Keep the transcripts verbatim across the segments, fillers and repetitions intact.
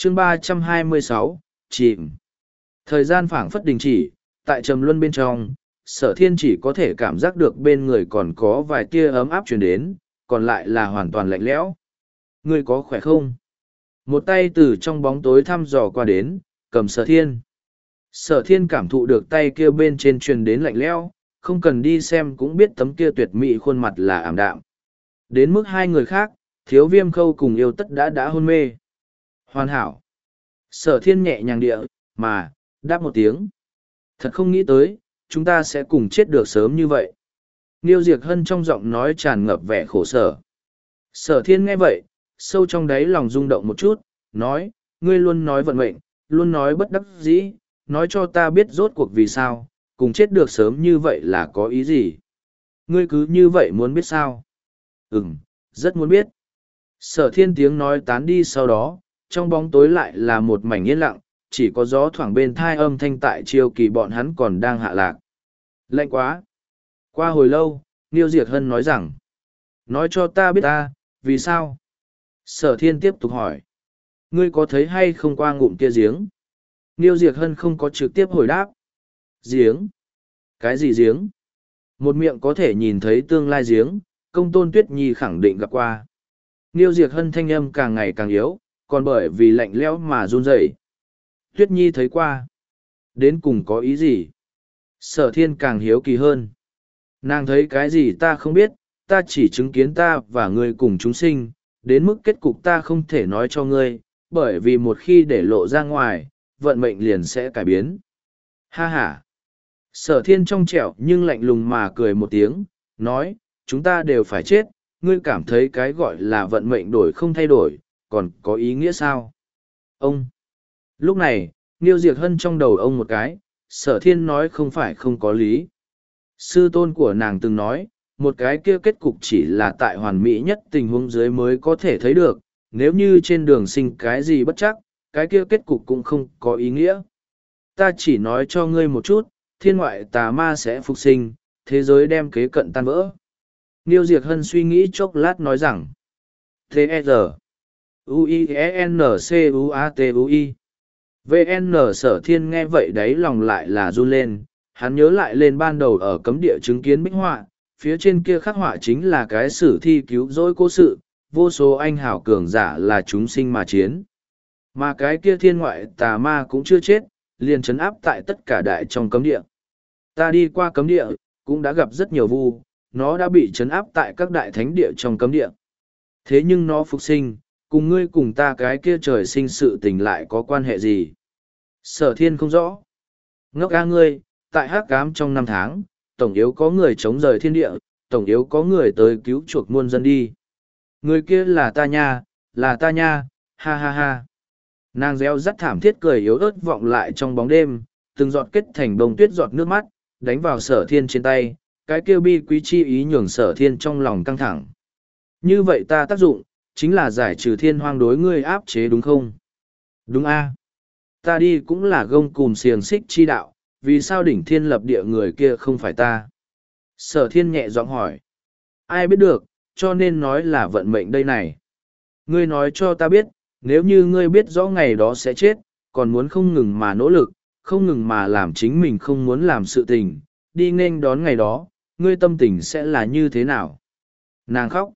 chương ba trăm hai mươi sáu, chìm. Thời gian phảng phất đình chỉ, tại trầm luân bên trong, sở thiên chỉ có thể cảm giác được bên người còn có vài tia ấm áp truyền đến, còn lại là hoàn toàn lạnh lẽo. Ngươi có khỏe không? Một tay từ trong bóng tối thăm dò qua đến, cầm sở thiên. Sở thiên cảm thụ được tay kia bên trên truyền đến lạnh lẽo, không cần đi xem cũng biết tấm kia tuyệt mỹ khuôn mặt là ảm đạm. Đến mức hai người khác, thiếu viêm khâu cùng yêu tất đã đã hôn mê. Hoàn hảo. Sở thiên nhẹ nhàng địa, mà, đáp một tiếng. Thật không nghĩ tới, chúng ta sẽ cùng chết được sớm như vậy. Niêu Diệc Hân trong giọng nói tràn ngập vẻ khổ sở. Sở thiên nghe vậy, sâu trong đáy lòng rung động một chút, nói, ngươi luôn nói vận mệnh, luôn nói bất đắc dĩ, nói cho ta biết rốt cuộc vì sao, cùng chết được sớm như vậy là có ý gì. Ngươi cứ như vậy muốn biết sao? Ừm, rất muốn biết. Sở thiên tiếng nói tán đi sau đó, trong bóng tối lại là một mảnh yên lặng, chỉ có gió thoảng bên thai âm thanh tại chiều kỳ bọn hắn còn đang hạ lạc. Lạnh quá. Qua hồi lâu, Niêu Diệc Hân nói rằng, nói cho ta biết ta, vì sao? Sở thiên tiếp tục hỏi, ngươi có thấy hay không qua ngụm kia giếng? Niêu Diệc Hân không có trực tiếp hồi đáp. Giếng? Cái gì giếng? Một miệng có thể nhìn thấy tương lai giếng, Công Tôn Tuyết Nhi khẳng định gặp qua. Niêu Diệc Hân thanh âm càng ngày càng yếu, còn bởi vì lạnh lẽo mà run rẩy. Tuyết Nhi thấy qua. Đến cùng có ý gì? Sở thiên càng hiếu kỳ hơn. Nàng thấy cái gì ta không biết, ta chỉ chứng kiến ta và ngươi cùng chúng sinh, đến mức kết cục ta không thể nói cho ngươi, bởi vì một khi để lộ ra ngoài, vận mệnh liền sẽ cải biến. Ha ha! Sở thiên trong trẻo nhưng lạnh lùng mà cười một tiếng, nói, chúng ta đều phải chết, ngươi cảm thấy cái gọi là vận mệnh đổi không thay đổi, còn có ý nghĩa sao? Ông! Lúc này, Niêu Diệc Hân trong đầu ông một cái, sở thiên nói không phải không có lý. Sư tôn của nàng từng nói, một cái kia kết cục chỉ là tại hoàn mỹ nhất tình huống dưới mới có thể thấy được, nếu như trên đường sinh cái gì bất chắc, cái kia kết cục cũng không có ý nghĩa. Ta chỉ nói cho ngươi một chút, thiên ngoại tà ma sẽ phục sinh, thế giới đem kế cận tan vỡ. Niêu Diệc Hân suy nghĩ chốc lát nói rằng, T E R U I E N C U A T U I V N Sở thiên nghe vậy đấy lòng lại là run lên, hắn nhớ lại lên ban đầu ở cấm địa chứng kiến bích họa, phía trên kia khắc họa chính là cái sử thi cứu rỗi cố sự, vô số anh hảo cường giả là chúng sinh mà chiến. Mà cái kia thiên ngoại tà ma cũng chưa chết, liền trấn áp tại tất cả đại trong cấm địa. Ta đi qua cấm địa, cũng đã gặp rất nhiều vu, nó đã bị trấn áp tại các đại thánh địa trong cấm địa. Thế nhưng nó phục sinh, cùng ngươi cùng ta cái kia trời sinh sự tình lại có quan hệ gì? Sở thiên không rõ. Ngốc a ngươi, tại hắc ám trong năm tháng, tổng yếu có người chống rời thiên địa, tổng yếu có người tới cứu chuộc muôn dân đi. Người kia là ta nha, là ta nha, ha ha ha. Nàng reo rắt thảm thiết cười yếu ớt vọng lại trong bóng đêm, từng giọt kết thành bông tuyết giọt nước mắt, đánh vào sở thiên trên tay, cái kêu bi quý chi ý nhường sở thiên trong lòng căng thẳng. Như vậy ta tác dụng, chính là giải trừ thiên hoang đối ngươi áp chế đúng không? Đúng a. Ta đi cũng là gông cùm xiềng xích chi đạo, vì sao đỉnh thiên lập địa người kia không phải ta? Sở thiên nhẹ giọng hỏi. Ai biết được, cho nên nói là vận mệnh đây này. Ngươi nói cho ta biết, nếu như ngươi biết rõ ngày đó sẽ chết, còn muốn không ngừng mà nỗ lực, không ngừng mà làm chính mình không muốn làm sự tình, đi nên đón ngày đó, ngươi tâm tình sẽ là như thế nào? Nàng khóc.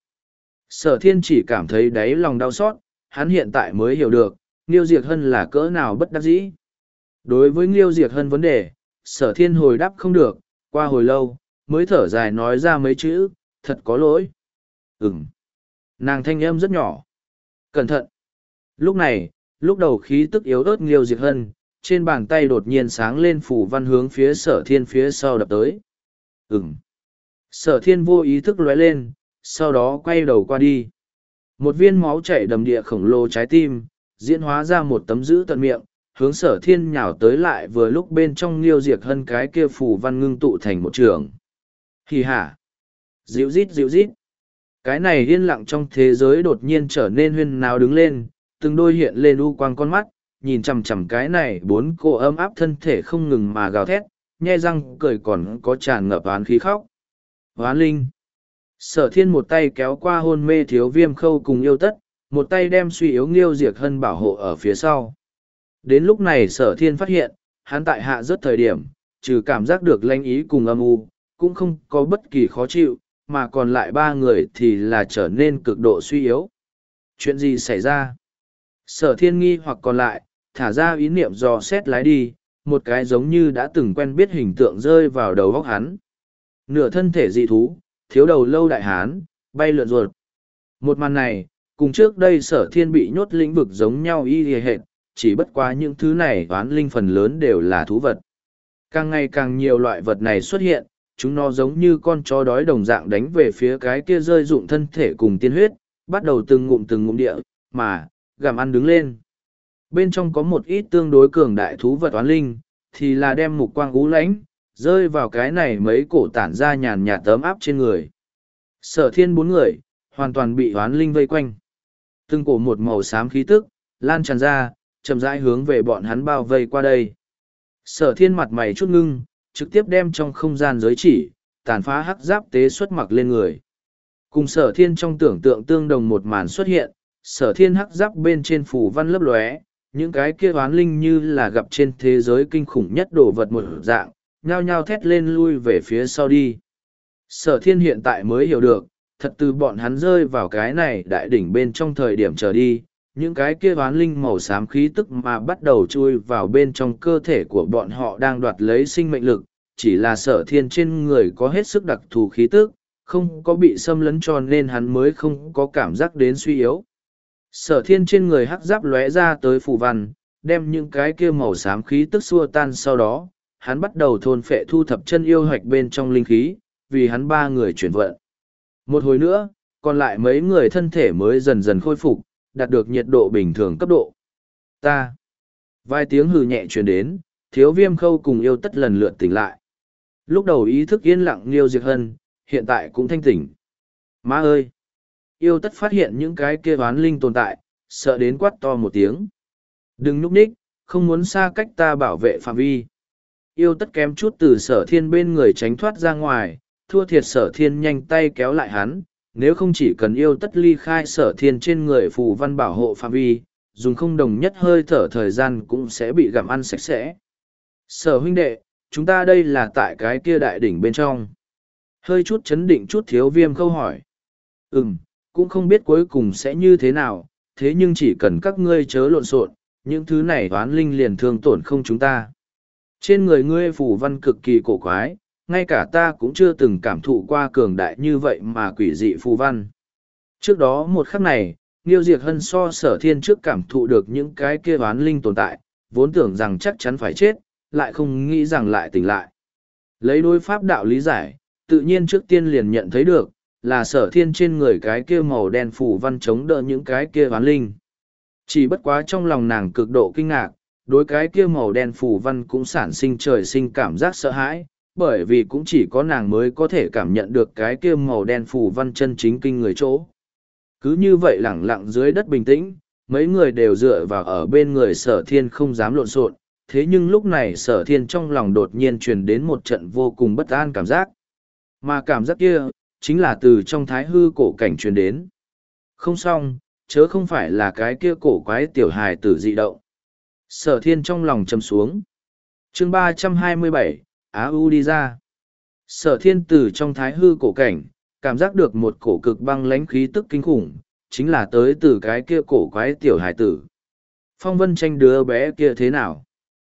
Sở thiên chỉ cảm thấy đáy lòng đau xót, hắn hiện tại mới hiểu được, Nghiêu Diệc Hân là cỡ nào bất đắc dĩ. Đối với Nghiêu Diệc Hân vấn đề, sở thiên hồi đáp không được, qua hồi lâu, mới thở dài nói ra mấy chữ, thật có lỗi. Ừm. Nàng thanh âm rất nhỏ. Cẩn thận. Lúc này, lúc đầu khí tức yếu ớt Nghiêu Diệc Hân, trên bàn tay đột nhiên sáng lên phủ văn hướng phía sở thiên phía sau đập tới. Ừm. Sở thiên vô ý thức lóe lên, sau đó quay đầu qua đi. Một viên máu chảy đầm địa khổng lồ trái tim, diễn hóa ra một tấm giữ tận miệng, hướng sở thiên nhào tới lại vừa lúc bên trong Nghiêu Diệc Hân cái kia phủ văn ngưng tụ thành một trường. Hì hả. Dịu rít dịu rít. Cái này yên lặng trong thế giới đột nhiên trở nên huyên náo đứng lên, từng đôi hiện lên u quang con mắt, nhìn chằm chằm cái này bốn cô ấm áp thân thể không ngừng mà gào thét, nhe răng cười còn có tràn ngập oán khí khóc. Oán linh. Sở thiên một tay kéo qua hôn mê thiếu viêm khâu cùng yêu tất, một tay đem suy yếu Nghiêu Diệt Hân bảo hộ ở phía sau. Đến lúc này Sở Thiên phát hiện, hắn tại hạ rất thời điểm, trừ cảm giác được lanh ý cùng âm u, cũng không có bất kỳ khó chịu, mà còn lại ba người thì là trở nên cực độ suy yếu. Chuyện gì xảy ra? Sở Thiên nghi hoặc còn lại, thả ra ý niệm dò xét lái đi, một cái giống như đã từng quen biết hình tượng rơi vào đầu óc hắn. Nửa thân thể dị thú, thiếu đầu lâu đại hán, bay lượn ruột. Một màn này, cùng trước đây Sở Thiên bị nhốt lĩnh vực giống nhau y hề hệt, chỉ bất quá những thứ này oán linh phần lớn đều là thú vật. Càng ngày càng nhiều loại vật này xuất hiện, chúng nó giống như con chó đói đồng dạng đánh về phía cái kia rơi dụng thân thể cùng tiên huyết, bắt đầu từng ngụm từng ngụm địa, mà, gặm ăn đứng lên. Bên trong có một ít tương đối cường đại thú vật oán linh, thì là đem mục quang ú lãnh, rơi vào cái này mấy cổ tản ra nhàn nhạt tấm áp trên người. Sở Thiên bốn người, hoàn toàn bị oán linh vây quanh. Từng cổ một màu xám khí tức, lan tràn ra, chậm rãi hướng về bọn hắn bao vây qua đây. Sở Thiên mặt mày chút ngưng, trực tiếp đem trong không gian giới chỉ, tàn phá hắc giáp tế xuất mặc lên người. Cùng Sở Thiên trong tưởng tượng tương đồng một màn xuất hiện, Sở Thiên hắc giáp bên trên phủ văn lấp lóe, những cái kia oán linh như là gặp trên thế giới kinh khủng nhất đồ vật một dạng, nhao nhao thét lên lui về phía sau đi. Sở Thiên hiện tại mới hiểu được, thật từ bọn hắn rơi vào cái này đại đỉnh bên trong thời điểm trở đi, những cái kia oán linh màu xám khí tức mà bắt đầu chui vào bên trong cơ thể của bọn họ đang đoạt lấy sinh mệnh lực, chỉ là Sở Thiên trên người có hết sức đặc thù khí tức, không có bị xâm lấn cho nên hắn mới không có cảm giác đến suy yếu. Sở Thiên trên người hắc giáp lóe ra tới phù văn, đem những cái kia màu xám khí tức xua tan, sau đó, hắn bắt đầu thôn phệ thu thập chân yêu hoạch bên trong linh khí, vì hắn ba người chuyển vận. Một hồi nữa, còn lại mấy người thân thể mới dần dần khôi phục, đạt được nhiệt độ bình thường cấp độ. Ta. Vài tiếng hừ nhẹ truyền đến, Thiếu Viêm Khâu cùng Yêu Tất lần lượt tỉnh lại. Lúc đầu ý thức yên lặng Liêu Diệt Hân, hiện tại cũng thanh tỉnh. Má ơi! Yêu Tất phát hiện những cái kia oán linh tồn tại, sợ đến quát to một tiếng. Đừng nhúc nhích, không muốn xa cách ta bảo vệ phạm vi. Yêu Tất kém chút từ Sở Thiên bên người tránh thoát ra ngoài, thua thiệt Sở Thiên nhanh tay kéo lại hắn, nếu không chỉ cần Yêu Tất ly khai Sở Thiên trên người phù văn bảo hộ phạm vi, dùng không đồng nhất hơi thở thời gian cũng sẽ bị gặm ăn sạch sẽ. Sở huynh đệ, chúng ta đây là tại cái kia đại đỉnh bên trong. Hơi chút chấn định chút Thiếu Viêm Khâu hỏi. Ừm, cũng không biết cuối cùng sẽ như thế nào, thế nhưng chỉ cần các ngươi chớ lộn xộn, những thứ này oán linh liền thương tổn không chúng ta. Trên người ngươi phù văn cực kỳ cổ quái, ngay cả ta cũng chưa từng cảm thụ qua cường đại như vậy mà quỷ dị phù văn. Trước đó một khắc này, Nghiêu Diệt Hân so Sở Thiên trước cảm thụ được những cái kia oán linh tồn tại, vốn tưởng rằng chắc chắn phải chết, lại không nghĩ rằng lại tỉnh lại. Lấy đối pháp đạo lý giải, tự nhiên trước tiên liền nhận thấy được, là Sở Thiên trên người cái kia màu đen phù văn chống đỡ những cái kia oán linh. Chỉ bất quá trong lòng nàng cực độ kinh ngạc, đối cái kia màu đen phù văn cũng sản sinh trời sinh cảm giác sợ hãi, bởi vì cũng chỉ có nàng mới có thể cảm nhận được cái kia màu đen phù văn chân chính kinh người chỗ. Cứ như vậy lẳng lặng dưới đất bình tĩnh, mấy người đều dựa vào ở bên người Sở Thiên không dám lộn xộn, thế nhưng lúc này Sở Thiên trong lòng đột nhiên truyền đến một trận vô cùng bất an cảm giác. Mà cảm giác kia, chính là từ trong thái hư cổ cảnh truyền đến. Không xong, chớ không phải là cái kia cổ quái tiểu hài tử dị động. Sở Thiên trong lòng châm xuống. Chương ba trăm hai mươi bảy, Á U đi ra. Sở Thiên từ trong thái hư cổ cảnh, cảm giác được một cổ cực băng lãnh khí tức kinh khủng, chính là tới từ cái kia cổ quái tiểu hài tử. Phong Vân Tranh đứa bé kia thế nào?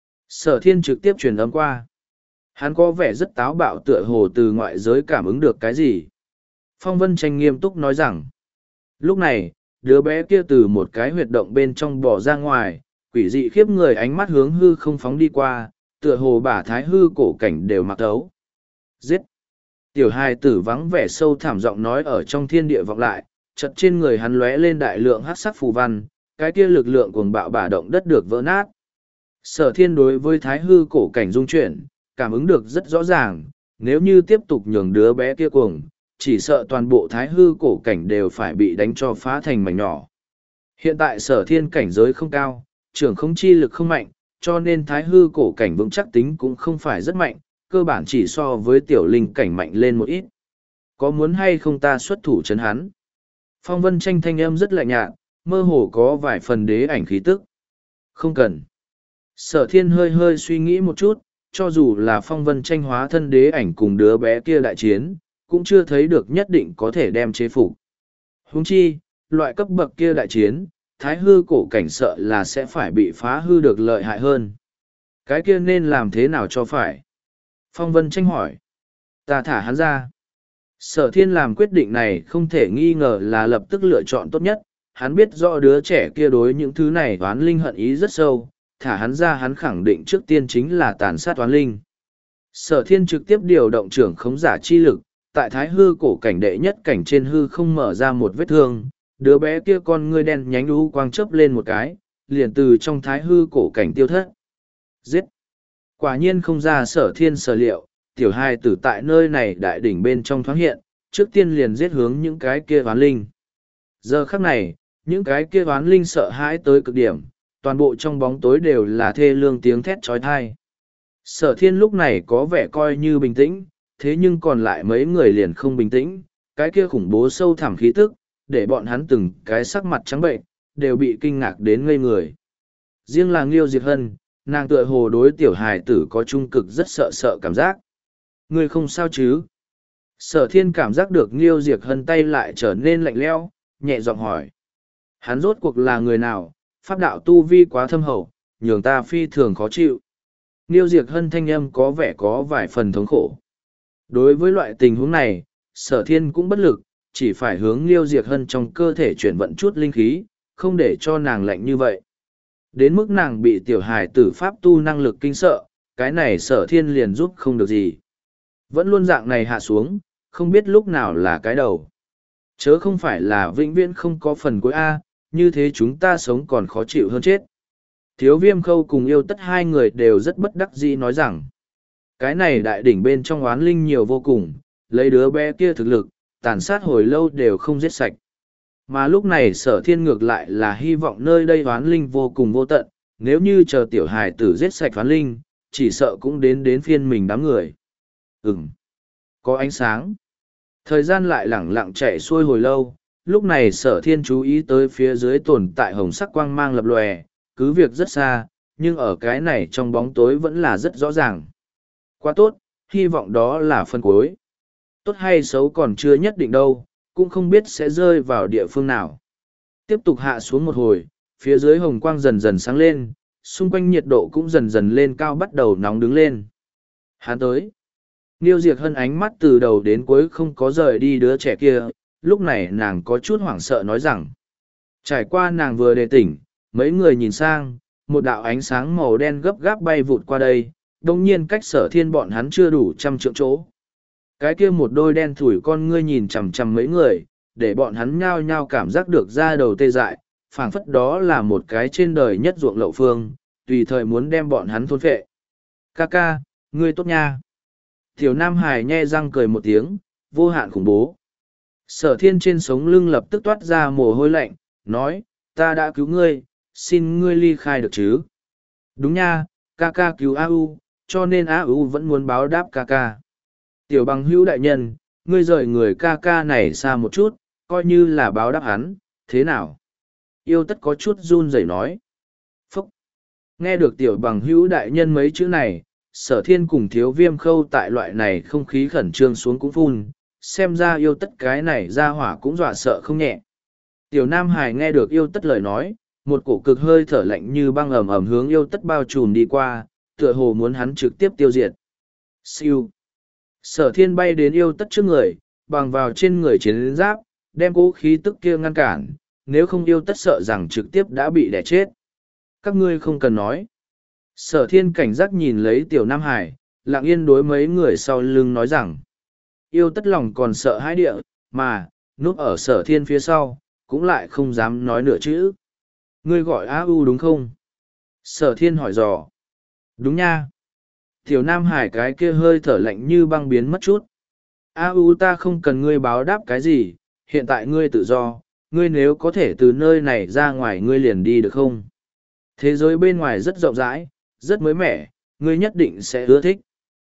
Sở Thiên trực tiếp truyền âm qua. Hắn có vẻ rất táo bạo, tựa hồ từ ngoại giới cảm ứng được cái gì. Phong Vân Tranh nghiêm túc nói rằng, lúc này, đứa bé kia từ một cái huyệt động bên trong bò ra ngoài, quỷ dị khiếp người ánh mắt hướng hư không phóng đi qua, tựa hồ bả thái hư cổ cảnh đều mặc thấu. Giết! Tiểu hài tử vắng vẻ sâu thảm giọng nói ở trong thiên địa vọng lại, chật trên người hắn lóe lên đại lượng hắc sắc phù văn, cái kia lực lượng cuồng bạo bả động đất được vỡ nát. Sở Thiên đối với thái hư cổ cảnh dung chuyển, cảm ứng được rất rõ ràng, nếu như tiếp tục nhường đứa bé kia cuồng, chỉ sợ toàn bộ thái hư cổ cảnh đều phải bị đánh cho phá thành mảnh nhỏ. Hiện tại Sở Thiên cảnh giới không cao, trưởng không chi lực không mạnh, cho nên thái hư cổ cảnh vững chắc tính cũng không phải rất mạnh, cơ bản chỉ so với tiểu linh cảnh mạnh lên một ít. Có muốn hay không ta xuất thủ chấn hắn? Phong Vân Tranh thanh âm rất lạnh nhạt, mơ hồ có vài phần đế ảnh khí tức. Không cần. Sở thiên hơi hơi suy nghĩ một chút, cho dù là phong vân tranh hóa thân đế ảnh cùng đứa bé kia đại chiến, cũng chưa thấy được nhất định có thể đem chế phục. Huống chi, loại cấp bậc kia đại chiến, thái hư cổ cảnh sợ là sẽ phải bị phá hư được lợi hại hơn. Cái kia nên làm thế nào cho phải? Phong vân tranh hỏi. Ta thả hắn ra. Sở thiên làm quyết định này không thể nghi ngờ là lập tức lựa chọn tốt nhất. Hắn biết rõ đứa trẻ kia đối những thứ này oán linh hận ý rất sâu, thả hắn ra hắn khẳng định trước tiên chính là tàn sát oán linh. Sở thiên trực tiếp điều động trưởng khống giả chi lực, tại thái hư cổ cảnh đệ nhất cảnh trên hư không mở ra một vết thương, đứa bé kia con ngươi đen nhánh đu quang chớp lên một cái, liền từ trong thái hư cổ cảnh tiêu thất. Giết! Quả nhiên không ra sở thiên sở liệu, tiểu hai tử tại nơi này đại đỉnh bên trong thoáng hiện, trước tiên liền giết hướng những cái kia oán linh. Giờ khắc này, những cái kia oán linh sợ hãi tới cực điểm, toàn bộ trong bóng tối đều là thê lương tiếng thét trói thai. Sở thiên lúc này có vẻ coi như bình tĩnh, thế nhưng còn lại mấy người liền không bình tĩnh, cái kia khủng bố sâu thẳm khí tức, để bọn hắn từng cái sắc mặt trắng bệnh, đều bị kinh ngạc đến ngây người. Riêng là Nghiêu Diệt Hân, nàng tựa hồ đối tiểu hài tử có trung cực rất sợ sợ cảm giác. Ngươi không sao chứ? Sở thiên cảm giác được Nghiêu Diệt Hân tay lại trở nên lạnh lẽo, nhẹ giọng hỏi. Hắn rốt cuộc là người nào, pháp đạo tu vi quá thâm hậu, nhường ta phi thường khó chịu. Nghiêu Diệt Hân thanh âm có vẻ có vài phần thống khổ. Đối với loại tình huống này, sở thiên cũng bất lực, chỉ phải hướng Nghiêu Diệt Hân trong cơ thể chuyển vận chút linh khí, không để cho nàng lạnh như vậy. Đến mức nàng bị tiểu hài tử pháp tu năng lực kinh sợ, cái này sở thiên liền giúp không được gì. Vẫn luôn dạng này hạ xuống, không biết lúc nào là cái đầu. Chớ không phải là vĩnh viễn không có phần cuối A, như thế chúng ta sống còn khó chịu hơn chết. Thiếu Viêm Khâu cùng Yêu Tất hai người đều rất bất đắc dĩ nói rằng, cái này đại đỉnh bên trong oán linh nhiều vô cùng, lấy đứa bé kia thực lực, tàn sát hồi lâu đều không giết sạch. Mà lúc này sở thiên ngược lại là hy vọng nơi đây oán linh vô cùng vô tận, nếu như chờ tiểu hài tử giết sạch oán linh, chỉ sợ cũng đến đến phiên mình đám người. Ừm, có ánh sáng. Thời gian lại lẳng lặng chạy xuôi hồi lâu, lúc này sở thiên chú ý tới phía dưới tồn tại hồng sắc quang mang lập lòe, cứ việc rất xa, nhưng ở cái này trong bóng tối vẫn là rất rõ ràng. Quá tốt, hy vọng đó là phân cuối. Tốt hay xấu còn chưa nhất định đâu, cũng không biết sẽ rơi vào địa phương nào. Tiếp tục hạ xuống một hồi, phía dưới hồng quang dần dần sáng lên, xung quanh nhiệt độ cũng dần dần lên cao bắt đầu nóng đứng lên. Hắn tới. Nghiêu Diệt Hân ánh mắt từ đầu đến cuối không có rời đi đứa trẻ kia, lúc này nàng có chút hoảng sợ nói rằng. Trải qua nàng vừa đề tỉnh, mấy người nhìn sang, một đạo ánh sáng màu đen gấp gáp bay vụt qua đây, đồng nhiên cách sở thiên bọn hắn chưa đủ trăm trượng chỗ. Cái kia một đôi đen thủi con ngươi nhìn chằm chằm mấy người, để bọn hắn nhao nhao cảm giác được da đầu tê dại, phảng phất đó là một cái trên đời nhất ruộng lậu phương, tùy thời muốn đem bọn hắn thôn phệ. Ca ca, ngươi tốt nha. Tiểu Nam Hải nhe răng cười một tiếng, vô hạn khủng bố. Sở thiên trên sống lưng lập tức toát ra mồ hôi lạnh, nói, ta đã cứu ngươi, xin ngươi ly khai được chứ. Đúng nha, ca ca cứu A U, cho nên A U vẫn muốn báo đáp ca ca. Tiểu bằng hữu đại nhân, ngươi rời người ca ca này xa một chút, coi như là báo đáp hắn, thế nào? Yêu Tất có chút run rẩy nói. Phúc! Nghe được tiểu bằng hữu đại nhân mấy chữ này, sở thiên cùng Thiếu Viêm Khâu tại loại này không khí khẩn trương xuống cũng phun, xem ra Yêu Tất cái này ra hỏa cũng dọa sợ không nhẹ. Tiểu Nam Hải nghe được Yêu Tất lời nói, một cổ cực hơi thở lạnh như băng ẩm ẩm hướng Yêu Tất bao trùm đi qua, tựa hồ muốn hắn trực tiếp tiêu diệt. Siêu! Sở thiên bay đến Yêu Tất trước người, bằng vào trên người chiến giáp, đem cố khí tức kia ngăn cản, nếu không Yêu Tất sợ rằng trực tiếp đã bị đẻ chết. Các ngươi không cần nói. Sở thiên cảnh giác nhìn lấy tiểu Nam Hải, lặng yên đối mấy người sau lưng nói rằng, Yêu Tất lòng còn sợ hãi địa, mà, núp ở sở thiên phía sau, cũng lại không dám nói nửa chữ. Ngươi gọi A U đúng không? Sở thiên hỏi dò. Đúng nha. Tiểu Nam Hải cái kia hơi thở lạnh như băng biến mất chút. A U ta không cần ngươi báo đáp cái gì, hiện tại ngươi tự do, ngươi nếu có thể từ nơi này ra ngoài ngươi liền đi được không? Thế giới bên ngoài rất rộng rãi, rất mới mẻ, ngươi nhất định sẽ ưa thích.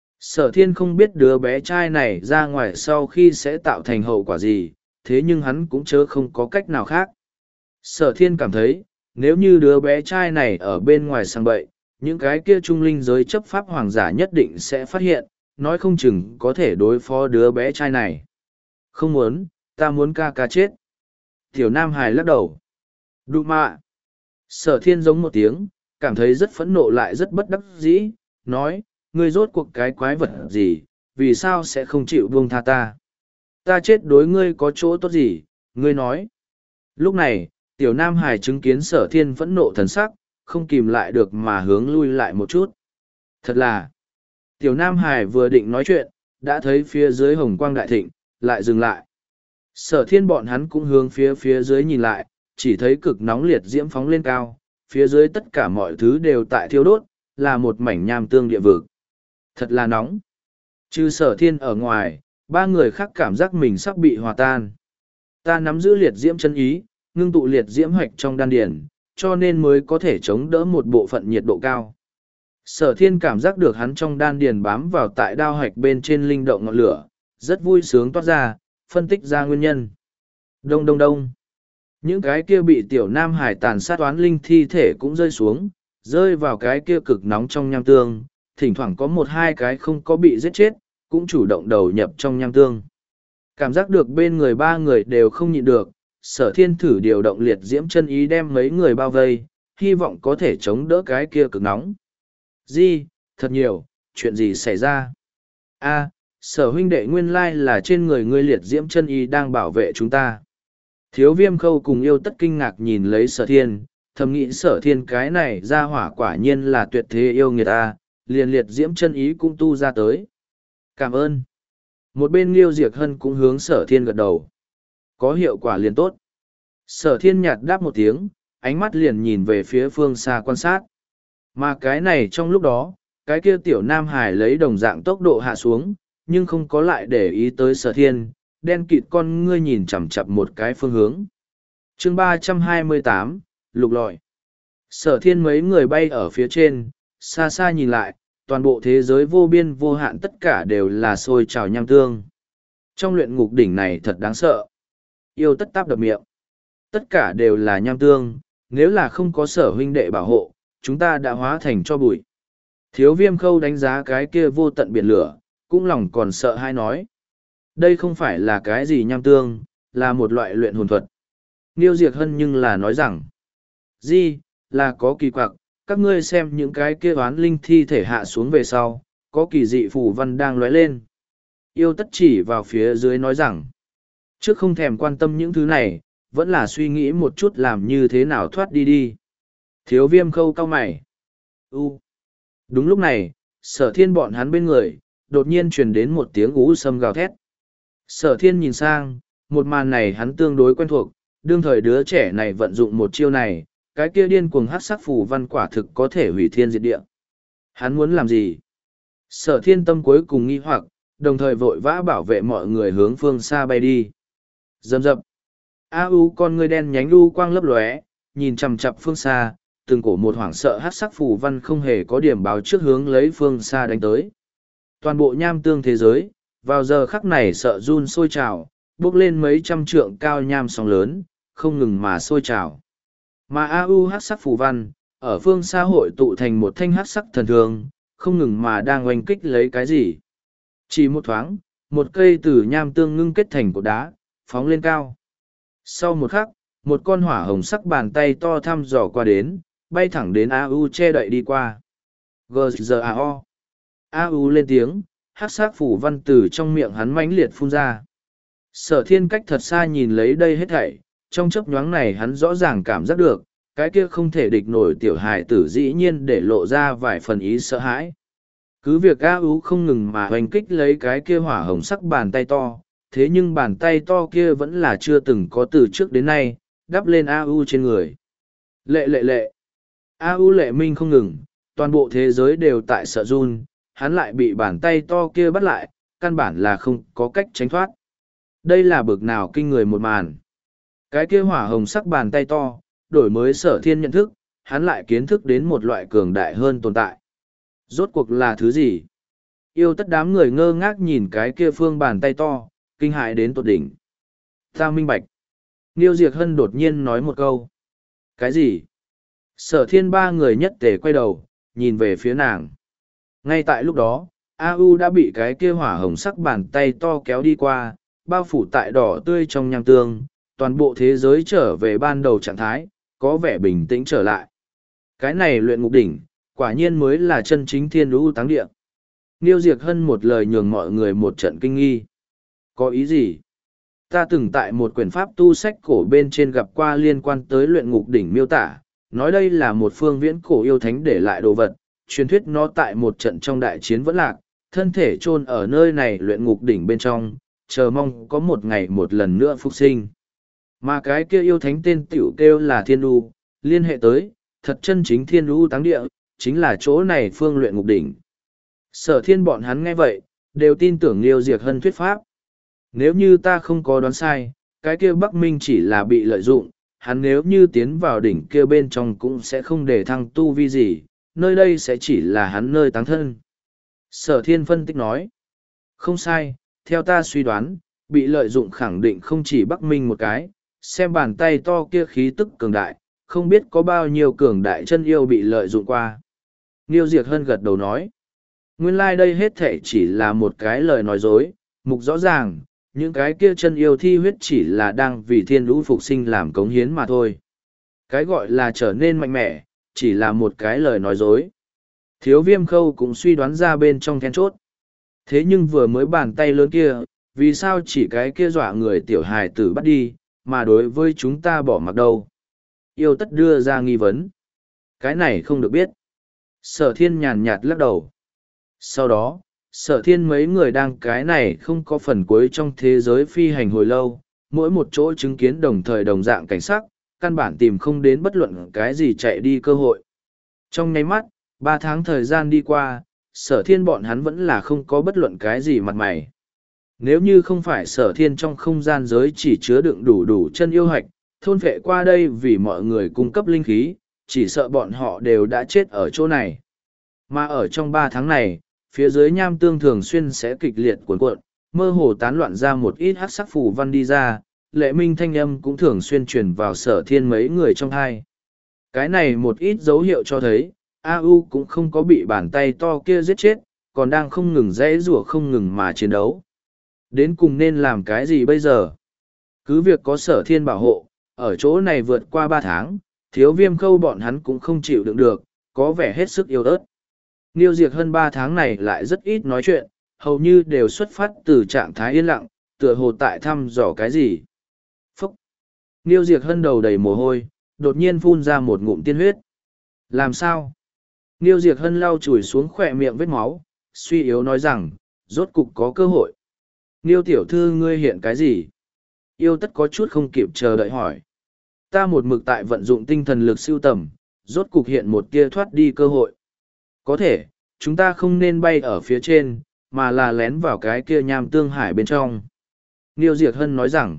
Sở thiên không biết đứa bé trai này ra ngoài sau khi sẽ tạo thành hậu quả gì, thế nhưng hắn cũng chớ không có cách nào khác. Sở thiên cảm thấy, nếu như đứa bé trai này ở bên ngoài sang bậy, những cái kia trung linh giới chấp pháp hoàng giả nhất định sẽ phát hiện, nói không chừng có thể đối phó đứa bé trai này. Không muốn, ta muốn ca ca chết. Tiểu Nam Hải lắc đầu. Đụ mạ. Sở thiên giống một tiếng, cảm thấy rất phẫn nộ lại rất bất đắc dĩ, nói, ngươi rốt cuộc cái quái vật gì, vì sao sẽ không chịu buông tha ta? Ta chết đối ngươi có chỗ tốt gì, ngươi nói. Lúc này, Tiểu Nam Hải chứng kiến sở thiên phẫn nộ thần sắc, không kìm lại được mà hướng lui lại một chút. Thật là, Tiểu Nam Hải vừa định nói chuyện, đã thấy phía dưới hồng quang đại thịnh, lại dừng lại. Sở thiên bọn hắn cũng hướng phía phía dưới nhìn lại, chỉ thấy cực nóng liệt diễm phóng lên cao, phía dưới tất cả mọi thứ đều tại thiêu đốt, là một mảnh nham tương địa vực. Thật là nóng. Trừ sở thiên ở ngoài, ba người khác cảm giác mình sắp bị hòa tan. Ta nắm giữ liệt diễm chân ý, ngưng tụ liệt diễm hoạch trong đan điền, cho nên mới có thể chống đỡ một bộ phận nhiệt độ cao. Sở thiên cảm giác được hắn trong đan điền bám vào tại đao hoạch bên trên linh động ngọn lửa, rất vui sướng toát ra, phân tích ra nguyên nhân. Đông đông đông. Những cái kia bị tiểu Nam Hải tàn sát toán linh thi thể cũng rơi xuống, rơi vào cái kia cực nóng trong nham tương, thỉnh thoảng có một hai cái không có bị giết chết, cũng chủ động đầu nhập trong nham tương. Cảm giác được bên người ba người đều không nhịn được, sở thiên thử điều động liệt diễm chân ý đem mấy người bao vây, hy vọng có thể chống đỡ cái kia cực nóng. Di, thật nhiều, chuyện gì xảy ra? A, sở huynh đệ nguyên lai là trên người ngươi liệt diễm chân ý đang bảo vệ chúng ta. Thiếu viêm khâu cùng yêu tất kinh ngạc nhìn lấy sở thiên, thầm nghĩ sở thiên cái này ra hỏa quả nhiên là tuyệt thế yêu nghiệt ta, liền liệt diễm chân ý cũng tu ra tới. Cảm ơn. Một bên Liêu Diệc Hân cũng hướng sở thiên gật đầu. Có hiệu quả liền tốt. Sở thiên nhạt đáp một tiếng, ánh mắt liền nhìn về phía phương xa quan sát. Mà cái này trong lúc đó, cái kia tiểu Nam Hải lấy đồng dạng tốc độ hạ xuống, nhưng không có lại để ý tới sở thiên, đen kịt con ngươi nhìn chằm chặp một cái phương hướng. chương ba trăm hai mươi tám, lục lọi. Sở thiên mấy người bay ở phía trên, xa xa nhìn lại, toàn bộ thế giới vô biên vô hạn tất cả đều là sôi trào nham tương. Trong luyện ngục đỉnh này thật đáng sợ. Yêu tất táp đập miệng. Tất cả đều là nham tương, nếu là không có sở huynh đệ bảo hộ, chúng ta đã hóa thành cho bụi. Thiếu viêm khâu đánh giá cái kia vô tận biển lửa, cũng lòng còn sợ hay nói. Đây không phải là cái gì nham tương, là một loại luyện hồn thuật. Niêu Diệc Hân nhưng là nói rằng, Di, là có kỳ quặc, các ngươi xem những cái kia oán linh thi thể hạ xuống về sau, có kỳ dị phù văn đang lóe lên. Yêu tất chỉ vào phía dưới nói rằng, trước không thèm quan tâm những thứ này, vẫn là suy nghĩ một chút làm như thế nào thoát đi đi. Thiếu viêm khâu cao mày. U. Đúng lúc này, sở thiên bọn hắn bên người, đột nhiên truyền đến một tiếng ú sâm gào thét. Sở thiên nhìn sang, một màn này hắn tương đối quen thuộc, đương thời đứa trẻ này vận dụng một chiêu này, cái kia điên cuồng hát sắc phù văn quả thực có thể hủy thiên diệt địa. Hắn muốn làm gì? Sở thiên tâm cuối cùng nghi hoặc, đồng thời vội vã bảo vệ mọi người hướng phương xa bay đi. Dầm dập. A u con ngươi đen nhánh u quang lấp lóe, nhìn chằm chằm phương xa, từng cổ một hoảng sợ hát sắc phù văn không hề có điểm báo trước hướng lấy phương xa đánh tới. Toàn bộ nham tương thế giới, vào giờ khắc này sợ run sôi trào, bước lên mấy trăm trượng cao nham sóng lớn, không ngừng mà sôi trào. Mà A U hát sắc phù văn, ở phương xa hội tụ thành một thanh hát sắc thần thương, không ngừng mà đang oanh kích lấy cái gì. Chỉ một thoáng, một cây từ nham tương ngưng kết thành cột đá, phóng lên cao. Sau một khắc, một con hỏa hồng sắc bàn tay to thăm dò qua đến, bay thẳng đến A U che đậy đi qua. G G A O. A U lên tiếng, hát sắc phủ văn từ trong miệng hắn mãnh liệt phun ra. Sở thiên cách thật xa nhìn lấy đây hết thảy, trong chớp nhoáng này hắn rõ ràng cảm giác được, cái kia không thể địch nổi tiểu hài tử dĩ nhiên để lộ ra vài phần ý sợ hãi. Cứ việc A U không ngừng mà hoành kích lấy cái kia hỏa hồng sắc bàn tay to, thế nhưng bàn tay to kia vẫn là chưa từng có từ trước đến nay, đắp lên A U trên người. Lệ lệ lệ. A U lệ minh không ngừng, toàn bộ thế giới đều tại sợ run, hắn lại bị bàn tay to kia bắt lại, căn bản là không có cách tránh thoát. Đây là bực nào kinh người một màn. Cái kia hỏa hồng sắc bàn tay to, đổi mới sở thiên nhận thức, hắn lại kiến thức đến một loại cường đại hơn tồn tại. Rốt cuộc là thứ gì? Yêu tất đám người ngơ ngác nhìn cái kia phương bàn tay to, kinh hại đến tột đỉnh. Ta minh bạch. Niêu Diệc Hân đột nhiên nói một câu. Cái gì? Sở thiên ba người nhất tề quay đầu, nhìn về phía nàng. Ngay tại lúc đó, A U đã bị cái kia hỏa hồng sắc bàn tay to kéo đi qua, bao phủ tại đỏ tươi trong nham tương, toàn bộ thế giới trở về ban đầu trạng thái, có vẻ bình tĩnh trở lại. Cái này luyện ngục đỉnh, quả nhiên mới là chân chính thiên lũ táng địa. Niêu Diệc Hân một lời nhường mọi người một trận kinh nghi. Có ý gì? Ta từng tại một quyển pháp tu sách cổ bên trên gặp qua liên quan tới luyện ngục đỉnh miêu tả, nói đây là một phương viễn cổ yêu thánh để lại đồ vật, truyền thuyết nó tại một trận trong đại chiến vẫn lạc, thân thể chôn ở nơi này luyện ngục đỉnh bên trong, chờ mong có một ngày một lần nữa phục sinh. Mà cái kia yêu thánh tên tiểu kêu là Thiên U, liên hệ tới, thật chân chính Thiên U táng địa, chính là chỗ này phương luyện ngục đỉnh. Sở thiên bọn hắn nghe vậy, đều tin tưởng Liêu Diệc Hân thuyết pháp. Nếu như ta không có đoán sai, cái kia Bắc Minh chỉ là bị lợi dụng, hắn nếu như tiến vào đỉnh kia bên trong cũng sẽ không để thăng tu vi gì, nơi đây sẽ chỉ là hắn nơi táng thân. Sở thiên phân tích nói. Không sai, theo ta suy đoán, bị lợi dụng khẳng định không chỉ Bắc Minh một cái, xem bàn tay to kia khí tức cường đại, không biết có bao nhiêu cường đại chân yêu bị lợi dụng qua. Niêu Diệc Hân gật đầu nói. Nguyên lai like đây hết thể chỉ là một cái lời nói dối, mục rõ ràng, những cái kia chân yêu thi huyết chỉ là đang vì thiên lũ phục sinh làm cống hiến mà thôi. Cái gọi là trở nên mạnh mẽ, chỉ là một cái lời nói dối. Thiếu Viêm Khâu cũng suy đoán ra bên trong then chốt. Thế nhưng vừa mới bàn tay lớn kia, vì sao chỉ cái kia dọa người tiểu hài tử bắt đi, mà đối với chúng ta bỏ mặc đâu? Yêu Tất đưa ra nghi vấn. Cái này không được biết. Sở thiên nhàn nhạt lắc đầu. Sau đó, sở thiên mấy người đang cái này không có phần cuối trong thế giới phi hành hồi lâu, mỗi một chỗ chứng kiến đồng thời đồng dạng cảnh sắc, căn bản tìm không đến bất luận cái gì chạy đi cơ hội. Trong nháy mắt, ba tháng thời gian đi qua, sở thiên bọn hắn vẫn là không có bất luận cái gì mặt mày. Nếu như không phải sở thiên trong không gian giới chỉ chứa đựng đủ đủ chân yêu hạch, thôn vệ qua đây vì mọi người cung cấp linh khí, chỉ sợ bọn họ đều đã chết ở chỗ này. Mà ở trong ba tháng này, phía dưới nham tương thường xuyên sẽ kịch liệt cuộn cuộn, mơ hồ tán loạn ra một ít hắc sắc phù văn đi ra, lệ minh thanh âm cũng thường xuyên truyền vào sở thiên mấy người trong hai. Cái này một ít dấu hiệu cho thấy, A U cũng không có bị bàn tay to kia giết chết, còn đang không ngừng dãy rủa không ngừng mà chiến đấu. Đến cùng nên làm cái gì bây giờ? Cứ việc có sở thiên bảo hộ, ở chỗ này vượt qua ba tháng, Thiếu Viêm Khâu bọn hắn cũng không chịu đựng được, có vẻ hết sức yếu ớt. Niêu Diệc Hân ba tháng này lại rất ít nói chuyện, hầu như đều xuất phát từ trạng thái yên lặng, tựa hồ tại thăm dò cái gì. Phúc! Niêu Diệc Hân đầu đầy mồ hôi, đột nhiên phun ra một ngụm tiên huyết. Làm sao? Niêu Diệc Hân lau chùi xuống khỏe miệng vết máu, suy yếu nói rằng, rốt cục có cơ hội. Niêu tiểu thư ngươi hiện cái gì? Yêu Tất có chút không kịp chờ đợi hỏi. Ta một mực tại vận dụng tinh thần lực siêu tầm, rốt cục hiện một tia thoát đi cơ hội. Có thể, chúng ta không nên bay ở phía trên, mà là lén vào cái kia nham tương hải bên trong. Niêu Diệc Hân nói rằng,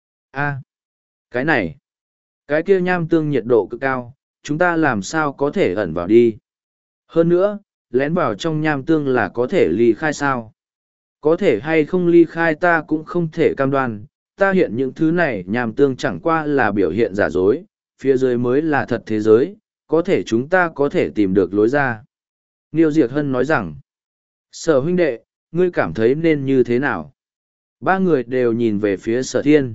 a, cái này, cái kia nham tương nhiệt độ cực cao, chúng ta làm sao có thể ẩn vào đi. Hơn nữa, lén vào trong nham tương là có thể ly khai sao. Có thể hay không ly khai ta cũng không thể cam đoan, ta hiện những thứ này nham tương chẳng qua là biểu hiện giả dối, phía dưới mới là thật thế giới, có thể chúng ta có thể tìm được lối ra. Niêu Diệc Hân nói rằng, sở huynh đệ, ngươi cảm thấy nên như thế nào? Ba người đều nhìn về phía sở thiên.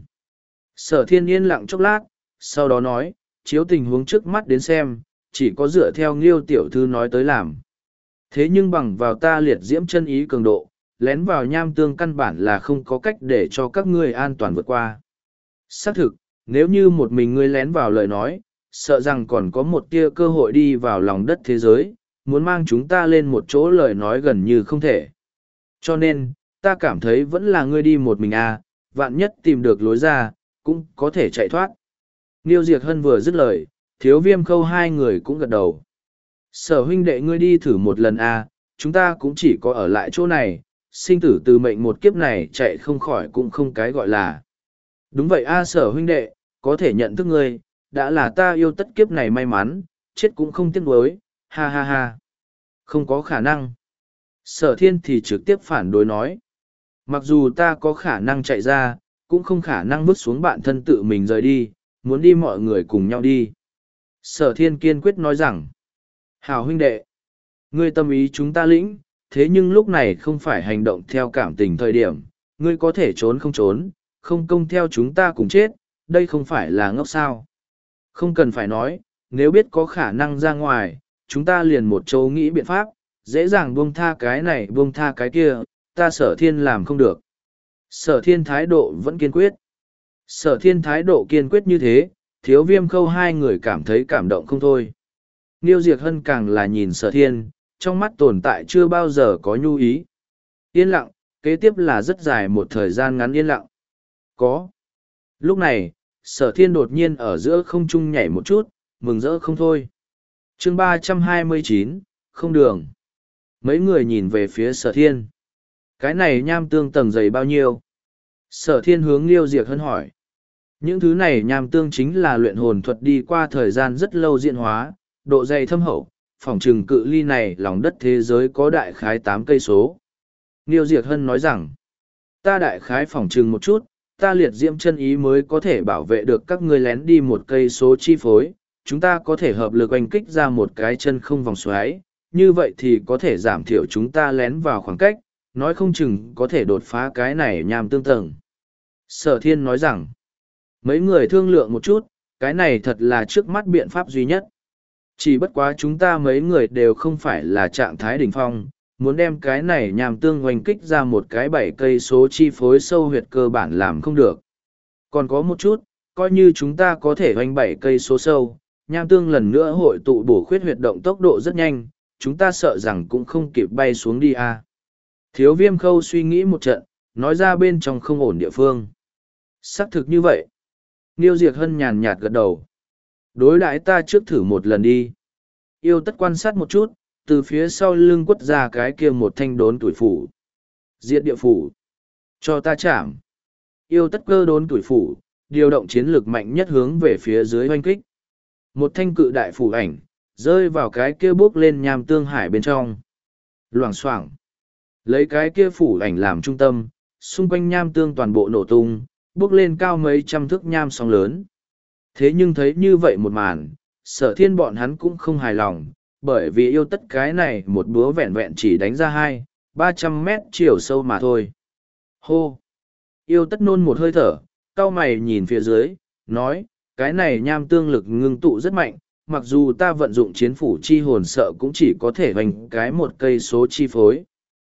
Sở thiên yên lặng chốc lát, sau đó nói, chiếu tình huống trước mắt đến xem, chỉ có dựa theo Nghiêu tiểu thư nói tới làm. Thế nhưng bằng vào ta liệt diễm chân ý cường độ, lén vào nham tương căn bản là không có cách để cho các ngươi an toàn vượt qua. Xác thực, nếu như một mình ngươi lén vào lời nói, sợ rằng còn có một tia cơ hội đi vào lòng đất thế giới, muốn mang chúng ta lên một chỗ lời nói gần như không thể. Cho nên, ta cảm thấy vẫn là ngươi đi một mình à, vạn nhất tìm được lối ra, cũng có thể chạy thoát. Niêu Diệc Hân vừa dứt lời, Thiếu Viêm Khâu hai người cũng gật đầu. Sở huynh đệ ngươi đi thử một lần à, chúng ta cũng chỉ có ở lại chỗ này, sinh tử từ mệnh một kiếp này chạy không khỏi cũng không cái gọi là. Đúng vậy a sở huynh đệ, có thể nhận thức ngươi, đã là ta yêu tất kiếp này may mắn, chết cũng không tiếc nuối, ha ha ha. Không có khả năng. Sở thiên thì trực tiếp phản đối nói. Mặc dù ta có khả năng chạy ra, cũng không khả năng vứt xuống bạn thân tự mình rời đi, muốn đi mọi người cùng nhau đi. Sở thiên kiên quyết nói rằng, hảo huynh đệ, ngươi tâm ý chúng ta lĩnh, thế nhưng lúc này không phải hành động theo cảm tình thời điểm, ngươi có thể trốn không trốn, không công theo chúng ta cùng chết, đây không phải là ngốc sao. Không cần phải nói, nếu biết có khả năng ra ngoài, chúng ta liền một chỗ nghĩ biện pháp, dễ dàng buông tha cái này buông tha cái kia, ta sở thiên làm không được. Sở thiên thái độ vẫn kiên quyết. Sở thiên thái độ kiên quyết như thế, thiếu viêm khâu hai người cảm thấy cảm động không thôi. Niêu Diệc Hân càng là nhìn sở thiên, trong mắt tồn tại chưa bao giờ có nhu ý. Yên lặng, kế tiếp là rất dài một thời gian ngắn yên lặng. Có. Lúc này, sở thiên đột nhiên ở giữa không trung nhảy một chút, mừng rỡ không thôi. chương ba trăm hai mươi chín, không đường. Mấy người nhìn về phía sở thiên. Cái này nham tương tầng dày bao nhiêu? Sở thiên hướng Niêu Diệc Hân hỏi. Những thứ này nham tương chính là luyện hồn thuật đi qua thời gian rất lâu diễn hóa, độ dày thâm hậu, phỏng trừng cự ly này lòng đất thế giới có đại khái tám cây số. Niêu Diệc Hân nói rằng, ta đại khái phỏng trừng một chút, ta liệt diễm chân ý mới có thể bảo vệ được các ngươi lén đi một cây số chi phối, chúng ta có thể hợp lực oanh kích ra một cái chân không vòng xoáy, như vậy thì có thể giảm thiểu chúng ta lén vào khoảng cách, nói không chừng có thể đột phá cái này nham tương tầng. Sở thiên nói rằng, mấy người thương lượng một chút, cái này thật là trước mắt biện pháp duy nhất. Chỉ bất quá chúng ta mấy người đều không phải là trạng thái đỉnh phong, muốn đem cái này nhằm tương hoành kích ra một cái bảy cây số chi phối sâu huyệt cơ bản làm không được. Còn có một chút, coi như chúng ta có thể hoành bảy cây số sâu, nham tương lần nữa hội tụ bổ khuyết huyệt động tốc độ rất nhanh, chúng ta sợ rằng cũng không kịp bay xuống đi à. Thiếu viêm khâu suy nghĩ một trận, nói ra bên trong không ổn địa phương. Xác thực như vậy. Niêu Diệc Hân nhàn nhạt gật đầu. Đối đãi ta trước thử một lần đi. Yêu tất quan sát một chút, từ phía sau lưng quất ra cái kia một thanh đốn tuổi phủ. Diệt địa phủ. Cho ta chạm. Yêu tất cơ đốn tuổi phủ, điều động chiến lược mạnh nhất hướng về phía dưới hoanh kích. Một thanh cự đại phủ ảnh, rơi vào cái kia bước lên nham tương hải bên trong. Loảng xoảng. Lấy cái kia phủ ảnh làm trung tâm, xung quanh nham tương toàn bộ nổ tung, bước lên cao mấy trăm thước nham sóng lớn. Thế nhưng thấy như vậy một màn, sở thiên bọn hắn cũng không hài lòng, bởi vì yêu tất cái này một búa vẹn vẹn chỉ đánh ra hai, ba trăm mét chiều sâu mà thôi. Hô! Yêu tất nôn một hơi thở, cau mày nhìn phía dưới, nói, cái này nham tương lực ngưng tụ rất mạnh, mặc dù ta vận dụng chiến phủ chi hồn sợ cũng chỉ có thể hoành cái một cây số chi phối.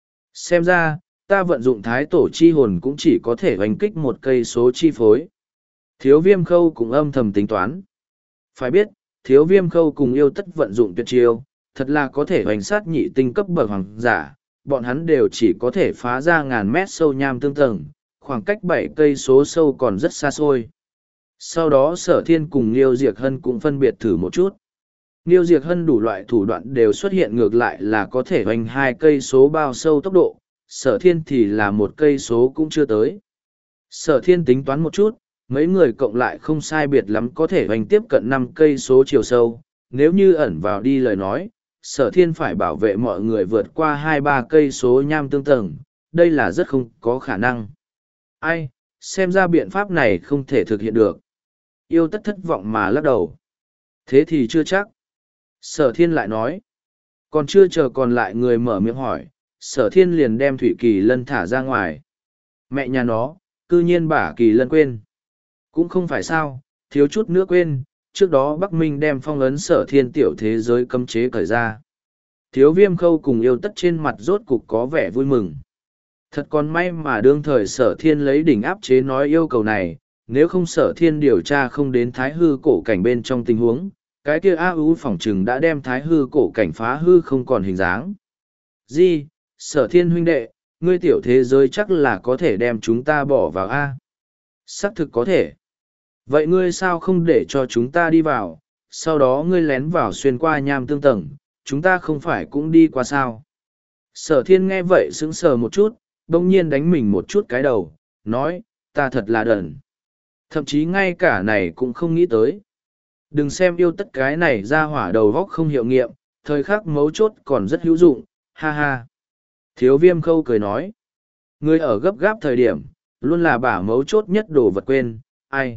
Xem ra, ta vận dụng thái tổ chi hồn cũng chỉ có thể hoành kích một cây số chi phối. Thiếu viêm khâu cũng âm thầm tính toán. Phải biết, thiếu viêm khâu cùng yêu tất vận dụng tuyệt chiêu, thật là có thể hoành sát nhị tinh cấp bậc hoàng giả, bọn hắn đều chỉ có thể phá ra ngàn mét sâu nham tương tầng, khoảng cách bảy cây số sâu còn rất xa xôi. Sau đó sở thiên cùng Niêu Diệc Hân cũng phân biệt thử một chút. Niêu Diệc Hân đủ loại thủ đoạn đều xuất hiện ngược lại là có thể hoành hai cây số bao sâu tốc độ, sở thiên thì là một cây số cũng chưa tới. Sở thiên tính toán một chút, mấy người cộng lại không sai biệt lắm có thể hoành tiếp cận năm cây số chiều sâu, nếu như ẩn vào đi lời nói, sở thiên phải bảo vệ mọi người vượt qua hai ba cây số nham tương tầng, đây là rất không có khả năng. Ai, xem ra biện pháp này không thể thực hiện được. Yêu tất thất vọng mà lắc đầu. Thế thì chưa chắc. Sở thiên lại nói. Còn chưa chờ còn lại người mở miệng hỏi, sở thiên liền đem Thủy Kỳ Lân thả ra ngoài. Mẹ nhà nó, cư nhiên bả Kỳ Lân quên. Cũng không phải sao, thiếu chút nữa quên, trước đó Bắc Minh đem phong ấn sở thiên tiểu thế giới cấm chế cởi ra. Thiếu viêm khâu cùng yêu tất trên mặt rốt cục có vẻ vui mừng. Thật còn may mà đương thời sở thiên lấy đỉnh áp chế nói yêu cầu này, nếu không sở thiên điều tra không đến thái hư cổ cảnh bên trong tình huống, cái kia A U phỏng trừng đã đem thái hư cổ cảnh phá hư không còn hình dáng. Di, sở thiên huynh đệ, ngươi tiểu thế giới chắc là có thể đem chúng ta bỏ vào A. Xác thực có thể. Vậy ngươi sao không để cho chúng ta đi vào, sau đó ngươi lén vào xuyên qua nham tương tầng, chúng ta không phải cũng đi qua sao? Sở thiên nghe vậy sững sờ một chút, đông nhiên đánh mình một chút cái đầu, nói, ta thật là đần. Thậm chí ngay cả này cũng không nghĩ tới. Đừng xem yêu tất cái này ra hỏa đầu góc không hiệu nghiệm, thời khắc mấu chốt còn rất hữu dụng, ha ha. Thiếu viêm khâu cười nói, ngươi ở gấp gáp thời điểm, Luôn là bả mấu chốt nhất đồ vật quên, ai?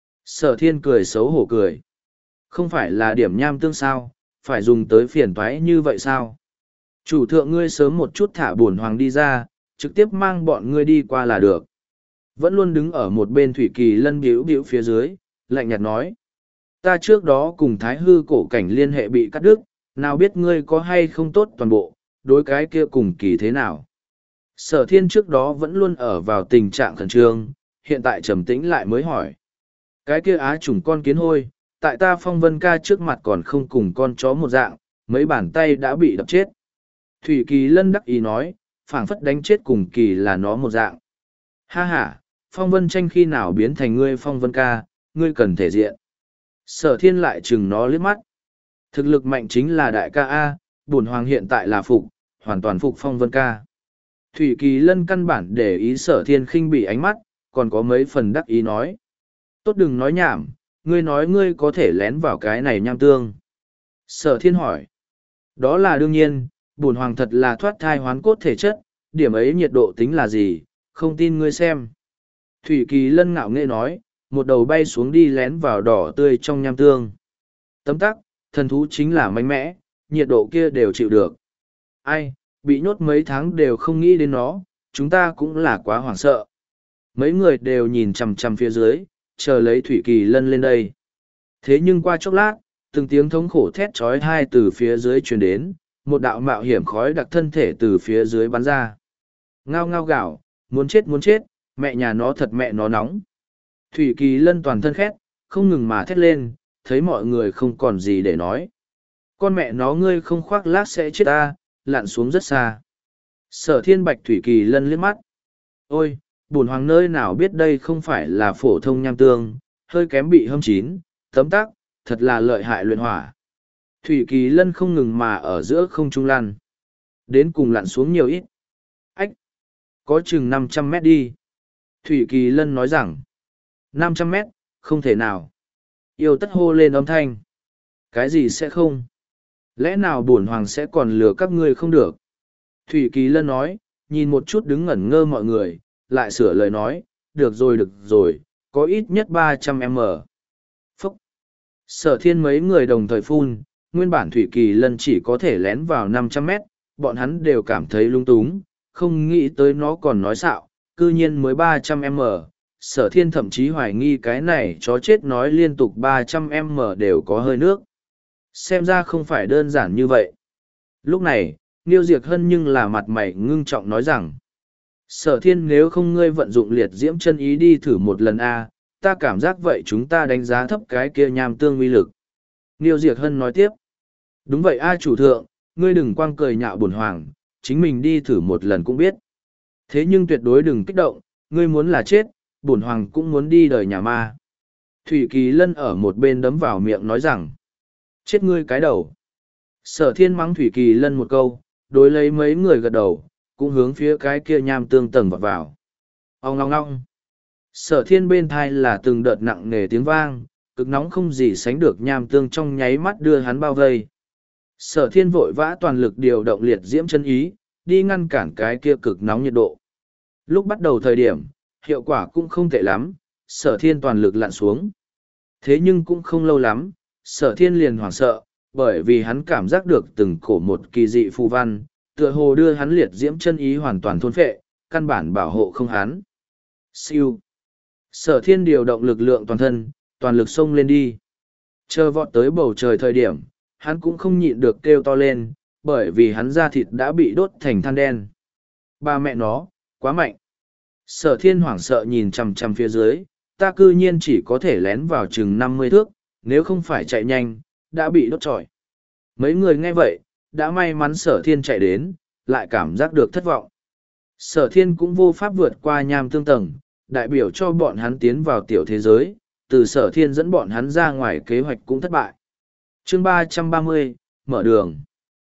Sở thiên cười xấu hổ cười. Không phải là điểm nham tương sao, phải dùng tới phiền toái như vậy sao? Chủ thượng ngươi sớm một chút thả bổn hoàng đi ra, trực tiếp mang bọn ngươi đi qua là được. Vẫn luôn đứng ở một bên Thủy Kỳ Lân biểu biểu phía dưới, lạnh nhạt nói. Ta trước đó cùng Thái Hư cổ cảnh liên hệ bị cắt đứt, nào biết ngươi có hay không tốt toàn bộ, đối cái kia cùng kỳ thế nào. Sở thiên trước đó vẫn luôn ở vào tình trạng khẩn trương, hiện tại trầm tĩnh lại mới hỏi. Cái kia á chủng con kiến hôi, tại ta Phong Vân Ca trước mặt còn không cùng con chó một dạng, mấy bàn tay đã bị đập chết. Thủy Kỳ Lân đắc ý nói, phảng phất đánh chết cùng kỳ là nó một dạng. Ha ha, Phong Vân tranh khi nào biến thành ngươi Phong Vân Ca, ngươi cần thể diện. Sở thiên lại chừng nó liếc mắt. Thực lực mạnh chính là đại ca A, bổn hoàng hiện tại là phục, hoàn toàn phục Phong Vân Ca. Thủy Kỳ Lân căn bản để ý sở thiên khinh bị ánh mắt, còn có mấy phần đắc ý nói. Tốt đừng nói nhảm, ngươi nói ngươi có thể lén vào cái này nham tương. Sở thiên hỏi. Đó là đương nhiên, bổn hoàng thật là thoát thai hoán cốt thể chất, điểm ấy nhiệt độ tính là gì, không tin ngươi xem. Thủy Kỳ Lân ngạo nghễ nói, một đầu bay xuống đi lén vào đỏ tươi trong nham tương. Tấm tắc, thần thú chính là mạnh mẽ, nhiệt độ kia đều chịu được. Ai, bị nhốt mấy tháng đều không nghĩ đến nó, chúng ta cũng là quá hoảng sợ. Mấy người đều nhìn chằm chằm phía dưới, chờ lấy Thủy Kỳ Lân lên đây. Thế nhưng qua chốc lát, từng tiếng thống khổ thét trói thai từ phía dưới truyền đến, một đạo mạo hiểm khói đặc thân thể từ phía dưới bắn ra. Ngao ngao gạo, muốn chết muốn chết, mẹ nhà nó thật mẹ nó nóng. Thủy Kỳ Lân toàn thân khét, không ngừng mà thét lên, thấy mọi người không còn gì để nói. Con mẹ nó ngươi không khoác lác sẽ chết ta, lặn xuống rất xa. Sở thiên bạch Thủy Kỳ Lân liếc mắt. Ôi, bổn hoàng nơi nào biết đây không phải là phổ thông nham tương, hơi kém bị hâm chín, tấm tắc, thật là lợi hại luyện hỏa. Thủy Kỳ Lân không ngừng mà ở giữa không trung lăn. Đến cùng lặn xuống nhiều ít. Ách! Có chừng năm trăm mét đi. Thủy Kỳ Lân nói rằng. năm trăm mét, không thể nào. Yêu tất hô lên âm thanh. Cái gì sẽ không? Lẽ nào bổn hoàng sẽ còn lừa các ngươi không được? Thủy Kỳ Lân nói, nhìn một chút đứng ngẩn ngơ mọi người, lại sửa lời nói, được rồi được rồi, có ít nhất ba trăm mét. Phúc! Sở thiên mấy người đồng thời phun, nguyên bản Thủy Kỳ Lân chỉ có thể lén vào năm trăm mét, bọn hắn đều cảm thấy lung túng, không nghĩ tới nó còn nói xạo, cư nhiên mới ba trăm mét. Sở thiên thậm chí hoài nghi cái này chó chết nói liên tục ba trăm mét đều có hơi nước. Xem ra không phải đơn giản như vậy. Lúc này, Niêu Diệc Hân nhưng là mặt mày ngưng trọng nói rằng, Sở thiên nếu không ngươi vận dụng liệt diễm chân ý đi thử một lần a, ta cảm giác vậy chúng ta đánh giá thấp cái kia nham tương uy lực. Niêu Diệc Hân nói tiếp, đúng vậy a chủ thượng, ngươi đừng quang cười nhạo bổn hoàng, chính mình đi thử một lần cũng biết. Thế nhưng tuyệt đối đừng kích động, ngươi muốn là chết, bổn hoàng cũng muốn đi đời nhà ma. Thủy Kỳ Lân ở một bên đấm vào miệng nói rằng, chết ngươi cái đầu. Sở thiên mắng Thủy Kỳ Lân một câu, đối lấy mấy người gật đầu, cũng hướng phía cái kia nham tương tầng vọt vào. Ông ngong ngong. Sở thiên bên thai là từng đợt nặng nề tiếng vang, cực nóng không gì sánh được nham tương trong nháy mắt đưa hắn bao vây. Sở thiên vội vã toàn lực điều động liệt diễm chân ý, đi ngăn cản cái kia cực nóng nhiệt độ. Lúc bắt đầu thời điểm, hiệu quả cũng không tệ lắm, sở thiên toàn lực lặn xuống. Thế nhưng cũng không lâu lắm, sở thiên liền hoảng sợ, bởi vì hắn cảm giác được từng cổ một kỳ dị phù văn, tựa hồ đưa hắn liệt diễm chân ý hoàn toàn thôn phệ, căn bản bảo hộ không hắn. Siêu. Sở thiên điều động lực lượng toàn thân, toàn lực xông lên đi. Chờ vọt tới bầu trời thời điểm, hắn cũng không nhịn được kêu to lên, bởi vì hắn da thịt đã bị đốt thành than đen. Ba mẹ nó, quá mạnh. Sở thiên hoảng sợ nhìn chằm chằm phía dưới, ta cư nhiên chỉ có thể lén vào chừng năm mươi thước, nếu không phải chạy nhanh, đã bị đốt trọi. Mấy người nghe vậy, đã may mắn sở thiên chạy đến, lại cảm giác được thất vọng. Sở thiên cũng vô pháp vượt qua nham tương tầng, đại biểu cho bọn hắn tiến vào tiểu thế giới, từ sở thiên dẫn bọn hắn ra ngoài kế hoạch cũng thất bại. Chương ba trăm ba mươi, mở đường.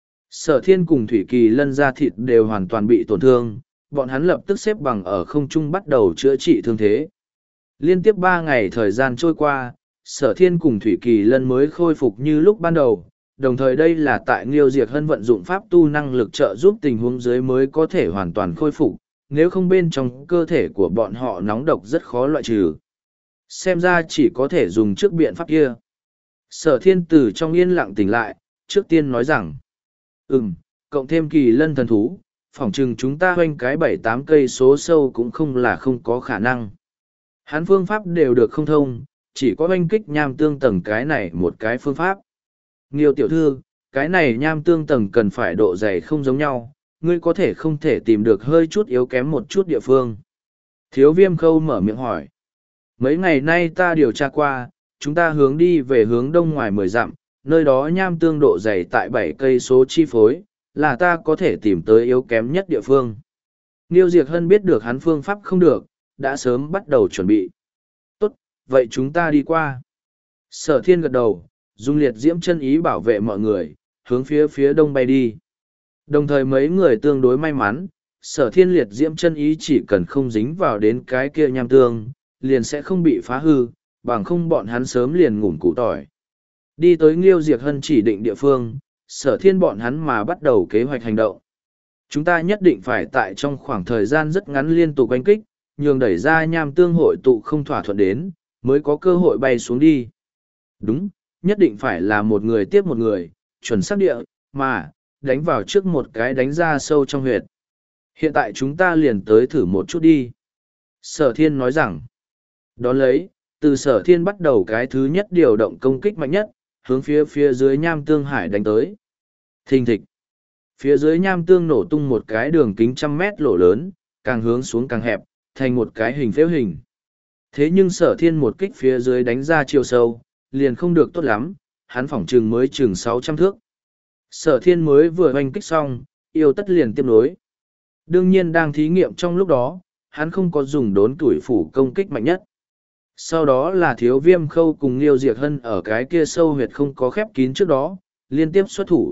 Sở thiên cùng Thủy Kỳ Lân da thịt đều hoàn toàn bị tổn thương, bọn hắn lập tức xếp bằng ở không trung bắt đầu chữa trị thương thế. Liên tiếp ba ngày thời gian trôi qua, sở thiên cùng Thủy Kỳ Lân mới khôi phục như lúc ban đầu, đồng thời đây là tại Nghiêu Diệc Hân vận dụng pháp tu năng lực trợ giúp tình huống dưới mới có thể hoàn toàn khôi phục, nếu không bên trong cơ thể của bọn họ nóng độc rất khó loại trừ. Xem ra chỉ có thể dùng trước biện pháp kia. Sở thiên từ trong yên lặng tỉnh lại, trước tiên nói rằng, ừm, cộng thêm kỳ lân thần thú, phỏng chừng chúng ta hoanh cái bảy tám cây số sâu cũng không là không có khả năng. Hắn phương pháp đều được không thông, chỉ có hoanh kích nham tương tầng cái này một cái phương pháp. Nghiêu tiểu thư, cái này nham tương tầng cần phải độ dày không giống nhau, ngươi có thể không thể tìm được hơi chút yếu kém một chút địa phương. Thiếu viêm khâu mở miệng hỏi. Mấy ngày nay ta điều tra qua, chúng ta hướng đi về hướng đông ngoài mười dặm, nơi đó nham tương độ dày tại bảy cây số chi phối, là ta có thể tìm tới yếu kém nhất địa phương. Niêu Diệc Hân biết được hắn phương pháp không được, đã sớm bắt đầu chuẩn bị. Tốt, vậy chúng ta đi qua. Sở thiên gật đầu, dùng liệt diễm chân ý bảo vệ mọi người, hướng phía phía đông bay đi. Đồng thời mấy người tương đối may mắn, sở thiên liệt diễm chân ý chỉ cần không dính vào đến cái kia nham tương, liền sẽ không bị phá hư, bằng không bọn hắn sớm liền ngủm củ tỏi. Đi tới Nghiêu Diệc Hân chỉ định địa phương, sở thiên bọn hắn mà bắt đầu kế hoạch hành động. Chúng ta nhất định phải tại trong khoảng thời gian rất ngắn liên tục oanh kích, nhường đẩy ra nham tương hội tụ không thỏa thuận đến, mới có cơ hội bay xuống đi. Đúng, nhất định phải là một người tiếp một người, chuẩn xác địa, mà, đánh vào trước một cái đánh ra sâu trong huyệt. Hiện tại chúng ta liền tới thử một chút đi. Sở thiên nói rằng, đón lấy, từ sở thiên bắt đầu cái thứ nhất điều động công kích mạnh nhất, hướng phía phía dưới nham tương hải đánh tới. Thình thịch. Phía dưới nham tương nổ tung một cái đường kính trăm mét lỗ lớn, càng hướng xuống càng hẹp, thành một cái hình phễu hình. Thế nhưng sở thiên một kích phía dưới đánh ra chiều sâu, liền không được tốt lắm, hắn phỏng chừng mới chừng sáu trăm thước. Sở thiên mới vừa hoành kích xong, yêu tất liền tiếp nối. Đương nhiên đang thí nghiệm trong lúc đó, hắn không có dùng đốn tuổi phủ công kích mạnh nhất. Sau đó là thiếu viêm khâu cùng Liêu Diệc Hân ở cái kia sâu huyệt không có khép kín trước đó, liên tiếp xuất thủ.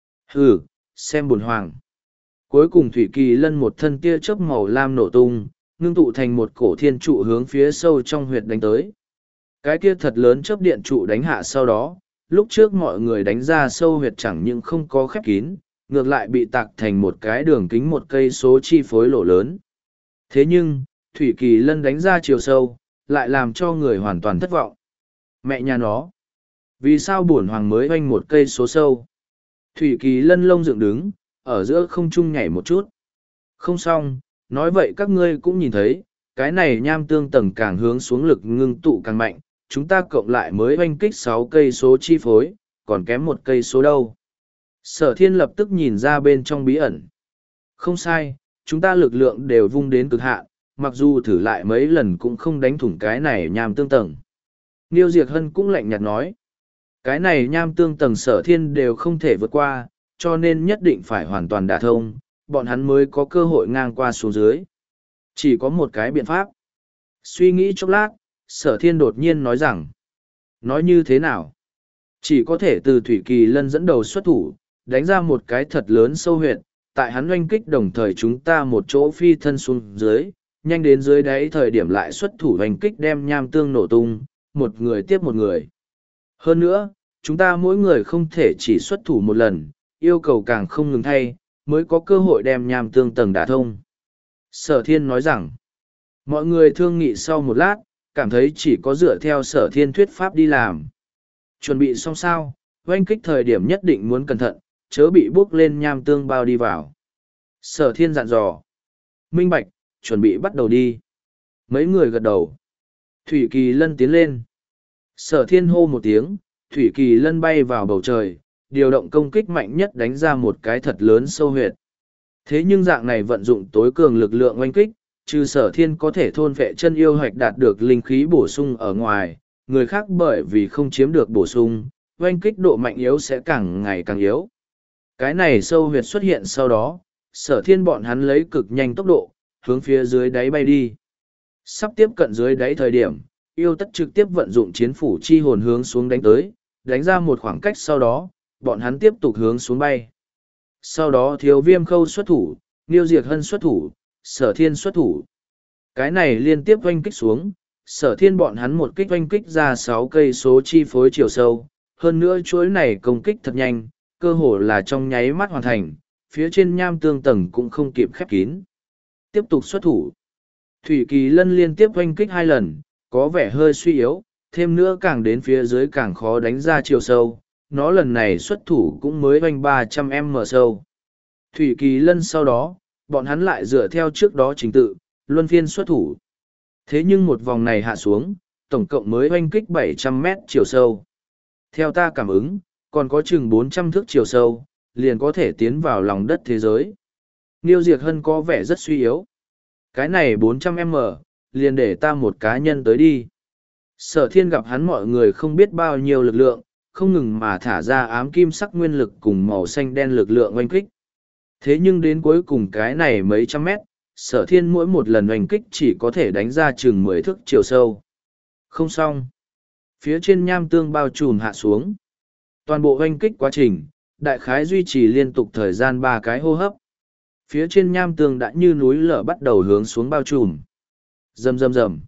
Hừ, xem buồn hoàng. Cuối cùng Thủy Kỳ Lân một thân tia chớp màu lam nổ tung, ngưng tụ thành một cổ thiên trụ hướng phía sâu trong huyệt đánh tới. Cái kia thật lớn chớp điện trụ đánh hạ sau đó, lúc trước mọi người đánh ra sâu huyệt chẳng những không có khép kín, ngược lại bị tạc thành một cái đường kính một cây số chi phối lỗ lớn. Thế nhưng, Thủy Kỳ Lân đánh ra chiều sâu, lại làm cho người hoàn toàn thất vọng. Mẹ nhà nó! Vì sao bổn hoàng mới oanh một cây số sâu? Thủy Kỳ Lân lông dựng đứng, ở giữa không trung nhảy một chút. Không xong, nói vậy các ngươi cũng nhìn thấy, cái này nham tương tầng càng hướng xuống lực ngưng tụ càng mạnh, chúng ta cộng lại mới oanh kích sáu cây số chi phối, còn kém một cây số đâu. Sở thiên lập tức nhìn ra bên trong bí ẩn. Không sai, chúng ta lực lượng đều vung đến cực hạn, mặc dù thử lại mấy lần cũng không đánh thủng cái này nham tương tầng. Niêu Diệc Hân cũng lạnh nhạt nói. Cái này nham tương tầng sở thiên đều không thể vượt qua, cho nên nhất định phải hoàn toàn đả thông, bọn hắn mới có cơ hội ngang qua xuống dưới. Chỉ có một cái biện pháp. Suy nghĩ chốc lát, sở thiên đột nhiên nói rằng. Nói như thế nào? Chỉ có thể từ Thủy Kỳ Lân dẫn đầu xuất thủ, đánh ra một cái thật lớn sâu huyệt, tại hắn oanh kích đồng thời chúng ta một chỗ phi thân xuống dưới, nhanh đến dưới đáy thời điểm lại xuất thủ oanh kích đem nham tương nổ tung, một người tiếp một người. Hơn nữa, chúng ta mỗi người không thể chỉ xuất thủ một lần, yêu cầu càng không ngừng thay, mới có cơ hội đem nham tương tầng đả thông. Sở thiên nói rằng, mọi người thương nghị sau một lát, cảm thấy chỉ có dựa theo sở thiên thuyết pháp đi làm. Chuẩn bị xong sao, oanh kích thời điểm nhất định muốn cẩn thận, chớ bị bốc lên nham tương bao đi vào. Sở thiên dặn dò. Minh bạch, chuẩn bị bắt đầu đi. Mấy người gật đầu. Thủy Kỳ Lân tiến lên. Sở thiên hô một tiếng, Thủy Kỳ Lân bay vào bầu trời, điều động công kích mạnh nhất đánh ra một cái thật lớn sâu huyệt. Thế nhưng dạng này vận dụng tối cường lực lượng oanh kích, trừ sở thiên có thể thôn vệ chân yêu hoạch đạt được linh khí bổ sung ở ngoài, người khác bởi vì không chiếm được bổ sung, oanh kích độ mạnh yếu sẽ càng ngày càng yếu. Cái này sâu huyệt xuất hiện sau đó, sở thiên bọn hắn lấy cực nhanh tốc độ, hướng phía dưới đáy bay đi. Sắp tiếp cận dưới đáy thời điểm, yêu tất trực tiếp vận dụng chiến phủ chi hồn hướng xuống đánh tới, đánh ra một khoảng cách sau đó, bọn hắn tiếp tục hướng xuống bay. Sau đó thiếu viêm khâu xuất thủ, Niêu Diệc Hân xuất thủ, sở thiên xuất thủ. Cái này liên tiếp oanh kích xuống, sở thiên bọn hắn một kích oanh kích ra sáu cây số chi phối chiều sâu, hơn nữa chuỗi này công kích thật nhanh, cơ hồ là trong nháy mắt hoàn thành, phía trên nham tương tầng cũng không kịp khép kín. Tiếp tục xuất thủ. Thủy Kỳ Lân liên tiếp oanh kích hai lần, có vẻ hơi suy yếu, thêm nữa càng đến phía dưới càng khó đánh ra chiều sâu. Nó lần này xuất thủ cũng mới oanh ba trăm m sâu. Thủy Kỳ Lân sau đó, bọn hắn lại dựa theo trước đó trình tự, luân phiên xuất thủ. Thế nhưng một vòng này hạ xuống, tổng cộng mới oanh kích bảy trăm mét chiều sâu. Theo ta cảm ứng, còn có chừng bốn trăm thước chiều sâu, liền có thể tiến vào lòng đất thế giới. Niêu Diệt Hân có vẻ rất suy yếu. Cái này bốn trăm m, liền để ta một cá nhân tới đi. Sở Thiên gặp hắn mọi người không biết bao nhiêu lực lượng, không ngừng mà thả ra ám kim sắc nguyên lực cùng màu xanh đen lực lượng oanh kích. Thế nhưng đến cuối cùng cái này mấy trăm mét, Sở Thiên mỗi một lần oanh kích chỉ có thể đánh ra chừng mười thước chiều sâu. Không xong. Phía trên nham tương bao trùm hạ xuống. Toàn bộ oanh kích quá trình, đại khái duy trì liên tục thời gian ba cái hô hấp. Phía trên nham tương đã như núi lở bắt đầu hướng xuống bao trùm. Rầm rầm rầm.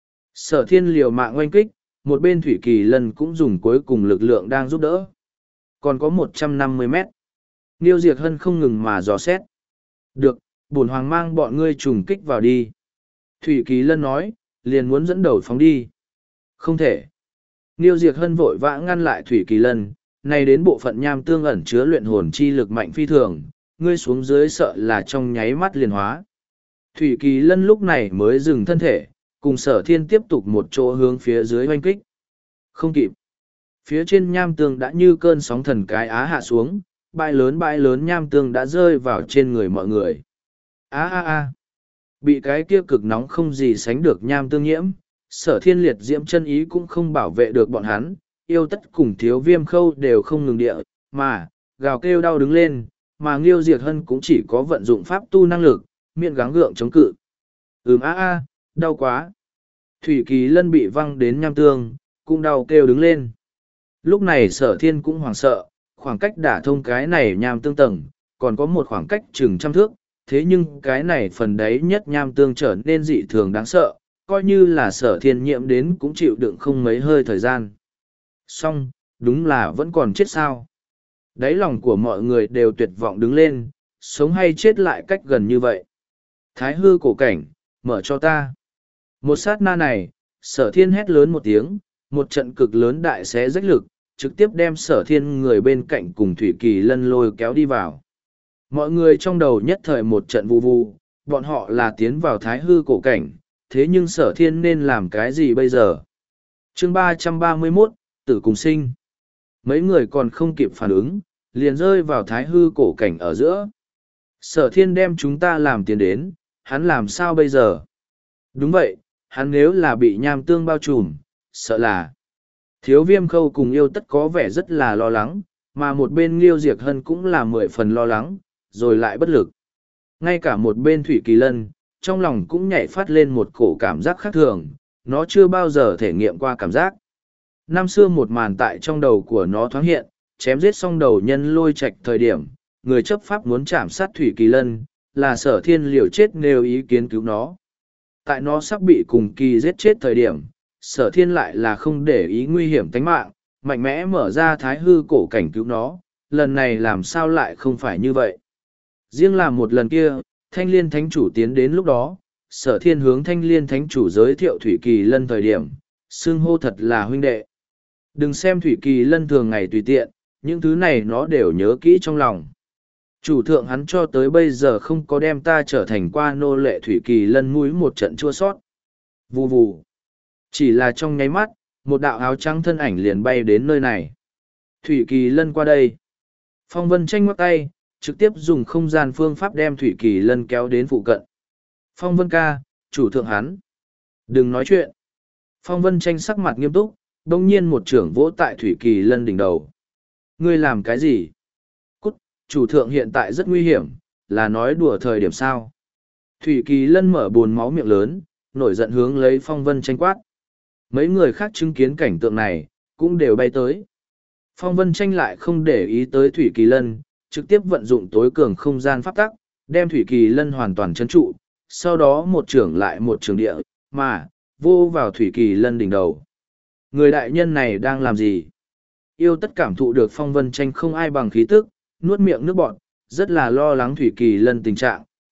Sở Thiên liều mạng oanh kích, một bên Thủy Kỳ Lân cũng dùng cuối cùng lực lượng đang giúp đỡ. Còn có một trăm năm mươi mét. Niêu Diệt Hân không ngừng mà dò xét. Được, bổn hoàng mang bọn ngươi trùng kích vào đi. Thủy Kỳ Lân nói, liền muốn dẫn đầu phóng đi. Không thể. Niêu Diệt Hân vội vã ngăn lại Thủy Kỳ Lân, này đến bộ phận nham tương ẩn chứa luyện hồn chi lực mạnh phi thường, ngươi xuống dưới sợ là trong nháy mắt liền hóa. Thủy Kỳ Lân lúc này mới dừng thân thể, cùng Sở Thiên tiếp tục một chỗ hướng phía dưới hoanh kích. Không kịp. Phía trên nham tương đã như cơn sóng thần cái á hạ xuống, bãi lớn bãi lớn nham tương đã rơi vào trên người mọi người. Á á á. Bị cái kia cực nóng không gì sánh được nham tương nhiễm, Sở Thiên liệt diễm chân ý cũng không bảo vệ được bọn hắn, yêu tất cùng thiếu viêm khâu đều không ngừng địa, mà, gào kêu đau đứng lên, mà Nghiêu Diệt Hân cũng chỉ có vận dụng pháp tu năng lực, miệng gắng gượng chống cự. Ừm á á, đau quá. Thủy Kỳ Lân bị văng đến nham tương, cũng đau kêu đứng lên. Lúc này Sở Thiên cũng hoảng sợ, khoảng cách đả thông cái này nham tương tầng, còn có một khoảng cách chừng trăm thước, thế nhưng cái này phần đấy nhất nham tương trở nên dị thường đáng sợ, coi như là Sở Thiên nhiễm đến cũng chịu đựng không mấy hơi thời gian. Xong, đúng là vẫn còn chết sao. Đáy lòng của mọi người đều tuyệt vọng đứng lên, sống hay chết lại cách gần như vậy. Thái hư cổ cảnh, mở cho ta. Một sát na này, Sở Thiên hét lớn một tiếng, một trận cực lớn đại xé rách lực, trực tiếp đem Sở Thiên người bên cạnh cùng Thủy Kỳ Lân lôi kéo đi vào. Mọi người trong đầu nhất thời một trận vu vu, bọn họ là tiến vào thái hư cổ cảnh, thế nhưng Sở Thiên nên làm cái gì bây giờ? Chương ba trăm ba mươi mốt, Tử cùng sinh. Mấy người còn không kịp phản ứng, liền rơi vào thái hư cổ cảnh ở giữa. Sở Thiên đem chúng ta làm tiền đến, hắn làm sao bây giờ? Đúng vậy, hắn nếu là bị nham tương bao trùm, sợ là thiếu viêm khâu cùng yêu tất có vẻ rất là lo lắng, mà một bên Nghiêu Diệt Hân cũng là mười phần lo lắng, rồi lại bất lực. Ngay cả một bên Thủy Kỳ Lân, trong lòng cũng nhảy phát lên một cổ cảm giác khác thường, nó chưa bao giờ thể nghiệm qua cảm giác. Năm xưa một màn tại trong đầu của nó thoáng hiện, chém giết xong đầu nhân lôi Trạch thời điểm, người chấp pháp muốn chạm sát Thủy Kỳ Lân, là Sở Thiên liều chết nêu ý kiến cứu nó. Tại nó sắp bị cùng kỳ giết chết thời điểm, Sở Thiên lại là không để ý nguy hiểm tính mạng, mạnh mẽ mở ra thái hư cổ cảnh cứu nó, lần này làm sao lại không phải như vậy. Riêng là một lần kia, Thanh Liên Thánh Chủ tiến đến lúc đó, Sở Thiên hướng Thanh Liên Thánh Chủ giới thiệu Thủy Kỳ Lân thời điểm, xưng hô thật là huynh đệ. Đừng xem Thủy Kỳ Lân thường ngày tùy tiện, những thứ này nó đều nhớ kỹ trong lòng. Chủ thượng hắn cho tới bây giờ không có đem ta trở thành qua nô lệ Thủy Kỳ Lân mũi một trận chua sót. Vù vù. Chỉ là trong nháy mắt, một đạo áo trắng thân ảnh liền bay đến nơi này. Thủy Kỳ Lân qua đây. Phong Vân Tranh ngoắc tay, trực tiếp dùng không gian phương pháp đem Thủy Kỳ Lân kéo đến phụ cận. Phong Vân ca, chủ thượng hắn. Đừng nói chuyện. Phong Vân Tranh sắc mặt nghiêm túc, đông nhiên một trưởng vỗ tại Thủy Kỳ Lân đỉnh đầu. Ngươi làm cái gì? Cút, chủ thượng hiện tại rất nguy hiểm, là nói đùa thời điểm sao? Thủy Kỳ Lân mở buồn máu miệng lớn, nổi giận hướng lấy Phong Vân Tranh quát. Mấy người khác chứng kiến cảnh tượng này, cũng đều bay tới. Phong Vân Tranh lại không để ý tới Thủy Kỳ Lân, trực tiếp vận dụng tối cường không gian pháp tắc, đem Thủy Kỳ Lân hoàn toàn trấn trụ, sau đó một trưởng lại một trường địa, mà, vô vào Thủy Kỳ Lân đỉnh đầu. Người đại nhân này đang làm gì? Yêu tất cảm thụ được Phong Vân Tranh không ai bằng khí tức, nuốt miệng nước bọt, rất là lo lắng Thủy Kỳ Lân tình trạng,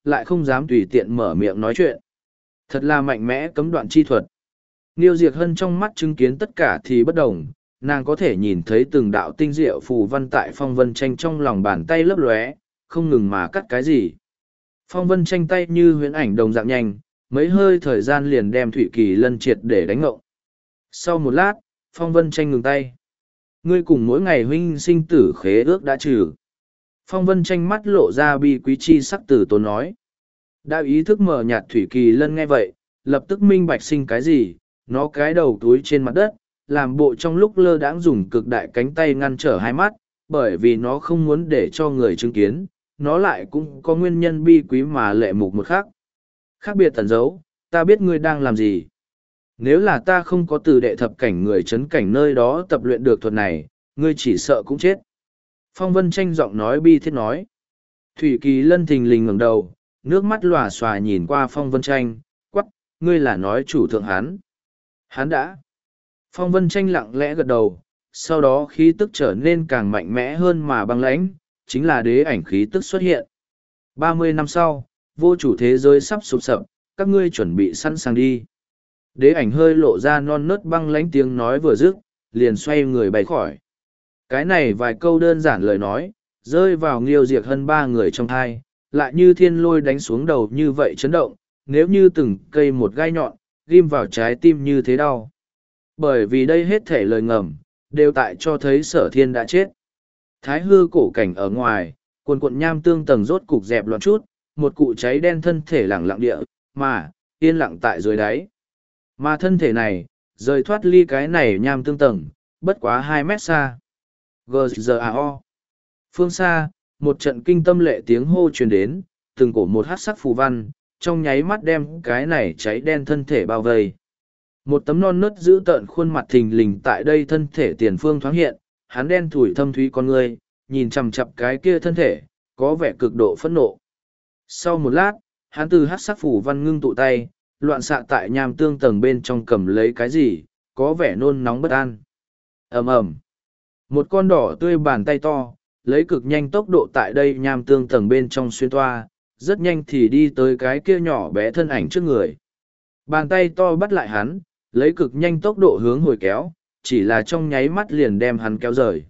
lại không dám tùy tiện mở miệng nói chuyện. Thật là mạnh mẽ cấm đoạn chi thuật. Niêu Diệt Hân trong mắt chứng kiến tất cả thì bất đồng, nàng có thể nhìn thấy từng đạo tinh diệu phù văn tại phong vân tranh trong lòng bàn tay lấp lóe, không ngừng mà cắt cái gì. Phong vân tranh tay như huyễn ảnh đồng dạng nhanh, mấy hơi thời gian liền đem Thủy Kỳ Lân triệt để đánh ngộng. Sau một lát, phong vân tranh ngừng tay. Ngươi cùng mỗi ngày huynh sinh tử khế ước đã trừ. Phong vân tranh mắt lộ ra bi quý chi sắc tử tốn nói. Đã ý thức mở nhạt Thủy Kỳ Lân nghe vậy, lập tức minh bạch sinh cái gì, nó cái đầu túi trên mặt đất, làm bộ trong lúc lơ đãng dùng cực đại cánh tay ngăn trở hai mắt, bởi vì nó không muốn để cho người chứng kiến, nó lại cũng có nguyên nhân bi quý mà lệ mục một khác. Khác biệt tẩn dấu, ta biết ngươi đang làm gì. Nếu là ta không có từ đệ thập cảnh người chấn cảnh nơi đó tập luyện được thuật này, ngươi chỉ sợ cũng chết. Phong vân tranh giọng nói bi thiết nói. Thủy Kỳ Lân thình lình ngẩng đầu, nước mắt lòa xòa nhìn qua phong vân tranh, quắc, ngươi là nói chủ thượng hắn. Hắn đã. Phong vân tranh lặng lẽ gật đầu, sau đó khí tức trở nên càng mạnh mẽ hơn mà băng lãnh, chính là đế ảnh khí tức xuất hiện. Ba mươi năm sau, vô chủ thế giới sắp sụp sập, các ngươi chuẩn bị sẵn sàng đi. Đế ảnh hơi lộ ra non nớt băng lãnh tiếng nói vừa dứt, liền xoay người bay khỏi. Cái này vài câu đơn giản lời nói, rơi vào Nghiêu Diệt Hân ba người trong thai, lại như thiên lôi đánh xuống đầu như vậy chấn động, nếu như từng cây một gai nhọn, ghim vào trái tim như thế đau. Bởi vì đây hết thể lời ngầm, đều tại cho thấy Sở Thiên đã chết. Thái hư cổ cảnh ở ngoài, quần cuộn nham tương tầng rốt cục dẹp loạn chút, một cụ cháy đen thân thể lẳng lặng địa, mà, yên lặng tại dưới đáy. Mà thân thể này, rời thoát ly cái này nham tương tầng, bất quá hai mét xa. giê giê a o. Phương xa, một trận kinh tâm lệ tiếng hô truyền đến, từng cổ một hát sắc phù văn, trong nháy mắt đem cái này cháy đen thân thể bao vây. Một tấm non nớt giữ tợn khuôn mặt thình lình tại đây thân thể tiền phương thoáng hiện, hắn đen thủi thâm thúy con người, nhìn chằm chặp cái kia thân thể, có vẻ cực độ phẫn nộ. Sau một lát, hắn từ hát sắc phù văn ngưng tụ tay, loạn xạ tại nham tương tầng bên trong cầm lấy cái gì, có vẻ nôn nóng bất an. ầm ầm, một con đỏ tươi bàn tay to, lấy cực nhanh tốc độ tại đây nham tương tầng bên trong xuyên toa, rất nhanh thì đi tới cái kia nhỏ bé thân ảnh trước người. Bàn tay to bắt lại hắn, lấy cực nhanh tốc độ hướng hồi kéo, chỉ là trong nháy mắt liền đem hắn kéo rời.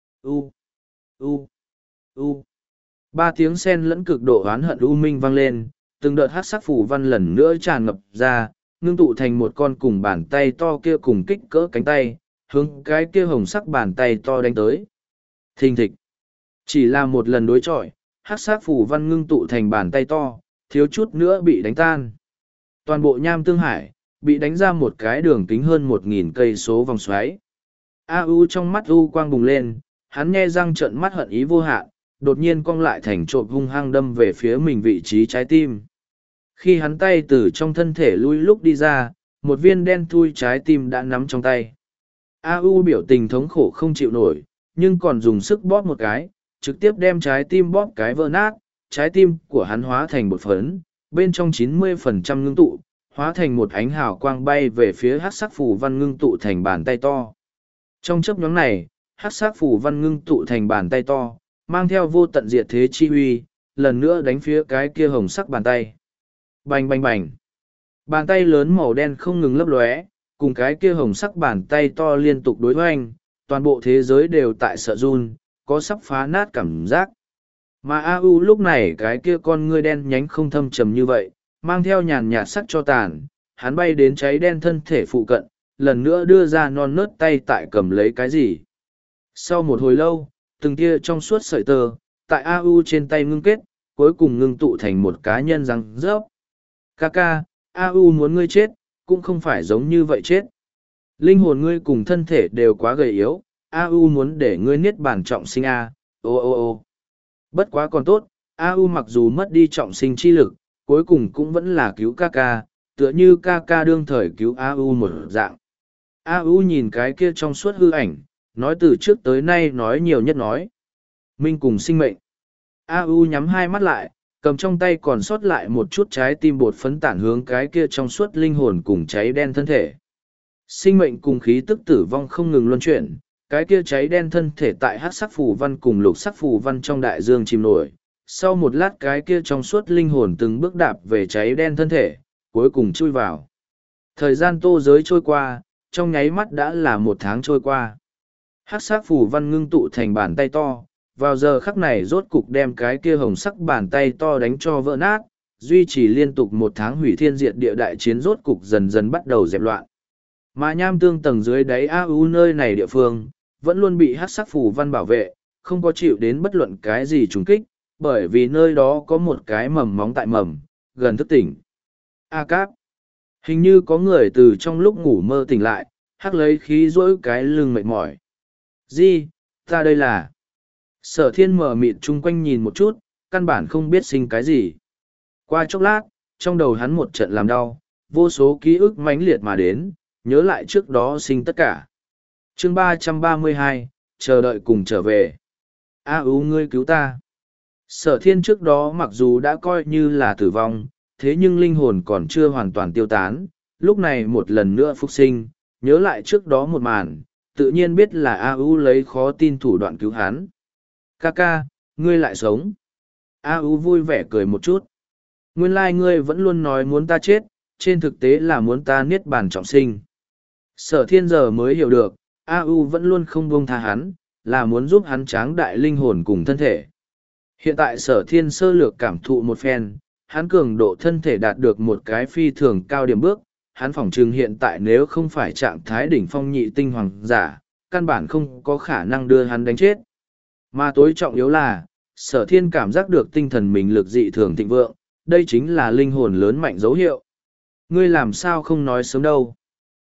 U, u, u. Ba tiếng sen lẫn cực độ oán hận u minh vang lên, từng đợt hát sắc phù văn lần nữa tràn ngập ra, ngưng tụ thành một con cùng bàn tay to kia cùng kích cỡ cánh tay, hướng cái kia hồng sắc bàn tay to đánh tới. Thình thịch. Chỉ là một lần đối chọi, hát sắc phù văn ngưng tụ thành bàn tay to, thiếu chút nữa bị đánh tan. Toàn bộ nham tương hải, bị đánh ra một cái đường kính hơn một nghìn cây số vòng xoáy. A U trong mắt U quang bùng lên, hắn nhe răng trợn mắt hận ý vô hạn, đột nhiên cong lại thành trộm hung hăng đâm về phía mình vị trí trái tim. Khi hắn tay từ trong thân thể lui lúc đi ra, một viên đen thui trái tim đã nắm trong tay. A U biểu tình thống khổ không chịu nổi, nhưng còn dùng sức bóp một cái, trực tiếp đem trái tim bóp cái vỡ nát, trái tim của hắn hóa thành bột phấn, bên trong chín mươi phần trăm ngưng tụ, hóa thành một ánh hào quang bay về phía hắc sắc phù văn ngưng tụ thành bàn tay to. Trong chớp nhoáng này, hắc sắc phù văn ngưng tụ thành bàn tay to, mang theo vô tận diệt thế chi uy, lần nữa đánh phía cái kia hồng sắc bàn tay. Bành bành bành. Bàn tay lớn màu đen không ngừng lấp lóe, cùng cái kia hồng sắc bàn tay to liên tục đối hoành, toàn bộ thế giới đều tại sợ run, có sắp phá nát cảm giác. Mà A U lúc này cái kia con ngươi đen nhánh không thâm trầm như vậy, mang theo nhàn nhạt sắc cho tàn, hắn bay đến cháy đen thân thể phụ cận, lần nữa đưa ra non nớt tay tại cầm lấy cái gì. Sau một hồi lâu, từng tia trong suốt sợi tơ, tại A U trên tay ngưng kết, cuối cùng ngưng tụ thành một cá nhân răng rớp. Kaka, A U muốn ngươi chết, cũng không phải giống như vậy chết. Linh hồn ngươi cùng thân thể đều quá gầy yếu, A U muốn để ngươi niết bàn trọng sinh A, ô ô ô. Bất quá còn tốt, A U mặc dù mất đi trọng sinh chi lực, cuối cùng cũng vẫn là cứu Kaka, tựa như Kaka đương thời cứu A U một dạng. A U nhìn cái kia trong suốt hư ảnh, nói từ trước tới nay nói nhiều nhất nói. Minh cùng sinh mệnh. A U nhắm hai mắt lại, cầm trong tay còn sót lại một chút trái tim bột phấn tản hướng cái kia trong suốt linh hồn cùng cháy đen thân thể. Sinh mệnh cùng khí tức tử vong không ngừng luân chuyển, cái kia cháy đen thân thể tại hắc sắc phù văn cùng lục sắc phù văn trong đại dương chìm nổi, Sau một lát cái kia trong suốt linh hồn từng bước đạp về cháy đen thân thể, cuối cùng chui vào. Thời gian tô giới trôi qua, trong nháy mắt đã là một tháng trôi qua. Hắc sắc phù văn ngưng tụ thành bàn tay to, vào giờ khắc này rốt cục đem cái kia hồng sắc bàn tay to đánh cho vỡ nát, duy trì liên tục một tháng hủy thiên diệt địa đại chiến rốt cục dần dần bắt đầu dẹp loạn. Mà nham tương tầng dưới đáy a u nơi này địa phương, vẫn luôn bị hắc sắc phù văn bảo vệ, không có chịu đến bất luận cái gì trùng kích, bởi vì nơi đó có một cái mầm móng tại mầm, gần thức tỉnh. A Cáp. Hình như có người từ trong lúc ngủ mơ tỉnh lại, hắc lấy khí rỗi cái lưng mệt mỏi. Di, ta đây là... Sở thiên mở mịt chung quanh nhìn một chút, căn bản không biết sinh cái gì. Qua chốc lát, trong đầu hắn một trận làm đau, vô số ký ức mãnh liệt mà đến, nhớ lại trước đó sinh tất cả. chương ba trăm ba mươi hai, chờ đợi cùng trở về. A ú ngươi cứu ta. Sở thiên trước đó mặc dù đã coi như là tử vong, thế nhưng linh hồn còn chưa hoàn toàn tiêu tán, lúc này một lần nữa phục sinh, nhớ lại trước đó một màn, tự nhiên biết là A U lấy khó tin thủ đoạn cứu hắn. Ca ca, ngươi lại sống. A U vui vẻ cười một chút. Nguyên lai ngươi vẫn luôn nói muốn ta chết, trên thực tế là muốn ta niết bàn trọng sinh. Sở thiên giờ mới hiểu được, A U vẫn luôn không buông tha hắn, là muốn giúp hắn tráng đại linh hồn cùng thân thể. Hiện tại sở thiên sơ lược cảm thụ một phen, hắn cường độ thân thể đạt được một cái phi thường cao điểm bước, hắn phỏng chừng hiện tại nếu không phải trạng thái đỉnh phong nhị tinh hoàng giả, căn bản không có khả năng đưa hắn đánh chết. Mà tối trọng yếu là, sở thiên cảm giác được tinh thần mình lực dị thường thịnh vượng, đây chính là linh hồn lớn mạnh dấu hiệu. Ngươi làm sao không nói sớm đâu?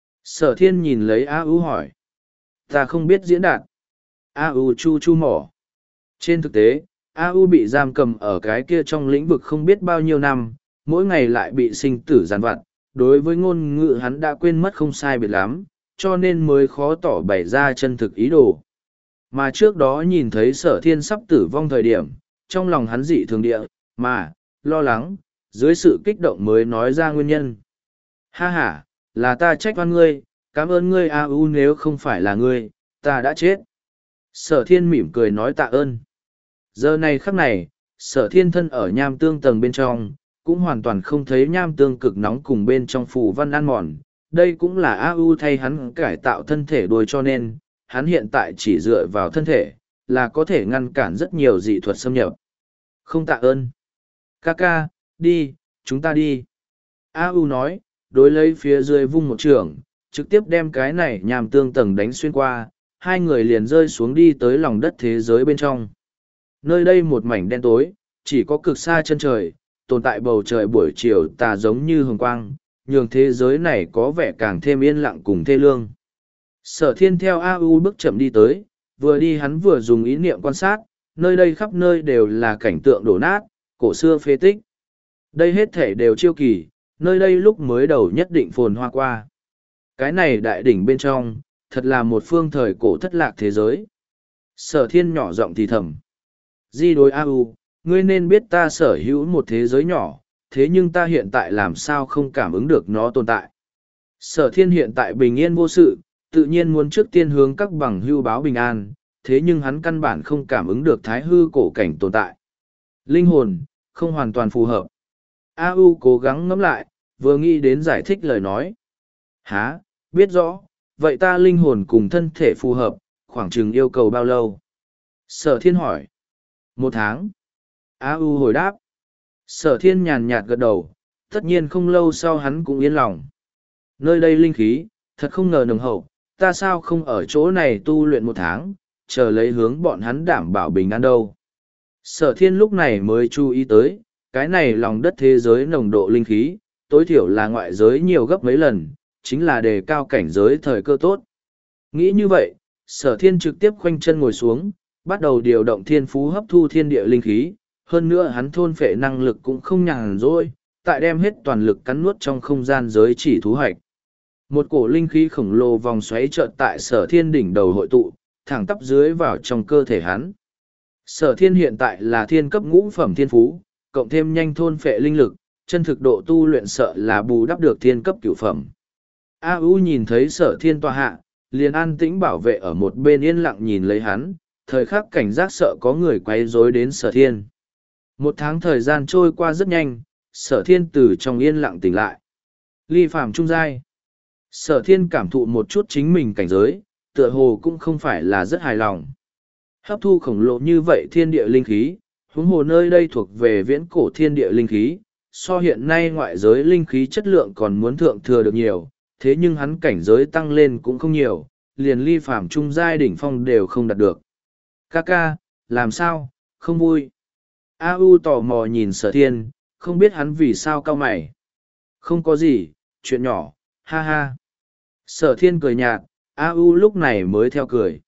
Sở thiên nhìn lấy A U hỏi. Ta không biết diễn đạt. A U chu chu mỏ. Trên thực tế, A U bị giam cầm ở cái kia trong lĩnh vực không biết bao nhiêu năm, mỗi ngày lại bị sinh tử giàn vặt. Đối với ngôn ngữ hắn đã quên mất không sai biệt lắm, cho nên mới khó tỏ bày ra chân thực ý đồ. Mà trước đó nhìn thấy sở thiên sắp tử vong thời điểm, trong lòng hắn dị thường địa, mà, lo lắng, dưới sự kích động mới nói ra nguyên nhân. Ha ha, là ta trách oan ngươi, cảm ơn ngươi A U, nếu không phải là ngươi, ta đã chết. Sở thiên mỉm cười nói tạ ơn. Giờ này khắc này, sở thiên thân ở nham tương tầng bên trong, cũng hoàn toàn không thấy nham tương cực nóng cùng bên trong phù văn ăn mòn. Đây cũng là A U thay hắn cải tạo thân thể đuôi, cho nên, hắn hiện tại chỉ dựa vào thân thể, là có thể ngăn cản rất nhiều dị thuật xâm nhập. Không tạ ơn. Kaka, đi, chúng ta đi. A U nói, đối lấy phía dưới vung một trường, trực tiếp đem cái này nham tương tầng đánh xuyên qua, hai người liền rơi xuống đi tới lòng đất thế giới bên trong. Nơi đây một mảnh đen tối, chỉ có cực xa chân trời, tồn tại bầu trời buổi chiều tà giống như hồng quang, nhường thế giới này có vẻ càng thêm yên lặng cùng thê lương. Sở thiên theo A U bước chậm đi tới, vừa đi hắn vừa dùng ý niệm quan sát, nơi đây khắp nơi đều là cảnh tượng đổ nát, cổ xưa phế tích. Đây hết thể đều chiêu kỳ, nơi đây lúc mới đầu nhất định phồn hoa qua. Cái này đại đỉnh bên trong, thật là một phương thời cổ thất lạc thế giới. Sở thiên nhỏ giọng thì thầm. Di đối A U, ngươi nên biết ta sở hữu một thế giới nhỏ, thế nhưng ta hiện tại làm sao không cảm ứng được nó tồn tại. Sở thiên hiện tại bình yên vô sự, tự nhiên muốn trước tiên hướng các bằng hưu báo bình an, thế nhưng hắn căn bản không cảm ứng được thái hư cổ cảnh tồn tại. Linh hồn, không hoàn toàn phù hợp. A U cố gắng ngẫm lại, vừa nghĩ đến giải thích lời nói. Hả, biết rõ, vậy ta linh hồn cùng thân thể phù hợp, khoảng chừng yêu cầu bao lâu? Sở thiên hỏi. Một tháng. A U hồi đáp. Sở thiên nhàn nhạt gật đầu, tất nhiên không lâu sau hắn cũng yên lòng. Nơi đây linh khí, thật không ngờ nồng hậu, ta sao không ở chỗ này tu luyện một tháng, chờ lấy hướng bọn hắn đảm bảo bình an đâu. Sở thiên lúc này mới chú ý tới, cái này lòng đất thế giới nồng độ linh khí, tối thiểu là ngoại giới nhiều gấp mấy lần, chính là đề cao cảnh giới thời cơ tốt. Nghĩ như vậy, sở thiên trực tiếp khoanh chân ngồi xuống, bắt đầu điều động thiên phú hấp thu thiên địa linh khí, hơn nữa hắn thôn phệ năng lực cũng không nhàn rỗi, tại đem hết toàn lực cắn nuốt trong không gian giới chỉ thú hoạch. Một cổ linh khí khổng lồ vòng xoáy chợt tại sở thiên đỉnh đầu hội tụ, thẳng tắp dưới vào trong cơ thể hắn. Sở thiên hiện tại là thiên cấp ngũ phẩm thiên phú, cộng thêm nhanh thôn phệ linh lực, chân thực độ tu luyện sợ là bù đắp được thiên cấp cửu phẩm. A U nhìn thấy sở thiên tòa hạ, liền an tĩnh bảo vệ ở một bên yên lặng nhìn lấy hắn, thời khắc cảnh giác sợ có người quấy rối đến sở thiên. Một tháng thời gian trôi qua rất nhanh, sở thiên từ trong yên lặng tỉnh lại. Ly phàm trung giai. Sở thiên cảm thụ một chút chính mình cảnh giới, tựa hồ cũng không phải là rất hài lòng. Hấp thu khổng lồ như vậy thiên địa linh khí, huống hồ nơi đây thuộc về viễn cổ thiên địa linh khí, so hiện nay ngoại giới linh khí chất lượng còn muốn thượng thừa được nhiều, thế nhưng hắn cảnh giới tăng lên cũng không nhiều, liền ly phàm trung giai đỉnh phong đều không đạt được. Ca ca, làm sao, không vui. A U tò mò nhìn sở thiên, không biết hắn vì sao cau mày. Không có gì, chuyện nhỏ, ha ha. Sở thiên cười nhạt, A U lúc này mới theo cười.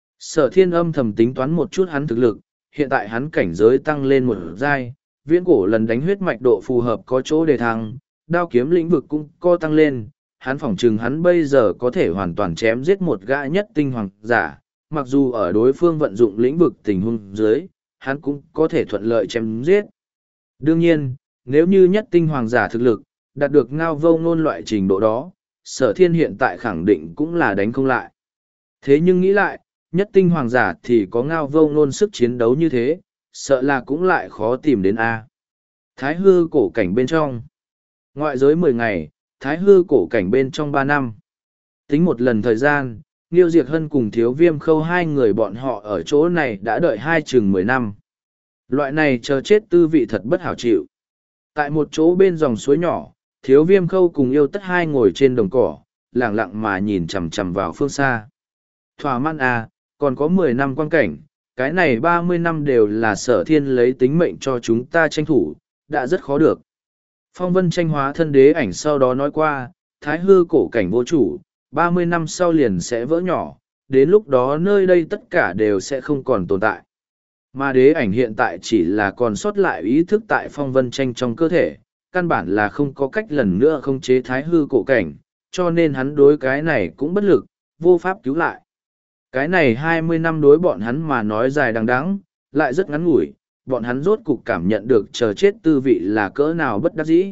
Sở thiên âm thầm tính toán một chút hắn thực lực, hiện tại hắn cảnh giới tăng lên một giai, viễn cổ lần đánh huyết mạch độ phù hợp có chỗ đề thăng, đao kiếm lĩnh vực cũng co tăng lên, hắn phỏng chừng hắn bây giờ có thể hoàn toàn chém giết một gã nhất tinh hoàng giả, mặc dù ở đối phương vận dụng lĩnh vực tình huống dưới, hắn cũng có thể thuận lợi chém giết. Đương nhiên, nếu như nhất tinh hoàng giả thực lực, đạt được ngao vô ngôn loại trình độ đó, sở thiên hiện tại khẳng định cũng là đánh không lại. Thế nhưng nghĩ lại, nhất tinh hoàng giả thì có ngao vô ngôn sức chiến đấu như thế, sợ là cũng lại khó tìm đến A. Thái hư cổ cảnh bên trong. Ngoại giới mười ngày, thái hư cổ cảnh bên trong ba năm. Tính một lần thời gian, Nghiêu Diệt Hân cùng Thiếu Viêm Khâu hai người bọn họ ở chỗ này đã đợi hai chừng mười năm. Loại này chờ chết tư vị thật bất hảo chịu. Tại một chỗ bên dòng suối nhỏ, Thiếu Viêm Khâu cùng Yêu Tất hai ngồi trên đồng cỏ, lặng lặng mà nhìn chằm chằm vào phương xa. Thỏa mãn à, còn có mười năm quan cảnh, cái này ba mươi năm đều là sở thiên lấy tính mệnh cho chúng ta tranh thủ, đã rất khó được. Phong Vân tranh hóa thân đế ảnh sau đó nói qua, thái hư cổ cảnh vô chủ, ba mươi năm sau liền sẽ vỡ nhỏ, đến lúc đó nơi đây tất cả đều sẽ không còn tồn tại. Mà đế ảnh hiện tại chỉ là còn sót lại ý thức tại phong vân tranh trong cơ thể, căn bản là không có cách lần nữa không chế thái hư cổ cảnh, cho nên hắn đối cái này cũng bất lực, vô pháp cứu lại. Cái này hai mươi năm đối bọn hắn mà nói dài đằng đẵng, lại rất ngắn ngủi, bọn hắn rốt cục cảm nhận được chờ chết tư vị là cỡ nào bất đắc dĩ.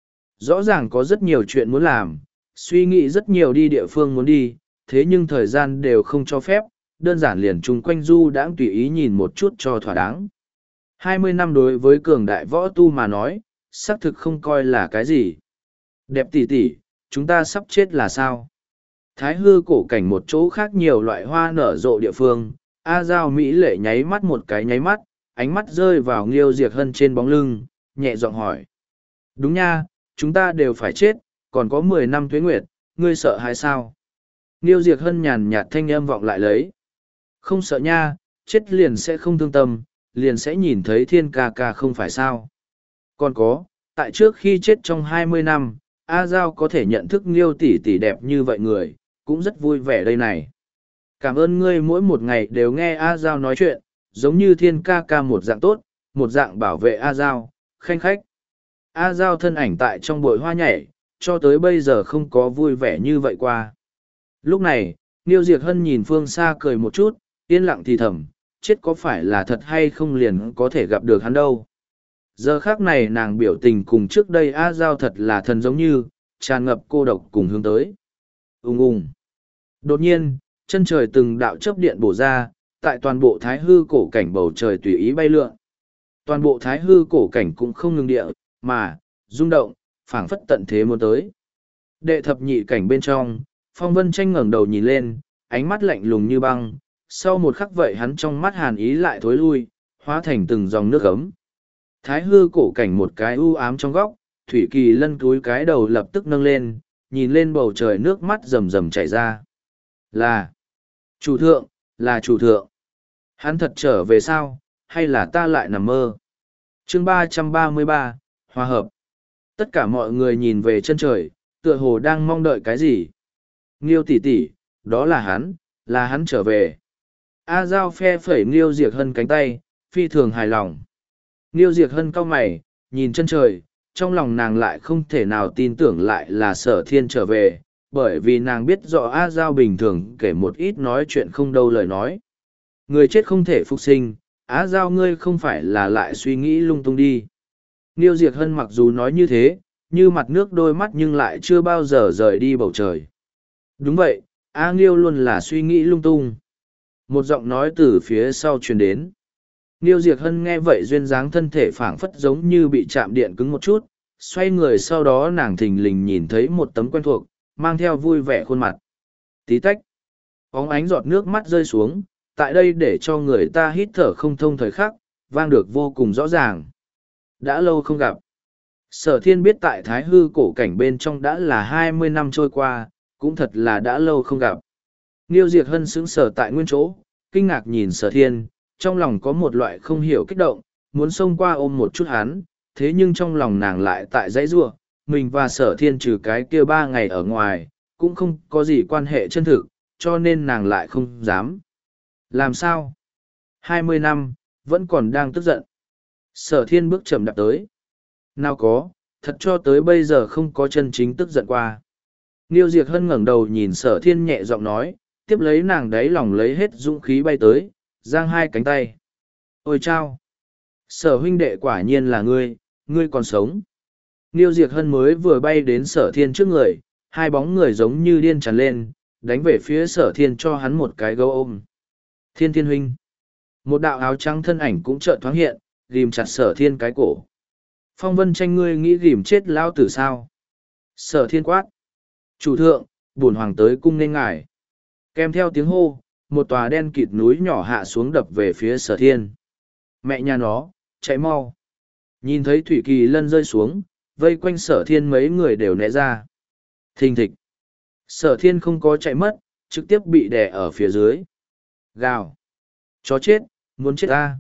Rõ ràng có rất nhiều chuyện muốn làm, suy nghĩ rất nhiều đi địa phương muốn đi, thế nhưng thời gian đều không cho phép, đơn giản liền chung quanh du đãng tùy ý nhìn một chút cho thỏa đáng. Hai mươi năm đối với cường đại võ tu mà nói, xác thực không coi là cái gì. Đẹp tỷ tỷ, chúng ta sắp chết là sao? Thái hư cổ cảnh một chỗ khác nhiều loại hoa nở rộ địa phương, A Giao Mỹ lệ nháy mắt một cái nháy mắt, ánh mắt rơi vào Nghiêu Diệt Hân trên bóng lưng, nhẹ giọng hỏi. Đúng nha, chúng ta đều phải chết, còn có mười năm tuế nguyệt, ngươi sợ hay sao? Nghiêu Diệt Hân nhàn nhạt thanh âm vọng lại lấy. Không sợ nha, chết liền sẽ không thương tâm, liền sẽ nhìn thấy thiên ca ca không phải sao. Còn có, tại trước khi chết trong hai mươi năm, A Giao có thể nhận thức Nghiêu tỷ tỷ đẹp như vậy người, cũng rất vui vẻ đây này. Cảm ơn ngươi mỗi một ngày đều nghe A Giao nói chuyện, giống như thiên ca ca một dạng tốt, một dạng bảo vệ A Giao, khanh khách. A Giao thân ảnh tại trong bụi hoa nhảy, cho tới bây giờ không có vui vẻ như vậy qua. Lúc này, Nghiêu Diệt Hân nhìn phương xa cười một chút, yên lặng thì thầm, chết có phải là thật hay không liền có thể gặp được hắn đâu. Giờ khác này nàng biểu tình cùng trước đây A Giao thật là thần giống như, tràn ngập cô độc cùng hướng tới. Ung ung. Đột nhiên, chân trời từng đạo chớp điện bổ ra, tại toàn bộ thái hư cổ cảnh bầu trời tùy ý bay lượn. Toàn bộ thái hư cổ cảnh cũng không ngừng địa, mà, rung động, phảng phất tận thế muốn tới. Đệ thập nhị cảnh bên trong, Phong Vân Tranh ngẩng đầu nhìn lên, ánh mắt lạnh lùng như băng, sau một khắc vậy hắn trong mắt hàn ý lại thối lui, hóa thành từng dòng nước ấm. Thái hư cổ cảnh một cái u ám trong góc, Thủy Kỳ Lân cúi cái đầu lập tức nâng lên, nhìn lên bầu trời nước mắt rầm rầm chảy ra. Là, chủ thượng, là chủ thượng. Hắn thật trở về sao, hay là ta lại nằm mơ? Chương ba trăm ba mươi ba, Hòa hợp. Tất cả mọi người nhìn về chân trời, tựa hồ đang mong đợi cái gì. Nghiêu tỷ tỷ, đó là hắn, là hắn trở về. A Giao phe phẩy Nghiêu Diệt Hân cánh tay, phi thường hài lòng. Nghiêu Diệt Hân cau mày, nhìn chân trời, trong lòng nàng lại không thể nào tin tưởng lại là sở thiên trở về, bởi vì nàng biết rõ A Giao bình thường kể một ít nói chuyện không đâu lời nói. Người chết không thể phục sinh, Á Giao ngươi không phải là lại suy nghĩ lung tung đi. Nghiêu Diệt Hân mặc dù nói như thế, như mặt nước đôi mắt nhưng lại chưa bao giờ rời đi bầu trời. Đúng vậy, A Nghiêu luôn là suy nghĩ lung tung. Một giọng nói từ phía sau truyền đến. Niêu Diệc Hân nghe vậy duyên dáng thân thể phảng phất giống như bị chạm điện cứng một chút, xoay người sau đó nàng thình lình nhìn thấy một tấm quen thuộc, mang theo vui vẻ khuôn mặt. Tí tách. Bóng ánh giọt nước mắt rơi xuống, tại đây để cho người ta hít thở không thông thời khắc, vang được vô cùng rõ ràng. Đã lâu không gặp. Sở Thiên biết tại Thái Hư cổ cảnh bên trong đã là hai mươi năm trôi qua, cũng thật là đã lâu không gặp. Niêu Diệc Hân sững sờ tại nguyên chỗ, kinh ngạc nhìn Sở Thiên, trong lòng có một loại không hiểu kích động, muốn xông qua ôm một chút hắn, thế nhưng trong lòng nàng lại tại dãy giụa, mình và Sở Thiên trừ cái kia ba ngày ở ngoài, cũng không có gì quan hệ chân thực, cho nên nàng lại không dám. Làm sao? Hai mươi năm, vẫn còn đang tức giận. Sở Thiên bước chậm đạp tới. Nào có, thật cho tới bây giờ không có chân chính tức giận qua. Niêu Diệc Hân ngẩng đầu nhìn Sở Thiên nhẹ giọng nói, tiếp lấy nàng đáy lòng lấy hết dũng khí bay tới, giang hai cánh tay. Ôi chao! Sở huynh đệ quả nhiên là ngươi, ngươi còn sống. Niêu Diệc Hân mới vừa bay đến Sở Thiên trước người, hai bóng người giống như điên tràn lên, đánh về phía Sở Thiên cho hắn một cái gấu ôm. Thiên Thiên huynh! Một đạo áo trắng thân ảnh cũng chợt thoáng hiện, ghim chặt Sở Thiên cái cổ. Phong Vân Tranh ngươi nghĩ ghim chết lão tử sao? Sở Thiên quát. Chủ thượng, bổn hoàng tới cung nên ngài. Kèm theo tiếng hô, một tòa đen kịt núi nhỏ hạ xuống đập về phía Sở Thiên. Mẹ nhà nó, chạy mau. Nhìn thấy Thủy Kỳ Lân rơi xuống, vây quanh Sở Thiên mấy người đều né ra. Thình thịch. Sở Thiên không có chạy mất, trực tiếp bị đè ở phía dưới. Gào. Chó chết, muốn chết ta.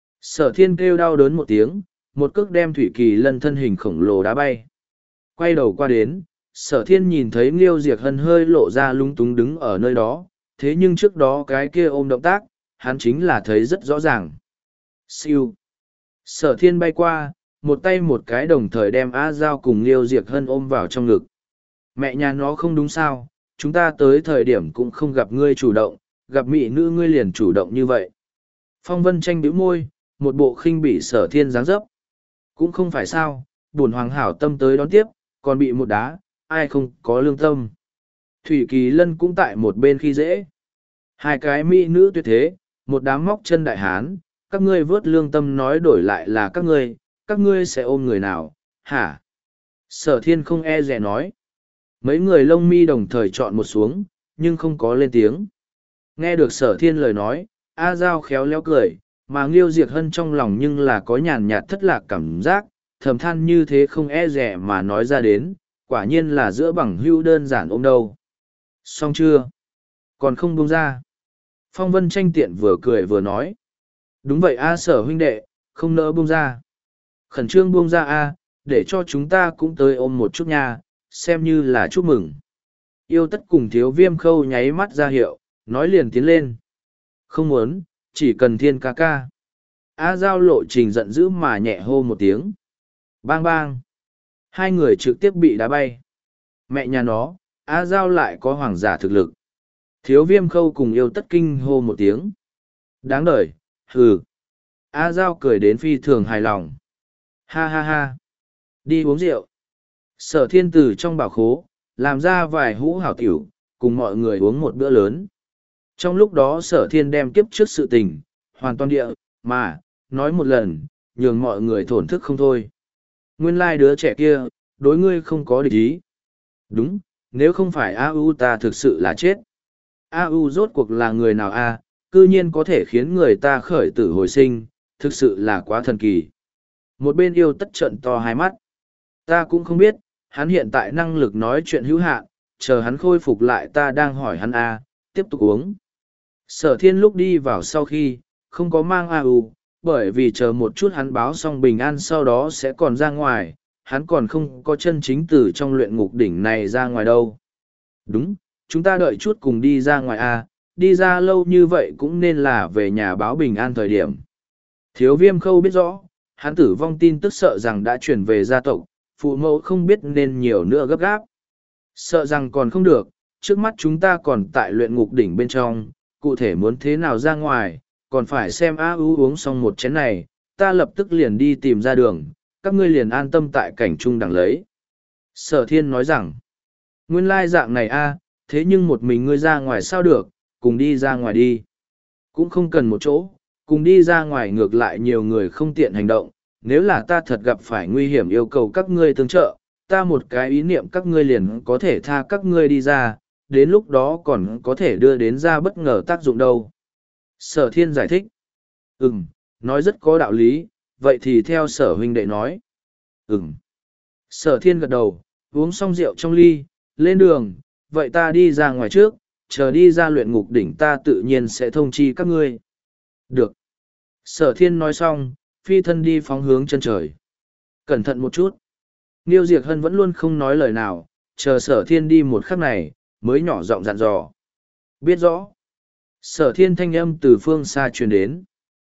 Sở Thiên kêu đau đớn một tiếng, một cước đem Thủy Kỳ Lân thân hình khổng lồ đá bay. Quay đầu qua đến, Sở Thiên nhìn thấy Liêu Diệc Hân hơi lộ ra lung túng đứng ở nơi đó, thế nhưng trước đó cái kia ôm động tác, hắn chính là thấy rất rõ ràng. Siêu. Sở Thiên bay qua, một tay một cái đồng thời đem A Giao cùng Liêu Diệc Hân ôm vào trong ngực. Mẹ nhà nó không đúng sao, chúng ta tới thời điểm cũng không gặp ngươi chủ động, gặp mỹ nữ ngươi liền chủ động như vậy. Phong Vân Tranh bĩu môi, một bộ khinh bỉ Sở Thiên dáng dấp. Cũng không phải sao, bổn hoàng hảo tâm tới đón tiếp, còn bị một đá, ai không có lương tâm. Thủy Kỳ Lân cũng tại một bên khi dễ. Hai cái mỹ nữ tuyệt thế, một đám móc chân đại hán, các ngươi vớt lương tâm nói đổi lại là các ngươi, các ngươi sẽ ôm người nào, hả? Sở Thiên không e dè nói. Mấy người lông mi đồng thời chọn một xuống, nhưng không có lên tiếng. Nghe được Sở Thiên lời nói, A Giao khéo léo cười, mà Liêu Diệc Hân trong lòng nhưng là có nhàn nhạt thất lạc cảm giác, thầm than như thế không e dè mà nói ra đến, quả nhiên là giữa bằng hữu đơn giản ôm đâu. Xong chưa? Còn không buông ra. Phong Vân Tranh tiện vừa cười vừa nói. Đúng vậy a Sở huynh đệ, không nỡ buông ra. Khẩn trương buông ra a, để cho chúng ta cũng tới ôm một chút nha, xem như là chúc mừng. Yêu Tất cùng Thiếu Viêm Khâu nháy mắt ra hiệu, nói liền tiến lên. Không muốn, chỉ cần Thiên ca ca. A Giao lộ trình giận dữ mà nhẹ hô một tiếng. Bang bang. Hai người trực tiếp bị đá bay. Mẹ nhà nó, A Giao lại có hoàng giả thực lực. Thiếu Viêm Khâu cùng Yêu Tất kinh hô một tiếng. Đáng đời, hừ. A Giao cười đến phi thường hài lòng. Ha ha ha. Đi uống rượu. Sở Thiên từ trong bảo khố, làm ra vài hũ hảo tiểu, cùng mọi người uống một bữa lớn. Trong lúc đó Sở Thiên đem kiếp trước sự tình, hoàn toàn địa, mà, nói một lần, nhường mọi người thổn thức không thôi. Nguyên lai đứa trẻ kia, đối ngươi không có địch ý. Đúng, nếu không phải A U ta thực sự là chết. A U rốt cuộc là người nào a, cư nhiên có thể khiến người ta khởi tử hồi sinh, thực sự là quá thần kỳ. Một bên Yêu Tất trợn to hai mắt. Ta cũng không biết, hắn hiện tại năng lực nói chuyện hữu hạn, chờ hắn khôi phục lại ta đang hỏi hắn a, tiếp tục uống. Sở Thiên lúc đi vào sau khi, không có mang A U, bởi vì chờ một chút hắn báo xong bình an sau đó sẽ còn ra ngoài, hắn còn không có chân chính từ trong luyện ngục đỉnh này ra ngoài đâu. Đúng, chúng ta đợi chút cùng đi ra ngoài a, đi ra lâu như vậy cũng nên là về nhà báo bình an thời điểm. Thiếu Viêm Khâu biết rõ, hắn tử vong tin tức sợ rằng đã chuyển về gia tộc, phụ mẫu không biết nên nhiều nữa gấp gáp. Sợ rằng còn không được, trước mắt chúng ta còn tại luyện ngục đỉnh bên trong, cụ thể muốn thế nào ra ngoài, còn phải xem A U uống xong một chén này, ta lập tức liền đi tìm ra đường, các ngươi liền an tâm tại cảnh trung đẳng lấy. Sở Thiên nói rằng, nguyên lai dạng này a, thế nhưng một mình ngươi ra ngoài sao được, cùng đi ra ngoài đi. Cũng không cần một chỗ, Cùng đi ra ngoài ngược lại nhiều người không tiện hành động, nếu là ta thật gặp phải nguy hiểm yêu cầu các ngươi tương trợ, ta một cái ý niệm các ngươi liền có thể tha các ngươi đi ra, đến lúc đó còn có thể đưa đến ra bất ngờ tác dụng đâu. Sở thiên giải thích. Ừm, nói rất có đạo lý, vậy thì theo sở huynh đệ nói. Ừm. Sở thiên gật đầu, uống xong rượu trong ly, lên đường, vậy ta đi ra ngoài trước, chờ đi ra luyện ngục đỉnh ta tự nhiên sẽ thông chi các ngươi. Được. Sở thiên nói xong, phi thân đi phóng hướng chân trời. Cẩn thận một chút. Niêu Diệc Hân vẫn luôn không nói lời nào, chờ sở thiên đi một khắc này, mới nhỏ giọng dặn dò. Biết rõ. Sở thiên thanh âm từ phương xa truyền đến.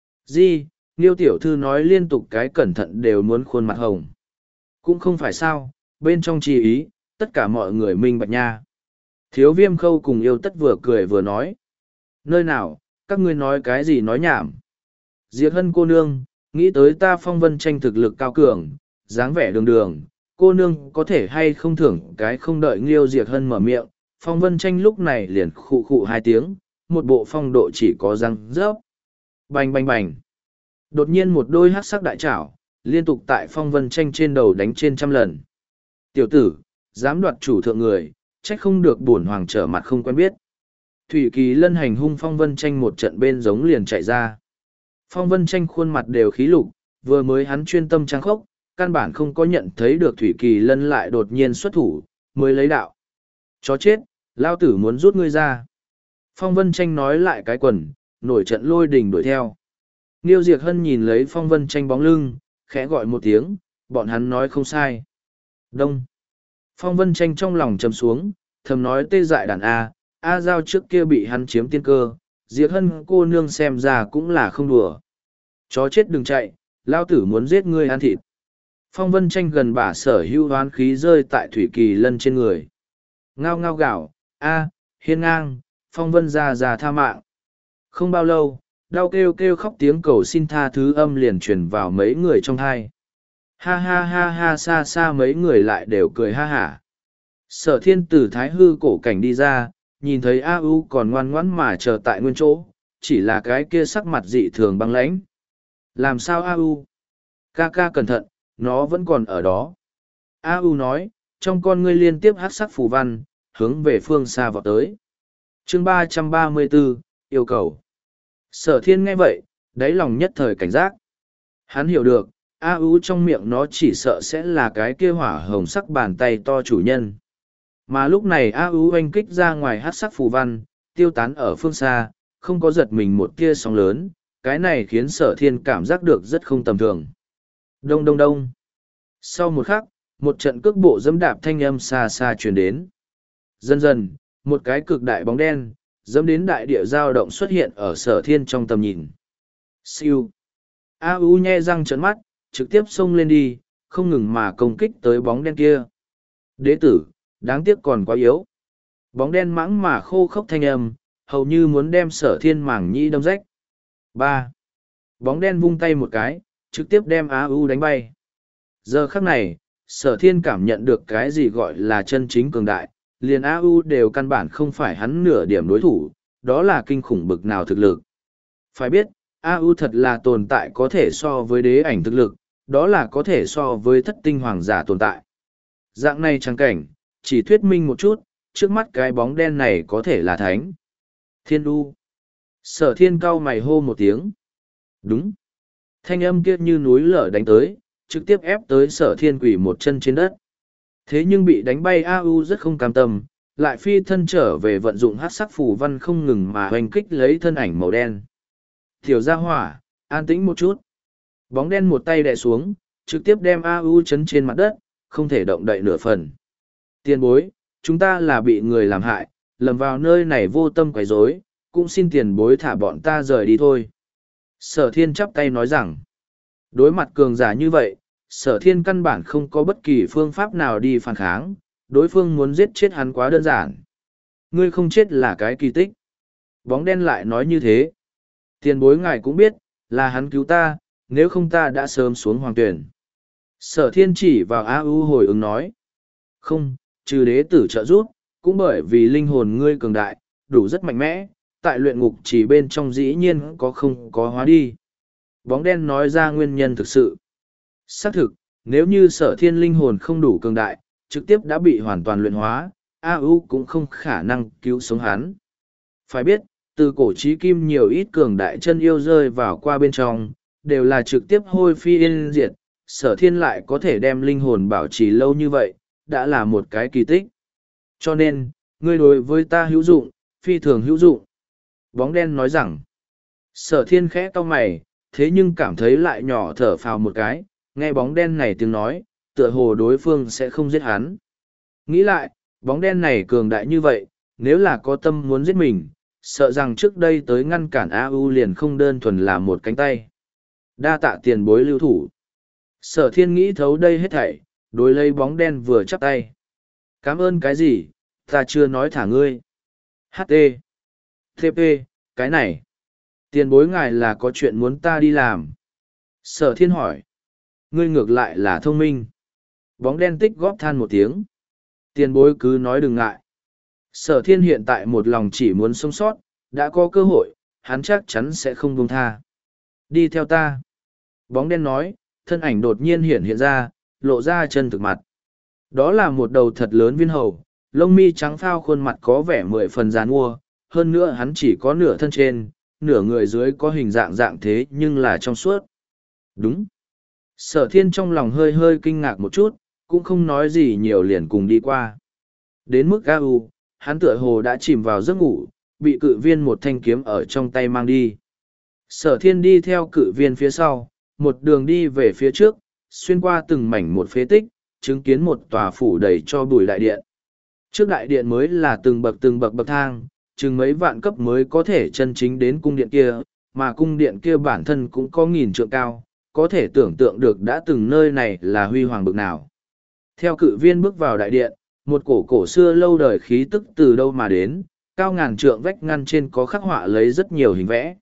Di, Niêu tiểu thư nói liên tục cái cẩn thận đều muốn khuôn mặt hồng. Cũng không phải sao, bên trong chi ý, tất cả mọi người minh bạch nha. Thiếu viêm khâu cùng yêu tất vừa cười vừa nói. Nơi nào, các ngươi nói cái gì nói nhảm. Diệc Hân cô nương, nghĩ tới ta Phong Vân Tranh thực lực cao cường, dáng vẻ đường đường, cô nương có thể hay không thưởng cái không đợi Nghiêu Diệc Hân mở miệng. Phong Vân Tranh lúc này liền khụ khụ hai tiếng, một bộ phong độ chỉ có răng rớp. Bành bành bành. Đột nhiên một đôi hắc sắc đại trảo, liên tục tại Phong Vân Tranh trên đầu đánh trên trăm lần. Tiểu tử, dám đoạt chủ thượng người, trách không được bổn hoàng trở mặt không quen biết. Thủy Kỳ Lân hành hung Phong Vân Tranh một trận bên giống liền chạy ra. Phong Vân Tranh khuôn mặt đều khí lục, vừa mới hắn chuyên tâm trang khốc, căn bản không có nhận thấy được Thủy Kỳ Lân lại đột nhiên xuất thủ, mới lấy đạo. Chó chết, lao tử muốn rút ngươi ra. Phong Vân Tranh nói lại cái quần, nổi trận lôi đình đuổi theo. Niêu Diệc Hân nhìn lấy Phong Vân Tranh bóng lưng, khẽ gọi một tiếng, bọn hắn nói không sai. Đông. Phong Vân Tranh trong lòng trầm xuống, thầm nói tê dại đàn A, A Giao trước kia bị hắn chiếm tiên cơ, Diệc Hân cô nương xem ra cũng là không đùa. Chó chết đừng chạy, lao tử muốn giết ngươi ăn thịt. Phong Vân Tranh gần bả sở hữu hoán khí rơi tại Thủy Kỳ Lân trên người. Ngao ngao gạo, A, hiên ngang, Phong Vân ra ra tha mạng. Không bao lâu, đau kêu kêu khóc tiếng cầu xin tha thứ âm liền truyền vào mấy người trong thai. Ha ha ha ha xa xa mấy người lại đều cười ha hả. Sở thiên tử thái hư cổ cảnh đi ra, nhìn thấy A U còn ngoan ngoãn mà chờ tại nguyên chỗ, chỉ là cái kia sắc mặt dị thường băng lãnh. Làm sao A U? Ca ca cẩn thận, nó vẫn còn ở đó. A U nói, trong con ngươi liên tiếp hát sắc phù văn, hướng về phương xa vào tới. chương ba trăm ba mươi bốn, yêu cầu. Sở thiên nghe vậy, đáy lòng nhất thời cảnh giác. Hắn hiểu được, A U trong miệng nó chỉ sợ sẽ là cái kia hỏa hồng sắc bàn tay to chủ nhân. Mà lúc này A U oanh kích ra ngoài hát sắc phù văn, tiêu tán ở phương xa, không có giật mình một tia sóng lớn, cái này khiến sở thiên cảm giác được rất không tầm thường. Đông đông đông. Sau một khắc, một trận cước bộ dẫm đạp thanh âm xa xa truyền đến. Dần dần, một cái cực đại bóng đen, dẫm đến đại địa dao động xuất hiện ở sở thiên trong tầm nhìn. Siêu. A U nhe răng trợn mắt, trực tiếp xông lên đi, không ngừng mà công kích tới bóng đen kia. Đế tử, đáng tiếc còn quá yếu. Bóng đen mãng mà khô khốc thanh âm, hầu như muốn đem sở thiên mảng nhĩ đâm rách. Ba. Bóng đen vung tay một cái, trực tiếp đem A U đánh bay. Giờ khắc này, sở thiên cảm nhận được cái gì gọi là chân chính cường đại, liền A U đều căn bản không phải hắn nửa điểm đối thủ, đó là kinh khủng bực nào thực lực. Phải biết, A U thật là tồn tại có thể so với đế ảnh thực lực, đó là có thể so với thất tinh hoàng giả tồn tại. Dạng này trang cảnh, chỉ thuyết minh một chút, trước mắt cái bóng đen này có thể là thánh. Thiên đu. Sở thiên cau mày hô một tiếng. Đúng. Thanh âm kia như núi lở đánh tới, trực tiếp ép tới sở thiên quỷ một chân trên đất. Thế nhưng bị đánh bay A U rất không cam tâm, lại phi thân trở về vận dụng hát sắc phù văn không ngừng mà hoành kích lấy thân ảnh màu đen. Tiểu gia hỏa, an tĩnh một chút. Bóng đen một tay đè xuống, trực tiếp đem A U chấn trên mặt đất, không thể động đậy nửa phần. Tiền bối, chúng ta là bị người làm hại, lầm vào nơi này vô tâm quấy rối, cũng xin tiền bối thả bọn ta rời đi thôi. Sở thiên chắp tay nói rằng, đối mặt cường giả như vậy, sở thiên căn bản không có bất kỳ phương pháp nào đi phản kháng, đối phương muốn giết chết hắn quá đơn giản. Ngươi không chết là cái kỳ tích. Bóng đen lại nói như thế. Tiền bối ngài cũng biết, là hắn cứu ta, nếu không ta đã sớm xuống hoàng tuyển. Sở thiên chỉ vào A U hồi ứng nói. Không, trừ đế tử trợ giúp, cũng bởi vì linh hồn ngươi cường đại, đủ rất mạnh mẽ, tại luyện ngục chỉ bên trong dĩ nhiên có không có hóa đi. Bóng đen nói ra nguyên nhân thực sự. Xác thực, nếu như sở thiên linh hồn không đủ cường đại, trực tiếp đã bị hoàn toàn luyện hóa, A U cũng không khả năng cứu sống hắn. Phải biết, từ cổ chí kim nhiều ít cường đại chân yêu rơi vào qua bên trong, đều là trực tiếp hôi phi yên diệt, sở thiên lại có thể đem linh hồn bảo trì lâu như vậy, đã là một cái kỳ tích. Cho nên, ngươi đối với ta hữu dụng, phi thường hữu dụng. Bóng đen nói rằng, sở thiên khẽ cau mày, thế nhưng cảm thấy lại nhỏ thở phào một cái, nghe bóng đen này tiếng nói, tựa hồ đối phương sẽ không giết hắn. Nghĩ lại, bóng đen này cường đại như vậy, nếu là có tâm muốn giết mình, sợ rằng trước đây tới ngăn cản A U liền không đơn thuần là một cánh tay. Đa tạ tiền bối lưu thủ. Sở thiên nghĩ thấu đây hết thảy, đối lấy bóng đen vừa chắp tay. Cảm ơn cái gì, ta chưa nói thả ngươi. hát tê. tê pê, cái này. Tiền bối ngài là có chuyện muốn ta đi làm. Sở thiên hỏi. Ngươi ngược lại là thông minh. Bóng đen tích góp than một tiếng. Tiền bối cứ nói đừng ngại. Sở thiên hiện tại một lòng chỉ muốn sống sót, đã có cơ hội, hắn chắc chắn sẽ không buông tha. Đi theo ta. Bóng đen nói, thân ảnh đột nhiên hiện hiện ra, lộ ra chân thực mặt. Đó là một đầu thật lớn viên hầu, lông mi trắng phao khuôn mặt có vẻ mười phần giàn mua, hơn nữa hắn chỉ có nửa thân trên, nửa người dưới có hình dạng dạng thế nhưng là trong suốt. Đúng. Sở thiên trong lòng hơi hơi kinh ngạc một chút, cũng không nói gì nhiều liền cùng đi qua. Đến mức A U, hắn tựa hồ đã chìm vào giấc ngủ, bị cự viên một thanh kiếm ở trong tay mang đi. Sở thiên đi theo cự viên phía sau, một đường đi về phía trước, xuyên qua từng mảnh một phế tích, chứng kiến một tòa phủ đầy cho bụi đại điện. Trước đại điện mới là từng bậc từng bậc bậc thang, chừng mấy vạn cấp mới có thể chân chính đến cung điện kia, mà cung điện kia bản thân cũng có nghìn trượng cao, có thể tưởng tượng được đã từng nơi này là huy hoàng bực nào. Theo cự viên bước vào đại điện, một cổ cổ xưa lâu đời khí tức từ đâu mà đến, cao ngàn trượng vách ngăn trên có khắc họa lấy rất nhiều hình vẽ.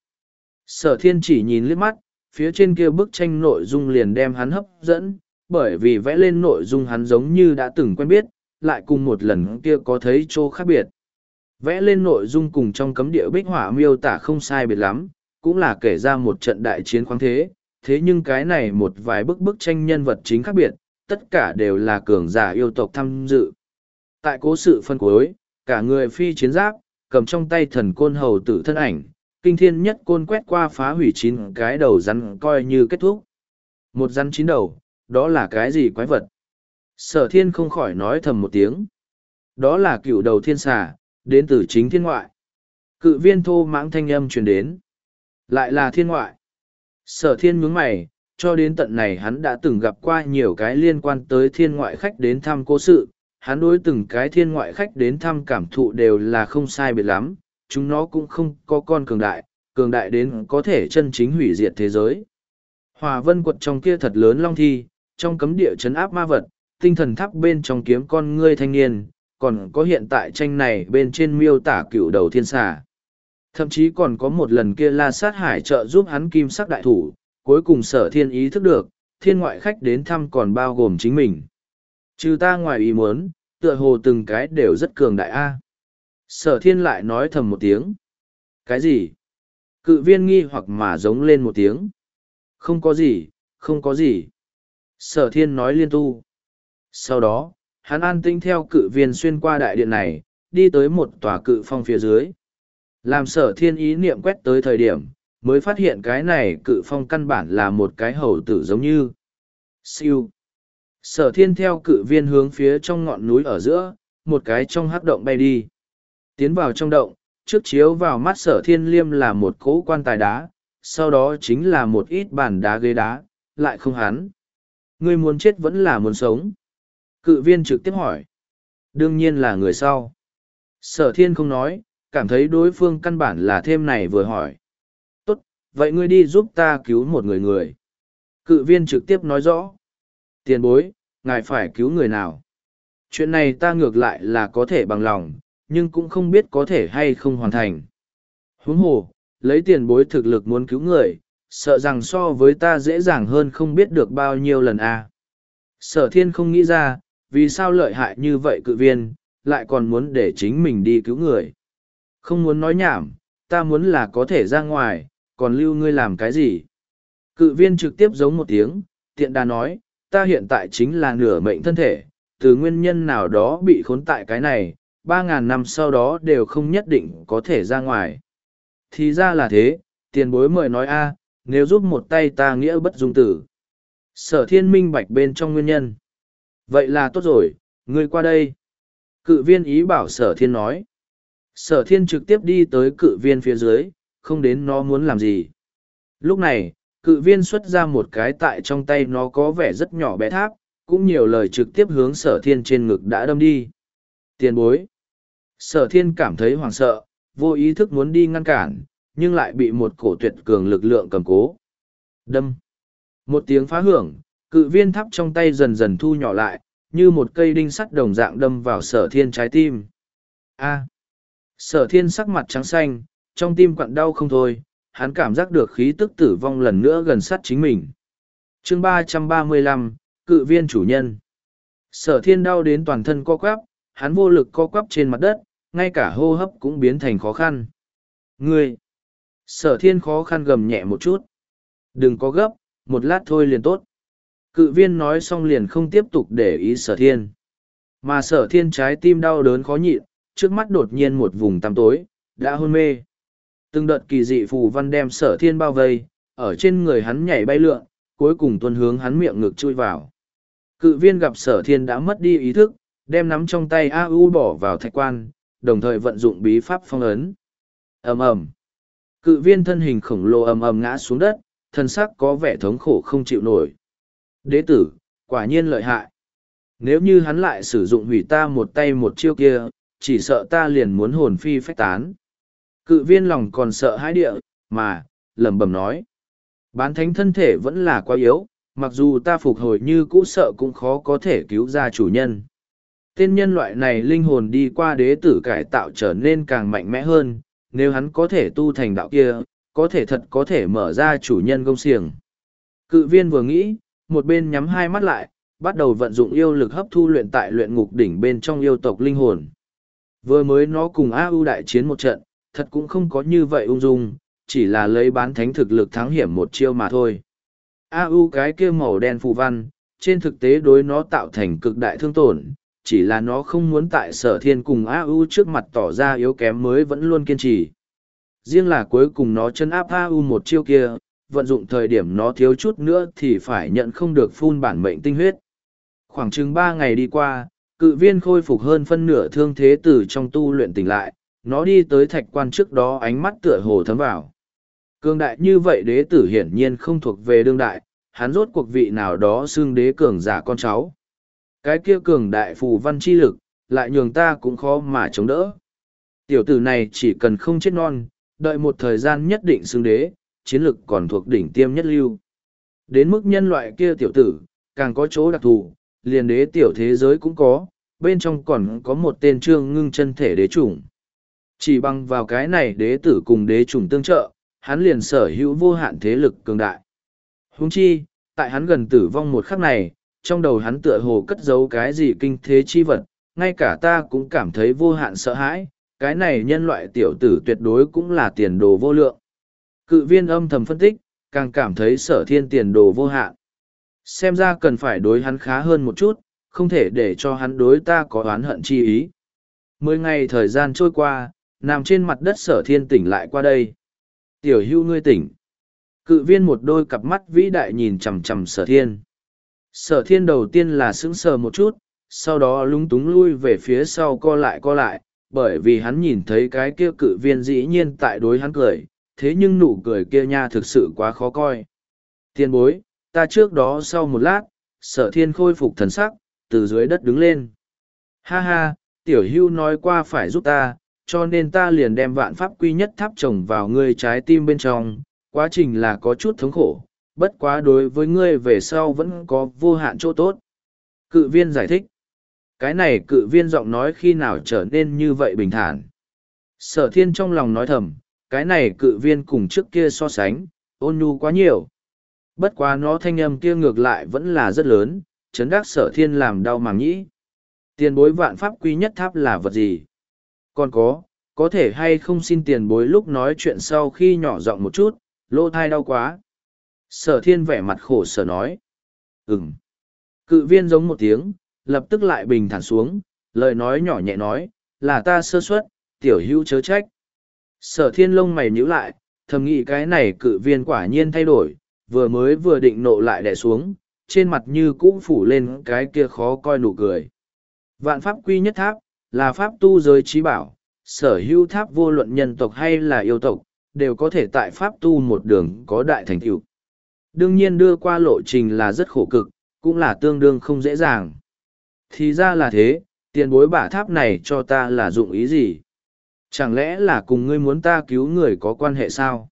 Sở thiên chỉ nhìn liếc mắt, phía trên kia bức tranh nội dung liền đem hắn hấp dẫn, bởi vì vẽ lên nội dung hắn giống như đã từng quen biết, lại cùng một lần kia có thấy chỗ khác biệt. Vẽ lên nội dung cùng trong cấm địa bích họa miêu tả không sai biệt lắm, cũng là kể ra một trận đại chiến khoáng thế, thế nhưng cái này một vài bức bức tranh nhân vật chính khác biệt, tất cả đều là cường giả yêu tộc tham dự. Tại cố sự phân cuối, cả người phi chiến giáp, cầm trong tay thần côn hầu tử thân ảnh, kinh thiên nhất côn quét qua phá hủy chín cái đầu rắn coi như kết thúc. Một rắn chín đầu, đó là cái gì quái vật? Sở thiên không khỏi nói thầm một tiếng. Đó là cựu đầu thiên xà, đến từ chính thiên ngoại. Cự viên thô mãng thanh âm truyền đến. Lại là thiên ngoại. Sở thiên nhướng mày, cho đến tận này hắn đã từng gặp qua nhiều cái liên quan tới thiên ngoại khách đến thăm cố sự. Hắn đối từng cái thiên ngoại khách đến thăm cảm thụ đều là không sai biệt lắm. Chúng nó cũng không có con cường đại, cường đại đến có thể chân chính hủy diệt thế giới. Hòa vân quật trong kia thật lớn long thi, trong cấm địa chấn áp ma vật, tinh thần tháp bên trong kiếm con ngươi thanh niên, còn có hiện tại tranh này bên trên miêu tả cựu đầu thiên xà. Thậm chí còn có một lần kia La Sát Hải trợ giúp hắn kim sắc đại thủ, cuối cùng sở thiên ý thức được, thiên ngoại khách đến thăm còn bao gồm chính mình. Trừ ta ngoài ý muốn, tựa hồ từng cái đều rất cường đại A. Sở thiên lại nói thầm một tiếng. Cái gì? Cự viên nghi hoặc mà giống lên một tiếng. Không có gì, không có gì. Sở thiên nói liên tu. Sau đó, hắn an tĩnh theo cự viên xuyên qua đại điện này, đi tới một tòa cự phong phía dưới. Làm sở thiên ý niệm quét tới thời điểm, mới phát hiện cái này cự phong căn bản là một cái hầu tử giống như. Siêu. Sở thiên theo cự viên hướng phía trong ngọn núi ở giữa, một cái trong hắc động bay đi. Tiến vào trong động, trước chiếu vào mắt sở thiên liêm là một cỗ quan tài đá, sau đó chính là một ít bàn đá ghế đá, lại không hắn. Ngươi muốn chết vẫn là muốn sống. Cự viên trực tiếp hỏi. Đương nhiên là người sau. Sở thiên không nói, cảm thấy đối phương căn bản là thêm này vừa hỏi. Tốt, vậy ngươi đi giúp ta cứu một người người. Cự viên trực tiếp nói rõ. Tiền bối, ngài phải cứu người nào? Chuyện này ta ngược lại là có thể bằng lòng, nhưng cũng không biết có thể hay không hoàn thành. Huống hồ, lấy tiền bối thực lực muốn cứu người, sợ rằng so với ta dễ dàng hơn không biết được bao nhiêu lần a. À. Sở thiên không nghĩ ra, vì sao lợi hại như vậy cự viên, lại còn muốn để chính mình đi cứu người. Không muốn nói nhảm, ta muốn là có thể ra ngoài, còn lưu ngươi làm cái gì? Cự viên trực tiếp giống một tiếng, tiện đà nói, ta hiện tại chính là nửa mệnh thân thể, từ nguyên nhân nào đó bị khốn tại cái này, ba ngàn năm sau đó đều không nhất định có thể ra ngoài. Thì ra là thế, tiền bối mời nói a, nếu giúp một tay ta nghĩa bất dung tử. Sở thiên minh bạch bên trong nguyên nhân. Vậy là tốt rồi, ngươi qua đây. Cự viên ý bảo sở thiên nói. Sở thiên trực tiếp đi tới cự viên phía dưới, không đến nó muốn làm gì. Lúc này, cự viên xuất ra một cái tại trong tay nó có vẻ rất nhỏ bé tháp, cũng nhiều lời trực tiếp hướng sở thiên trên ngực đã đâm đi. Tiền bối. Sở thiên cảm thấy hoảng sợ, vô ý thức muốn đi ngăn cản, nhưng lại bị một cổ tuyệt cường lực lượng cầm cố. Đâm. Một tiếng phá hưởng, cự viên tháp trong tay dần dần thu nhỏ lại, như một cây đinh sắt đồng dạng đâm vào sở thiên trái tim. A. Sở thiên sắc mặt trắng xanh, trong tim quặn đau không thôi, hắn cảm giác được khí tức tử vong lần nữa gần sát chính mình. Chương ba trăm ba mươi lăm, cự viên chủ nhân. Sở thiên đau đến toàn thân co quắp, hắn vô lực co quắp trên mặt đất, ngay cả hô hấp cũng biến thành khó khăn. Ngươi! Sở thiên khó khăn gầm nhẹ một chút. Đừng có gấp, một lát thôi liền tốt. Cự viên nói xong liền không tiếp tục để ý sở thiên. Mà sở thiên trái tim đau đớn khó nhịn, trước mắt đột nhiên một vùng tăm tối, đã hôn mê. Từng đợt kỳ dị phù văn đem sở thiên bao vây, ở trên người hắn nhảy bay lượn, cuối cùng tuân hướng hắn miệng ngực chui vào. Cự viên gặp sở thiên đã mất đi ý thức, đem nắm trong tay a u bỏ vào thạch quan, đồng thời vận dụng bí pháp phong ấn. Ầm ầm. Cự viên thân hình khổng lồ ầm ầm ngã xuống đất, thân xác có vẻ thống khổ không chịu nổi. Đế tử, quả nhiên lợi hại. Nếu như hắn lại sử dụng hủy ta một tay một chiêu kia, chỉ sợ ta liền muốn hồn phi phách tán. Cự viên lòng còn sợ hãi địa, mà, lẩm bẩm nói. Bán thánh thân thể vẫn là quá yếu, mặc dù ta phục hồi như cũ sợ cũng khó có thể cứu ra chủ nhân. Tên nhân loại này linh hồn đi qua đế tử cải tạo trở nên càng mạnh mẽ hơn, nếu hắn có thể tu thành đạo kia, có thể thật có thể mở ra chủ nhân công xiềng. Cự viên vừa nghĩ, một bên nhắm hai mắt lại, bắt đầu vận dụng yêu lực hấp thu luyện tại luyện ngục đỉnh bên trong yêu tộc linh hồn. Vừa mới nó cùng A U đại chiến một trận, thật cũng không có như vậy ung dung, chỉ là lấy bán thánh thực lực thắng hiểm một chiêu mà thôi. A U cái kia màu đen phù văn, trên thực tế đối nó tạo thành cực đại thương tổn, chỉ là nó không muốn tại sở thiên cùng A U trước mặt tỏ ra yếu kém mới vẫn luôn kiên trì. Riêng là cuối cùng nó chân áp A U một chiêu kia, vận dụng thời điểm nó thiếu chút nữa thì phải nhận không được phun bản mệnh tinh huyết. Khoảng chừng ba ngày đi qua, cự viên khôi phục hơn phân nửa thương thế từ trong tu luyện tỉnh lại, nó đi tới thạch quan trước đó ánh mắt tựa hồ thấm vào. Cường đại như vậy đế tử hiển nhiên không thuộc về đương đại, hắn rốt cuộc vị nào đó xưng đế cường giả con cháu. Cái kia cường đại phù văn chi lực, lại nhường ta cũng khó mà chống đỡ. Tiểu tử này chỉ cần không chết non, đợi một thời gian nhất định xưng đế, chiến lực còn thuộc đỉnh tiêm nhất lưu. Đến mức nhân loại kia tiểu tử, càng có chỗ đặc thù, liền đế tiểu thế giới cũng có, bên trong còn có một tên trương ngưng chân thể đế chủng. Chỉ bằng vào cái này đế tử cùng đế chủng tương trợ, hắn liền sở hữu vô hạn thế lực cường đại. Huống chi, tại hắn gần tử vong một khắc này, trong đầu hắn tựa hồ cất giấu cái gì kinh thế chi vật, ngay cả ta cũng cảm thấy vô hạn sợ hãi, cái này nhân loại tiểu tử tuyệt đối cũng là tiền đồ vô lượng. Cự viên âm thầm phân tích, càng cảm thấy sở thiên tiền đồ vô hạn. Xem ra cần phải đối hắn khá hơn một chút, không thể để cho hắn đối ta có oán hận chi ý. Mười ngày thời gian trôi qua, nằm trên mặt đất sở thiên tỉnh lại qua đây. Tiểu hưu ngươi tỉnh. Cự viên một đôi cặp mắt vĩ đại nhìn chằm chằm sở thiên. Sở thiên đầu tiên là sững sờ một chút, sau đó lúng túng lui về phía sau co lại co lại, bởi vì hắn nhìn thấy cái kia cự viên dĩ nhiên tại đối hắn cười, thế nhưng nụ cười kia nha thực sự quá khó coi. Tiên bối, ta trước đó sau một lát, sở thiên khôi phục thần sắc, từ dưới đất đứng lên. Ha ha, tiểu hưu nói qua phải giúp ta, cho nên ta liền đem vạn pháp quy nhất tháp trồng vào ngươi trái tim bên trong, quá trình là có chút thống khổ, bất quá đối với ngươi về sau vẫn có vô hạn chỗ tốt. Cự viên giải thích. Cái này cự viên giọng nói khi nào trở nên như vậy bình thản. Sở thiên trong lòng nói thầm, cái này cự viên cùng trước kia so sánh, ôn nhu quá nhiều. Bất quá nó thanh âm kia ngược lại vẫn là rất lớn, chấn đắc sở thiên làm đau màng nhĩ. Tiền bối vạn pháp quy nhất tháp là vật gì? Còn có, có thể hay không xin tiền bối lúc nói chuyện sau khi nhỏ giọng một chút, lỗ thai đau quá. Sở thiên vẻ mặt khổ sở nói. Ừm. Cự viên giống một tiếng, lập tức lại bình thản xuống, lời nói nhỏ nhẹ nói, là ta sơ suất, tiểu hữu chớ trách. Sở thiên lông mày nhíu lại, thầm nghĩ cái này cự viên quả nhiên thay đổi, vừa mới vừa định nộ lại đè xuống, trên mặt như cũ phủ lên cái kia khó coi nụ cười. Vạn pháp quy nhất tháp, là pháp tu giới trí bảo, sở hữu tháp vô luận nhân tộc hay là yêu tộc, đều có thể tại pháp tu một đường có đại thành tựu. Đương nhiên đưa qua lộ trình là rất khổ cực, cũng là tương đương không dễ dàng. Thì ra là thế, tiền bối bả tháp này cho ta là dụng ý gì? Chẳng lẽ là cùng ngươi muốn ta cứu người có quan hệ sao?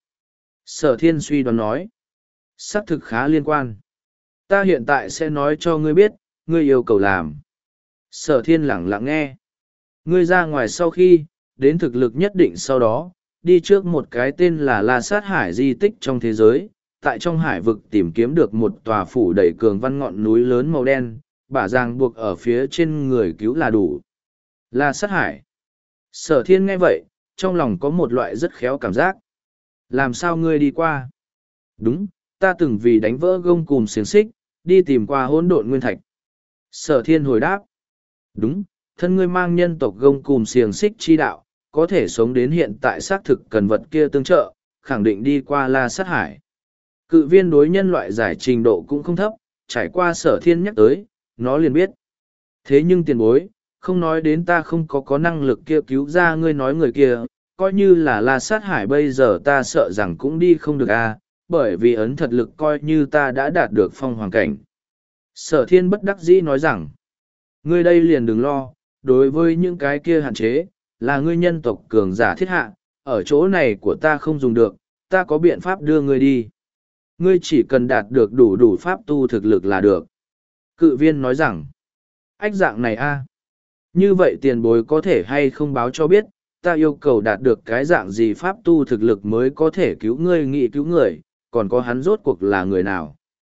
Sở thiên suy đoán nói. Xác thực khá liên quan. Ta hiện tại sẽ nói cho ngươi biết, ngươi yêu cầu làm. Sở thiên lẳng lặng nghe. Ngươi ra ngoài sau khi, đến thực lực nhất định sau đó, đi trước một cái tên là La Sát Hải di tích trong thế giới, tại trong hải vực tìm kiếm được một tòa phủ đầy cường văn ngọn núi lớn màu đen, bả ràng buộc ở phía trên người cứu là đủ. La Sát Hải. Sở thiên nghe vậy, trong lòng có một loại rất khéo cảm giác. Làm sao ngươi đi qua? Đúng, ta từng vì đánh vỡ gông cùm xiềng xích, đi tìm qua hỗn độn nguyên thạch. Sở thiên hồi đáp. Đúng, thân ngươi mang nhân tộc gông cùm xiềng xích chi đạo, có thể sống đến hiện tại xác thực cần vật kia tương trợ, khẳng định đi qua La Sát Hải. Cự viên đối nhân loại giải trình độ cũng không thấp, trải qua sở thiên nhắc tới, nó liền biết. Thế nhưng tiền bối, không nói đến ta không có có năng lực kia cứu ra ngươi nói người kia, coi như là La Sát Hải bây giờ ta sợ rằng cũng đi không được a, bởi vì ấn thật lực coi như ta đã đạt được phong hoàng cảnh. Sở thiên bất đắc dĩ nói rằng, ngươi đây liền đừng lo, đối với những cái kia hạn chế, là ngươi nhân tộc cường giả thiết hạ, ở chỗ này của ta không dùng được, ta có biện pháp đưa ngươi đi. Ngươi chỉ cần đạt được đủ đủ pháp tu thực lực là được. Cự viên nói rằng, ách dạng này a, như vậy tiền bối có thể hay không báo cho biết, ta yêu cầu đạt được cái dạng gì pháp tu thực lực mới có thể cứu ngươi nghị cứu người, còn có hắn rốt cuộc là người nào.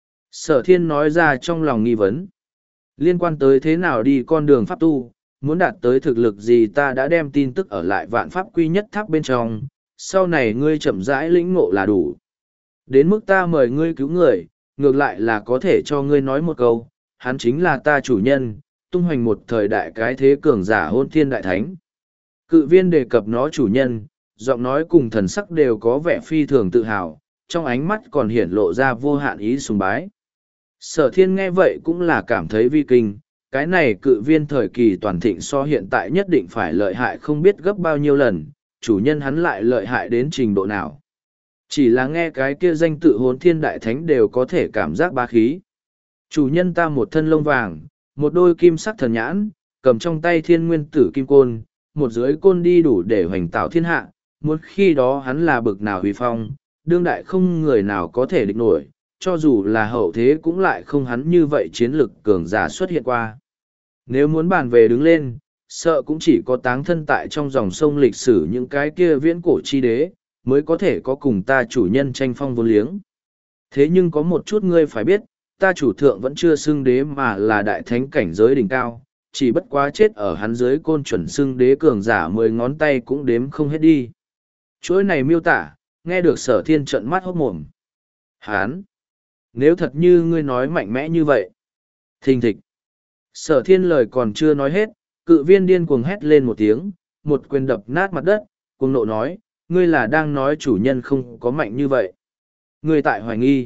Sở thiên nói ra trong lòng nghi vấn. Liên quan tới thế nào đi con đường pháp tu, muốn đạt tới thực lực gì ta đã đem tin tức ở lại vạn pháp quy nhất tháp bên trong, sau này ngươi chậm rãi lĩnh ngộ là đủ. Đến mức ta mời ngươi cứu người, ngược lại là có thể cho ngươi nói một câu, hắn chính là ta chủ nhân, tung hoành một thời đại cái thế cường giả hôn thiên đại thánh. Cự viên đề cập nó chủ nhân, giọng nói cùng thần sắc đều có vẻ phi thường tự hào, trong ánh mắt còn hiển lộ ra vô hạn ý sùng bái. Sở thiên nghe vậy cũng là cảm thấy vi kinh, cái này cự viên thời kỳ toàn thịnh so hiện tại nhất định phải lợi hại không biết gấp bao nhiêu lần, chủ nhân hắn lại lợi hại đến trình độ nào. Chỉ là nghe cái kia danh tự hốn thiên đại thánh đều có thể cảm giác bá khí. Chủ nhân ta một thân lông vàng, một đôi kim sắc thần nhãn, cầm trong tay thiên nguyên tử kim côn, một dưới côn đi đủ để hoành tạo thiên hạ, một khi đó hắn là bực nào huy phong, đương đại không người nào có thể địch nổi, cho dù là hậu thế cũng lại không hắn như vậy chiến lực cường giả xuất hiện qua. Nếu muốn bàn về đứng lên, sợ cũng chỉ có táng thân tại trong dòng sông lịch sử những cái kia viễn cổ chi đế, mới có thể có cùng ta chủ nhân tranh phong vô liếng. Thế nhưng có một chút ngươi phải biết, ta chủ thượng vẫn chưa xưng đế mà là đại thánh cảnh giới đỉnh cao, chỉ bất quá chết ở hắn dưới côn chuẩn xưng đế cường giả mười ngón tay cũng đếm không hết đi. Chuỗi này miêu tả, nghe được sở thiên trận mắt hốt mồm. Hán! Nếu thật như ngươi nói mạnh mẽ như vậy. Thình thịch! Sở thiên lời còn chưa nói hết, cự viên điên cuồng hét lên một tiếng, một quyền đập nát mặt đất, cuồng nộ nói, ngươi là đang nói chủ nhân không có mạnh như vậy. Ngươi tại hoài nghi.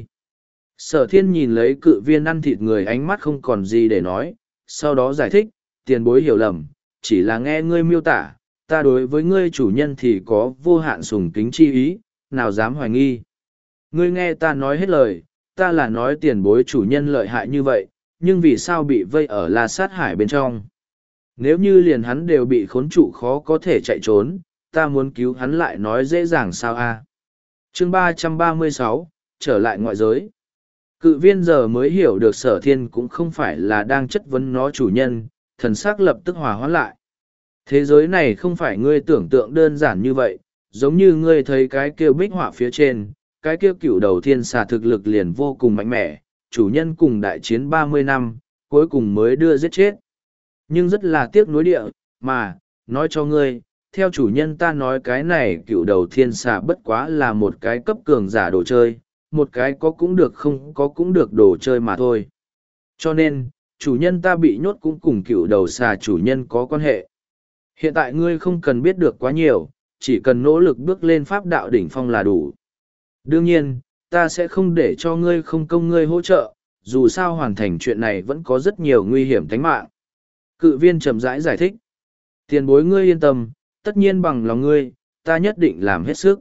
Sở thiên nhìn lấy cự viên ăn thịt người ánh mắt không còn gì để nói, sau đó giải thích, tiền bối hiểu lầm, chỉ là nghe ngươi miêu tả, ta đối với ngươi chủ nhân thì có vô hạn sùng kính chi ý, nào dám hoài nghi. Ngươi nghe ta nói hết lời, ta là nói tiền bối chủ nhân lợi hại như vậy, nhưng vì sao bị vây ở La Sát Hải bên trong? Nếu như liền hắn đều bị khốn trụ khó có thể chạy trốn, ta muốn cứu hắn lại nói dễ dàng sao a? Chương ba trăm ba mươi sáu, trở lại ngoại giới. Cự viên giờ mới hiểu được sở thiên cũng không phải là đang chất vấn nó chủ nhân, thần sắc lập tức hòa hoãn lại. Thế giới này không phải ngươi tưởng tượng đơn giản như vậy, giống như ngươi thấy cái kia bích họa phía trên, cái kia cựu đầu thiên xà thực lực liền vô cùng mạnh mẽ, chủ nhân cùng đại chiến ba mươi năm, cuối cùng mới đưa giết chết. Nhưng rất là tiếc nuối địa, mà, nói cho ngươi, theo chủ nhân ta nói cái này cựu đầu thiên xà bất quá là một cái cấp cường giả đồ chơi, một cái có cũng được không có cũng được đồ chơi mà thôi. Cho nên, chủ nhân ta bị nhốt cũng cùng cựu đầu xà chủ nhân có quan hệ. Hiện tại ngươi không cần biết được quá nhiều, chỉ cần nỗ lực bước lên pháp đạo đỉnh phong là đủ. Đương nhiên, ta sẽ không để cho ngươi không công ngươi hỗ trợ, dù sao hoàn thành chuyện này vẫn có rất nhiều nguy hiểm tính mạng. Cự viên chậm rãi giải, giải thích. Tiền bối ngươi yên tâm, tất nhiên bằng lòng ngươi, ta nhất định làm hết sức.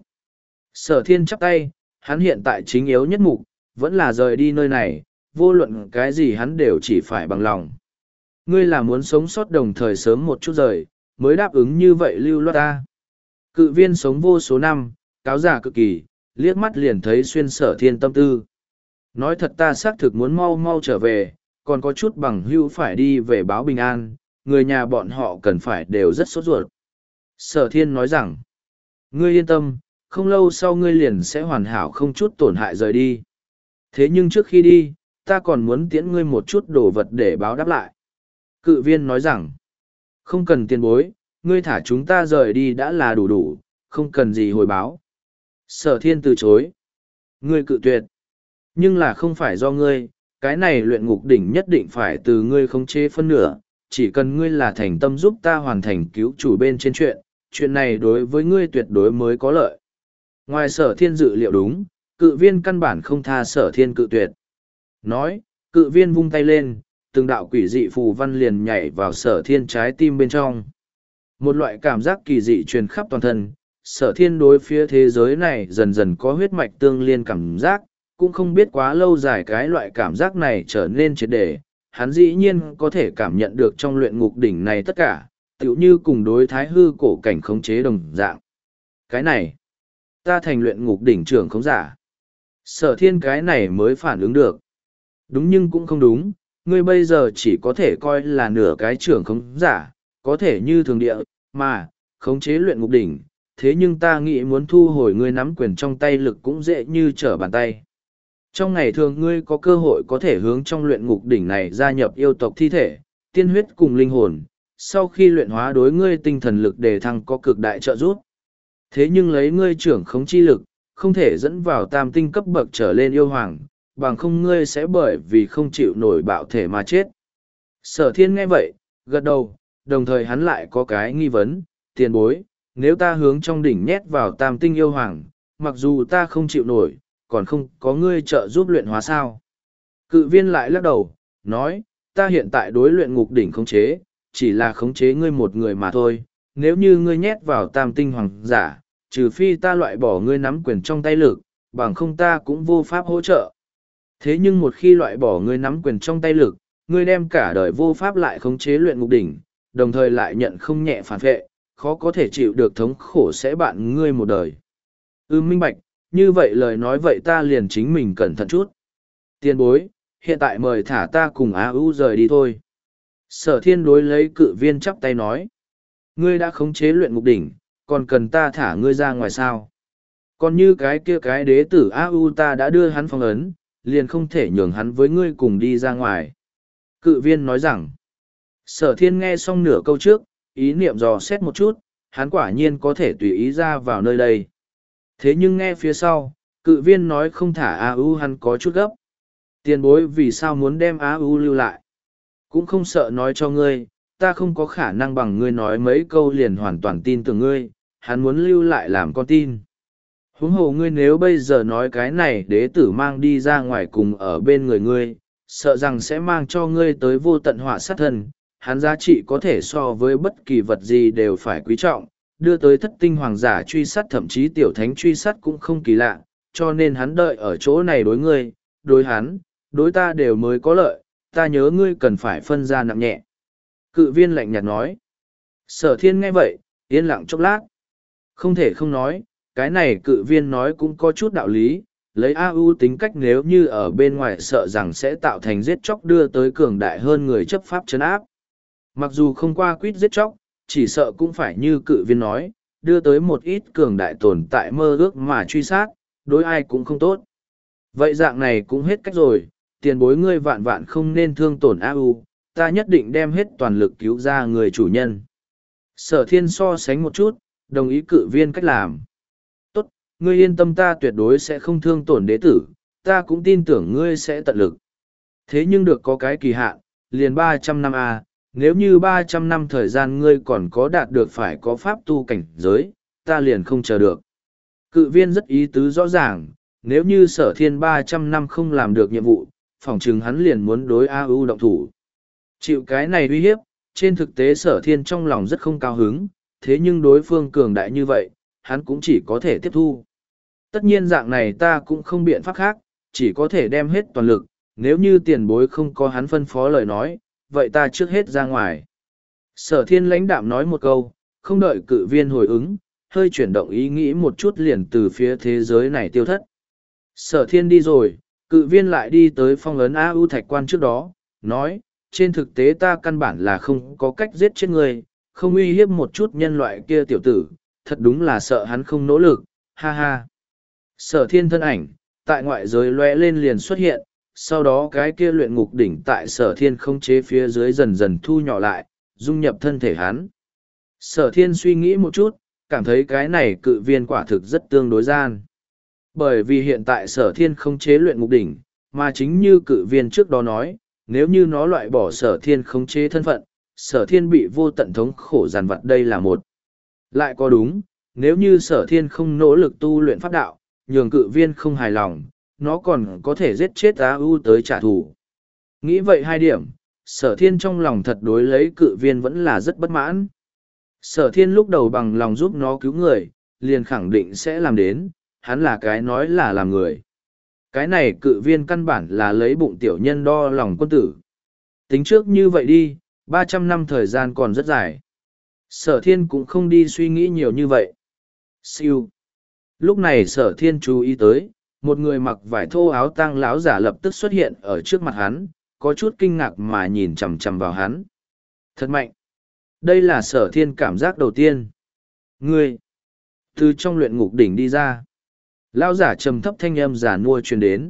Sở thiên chắp tay, hắn hiện tại chính yếu nhất mục, vẫn là rời đi nơi này, vô luận cái gì hắn đều chỉ phải bằng lòng. Ngươi là muốn sống sót đồng thời sớm một chút rời, mới đáp ứng như vậy lưu loát ta. Cự viên sống vô số năm, cáo giả cực kỳ, liếc mắt liền thấy xuyên sở thiên tâm tư. Nói thật ta xác thực muốn mau mau trở về, còn có chút bằng hữu phải đi về báo bình an, người nhà bọn họ cần phải đều rất sốt ruột. Sở thiên nói rằng, ngươi yên tâm, không lâu sau ngươi liền sẽ hoàn hảo không chút tổn hại rời đi. Thế nhưng trước khi đi, ta còn muốn tiễn ngươi một chút đồ vật để báo đáp lại. Cự viên nói rằng, không cần tiền bối, ngươi thả chúng ta rời đi đã là đủ đủ, không cần gì hồi báo. Sở thiên từ chối. Ngươi cự tuyệt. Nhưng là không phải do ngươi, cái này luyện ngục đỉnh nhất định phải từ ngươi khống chế phân nửa, chỉ cần ngươi là thành tâm giúp ta hoàn thành cứu chủ bên trên chuyện, chuyện này đối với ngươi tuyệt đối mới có lợi. Ngoài sở thiên dự liệu đúng, cự viên căn bản không tha sở thiên cự tuyệt. Nói, cự viên vung tay lên, từng đạo quỷ dị phù văn liền nhảy vào sở thiên trái tim bên trong. Một loại cảm giác kỳ dị truyền khắp toàn thân, sở thiên đối phía thế giới này dần dần có huyết mạch tương liên cảm giác, cũng không biết quá lâu dài cái loại cảm giác này trở nên triệt để, hắn dĩ nhiên có thể cảm nhận được trong luyện ngục đỉnh này tất cả, tựu như cùng đối thái hư cổ cảnh khống chế đồng dạng. Cái này, ta thành luyện ngục đỉnh trưởng khống giả. Sở thiên cái này mới phản ứng được. Đúng nhưng cũng không đúng, ngươi bây giờ chỉ có thể coi là nửa cái trưởng khống giả, có thể như thường địa, mà, khống chế luyện ngục đỉnh, thế nhưng ta nghĩ muốn thu hồi ngươi nắm quyền trong tay lực cũng dễ như trở bàn tay. Trong ngày thường ngươi có cơ hội có thể hướng trong luyện ngục đỉnh này gia nhập yêu tộc thi thể, tiên huyết cùng linh hồn, sau khi luyện hóa đối ngươi tinh thần lực đề thăng có cực đại trợ giúp. Thế nhưng lấy ngươi trưởng khống chi lực, không thể dẫn vào tam tinh cấp bậc trở lên yêu hoàng, bằng không ngươi sẽ bởi vì không chịu nổi bạo thể mà chết. Sở thiên nghe vậy, gật đầu, đồng thời hắn lại có cái nghi vấn, tiền bối, nếu ta hướng trong đỉnh nhét vào tam tinh yêu hoàng, mặc dù ta không chịu nổi, còn không có ngươi trợ giúp luyện hóa sao. Cự viên lại lắc đầu, nói, ta hiện tại đối luyện ngục đỉnh khống chế, chỉ là khống chế ngươi một người mà thôi, nếu như ngươi nhét vào tam tinh hoàng giả, trừ phi ta loại bỏ ngươi nắm quyền trong tay lực, bằng không ta cũng vô pháp hỗ trợ. Thế nhưng một khi loại bỏ ngươi nắm quyền trong tay lực, ngươi đem cả đời vô pháp lại khống chế luyện ngục đỉnh, đồng thời lại nhận không nhẹ phản vệ, khó có thể chịu được thống khổ sẽ bạn ngươi một đời. Ư minh bạch, như vậy lời nói vậy ta liền chính mình cẩn thận chút. Tiền bối, hiện tại mời thả ta cùng Á U rời đi thôi. Sở thiên đối lấy cự viên chắp tay nói. Ngươi đã khống chế luyện ngục đỉnh, còn cần ta thả ngươi ra ngoài sao? Còn như cái kia cái đế tử A U ta đã đưa hắn phong ấn, liền không thể nhường hắn với ngươi cùng đi ra ngoài. Cự viên nói rằng, sở thiên nghe xong nửa câu trước, ý niệm dò xét một chút, hắn quả nhiên có thể tùy ý ra vào nơi đây. Thế nhưng nghe phía sau, cự viên nói không thả A U hắn có chút gấp. Tiền bối vì sao muốn đem A U lưu lại? Cũng không sợ nói cho ngươi, ta không có khả năng bằng ngươi nói mấy câu liền hoàn toàn tin tưởng ngươi, hắn muốn lưu lại làm con tin. Huống hồ ngươi nếu bây giờ nói cái này đế tử mang đi ra ngoài cùng ở bên người ngươi, sợ rằng sẽ mang cho ngươi tới vô tận họa sát thân, hắn giá trị có thể so với bất kỳ vật gì đều phải quý trọng, đưa tới thất tinh hoàng giả truy sát thậm chí tiểu thánh truy sát cũng không kỳ lạ, cho nên hắn đợi ở chỗ này đối ngươi, đối hắn, đối ta đều mới có lợi, ta nhớ ngươi cần phải phân ra nặng nhẹ. Cự viên lạnh nhạt nói. Sở thiên nghe vậy, yên lặng chốc lát. Không thể không nói, cái này cự viên nói cũng có chút đạo lý, lấy A U tính cách nếu như ở bên ngoài sợ rằng sẽ tạo thành giết chóc đưa tới cường đại hơn người chấp pháp trấn áp. Mặc dù không qua quýt giết chóc, chỉ sợ cũng phải như cự viên nói, đưa tới một ít cường đại tồn tại mơ ước mà truy sát, đối ai cũng không tốt. Vậy dạng này cũng hết cách rồi, tiền bối ngươi vạn vạn không nên thương tổn A U, ta nhất định đem hết toàn lực cứu ra người chủ nhân. Sở thiên so sánh một chút, đồng ý cự viên cách làm. Tốt, ngươi yên tâm, ta tuyệt đối sẽ không thương tổn đế tử, ta cũng tin tưởng ngươi sẽ tận lực. Thế nhưng được có cái kỳ hạn, liền ba trăm năm a, nếu như ba trăm năm thời gian ngươi còn có đạt được phải có pháp tu cảnh giới, ta liền không chờ được. Cự viên rất ý tứ rõ ràng, nếu như sở thiên ba trăm năm không làm được nhiệm vụ, phỏng chừng hắn liền muốn đối a u động thủ. Chịu cái này uy hiếp, trên thực tế sở thiên trong lòng rất không cao hứng, thế nhưng đối phương cường đại như vậy, hắn cũng chỉ có thể tiếp thu. Tất nhiên dạng này ta cũng không biện pháp khác, chỉ có thể đem hết toàn lực, nếu như tiền bối không có hắn phân phó lời nói, vậy ta trước hết ra ngoài. Sở thiên lãnh đạm nói một câu, không đợi cự viên hồi ứng, hơi chuyển động ý nghĩ một chút liền từ phía thế giới này tiêu thất. Sở thiên đi rồi, cự viên lại đi tới phong ấn A U thạch quan trước đó, nói, trên thực tế ta căn bản là không có cách giết chết người, không uy hiếp một chút nhân loại kia tiểu tử, thật đúng là sợ hắn không nỗ lực, ha ha. Sở thiên thân ảnh, tại ngoại giới lóe lên liền xuất hiện, sau đó cái kia luyện ngục đỉnh tại sở thiên không chế phía dưới dần dần thu nhỏ lại, dung nhập thân thể hắn. Sở thiên suy nghĩ một chút, cảm thấy cái này cự viên quả thực rất tương đối gian. Bởi vì hiện tại sở thiên không chế luyện ngục đỉnh, mà chính như cự viên trước đó nói, nếu như nó loại bỏ sở thiên không chế thân phận, sở thiên bị vô tận thống khổ giàn vặt đây là một. Lại có đúng, nếu như sở thiên không nỗ lực tu luyện pháp đạo, nhường cự viên không hài lòng, nó còn có thể giết chết á u tới trả thù. Nghĩ vậy hai điểm, sở thiên trong lòng thật đối lấy cự viên vẫn là rất bất mãn. Sở thiên lúc đầu bằng lòng giúp nó cứu người, liền khẳng định sẽ làm đến, hắn là cái nói là làm người. Cái này cự viên căn bản là lấy bụng tiểu nhân đo lòng quân tử. Tính trước như vậy đi, ba trăm năm thời gian còn rất dài. Sở thiên cũng không đi suy nghĩ nhiều như vậy. Siêu. Lúc này sở thiên chú ý tới, một người mặc vải thô áo tang lão giả lập tức xuất hiện ở trước mặt hắn, có chút kinh ngạc mà nhìn chằm chằm vào hắn. Thật mạnh. Đây là sở thiên cảm giác đầu tiên. Ngươi. Từ trong luyện ngục đỉnh đi ra. Lão giả trầm thấp thanh âm giả nua truyền đến.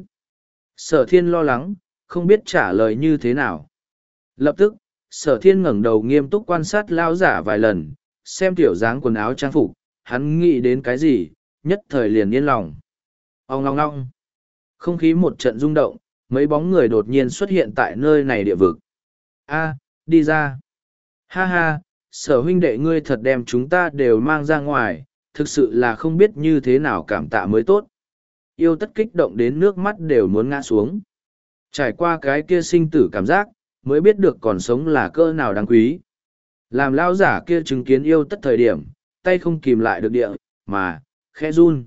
Sở thiên lo lắng, không biết trả lời như thế nào. Lập tức, sở thiên ngẩng đầu nghiêm túc quan sát lão giả vài lần, xem tiểu dáng quần áo trang phục, hắn nghĩ đến cái gì, nhất thời liền yên lòng. Ông ngong ngong. Không khí một trận rung động, mấy bóng người đột nhiên xuất hiện tại nơi này địa vực. A, đi ra. Ha ha, sở huynh đệ ngươi thật đem chúng ta đều mang ra ngoài, thực sự là không biết như thế nào cảm tạ mới tốt. Yêu tất kích động đến nước mắt đều muốn ngã xuống. Trải qua cái kia sinh tử cảm giác, mới biết được còn sống là cỡ nào đáng quý. Làm lao giả kia chứng kiến yêu tất thời điểm, tay không kìm lại được địa, mà, khẽ run.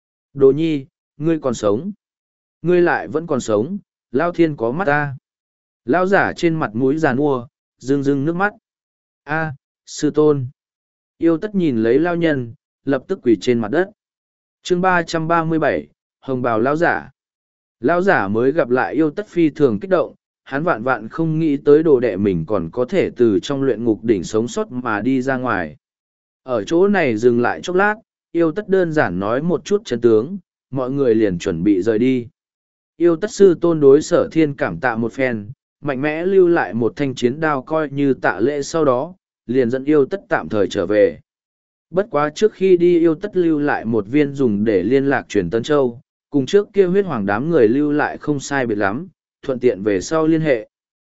Đồ nhi, ngươi còn sống. Ngươi lại vẫn còn sống, lao thiên có mắt ta. Lao giả trên mặt mũi giàn mua, rưng rưng nước mắt. A, sư tôn. Yêu tất nhìn lấy lao nhân, lập tức quỳ trên mặt đất. Chương ba trăm ba mươi bảy, hồng bào lao giả. Lao giả mới gặp lại yêu tất phi thường kích động, hắn vạn vạn không nghĩ tới đồ đệ mình còn có thể từ trong luyện ngục đỉnh sống sót mà đi ra ngoài. Ở chỗ này dừng lại chốc lát, yêu tất đơn giản nói một chút chân tướng, mọi người liền chuẩn bị rời đi. Yêu tất sư tôn đối sở thiên cảm tạ một phen, mạnh mẽ lưu lại một thanh chiến đao coi như tạ lễ, sau đó, liền dẫn yêu tất tạm thời trở về. Bất quá trước khi đi yêu tất lưu lại một viên dùng để liên lạc truyền Tân Châu, cùng trước kia huyết hoàng đám người lưu lại không sai biệt lắm, thuận tiện về sau liên hệ.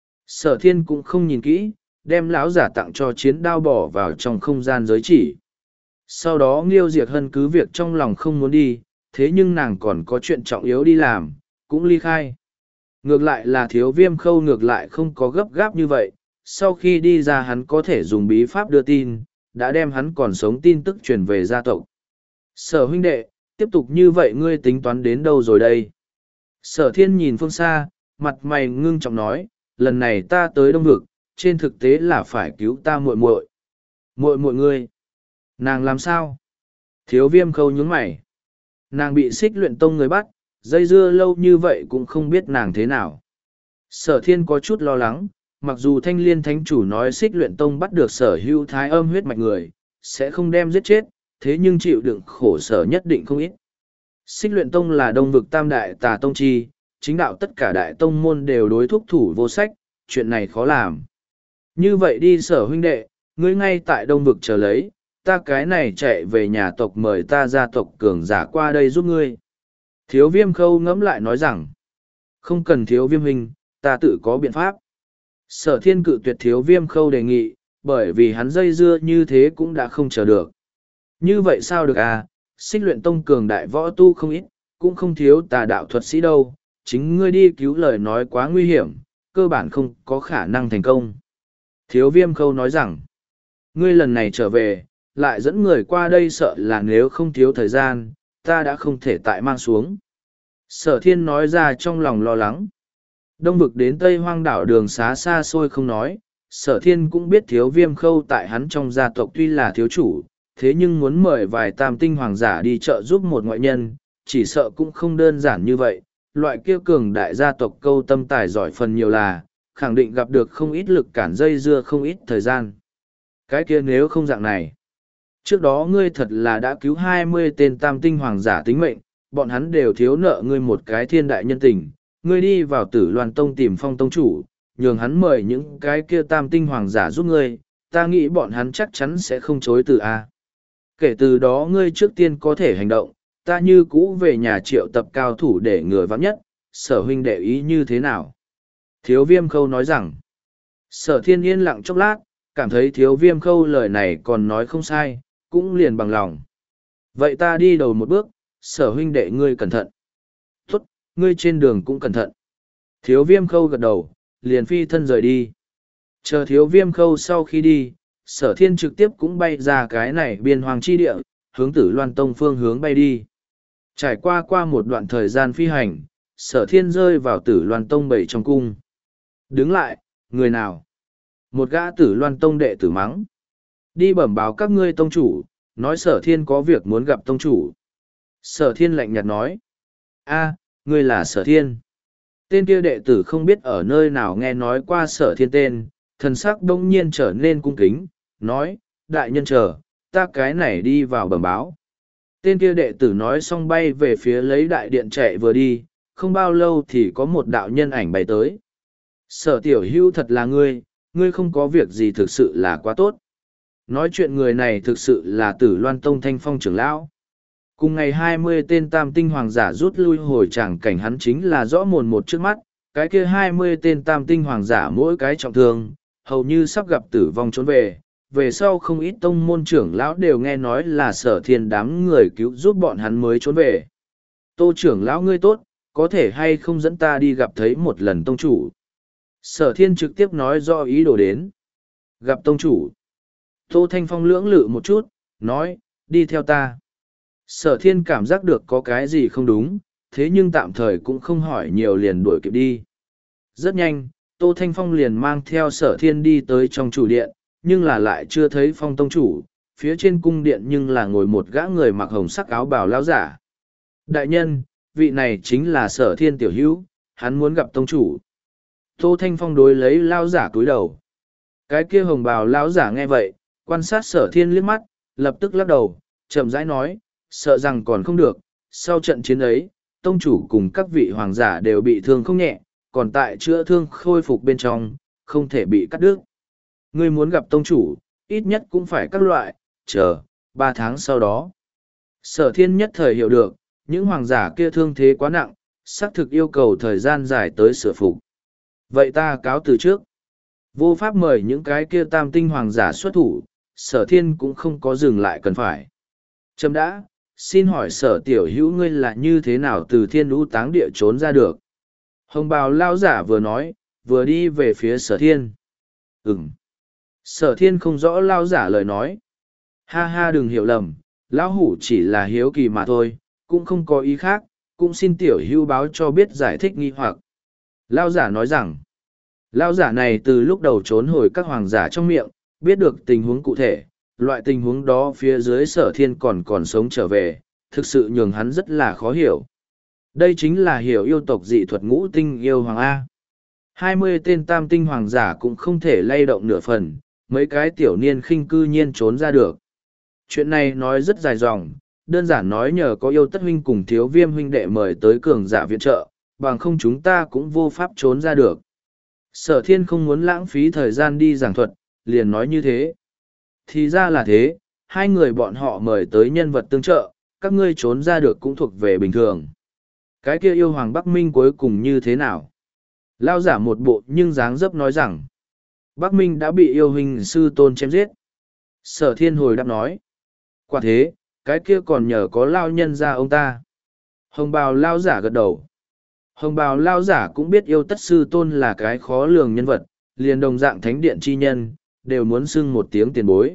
Sở thiên cũng không nhìn kỹ, đem lão giả tặng cho chiến đao bỏ vào trong không gian giới chỉ. Sau đó Nghiêu Diệt Hân cứ việc trong lòng không muốn đi, thế nhưng nàng còn có chuyện trọng yếu đi làm, cũng ly khai. Ngược lại là Thiếu Viêm Khâu ngược lại không có gấp gáp như vậy, sau khi đi ra hắn có thể dùng bí pháp đưa tin, đã đem hắn còn sống tin tức truyền về gia tộc. Sở huynh đệ, tiếp tục như vậy ngươi tính toán đến đâu rồi đây? Sở thiên nhìn phương xa, mặt mày ngưng trọng nói, lần này ta tới Đông Vực, trên thực tế là phải cứu ta muội muội. Muội muội ngươi? Nàng làm sao? Thiếu Viêm Khâu nhướng mày. Nàng bị Xích Luyện Tông người bắt, dây dưa lâu như vậy cũng không biết nàng thế nào. Sở thiên có chút lo lắng, mặc dù Thanh Liên Thánh Chủ nói Xích Luyện Tông bắt được sở hữu thái âm huyết mạch người, sẽ không đem giết chết, thế nhưng chịu đựng khổ sở nhất định không ít. Xích Luyện Tông là Đông Vực tam đại tà tông chi, chính đạo tất cả đại tông môn đều đối thúc thủ vô sách, chuyện này khó làm. Như vậy đi sở huynh đệ, ngươi ngay tại Đông Vực chờ lấy, ta cái này chạy về nhà tộc mời ta gia tộc cường giả qua đây giúp ngươi. Thiếu viêm khâu ngẫm lại nói rằng, không cần thiếu viêm huynh, ta tự có biện pháp. Sở thiên cự tuyệt thiếu viêm khâu đề nghị, bởi vì hắn dây dưa như thế cũng đã không chờ được. Như vậy sao được à, xích luyện tông cường đại võ tu không ít, cũng không thiếu tà đạo thuật sĩ đâu, chính ngươi đi cứu lời nói quá nguy hiểm, cơ bản không có khả năng thành công. Thiếu viêm khâu nói rằng, ngươi lần này trở về, lại dẫn người qua đây sợ là nếu không thiếu thời gian, ta đã không thể tại mang xuống. Sở thiên nói ra trong lòng lo lắng. Đông vực đến Tây Hoang đảo đường xá xa xôi không nói, sở thiên cũng biết thiếu viêm khâu tại hắn trong gia tộc tuy là thiếu chủ, thế nhưng muốn mời vài tam tinh hoàng giả đi chợ giúp một ngoại nhân, chỉ sợ cũng không đơn giản như vậy. Loại kia cường đại gia tộc câu tâm tài giỏi phần nhiều là, khẳng định gặp được không ít lực cản dây dưa không ít thời gian. Cái kia nếu không dạng này, trước đó ngươi thật là đã cứu hai mươi tên tam tinh hoàng giả tính mệnh, bọn hắn đều thiếu nợ ngươi một cái thiên đại nhân tình, ngươi đi vào Tử Loan Tông tìm Phong Tông chủ, nhường hắn mời những cái kia tam tinh hoàng giả giúp ngươi, ta nghĩ bọn hắn chắc chắn sẽ không chối từ a. Kể từ đó ngươi trước tiên có thể hành động, ta như cũ về nhà triệu tập cao thủ để ngừa vắng nhất, sở huynh đệ ý như thế nào? Thiếu viêm khâu nói rằng, sở thiên yên lặng chốc lát, cảm thấy thiếu viêm khâu lời này còn nói không sai, cũng liền bằng lòng. Vậy ta đi đầu một bước, sở huynh đệ ngươi cẩn thận. Tốt, ngươi trên đường cũng cẩn thận. Thiếu viêm khâu gật đầu, liền phi thân rời đi. Chờ thiếu viêm khâu sau khi đi, sở thiên trực tiếp cũng bay ra cái này biên hoàng chi địa, hướng Tử Loan Tông phương hướng bay đi. Trải qua qua một đoạn thời gian phi hành, sở thiên rơi vào Tử Loan Tông bảy trong cung. Đứng lại, người nào? Một gã Tử Loan Tông đệ tử mắng. Đi bẩm báo các ngươi tông chủ, nói sở thiên có việc muốn gặp tông chủ. Sở thiên lạnh nhạt nói. A, ngươi là sở thiên. Tên kia đệ tử không biết ở nơi nào nghe nói qua sở thiên tên, thần sắc đông nhiên trở nên cung kính, nói, đại nhân chờ, ta cái này đi vào bẩm báo. Tên kia đệ tử nói xong bay về phía lấy đại điện chạy vừa đi, không bao lâu thì có một đạo nhân ảnh bay tới. Sở tiểu hưu thật là ngươi, ngươi không có việc gì thực sự là quá tốt. Nói chuyện người này thực sự là Tử Loan Tông Thanh Phong trưởng lão. Cùng ngày hai mươi tên tam tinh hoàng giả rút lui hồi tràng cảnh hắn chính là rõ mồn một trước mắt, cái kia hai mươi tên tam tinh hoàng giả mỗi cái trọng thương, hầu như sắp gặp tử vong trốn về. Về sau không ít tông môn trưởng lão đều nghe nói là sở thiên đám người cứu giúp bọn hắn mới trốn về. Tô trưởng lão ngươi tốt, có thể hay không dẫn ta đi gặp thấy một lần tông chủ. Sở thiên trực tiếp nói do ý đồ đến. Gặp tông chủ. Tô Thanh Phong lưỡng lự một chút, nói, đi theo ta. Sở thiên cảm giác được có cái gì không đúng, thế nhưng tạm thời cũng không hỏi nhiều liền đuổi kịp đi. Rất nhanh, Tô Thanh Phong liền mang theo sở thiên đi tới trong chủ điện, nhưng là lại chưa thấy Phong tông chủ, phía trên cung điện nhưng là ngồi một gã người mặc hồng sắc áo bào lão giả. Đại nhân, vị này chính là sở thiên tiểu hữu, hắn muốn gặp tông chủ. Tô Thanh Phong đối lấy lão giả cúi đầu. Cái kia hồng bào lão giả nghe vậy, quan sát sở thiên liếc mắt, lập tức lắc đầu, chậm rãi nói, sợ rằng còn không được, sau trận chiến ấy, tông chủ cùng các vị hoàng giả đều bị thương không nhẹ, còn tại chữa thương khôi phục bên trong, không thể bị cắt đứt. Ngươi muốn gặp tông chủ, ít nhất cũng phải các loại, chờ, ba tháng sau đó. Sở thiên nhất thời hiểu được, những hoàng giả kia thương thế quá nặng, xác thực yêu cầu thời gian dài tới sửa phục. Vậy ta cáo từ trước. Vô pháp mời những cái kia tam tinh hoàng giả xuất thủ, sở thiên cũng không có dừng lại cần phải. Chấm đã, xin hỏi sở tiểu hữu ngươi là như thế nào từ thiên lũ táng địa trốn ra được? Hồng bào lao giả vừa nói, vừa đi về phía sở thiên. Ừm. Sở thiên không rõ lao giả lời nói. Ha ha đừng hiểu lầm, lão hủ chỉ là hiếu kỳ mà thôi, cũng không có ý khác, cũng xin tiểu hữu báo cho biết giải thích nghi hoặc. Lao giả nói rằng, lao giả này từ lúc đầu trốn hồi các hoàng giả trong miệng, biết được tình huống cụ thể, loại tình huống đó phía dưới sở thiên còn còn sống trở về, thực sự nhường hắn rất là khó hiểu. Đây chính là hiểu yêu tộc dị thuật ngũ tinh yêu hoàng A. hai mươi tên tam tinh hoàng giả cũng không thể lay động nửa phần, mấy cái tiểu niên khinh cư nhiên trốn ra được. Chuyện này nói rất dài dòng, đơn giản nói nhờ có yêu tất huynh cùng thiếu viêm huynh đệ mời tới cường giả viện trợ, bằng không chúng ta cũng vô pháp trốn ra được. Sở thiên không muốn lãng phí thời gian đi giảng thuật, liền nói như thế. Thì ra là thế, hai người bọn họ mời tới nhân vật tương trợ, các ngươi trốn ra được cũng thuộc về bình thường. Cái kia yêu Hoàng Bắc Minh cuối cùng như thế nào? Lao giả một bộ nhưng dáng dấp nói rằng, Bắc Minh đã bị yêu hình sư tôn chém giết. Sở thiên hồi đáp nói, quả thế, cái kia còn nhờ có lao nhân ra ông ta. Hồng bào lao giả gật đầu. Hồng bào lao giả cũng biết yêu tất sư tôn là cái khó lường nhân vật, liền đồng dạng thánh điện chi nhân, đều muốn xưng một tiếng tiền bối.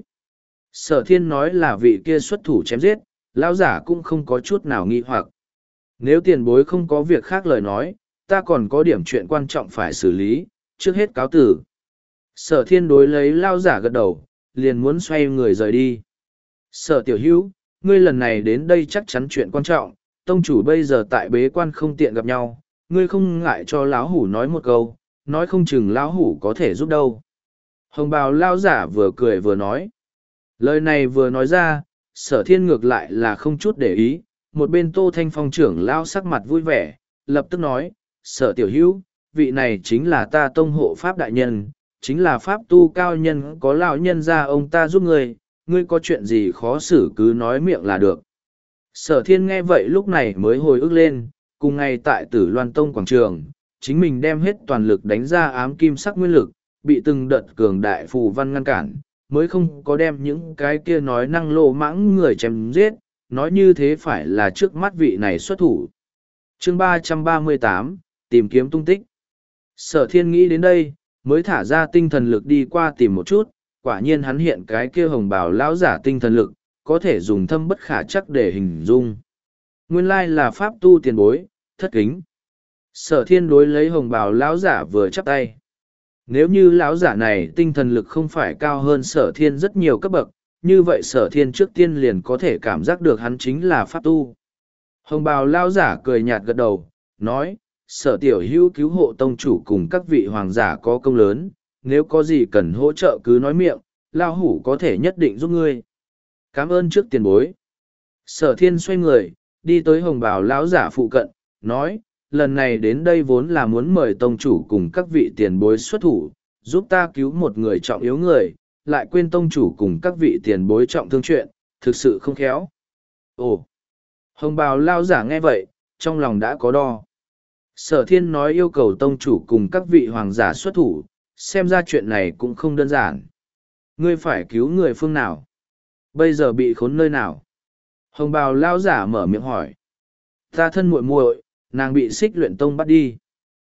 Sở thiên nói là vị kia xuất thủ chém giết, lao giả cũng không có chút nào nghi hoặc. Nếu tiền bối không có việc khác lời nói, ta còn có điểm chuyện quan trọng phải xử lý, trước hết cáo tử. Sở thiên đối lấy lao giả gật đầu, liền muốn xoay người rời đi. Sở tiểu hữu, ngươi lần này đến đây chắc chắn chuyện quan trọng, tông chủ bây giờ tại bế quan không tiện gặp nhau, ngươi không ngại cho lão hủ nói một câu, nói không chừng lão hủ có thể giúp đâu. Hồng bào lao giả vừa cười vừa nói. Lời này vừa nói ra, sở thiên ngược lại là không chút để ý, một bên Tô Thanh Phong trưởng lao sắc mặt vui vẻ, lập tức nói, sở tiểu hữu, vị này chính là ta tông hộ pháp đại nhân, chính là pháp tu cao nhân có lão nhân ra ông ta giúp ngươi, ngươi có chuyện gì khó xử cứ nói miệng là được. Sở thiên nghe vậy lúc này mới hồi ức lên, cùng ngày tại tử Loan Tông Quảng Trường, chính mình đem hết toàn lực đánh ra ám kim sắc nguyên lực, bị từng đợt cường đại phù văn ngăn cản, mới không có đem những cái kia nói năng lô mãng người chém giết, nói như thế phải là trước mắt vị này xuất thủ. Chương ba trăm ba mươi tám, tìm kiếm tung tích. Sở thiên nghĩ đến đây, mới thả ra tinh thần lực đi qua tìm một chút, quả nhiên hắn hiện cái kia hồng bào lão giả tinh thần lực, có thể dùng thâm bất khả chắc để hình dung. Nguyên lai là pháp tu tiền bối, thất kính. Sở thiên đối lấy hồng bào lão giả vừa chắp tay. Nếu như lão giả này tinh thần lực không phải cao hơn sở thiên rất nhiều cấp bậc, như vậy sở thiên trước tiên liền có thể cảm giác được hắn chính là pháp tu. Hồng bào lão giả cười nhạt gật đầu, nói, sở tiểu hữu cứu hộ tông chủ cùng các vị hoàng giả có công lớn, nếu có gì cần hỗ trợ cứ nói miệng, lao hủ có thể nhất định giúp ngươi. Cảm ơn trước tiền bối. Sở thiên xoay người, đi tới hồng bào lão giả phụ cận, nói, lần này đến đây vốn là muốn mời tông chủ cùng các vị tiền bối xuất thủ, giúp ta cứu một người trọng yếu người, lại quên tông chủ cùng các vị tiền bối trọng thương chuyện, thực sự không khéo. Ồ! Hồng bào lão giả nghe vậy, trong lòng đã có đo. Sở thiên nói yêu cầu tông chủ cùng các vị hoàng giả xuất thủ, xem ra chuyện này cũng không đơn giản. Ngươi phải cứu người phương nào? Bây giờ bị khốn nơi nào? Hồng bào lão giả mở miệng hỏi. Ta thân muội muội, nàng bị xích luyện tông bắt đi.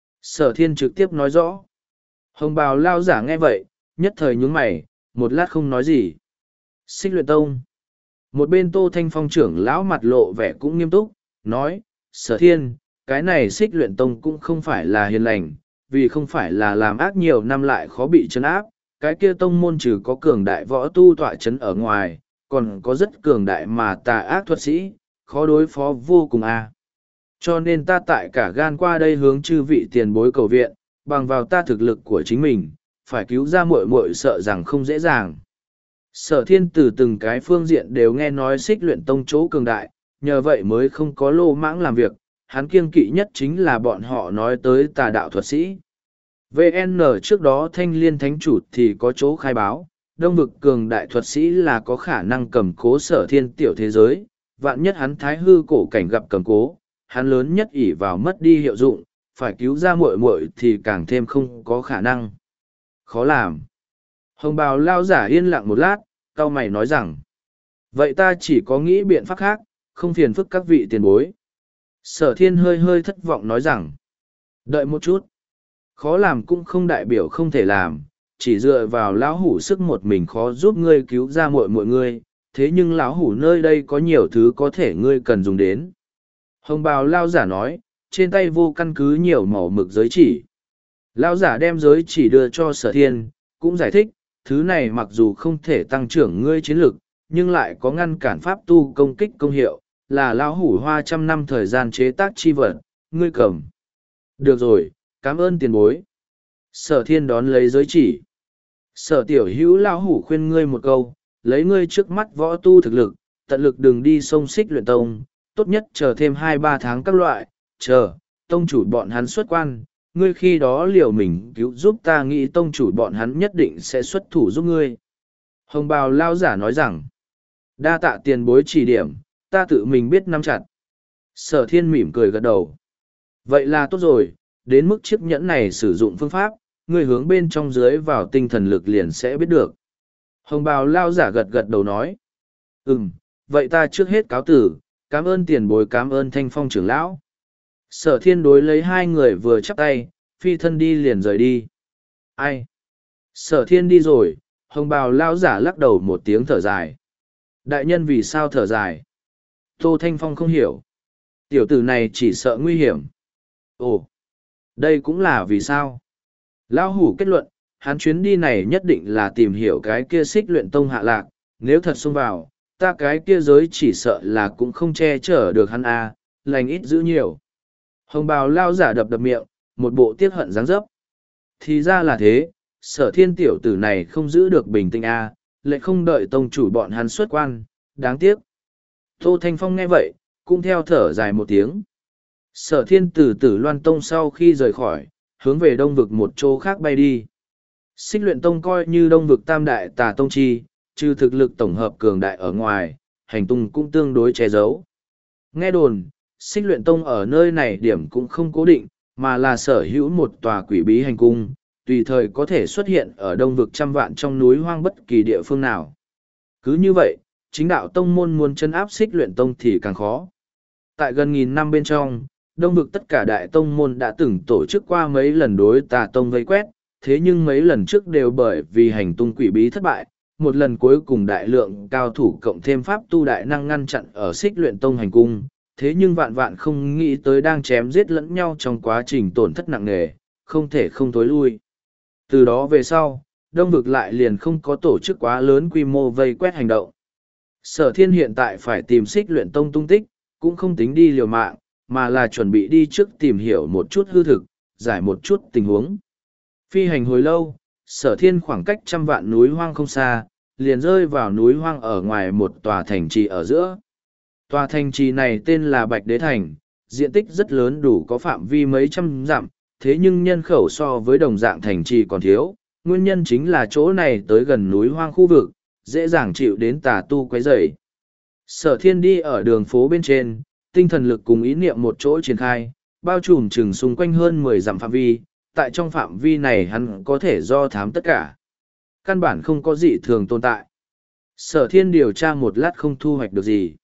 Sở thiên trực tiếp nói rõ. Hồng bào lão giả nghe vậy, nhất thời nhướng mày, một lát không nói gì. Xích luyện tông. Một bên Tô Thanh Phong trưởng lão mặt lộ vẻ cũng nghiêm túc, nói, sở thiên, cái này xích luyện tông cũng không phải là hiền lành, vì không phải là làm ác nhiều năm lại khó bị chấn áp, cái kia tông môn trừ có cường đại võ tu tọa chấn ở ngoài, còn có rất cường đại mà tà ác thuật sĩ, khó đối phó vô cùng a. Cho nên ta tại cả gan qua đây hướng chư vị tiền bối cầu viện, bằng vào ta thực lực của chính mình, phải cứu ra muội muội sợ rằng không dễ dàng. Sở thiên từ từng cái phương diện đều nghe nói xích luyện tông chỗ cường đại, nhờ vậy mới không có lô mãng làm việc, hắn kiêng kỵ nhất chính là bọn họ nói tới tà đạo thuật sĩ. vê en trước đó thanh liên thánh chủ thì có chỗ khai báo, đông vực cường đại thuật sĩ là có khả năng cầm cố sở thiên tiểu thế giới, vạn nhất hắn thái hư cổ cảnh gặp cầm cố, hắn lớn nhất ỷ vào mất đi hiệu dụng, phải cứu ra muội muội thì càng thêm không có khả năng. Khó làm. Hồng bào lao giả yên lặng một lát, cau mày nói rằng, vậy ta chỉ có nghĩ biện pháp khác, không phiền phức các vị tiền bối. Sở thiên hơi hơi thất vọng nói rằng, đợi một chút, khó làm cũng không đại biểu không thể làm, chỉ dựa vào lão hủ sức một mình khó giúp ngươi cứu ra muội muội ngươi, thế nhưng lão hủ nơi đây có nhiều thứ có thể ngươi cần dùng đến. Hồng bào lao giả nói, trên tay vô căn cứ nhiều màu mực giới chỉ. Lao giả đem giới chỉ đưa cho sở thiên, cũng giải thích, thứ này mặc dù không thể tăng trưởng ngươi chiến lực, nhưng lại có ngăn cản pháp tu công kích công hiệu, là lão hủ hoa trăm năm thời gian chế tác chi vật, ngươi cầm. Được rồi, cảm ơn tiền bối. Sở thiên đón lấy giới chỉ. Sở tiểu hữu lão hủ khuyên ngươi một câu, lấy ngươi trước mắt võ tu thực lực, tận lực đừng đi sông xích luyện tông, tốt nhất chờ thêm hai ba tháng các loại, chờ, tông chủ bọn hắn xuất quan, ngươi khi đó liều mình cứu giúp ta nghĩ tông chủ bọn hắn nhất định sẽ xuất thủ giúp ngươi. Hồng bào lao giả nói rằng, Đa tạ tiền bối chỉ điểm, ta tự mình biết nắm chặt. Sở thiên mỉm cười gật đầu. Vậy là tốt rồi, đến mức chiếc nhẫn này sử dụng phương pháp, người hướng bên trong dưới vào tinh thần lực liền sẽ biết được. Hồng bào lao giả gật gật đầu nói. Ừm, vậy ta trước hết cáo tử, cảm ơn tiền bối, cảm ơn Thanh Phong trưởng lão. Sở thiên đối lấy hai người vừa chắp tay, phi thân đi liền rời đi. Ai? Sở thiên đi rồi, hồng bào lao giả lắc đầu một tiếng thở dài. Đại nhân vì sao thở dài? Tô Thanh Phong không hiểu. Tiểu tử này chỉ sợ nguy hiểm. Ồ, đây cũng là vì sao? Lão hủ kết luận, hắn chuyến đi này nhất định là tìm hiểu cái kia xích luyện tông hạ lạc, nếu thật xông vào, ta cái kia giới chỉ sợ là cũng không che chở được hắn à, lành ít giữ nhiều. Hồng bào lao giả đập đập miệng, một bộ tiếc hận dáng dấp. Thì ra là thế, sở thiên tiểu tử này không giữ được bình tĩnh à, lại không đợi tông chủ bọn hắn xuất quan, đáng tiếc. Tô Thanh Phong nghe vậy, cũng theo thở dài một tiếng. Sở thiên từ tử loan tông sau khi rời khỏi, hướng về đông vực một chỗ khác bay đi. Xích luyện tông coi như đông vực tam đại tà tông chi, trừ thực lực tổng hợp cường đại ở ngoài, hành tung cũng tương đối che giấu. Nghe đồn, xích luyện tông ở nơi này điểm cũng không cố định, mà là sở hữu một tòa quỷ bí hành cung, tùy thời có thể xuất hiện ở đông vực trăm vạn trong núi hoang bất kỳ địa phương nào. Cứ như vậy, chính đạo tông môn muốn chân áp xích luyện tông thì càng khó. Tại gần nghìn năm bên trong, đông vực tất cả đại tông môn đã từng tổ chức qua mấy lần đối tà tông vây quét, thế nhưng mấy lần trước đều bởi vì hành tung quỷ bí thất bại, một lần cuối cùng đại lượng cao thủ cộng thêm pháp tu đại năng ngăn chặn ở xích luyện tông hành cung, thế nhưng vạn vạn không nghĩ tới đang chém giết lẫn nhau trong quá trình tổn thất nặng nề, không thể không tối lui. Từ đó về sau, đông vực lại liền không có tổ chức quá lớn quy mô vây quét hành động. Sở thiên hiện tại phải tìm xích luyện tông tung tích, cũng không tính đi liều mạng, mà là chuẩn bị đi trước tìm hiểu một chút hư thực, giải một chút tình huống. Phi hành hồi lâu, sở thiên khoảng cách trăm vạn núi hoang không xa, liền rơi vào núi hoang ở ngoài một tòa thành trì ở giữa. Tòa thành trì này tên là Bạch Đế Thành, diện tích rất lớn đủ có phạm vi mấy trăm dặm, thế nhưng nhân khẩu so với đồng dạng thành trì còn thiếu, nguyên nhân chính là chỗ này tới gần núi hoang khu vực, dễ dàng chịu đến tà tu quấy rầy. Sở thiên đi ở đường phố bên trên, tinh thần lực cùng ý niệm một chỗ triển khai, bao trùm chừng xung quanh hơn mười dặm phạm vi, tại trong phạm vi này hắn có thể do thám tất cả. Căn bản không có gì thường tồn tại. Sở thiên điều tra một lát không thu hoạch được gì.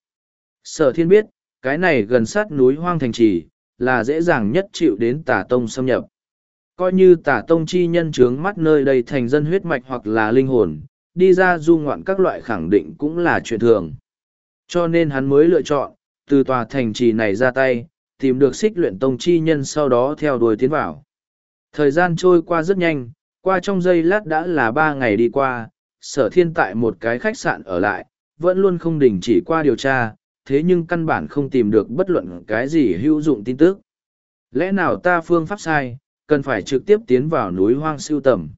Sở thiên biết, cái này gần sát núi hoang thành trì, là dễ dàng nhất chịu đến tà tông xâm nhập. Coi như tà tông chi nhân trướng mắt nơi đây thành dân huyết mạch hoặc là linh hồn, đi ra du ngoạn các loại khẳng định cũng là chuyện thường. Cho nên hắn mới lựa chọn, từ tòa thành trì này ra tay, tìm được xích luyện tông chi nhân sau đó theo đuổi tiến vào. Thời gian trôi qua rất nhanh, qua trong giây lát đã là ba ngày đi qua, sở thiên tại một cái khách sạn ở lại, vẫn luôn không đình chỉ qua điều tra, thế nhưng căn bản không tìm được bất luận cái gì hữu dụng tin tức. Lẽ nào ta phương pháp sai, cần phải trực tiếp tiến vào núi hoang siêu tầm?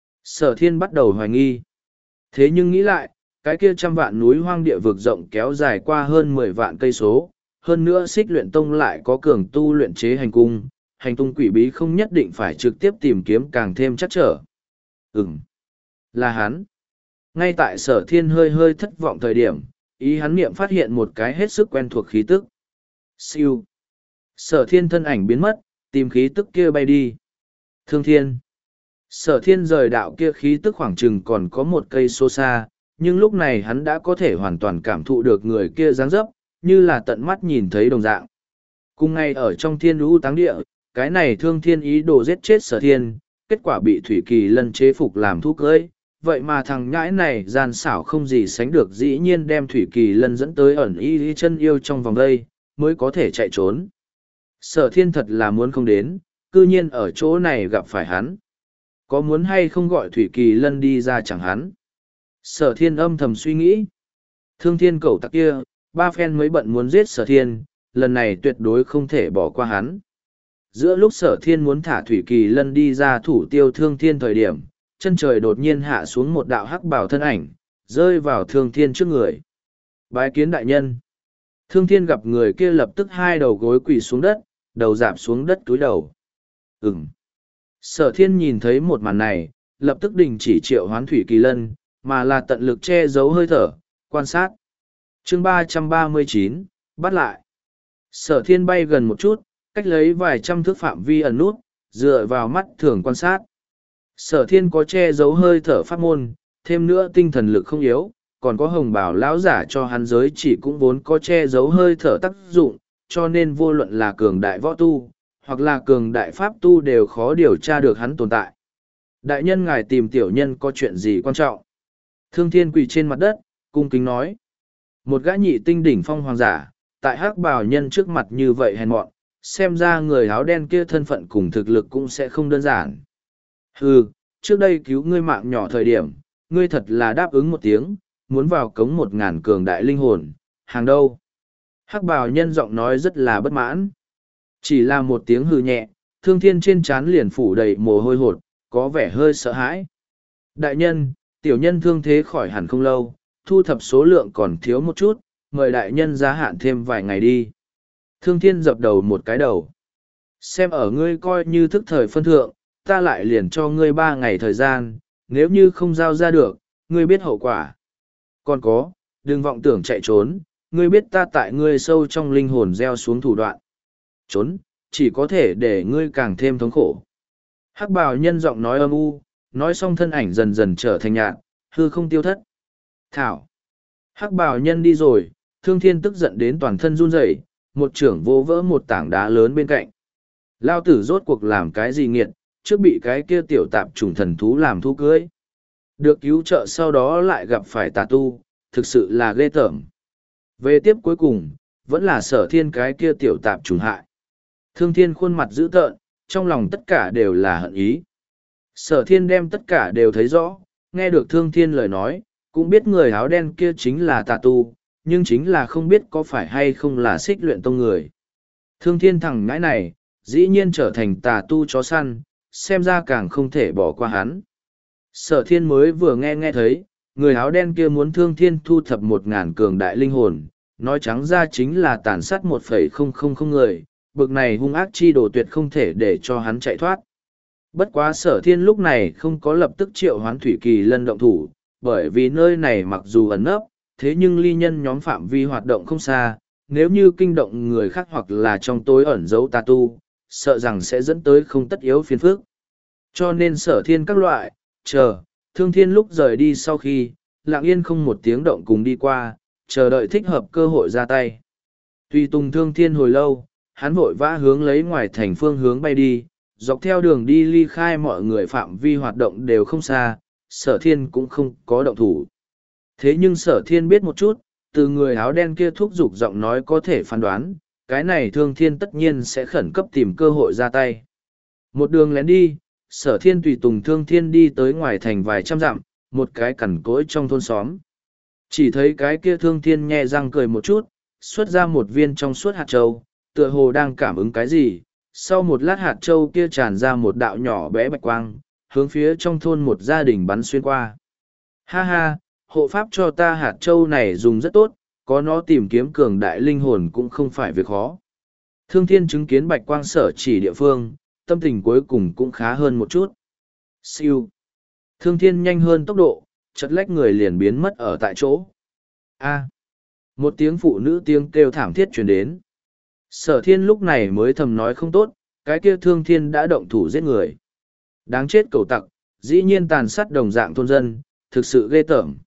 Sở thiên bắt đầu hoài nghi. Thế nhưng nghĩ lại, cái kia trăm vạn núi hoang địa vực rộng kéo dài qua hơn mười vạn cây số, hơn nữa xích luyện tông lại có cường tu luyện chế hành cung, hành tung quỷ bí không nhất định phải trực tiếp tìm kiếm càng thêm chắc trở. Ừm, là hắn. Ngay tại sở thiên hơi hơi thất vọng thời điểm, ý hắn niệm phát hiện một cái hết sức quen thuộc khí tức. Siêu. Sở thiên thân ảnh biến mất, tìm khí tức kia bay đi. Thương thiên. Sở thiên rời đạo kia khí tức khoảng chừng còn có một cây số xa, nhưng lúc này hắn đã có thể hoàn toàn cảm thụ được người kia dáng dấp, như là tận mắt nhìn thấy đồng dạng. Cùng ngay ở trong thiên lũ táng địa, cái này thương thiên ý đồ giết chết sở thiên, kết quả bị Thủy Kỳ Lân chế phục làm thú cưới. Vậy mà thằng nhãi này gian xảo không gì sánh được, dĩ nhiên đem Thủy Kỳ Lân dẫn tới ẩn y y chân yêu trong vòng đây, mới có thể chạy trốn. Sở thiên thật là muốn không đến, cư nhiên ở chỗ này gặp phải hắn. Có muốn hay không gọi Thủy Kỳ Lân đi ra chẳng hắn? Sở thiên âm thầm suy nghĩ. Thương thiên cẩu tặc kia, ba phen mới bận muốn giết sở thiên, lần này tuyệt đối không thể bỏ qua hắn. Giữa lúc sở thiên muốn thả Thủy Kỳ Lân đi ra thủ tiêu thương thiên thời điểm, chân trời đột nhiên hạ xuống một đạo hắc bảo thân ảnh, rơi vào thương thiên trước người. Bái kiến đại nhân. Thương thiên gặp người kia lập tức hai đầu gối quỳ xuống đất, đầu dạp xuống đất túi đầu. Ừm. Sở thiên nhìn thấy một màn này, lập tức đình chỉ triệu hoán Thủy Kỳ Lân, mà là tận lực che giấu hơi thở, quan sát. chương ba trăm ba mươi chín, bắt lại. Sở thiên bay gần một chút, cách lấy vài trăm thước phạm vi ẩn nút, dựa vào mắt thường quan sát. Sở thiên có che giấu hơi thở pháp môn, thêm nữa tinh thần lực không yếu, còn có hồng bảo lão giả cho hắn giới chỉ cũng vốn có che giấu hơi thở tác dụng, cho nên vô luận là cường đại võ tu, hoặc là cường đại pháp tu đều khó điều tra được hắn tồn tại. Đại nhân ngài tìm tiểu nhân có chuyện gì quan trọng? Thương thiên quỳ trên mặt đất, cung kính nói. Một gã nhị tinh đỉnh phong hoàng giả, tại hắc bào nhân trước mặt như vậy hèn mọn, xem ra người áo đen kia thân phận cùng thực lực cũng sẽ không đơn giản. Hừ, trước đây cứu ngươi mạng nhỏ thời điểm, ngươi thật là đáp ứng một tiếng, muốn vào cống một ngàn cường đại linh hồn, hàng đâu. Hắc bào nhân giọng nói rất là bất mãn. Chỉ là một tiếng hừ nhẹ, thương thiên trên trán liền phủ đầy mồ hôi hột, có vẻ hơi sợ hãi. Đại nhân, tiểu nhân thương thế khỏi hẳn không lâu, thu thập số lượng còn thiếu một chút, mời đại nhân gia hạn thêm vài ngày đi. Thương thiên dập đầu một cái đầu. Xem ở ngươi coi như thức thời phân thượng, ta lại liền cho ngươi ba ngày thời gian, nếu như không giao ra được, ngươi biết hậu quả. Còn có, đừng vọng tưởng chạy trốn, ngươi biết ta tại ngươi sâu trong linh hồn gieo xuống thủ đoạn. Trốn, chỉ có thể để ngươi càng thêm thống khổ. Hắc bào nhân giọng nói âm u, nói xong thân ảnh dần dần trở thành nhạt, hư không tiêu thất. Thảo. Hắc bào nhân đi rồi, thương thiên tức giận đến toàn thân run rẩy, một trưởng vô vỡ một tảng đá lớn bên cạnh. Lao tử rốt cuộc làm cái gì nghiệt, trước bị cái kia tiểu tạp trùng thần thú làm thú cưới. Được cứu trợ sau đó lại gặp phải tà tu, thực sự là ghê tởm. Về tiếp cuối cùng, vẫn là sở thiên cái kia tiểu tạp trùng hại. Thương thiên khuôn mặt dữ tợn, trong lòng tất cả đều là hận ý. Sở thiên đem tất cả đều thấy rõ, nghe được thương thiên lời nói, cũng biết người áo đen kia chính là tà tu, nhưng chính là không biết có phải hay không là xích luyện tông người. Thương thiên thằng ngãi này, dĩ nhiên trở thành tà tu chó săn, xem ra càng không thể bỏ qua hắn. Sở thiên mới vừa nghe nghe thấy, người áo đen kia muốn thương thiên thu thập một ngàn cường đại linh hồn, nói trắng ra chính là tàn sát một phẩy không không không người, bực này hung ác chi đồ tuyệt không thể để cho hắn chạy thoát. Bất quá sở thiên lúc này không có lập tức triệu hoán thủy kỳ lân động thủ, bởi vì nơi này mặc dù ẩn nấp, thế nhưng ly nhân nhóm phạm vi hoạt động không xa, nếu như kinh động người khác hoặc là trong tối ẩn giấu tà tu, sợ rằng sẽ dẫn tới không tất yếu phiền phức. Cho nên sở thiên các loại, chờ, thương thiên lúc rời đi sau khi, lặng yên không một tiếng động cùng đi qua, chờ đợi thích hợp cơ hội ra tay. Tùy tùng thương thiên hồi lâu, hắn vội vã hướng lấy ngoài thành phương hướng bay đi, dọc theo đường đi ly khai mọi người phạm vi hoạt động đều không xa, sở thiên cũng không có động thủ. Thế nhưng sở thiên biết một chút, từ người áo đen kia thúc giục giọng nói có thể phán đoán, cái này thương thiên tất nhiên sẽ khẩn cấp tìm cơ hội ra tay. Một đường lén đi, sở thiên tùy tùng thương thiên đi tới ngoài thành vài trăm dặm, một cái cằn cỗi trong thôn xóm. Chỉ thấy cái kia thương thiên nhe răng cười một chút, xuất ra một viên trong suốt hạt châu, tựa hồ đang cảm ứng cái gì. Sau một lát hạt châu kia tràn ra một đạo nhỏ bé bạch quang, hướng phía trong thôn một gia đình bắn xuyên qua. Ha ha, hộ pháp cho ta hạt châu này dùng rất tốt, có nó tìm kiếm cường đại linh hồn cũng không phải việc khó. Thương thiên chứng kiến bạch quang sở chỉ địa phương, tâm tình cuối cùng cũng khá hơn một chút. Siêu. Thương thiên nhanh hơn tốc độ, chật lách người liền biến mất ở tại chỗ. A. Một tiếng phụ nữ tiếng kêu thảm thiết truyền đến. Sở thiên lúc này mới thầm nói không tốt, cái kia thương thiên đã động thủ giết người. Đáng chết cầu tặc, dĩ nhiên tàn sát đồng dạng thôn dân, thực sự ghê tởm.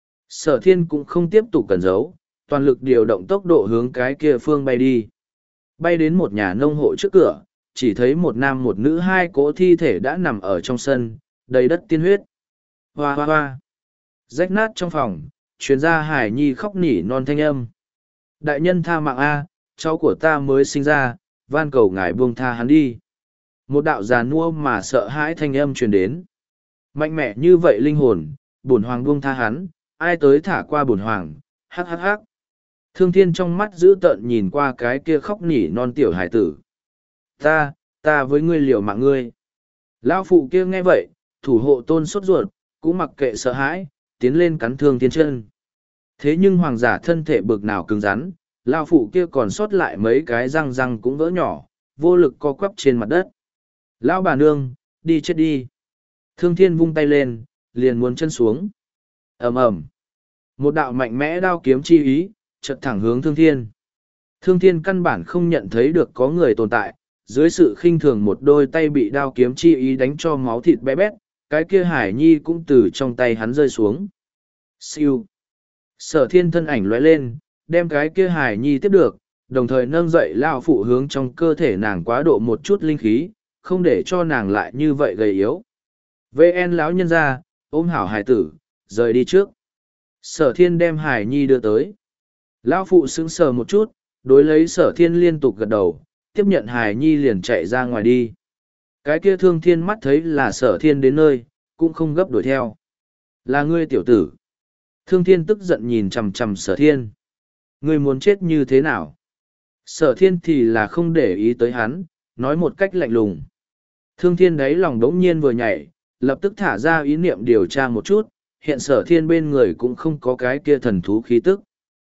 Sở thiên cũng không tiếp tục cẩn giấu, toàn lực điều động tốc độ hướng cái kia phương bay đi. Bay đến một nhà nông hộ trước cửa, chỉ thấy một nam một nữ hai cỗ thi thể đã nằm ở trong sân, đầy đất tiên huyết. Hoa hoa hoa. Rách nát trong phòng, chuyên gia Hải Nhi khóc nỉ non thanh âm. Đại nhân tha mạng A, cháu của ta mới sinh ra, van cầu ngài buông tha hắn đi. Một đạo già nua mà sợ hãi thanh âm truyền đến. Mạnh mẽ như vậy linh hồn, bổn hoàng buông tha hắn, ai tới thả qua bổn hoàng, hắc hắc hắc. Thương thiên trong mắt dữ tợn nhìn qua cái kia khóc nỉ non tiểu hải tử. Ta, ta với ngươi liều mạng ngươi. Lão phụ kia nghe vậy, thủ hộ tôn sốt ruột, cũng mặc kệ sợ hãi, tiến lên cắn thương thiên chân. Thế nhưng hoàng giả thân thể bực nào cứng rắn, lão phụ kia còn sót lại mấy cái răng răng cũng vỡ nhỏ, vô lực co quắp trên mặt đất. Lão bà nương, đi chết đi. Thương thiên vung tay lên, liền muốn chân xuống. Ầm ầm. Một đạo mạnh mẽ đao kiếm chi ý, chợt thẳng hướng Thương Thiên. Thương Thiên căn bản không nhận thấy được có người tồn tại, dưới sự khinh thường một đôi tay bị đao kiếm chi ý đánh cho máu thịt bé bét, cái kia Hải Nhi cũng từ trong tay hắn rơi xuống. Siêu. Sở Thiên thân ảnh lóe lên, đem cái kia Hải Nhi tiếp được, đồng thời nâng dậy lao phụ hướng trong cơ thể nàng quá độ một chút linh khí, không để cho nàng lại như vậy gầy yếu. vê en lão nhân ra, ôm hảo hải tử, rời đi trước. Sở Thiên đem Hải Nhi đưa tới. Lão phụ sững sờ một chút, đối lấy Sở Thiên liên tục gật đầu, tiếp nhận Hải Nhi liền chạy ra ngoài đi. Cái kia Thương Thiên mắt thấy là Sở Thiên đến nơi, cũng không gấp đuổi theo. Là ngươi tiểu tử. Thương Thiên tức giận nhìn chằm chằm Sở Thiên. Ngươi muốn chết như thế nào? Sở Thiên thì là không để ý tới hắn, nói một cách lạnh lùng. Thương Thiên đáy lòng đống nhiên vừa nhảy, lập tức thả ra ý niệm điều tra một chút, hiện Sở Thiên bên người cũng không có cái kia thần thú khí tức.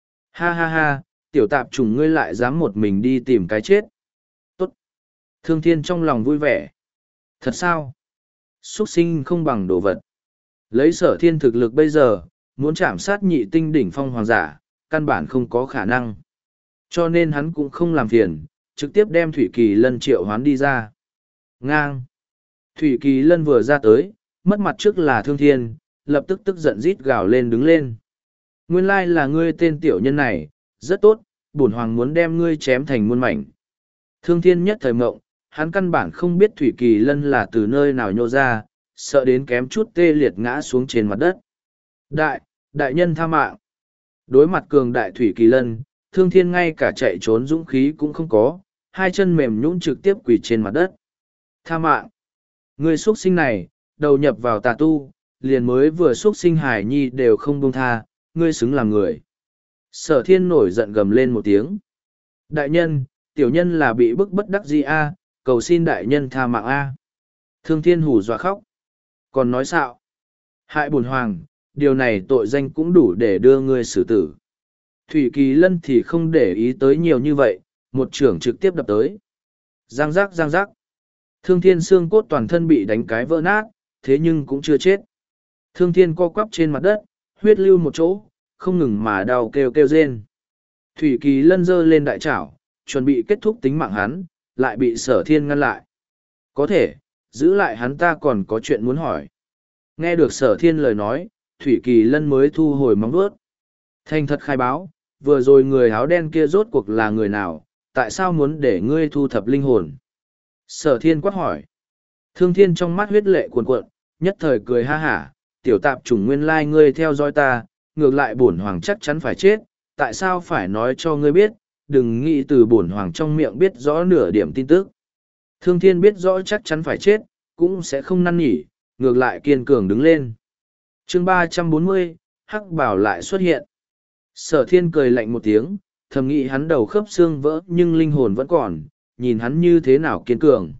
Ha ha ha, tiểu tạp trùng ngươi lại dám một mình đi tìm cái chết. Tốt. Thương Thiên trong lòng vui vẻ. Thật sao? Xuất sinh không bằng đồ vật. Lấy Sở Thiên thực lực bây giờ, muốn chạm sát nhị tinh đỉnh phong hoàng giả, căn bản không có khả năng. Cho nên hắn cũng không làm phiền, trực tiếp đem Thủy Kỳ Lân triệu hoán đi ra. Ngang. Thủy Kỳ Lân vừa ra tới, mất mặt trước là Thương Thiên, lập tức tức giận rít gào lên đứng lên. Nguyên lai là ngươi tên tiểu nhân này, rất tốt, bổn hoàng muốn đem ngươi chém thành muôn mảnh. Thương Thiên nhất thời mộng, hắn căn bản không biết Thủy Kỳ Lân là từ nơi nào nhô ra, sợ đến kém chút tê liệt ngã xuống trên mặt đất. Đại, đại nhân tha mạng. Đối mặt cường đại Thủy Kỳ Lân, Thương Thiên ngay cả chạy trốn dũng khí cũng không có, hai chân mềm nhũn trực tiếp quỳ trên mặt đất. Tha mạng. Người xuất sinh này, đầu nhập vào tà tu, liền mới vừa xuất sinh Hải Nhi đều không buông tha, ngươi xứng làm người. Sở Thiên nổi giận gầm lên một tiếng. Đại nhân, tiểu nhân là bị bức bất đắc dĩ a, cầu xin đại nhân tha mạng a. Thương Thiên hù dọa khóc. Còn nói xạo. Hại bổn hoàng, điều này tội danh cũng đủ để đưa ngươi xử tử. Thủy Kỳ Lân thì không để ý tới nhiều như vậy, một trưởng trực tiếp đập tới. Giang giác giang giác. Thương Thiên xương cốt toàn thân bị đánh cái vỡ nát, thế nhưng cũng chưa chết. Thương Thiên co quắp trên mặt đất, huyết lưu một chỗ, không ngừng mà đau kêu kêu rên. Thủy Kỳ Lân giơ lên đại chảo, chuẩn bị kết thúc tính mạng hắn, lại bị Sở Thiên ngăn lại. Có thể, giữ lại hắn ta còn có chuyện muốn hỏi. Nghe được Sở Thiên lời nói, Thủy Kỳ Lân mới thu hồi móng vuốt. Thành thật khai báo, vừa rồi người áo đen kia rốt cuộc là người nào, tại sao muốn để ngươi thu thập linh hồn? Sở Thiên quát hỏi. Thương Thiên trong mắt huyết lệ cuồn cuộn, nhất thời cười ha hả, tiểu tạp chủng nguyên lai ngươi theo dõi ta, ngược lại bổn hoàng chắc chắn phải chết, tại sao phải nói cho ngươi biết, đừng nghĩ từ bổn hoàng trong miệng biết rõ nửa điểm tin tức. Thương Thiên biết rõ chắc chắn phải chết, cũng sẽ không năn nỉ, ngược lại kiên cường đứng lên. Chương ba trăm bốn mươi, Hắc Bảo lại xuất hiện. Sở Thiên cười lạnh một tiếng, thầm nghĩ hắn đầu khớp xương vỡ nhưng linh hồn vẫn còn, nhìn hắn như thế nào kiên cường.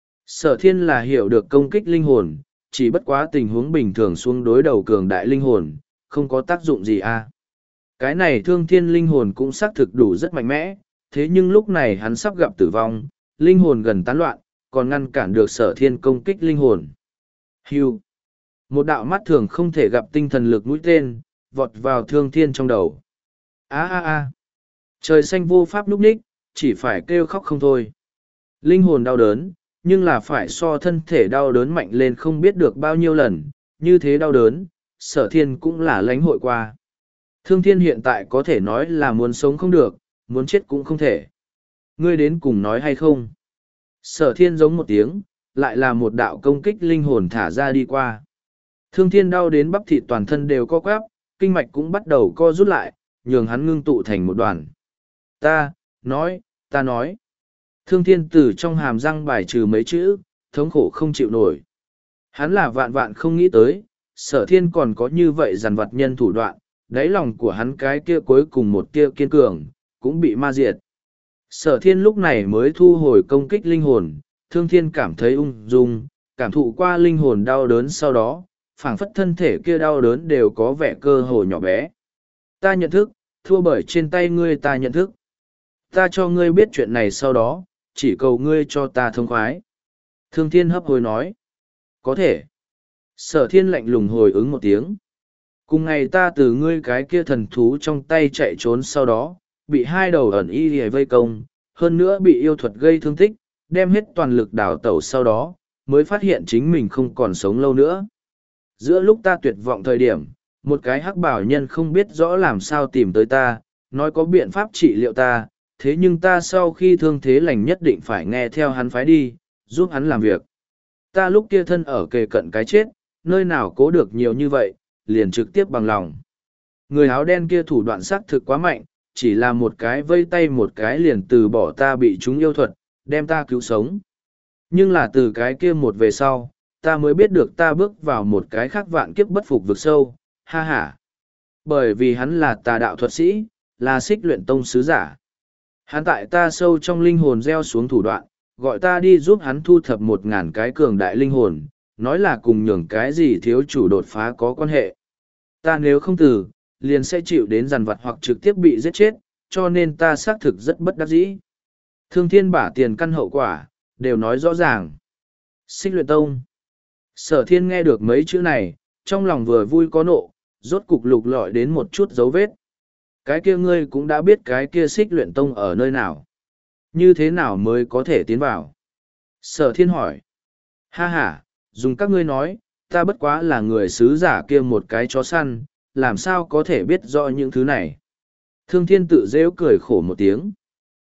Sở Thiên là hiểu được công kích linh hồn, chỉ bất quá tình huống bình thường xuống đối đầu cường đại linh hồn, không có tác dụng gì à. Cái này Thương Thiên linh hồn cũng xác thực đủ rất mạnh mẽ, thế nhưng lúc này hắn sắp gặp tử vong, linh hồn gần tán loạn, còn ngăn cản được Sở Thiên công kích linh hồn. Hưu. Một đạo mắt thường không thể gặp tinh thần lực mũi tên, vọt vào Thương Thiên trong đầu. Á á á. Trời xanh vô pháp núp ních, chỉ phải kêu khóc không thôi. Linh hồn đau đớn, nhưng là phải so thân thể đau đớn mạnh lên không biết được bao nhiêu lần, như thế đau đớn, Sở Thiên cũng là lãnh hội qua. Thương Thiên hiện tại có thể nói là muốn sống không được, muốn chết cũng không thể. Ngươi đến cùng nói hay không? Sở Thiên giống một tiếng, lại là một đạo công kích linh hồn thả ra đi qua. Thương Thiên đau đến bắp thịt toàn thân đều co quắp, kinh mạch cũng bắt đầu co rút lại, nhường hắn ngưng tụ thành một đoàn. Ta, nói, ta nói. Thương Thiên từ trong hàm răng bài trừ mấy chữ, thống khổ không chịu nổi. Hắn là vạn vạn không nghĩ tới, Sở Thiên còn có như vậy dằn vặt nhân thủ đoạn, đáy lòng của hắn cái kia cuối cùng một kia kiên cường, cũng bị ma diệt. Sở Thiên lúc này mới thu hồi công kích linh hồn, Thương Thiên cảm thấy ung dung, cảm thụ qua linh hồn đau đớn sau đó, phảng phất thân thể kia đau đớn đều có vẻ cơ hồ nhỏ bé. Ta nhận thức, thua bởi trên tay ngươi ta nhận thức. Ta cho ngươi biết chuyện này sau đó, chỉ cầu ngươi cho ta thông khoái. Thương Thiên hấp hối nói. Có thể. Sở Thiên lạnh lùng hồi ứng một tiếng. Cùng ngày ta từ ngươi cái kia thần thú trong tay chạy trốn sau đó, bị hai đầu ẩn y hề vây công, hơn nữa bị yêu thuật gây thương tích, đem hết toàn lực đào tẩu sau đó, mới phát hiện chính mình không còn sống lâu nữa. Giữa lúc ta tuyệt vọng thời điểm, một cái hắc bảo nhân không biết rõ làm sao tìm tới ta, nói có biện pháp trị liệu ta, thế nhưng ta sau khi thương thế lành nhất định phải nghe theo hắn phái đi, giúp hắn làm việc. Ta lúc kia thân ở kề cận cái chết, nơi nào cố được nhiều như vậy, liền trực tiếp bằng lòng. Người áo đen kia thủ đoạn xác thực quá mạnh, chỉ là một cái vây tay một cái liền từ bỏ ta bị chúng yêu thuật, đem ta cứu sống. Nhưng là từ cái kia một về sau, ta mới biết được ta bước vào một cái khác vạn kiếp bất phục vực sâu, ha ha. Bởi vì hắn là tà đạo thuật sĩ, là xích luyện tông sứ giả. Hắn tại ta sâu trong linh hồn gieo xuống thủ đoạn, gọi ta đi giúp hắn thu thập một ngàn cái cường đại linh hồn, nói là cùng nhường cái gì thiếu chủ đột phá có quan hệ. Ta nếu không từ, liền sẽ chịu đến giàn vặt hoặc trực tiếp bị giết chết, cho nên ta xác thực rất bất đắc dĩ. Thương thiên bả tiền căn hậu quả, đều nói rõ ràng. Xích luyện tông. Sở thiên nghe được mấy chữ này, trong lòng vừa vui có nộ, rốt cục lục lọi đến một chút dấu vết. Cái kia ngươi cũng đã biết cái kia xích luyện tông ở nơi nào. Như thế nào mới có thể tiến vào? Sở thiên hỏi. Ha ha, dùng các ngươi nói, ta bất quá là người sứ giả kia một cái chó săn, làm sao có thể biết rõ những thứ này. Thương thiên tự rêu cười khổ một tiếng.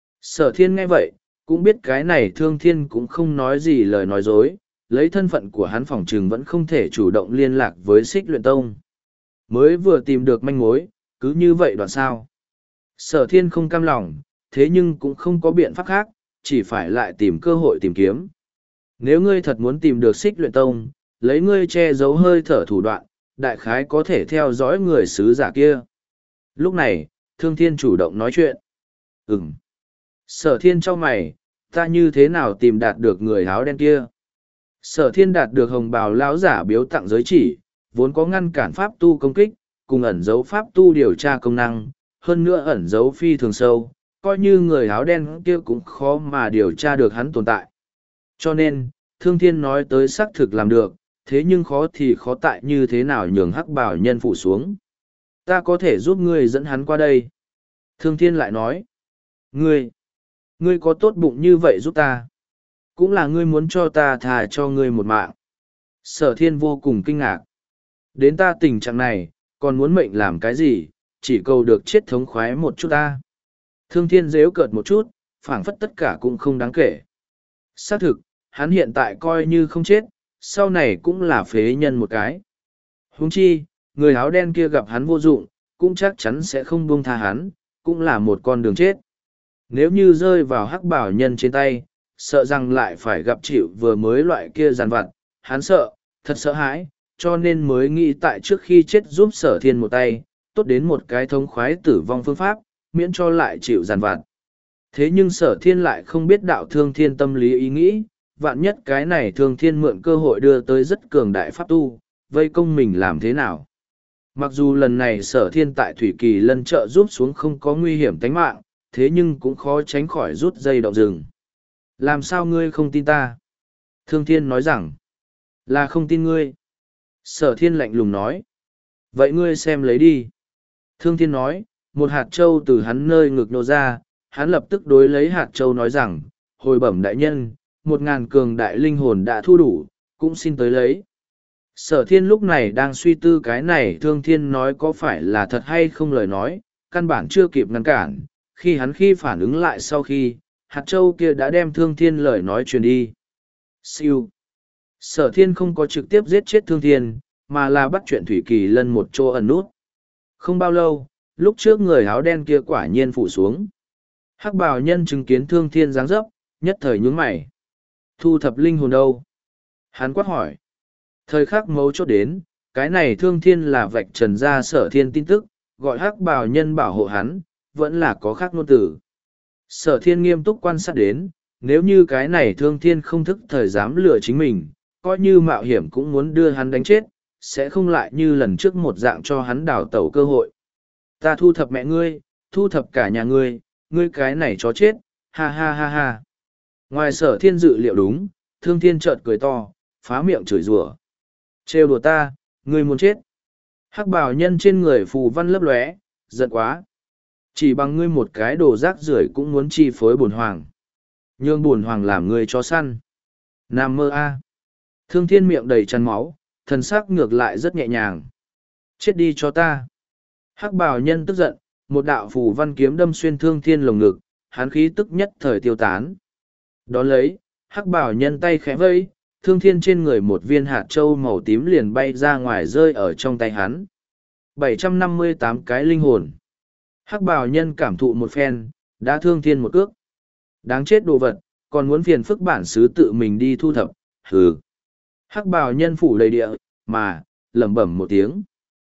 Sở thiên nghe vậy, cũng biết cái này thương thiên cũng không nói gì lời nói dối, lấy thân phận của hắn phỏng trừng vẫn không thể chủ động liên lạc với xích luyện tông. Mới vừa tìm được manh mối, cứ như vậy đoạn sao. Sở thiên không cam lòng, thế nhưng cũng không có biện pháp khác, chỉ phải lại tìm cơ hội tìm kiếm. Nếu ngươi thật muốn tìm được xích luyện tông, lấy ngươi che giấu hơi thở thủ đoạn, đại khái có thể theo dõi người sứ giả kia. Lúc này, thương thiên chủ động nói chuyện. Ừm. Sở thiên cho mày, ta như thế nào tìm đạt được người áo đen kia? Sở thiên đạt được hồng bào lão giả biếu tặng giới chỉ, vốn có ngăn cản pháp tu công kích, cùng ẩn dấu pháp tu điều tra công năng, hơn nữa ẩn dấu phi thường sâu, coi như người áo đen kia cũng khó mà điều tra được hắn tồn tại. Cho nên, thương thiên nói tới xác thực làm được, thế nhưng khó thì khó tại như thế nào nhường hắc bảo nhân phụ xuống. Ta có thể giúp ngươi dẫn hắn qua đây. Thương thiên lại nói, ngươi, ngươi có tốt bụng như vậy giúp ta. Cũng là ngươi muốn cho ta thà cho ngươi một mạng. Sở thiên vô cùng kinh ngạc. Đến ta tình trạng này, còn muốn mệnh làm cái gì, chỉ cầu được chết thống khoái một chút ta. Thương thiên dếu cợt một chút, phảng phất tất cả cũng không đáng kể. Xác thực, hắn hiện tại coi như không chết, sau này cũng là phế nhân một cái. Huống chi, người áo đen kia gặp hắn vô dụng, cũng chắc chắn sẽ không buông tha hắn, cũng là một con đường chết. Nếu như rơi vào hắc bảo nhân trên tay, sợ rằng lại phải gặp chịu vừa mới loại kia giàn vặt, hắn sợ, thật sợ hãi, cho nên mới nghĩ tại trước khi chết giúp sở thiên một tay, tốt đến một cái thống khoái tử vong phương pháp, miễn cho lại chịu giàn vặt. Thế nhưng sở thiên lại không biết đạo thương thiên tâm lý ý nghĩ, vạn nhất cái này thương thiên mượn cơ hội đưa tới rất cường đại pháp tu, vây công mình làm thế nào. Mặc dù lần này sở thiên tại Thủy Kỳ Lân trợ giúp xuống không có nguy hiểm tính mạng, thế nhưng cũng khó tránh khỏi rút dây động rừng. Làm sao ngươi không tin ta? Thương thiên nói rằng, là không tin ngươi. Sở thiên lạnh lùng nói, vậy ngươi xem lấy đi. Thương thiên nói, một hạt trâu từ hắn nơi ngực nô ra, hắn lập tức đối lấy hạt trâu nói rằng, hồi bẩm đại nhân, một ngàn cường đại linh hồn đã thu đủ, cũng xin tới lấy. Sở thiên lúc này đang suy tư cái này thương thiên nói có phải là thật hay không lời nói, căn bản chưa kịp ngăn cản, khi hắn khi phản ứng lại sau khi, hạt châu kia đã đem thương thiên lời nói truyền đi. Siêu. Sở thiên không có trực tiếp giết chết thương thiên, mà là bắt chuyện Thủy Kỳ Lân một chỗ ẩn nút. Không bao lâu, lúc trước người áo đen kia quả nhiên phủ xuống. Hắc bào nhân chứng kiến thương thiên dáng dấp, nhất thời nhướng mày. Thu thập linh hồn đâu? Hắn quát hỏi. Thời khắc mấu chốt đến, cái này thương thiên là vạch trần ra sở thiên tin tức, gọi hắc bào nhân bảo hộ hắn, vẫn là có khác ngôn tử. Sở thiên nghiêm túc quan sát đến, nếu như cái này thương thiên không thức thời dám lừa chính mình, coi như mạo hiểm cũng muốn đưa hắn đánh chết, sẽ không lại như lần trước một dạng cho hắn đào tẩu cơ hội. Ta thu thập mẹ ngươi, thu thập cả nhà ngươi, ngươi cái này chó chết, ha ha ha ha. Ngoài sở thiên dự liệu đúng, thương thiên chợt cười to, phá miệng chửi rủa. Trêu đùa ta, ngươi muốn chết. Hắc bào nhân trên người phù văn lấp lóe, giận quá. Chỉ bằng ngươi một cái đồ rác rưởi cũng muốn chi phối bổn hoàng. Nhương bổn hoàng làm ngươi chó săn. Nam mơ a. Thương thiên miệng đầy chăn máu, thần sắc ngược lại rất nhẹ nhàng. Chết đi cho ta. Hắc bào nhân tức giận, một đạo phù văn kiếm đâm xuyên thương thiên lồng ngực, hán khí tức nhất thời tiêu tán. Đón lấy, hắc bào nhân tay khẽ vây, thương thiên trên người một viên hạt trâu màu tím liền bay ra ngoài rơi ở trong tay hắn. bảy trăm năm mươi tám cái linh hồn. Hắc bào nhân cảm thụ một phen, đã thương thiên một cước. Đáng chết đồ vật, còn muốn phiền phức bản xứ tự mình đi thu thập, hừ. Hắc bào nhân phủ đầy địa, mà, lẩm bẩm một tiếng.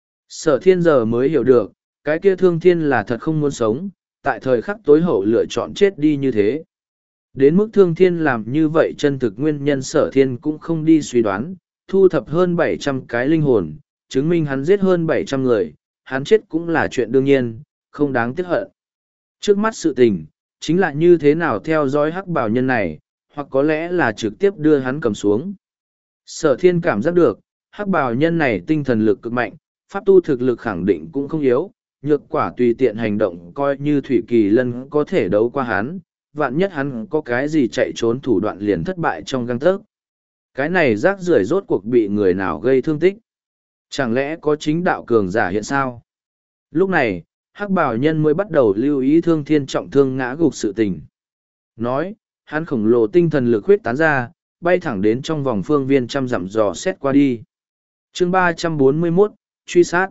Sở thiên giờ mới hiểu được, cái kia thương thiên là thật không muốn sống, tại thời khắc tối hậu lựa chọn chết đi như thế. Đến mức thương thiên làm như vậy chân thực nguyên nhân sở thiên cũng không đi suy đoán, thu thập hơn bảy trăm cái linh hồn, chứng minh hắn giết hơn bảy trăm người, hắn chết cũng là chuyện đương nhiên, không đáng tiếc hận. Trước mắt sự tình, chính là như thế nào theo dõi hắc bảo nhân này, hoặc có lẽ là trực tiếp đưa hắn cầm xuống. Sở thiên cảm giác được, hắc bào nhân này tinh thần lực cực mạnh, pháp tu thực lực khẳng định cũng không yếu, nhược quả tùy tiện hành động coi như Thủy Kỳ Lân có thể đấu qua hắn, vạn nhất hắn có cái gì chạy trốn thủ đoạn liền thất bại trong găng tớc. Cái này rác rưởi rốt cuộc bị người nào gây thương tích? Chẳng lẽ có chính đạo cường giả hiện sao? Lúc này, hắc bào nhân mới bắt đầu lưu ý thương thiên trọng thương ngã gục sự tình. Nói, hắn khổng lồ tinh thần lực huyết tán ra, bay thẳng đến trong vòng phương viên trăm dặm dò xét qua đi. Chương ba trăm bốn mươi mốt, truy sát.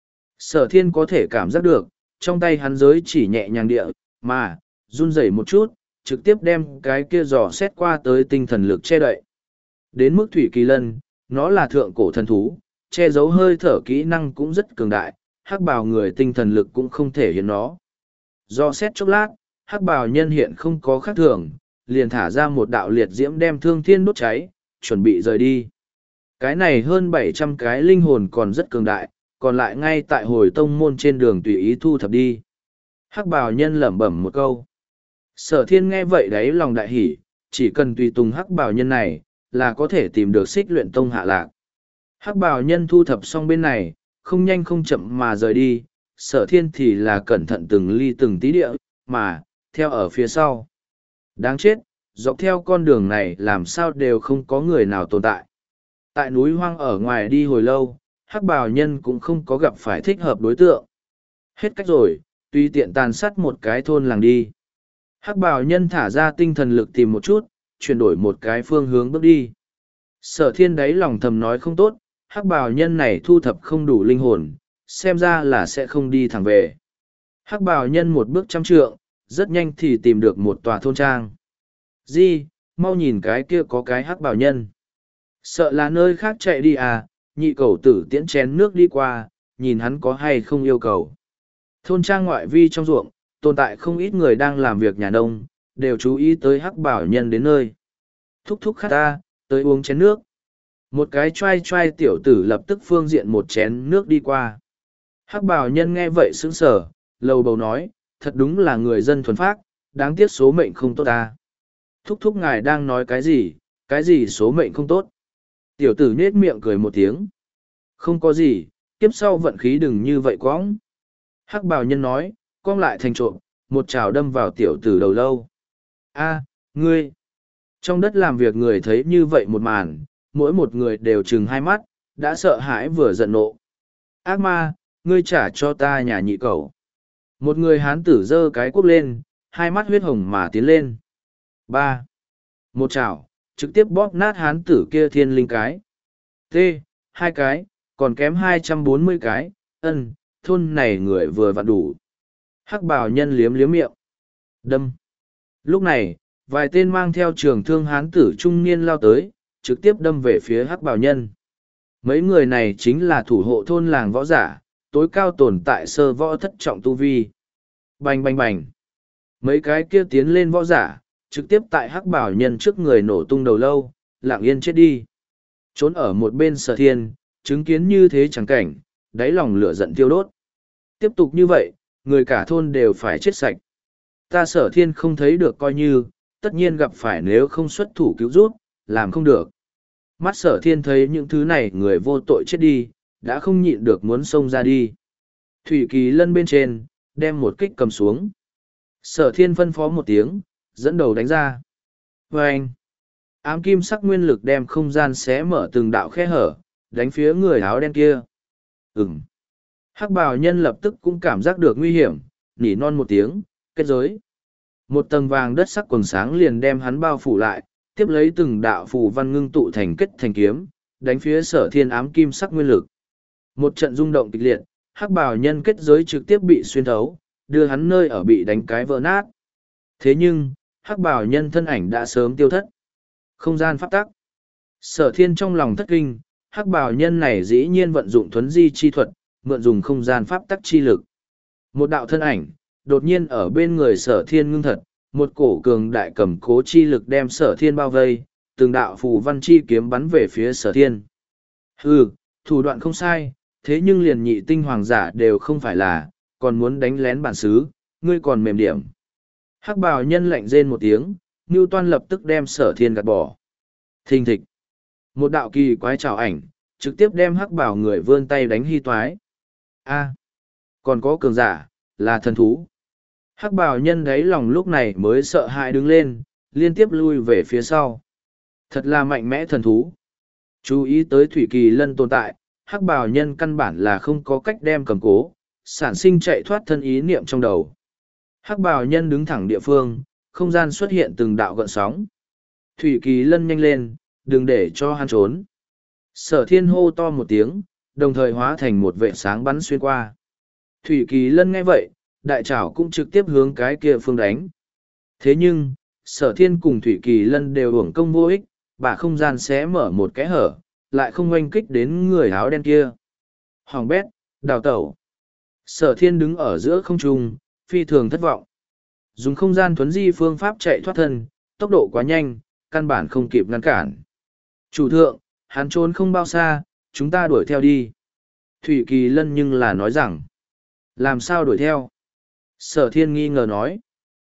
Sở thiên có thể cảm giác được, trong tay hắn giới chỉ nhẹ nhàng địa, mà, run rẩy một chút, trực tiếp đem cái kia dò xét qua tới tinh thần lực che đậy. Đến mức Thủy Kỳ Lân, nó là thượng cổ thần thú, che giấu hơi thở kỹ năng cũng rất cường đại, hắc bào người tinh thần lực cũng không thể hiện nó. Dò xét chốc lát, hắc bào nhân hiện không có khác thường, liền thả ra một đạo liệt diễm đem thương thiên đốt cháy, chuẩn bị rời đi. Cái này hơn bảy trăm cái linh hồn còn rất cường đại, còn lại ngay tại hồi tông môn trên đường tùy ý thu thập đi. Hắc bào nhân lẩm bẩm một câu. Sở thiên nghe vậy đấy lòng đại hỉ, chỉ cần tùy tùng hắc bào nhân này, là có thể tìm được xích luyện tông hạ lạc. Hắc bào nhân thu thập xong bên này, không nhanh không chậm mà rời đi, sở thiên thì là cẩn thận từng ly từng tí địa, mà, theo ở phía sau. Đáng chết, dọc theo con đường này làm sao đều không có người nào tồn tại. Tại núi hoang ở ngoài đi hồi lâu, hắc bào nhân cũng không có gặp phải thích hợp đối tượng. Hết cách rồi, tùy tiện tàn sát một cái thôn làng đi. Hắc bào nhân thả ra tinh thần lực tìm một chút, chuyển đổi một cái phương hướng bước đi. Sở thiên đáy lòng thầm nói không tốt, hắc bào nhân này thu thập không đủ linh hồn, xem ra là sẽ không đi thẳng về. Hắc bào nhân một bước trăm trượng, rất nhanh thì tìm được một tòa thôn trang. Di, mau nhìn cái kia có cái hắc bào nhân. Sợ là nơi khác chạy đi à, nhị cầu tử tiễn chén nước đi qua, nhìn hắn có hay không yêu cầu. Thôn trang ngoại vi trong ruộng, tồn tại không ít người đang làm việc nhà nông, đều chú ý tới hắc bảo nhân đến nơi. Thúc thúc khát ta, tới uống chén nước. Một cái trai trai tiểu tử lập tức phương diện một chén nước đi qua. Hắc bảo nhân nghe vậy sững sờ, lầu bầu nói, thật đúng là người dân thuần phác, đáng tiếc số mệnh không tốt ta. Thúc thúc ngài đang nói cái gì, cái gì số mệnh không tốt. Tiểu tử nết miệng cười một tiếng. Không có gì, kiếp sau vận khí đừng như vậy quõng. Hắc bào nhân nói, cong lại thành trộm, một chảo đâm vào tiểu tử đầu lâu. A, ngươi! Trong đất làm việc người thấy như vậy một màn, mỗi một người đều trừng hai mắt, đã sợ hãi vừa giận nộ. Ác ma, ngươi trả cho ta nhà nhị cẩu. Một người hán tử giơ cái cuốc lên, hai mắt huyết hồng mà tiến lên. Ba. Một chảo, trực tiếp bóp nát hán tử kia thiên linh cái. T. Hai cái, còn kém hai trăm bốn mươi cái, ân, thôn này người vừa vặn đủ. Hắc bào nhân liếm liếm miệng. Đâm. Lúc này, vài tên mang theo trường thương hán tử trung niên lao tới, trực tiếp đâm về phía hắc bào nhân. Mấy người này chính là thủ hộ thôn làng võ giả, tối cao tồn tại sơ võ thất trọng tu vi. Bành bành bành. Mấy cái kia tiến lên võ giả, trực tiếp tại hắc bảo nhân trước người nổ tung đầu lâu, lặng yên chết đi. Trốn ở một bên sở thiên, chứng kiến như thế chẳng cảnh, đáy lòng lửa giận tiêu đốt. Tiếp tục như vậy, người cả thôn đều phải chết sạch. Ta sở thiên không thấy được coi như, tất nhiên gặp phải nếu không xuất thủ cứu rút, làm không được. Mắt sở thiên thấy những thứ này người vô tội chết đi, đã không nhịn được muốn xông ra đi. Thủy Kỳ Lân bên trên, đem một kích cầm xuống. Sở thiên phân phó một tiếng, dẫn đầu đánh ra. Và anh, ám kim sắc nguyên lực đem không gian xé mở từng đạo khe hở, đánh phía người áo đen kia. Ừm. Hắc bào nhân lập tức cũng cảm giác được nguy hiểm, nỉ non một tiếng, kết giới. Một tầng vàng đất sắc quần sáng liền đem hắn bao phủ lại, tiếp lấy từng đạo phù văn ngưng tụ thành kết thành kiếm, đánh phía sở thiên ám kim sắc nguyên lực. Một trận rung động kịch liệt, hắc bào nhân kết giới trực tiếp bị xuyên thấu, đưa hắn nơi ở bị đánh cái vỡ nát. Thế nhưng, hắc bào nhân thân ảnh đã sớm tiêu thất. Không gian pháp tắc. Sở thiên trong lòng thất kinh, hắc bào nhân này dĩ nhiên vận dụng thuấn di chi thuật, mượn dùng không gian pháp tắc chi lực. Một đạo thân ảnh, đột nhiên ở bên người sở thiên ngưng thật, một cổ cường đại cầm cố chi lực đem sở thiên bao vây, từng đạo phù văn chi kiếm bắn về phía sở thiên. Hừ, thủ đoạn không sai, thế nhưng liền nhị tinh hoàng giả đều không phải là, còn muốn đánh lén bản xứ, ngươi còn mềm điểm. Hắc bào nhân lạnh rên một tiếng, Ngưu Toan lập tức đem sở thiên gạt bỏ. Thình thịch. Một đạo kỳ quái trào ảnh, trực tiếp đem hắc bào người vươn tay đánh hy toái. A, còn có cường giả, là thần thú. Hắc bào nhân đáy lòng lúc này mới sợ hãi đứng lên, liên tiếp lui về phía sau. Thật là mạnh mẽ thần thú. Chú ý tới Thủy Kỳ Lân tồn tại, hắc bào nhân căn bản là không có cách đem cầm cố, sản sinh chạy thoát thân ý niệm trong đầu. Hắc bào nhân đứng thẳng địa phương, không gian xuất hiện từng đạo gợn sóng. Thủy Kỳ Lân nhanh lên, đừng để cho hắn trốn. Sở thiên hô to một tiếng, đồng thời hóa thành một vệ sáng bắn xuyên qua. Thủy Kỳ Lân nghe vậy, đại trảo cũng trực tiếp hướng cái kia phương đánh. Thế nhưng, sở thiên cùng Thủy Kỳ Lân đều uổng công vô ích, bà không gian xé mở một cái hở, lại không oanh kích đến người áo đen kia. Hoàng bét, đào tẩu. Sở thiên đứng ở giữa không trung, phi thường thất vọng. Dùng không gian thuấn di phương pháp chạy thoát thân, tốc độ quá nhanh, căn bản không kịp ngăn cản. Chủ thượng, hắn trốn không bao xa, chúng ta đuổi theo đi. Thủy Kỳ Lân nhưng là nói rằng, làm sao đuổi theo? Sở thiên nghi ngờ nói,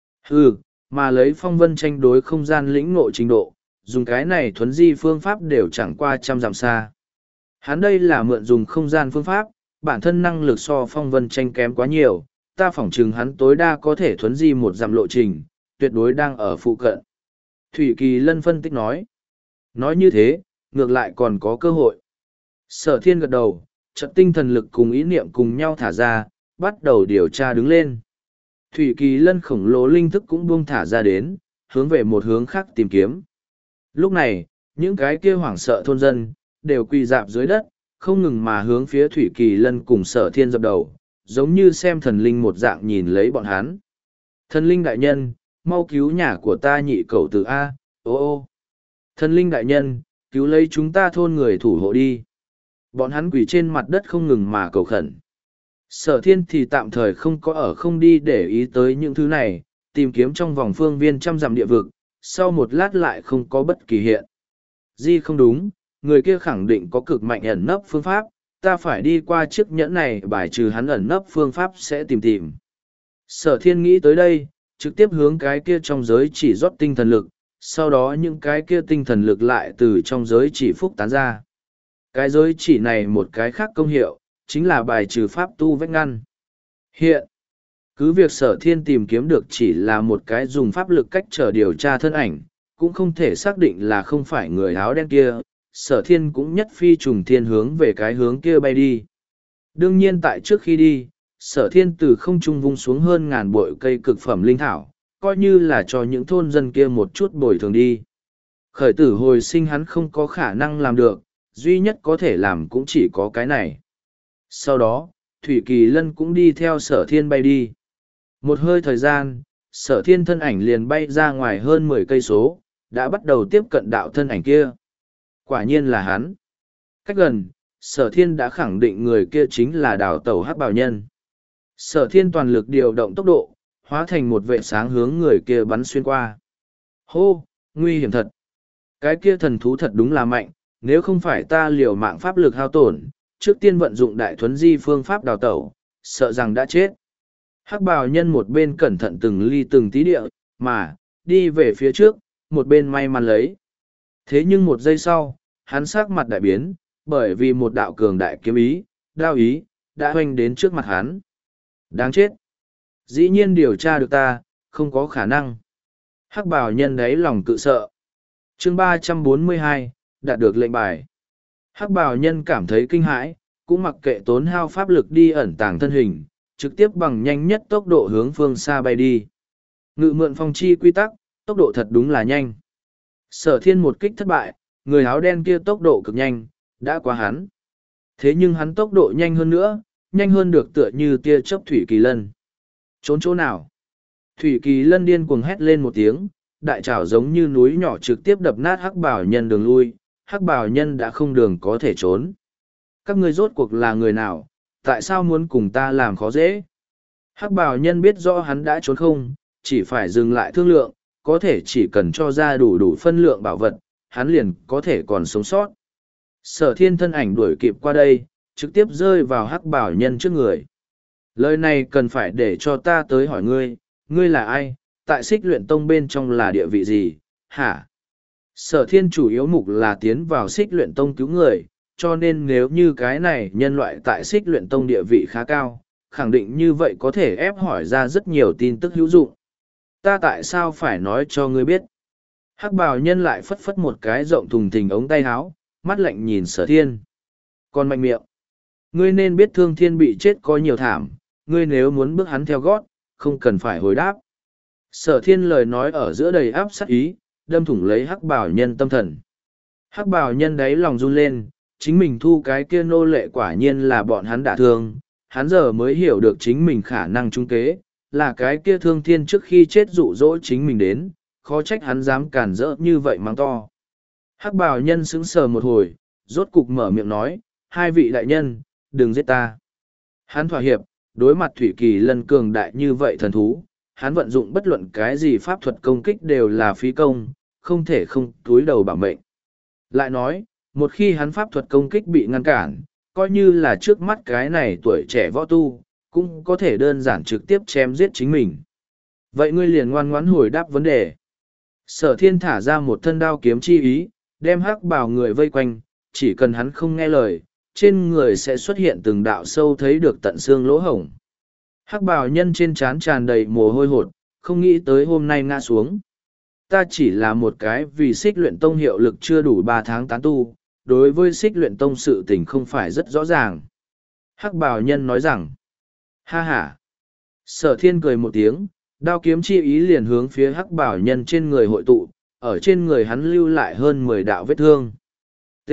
ừ, mà lấy phong vân tranh đối không gian lĩnh ngộ trình độ, dùng cái này thuấn di phương pháp đều chẳng qua trăm dặm xa. Hắn đây là mượn dùng không gian phương pháp, bản thân năng lực so phong vân tranh kém quá nhiều, ta phỏng chừng hắn tối đa có thể thuấn di một dặm lộ trình, tuyệt đối đang ở phụ cận. Thủy Kỳ Lân phân tích nói, nói như thế, ngược lại còn có cơ hội. Sở thiên gật đầu, trận tinh thần lực cùng ý niệm cùng nhau thả ra, bắt đầu điều tra đứng lên. Thủy Kỳ Lân khổng lồ linh thức cũng buông thả ra đến, hướng về một hướng khác tìm kiếm. Lúc này, những cái kia hoảng sợ thôn dân, đều quỳ dạp dưới đất, không ngừng mà hướng phía Thủy Kỳ Lân cùng sở thiên dập đầu, giống như xem thần linh một dạng nhìn lấy bọn hắn. Thần linh đại nhân, mau cứu nhà của ta nhị cậu tử A, ô ô. Thần linh đại nhân, cứu lấy chúng ta thôn người thủ hộ đi. Bọn hắn quỳ trên mặt đất không ngừng mà cầu khẩn. Sở thiên thì tạm thời không có ở không đi để ý tới những thứ này, tìm kiếm trong vòng phương viên trăm dặm địa vực, sau một lát lại không có bất kỳ hiện. Di không đúng, người kia khẳng định có cực mạnh ẩn nấp phương pháp, ta phải đi qua chiếc nhẫn này bài trừ hắn ẩn nấp phương pháp sẽ tìm tìm. Sở thiên nghĩ tới đây, trực tiếp hướng cái kia trong giới chỉ rót tinh thần lực, sau đó những cái kia tinh thần lực lại từ trong giới chỉ phúc tán ra. Cái giới chỉ này một cái khác công hiệu, chính là bài trừ pháp tu vách ngăn. Hiện, cứ việc sở thiên tìm kiếm được chỉ là một cái dùng pháp lực cách trở điều tra thân ảnh, cũng không thể xác định là không phải người áo đen kia, sở thiên cũng nhất phi trùng thiên hướng về cái hướng kia bay đi. Đương nhiên tại trước khi đi, sở thiên từ không trung vung xuống hơn ngàn bội cây cực phẩm linh thảo, coi như là cho những thôn dân kia một chút bồi thường đi. Khởi tử hồi sinh hắn không có khả năng làm được, duy nhất có thể làm cũng chỉ có cái này. Sau đó, Thủy Kỳ Lân cũng đi theo sở thiên bay đi. Một hơi thời gian, sở thiên thân ảnh liền bay ra ngoài hơn mười cây số, đã bắt đầu tiếp cận đạo thân ảnh kia. Quả nhiên là hắn. Cách gần, sở thiên đã khẳng định người kia chính là đào tẩu hắc bào nhân. Sở thiên toàn lực điều động tốc độ, hóa thành một vệ sáng hướng người kia bắn xuyên qua. Hô, nguy hiểm thật. Cái kia thần thú thật đúng là mạnh, nếu không phải ta liều mạng pháp lực hao tổn, trước tiên vận dụng đại thuấn di phương pháp đào tẩu, sợ rằng đã chết. Hắc bào nhân một bên cẩn thận từng ly từng tí địa, mà, đi về phía trước, một bên may mắn lấy. Thế nhưng một giây sau, hắn sắc mặt đại biến, bởi vì một đạo cường đại kiếm ý, đao ý, đã hoành đến trước mặt hắn. Đáng chết! Dĩ nhiên điều tra được ta, không có khả năng. Hắc bào nhân đáy lòng cự sợ. Chương ba trăm bốn mươi hai, đạt được lệnh bài. Hắc bào nhân cảm thấy kinh hãi, cũng mặc kệ tốn hao pháp lực đi ẩn tàng thân hình, trực tiếp bằng nhanh nhất tốc độ hướng phương xa bay đi. Ngự mượn phong chi quy tắc, tốc độ thật đúng là nhanh. Sở thiên một kích thất bại, người áo đen kia tốc độ cực nhanh, đã quá hắn. Thế nhưng hắn tốc độ nhanh hơn nữa, nhanh hơn được tựa như tia chớp Thủy Kỳ Lân. Trốn chỗ nào? Thủy Kỳ Lân điên cuồng hét lên một tiếng, đại trảo giống như núi nhỏ trực tiếp đập nát hắc bảo nhân đường lui, hắc bảo nhân đã không đường có thể trốn. Các ngươi rốt cuộc là người nào, tại sao muốn cùng ta làm khó dễ? Hắc bảo nhân biết rõ hắn đã trốn không, chỉ phải dừng lại thương lượng, có thể chỉ cần cho ra đủ đủ phân lượng bảo vật, hắn liền có thể còn sống sót. Sở thiên thân ảnh đuổi kịp qua đây, trực tiếp rơi vào hắc bảo nhân trước người. Lời này cần phải để cho ta tới hỏi ngươi, ngươi là ai, tại xích luyện tông bên trong là địa vị gì, hả? Sở thiên chủ yếu mục là tiến vào xích luyện tông cứu người, cho nên nếu như cái này nhân loại tại xích luyện tông địa vị khá cao, khẳng định như vậy có thể ép hỏi ra rất nhiều tin tức hữu dụng. Ta tại sao phải nói cho ngươi biết? Hắc bào nhân lại phất phất một cái rộng thùng thình ống tay áo, mắt lạnh nhìn sở thiên. Còn mạnh miệng. Ngươi nên biết thương thiên bị chết có nhiều thảm, ngươi nếu muốn bước hắn theo gót, không cần phải hồi đáp. Sở thiên lời nói ở giữa đầy áp sát ý, đâm thủng lấy hắc bào nhân tâm thần. Hắc bào nhân đáy lòng run lên, chính mình thu cái kia nô lệ quả nhiên là bọn hắn đã thương, hắn giờ mới hiểu được chính mình khả năng trung kế, là cái kia thương thiên trước khi chết dụ dỗ chính mình đến, khó trách hắn dám cản rỡ như vậy mang to. Hắc bào nhân sững sờ một hồi, rốt cục mở miệng nói, hai vị đại nhân, đừng giết ta. Hắn thỏa hiệp, đối mặt Thủy Kỳ Lân cường đại như vậy thần thú, hắn vận dụng bất luận cái gì pháp thuật công kích đều là phí công, không thể không túi đầu bảo mệnh. Lại nói, một khi hắn pháp thuật công kích bị ngăn cản, coi như là trước mắt cái này tuổi trẻ võ tu, cũng có thể đơn giản trực tiếp chém giết chính mình. Vậy ngươi liền ngoan ngoãn hồi đáp vấn đề. Sở thiên thả ra một thân đao kiếm chi ý, đem hắc bào người vây quanh, chỉ cần hắn không nghe lời, trên người sẽ xuất hiện từng đạo sâu thấy được tận xương lỗ hổng. Hắc bào nhân trên trán tràn đầy mồ hôi hột, không nghĩ tới hôm nay ngã xuống. Ta chỉ là một cái vì xích luyện tông hiệu lực chưa đủ ba tháng tán tu, đối với xích luyện tông sự tình không phải rất rõ ràng. Hắc bào nhân nói rằng, ha ha. Sở thiên cười một tiếng, đao kiếm chi ý liền hướng phía hắc bào nhân trên người hội tụ, ở trên người hắn lưu lại hơn mười đạo vết thương. T.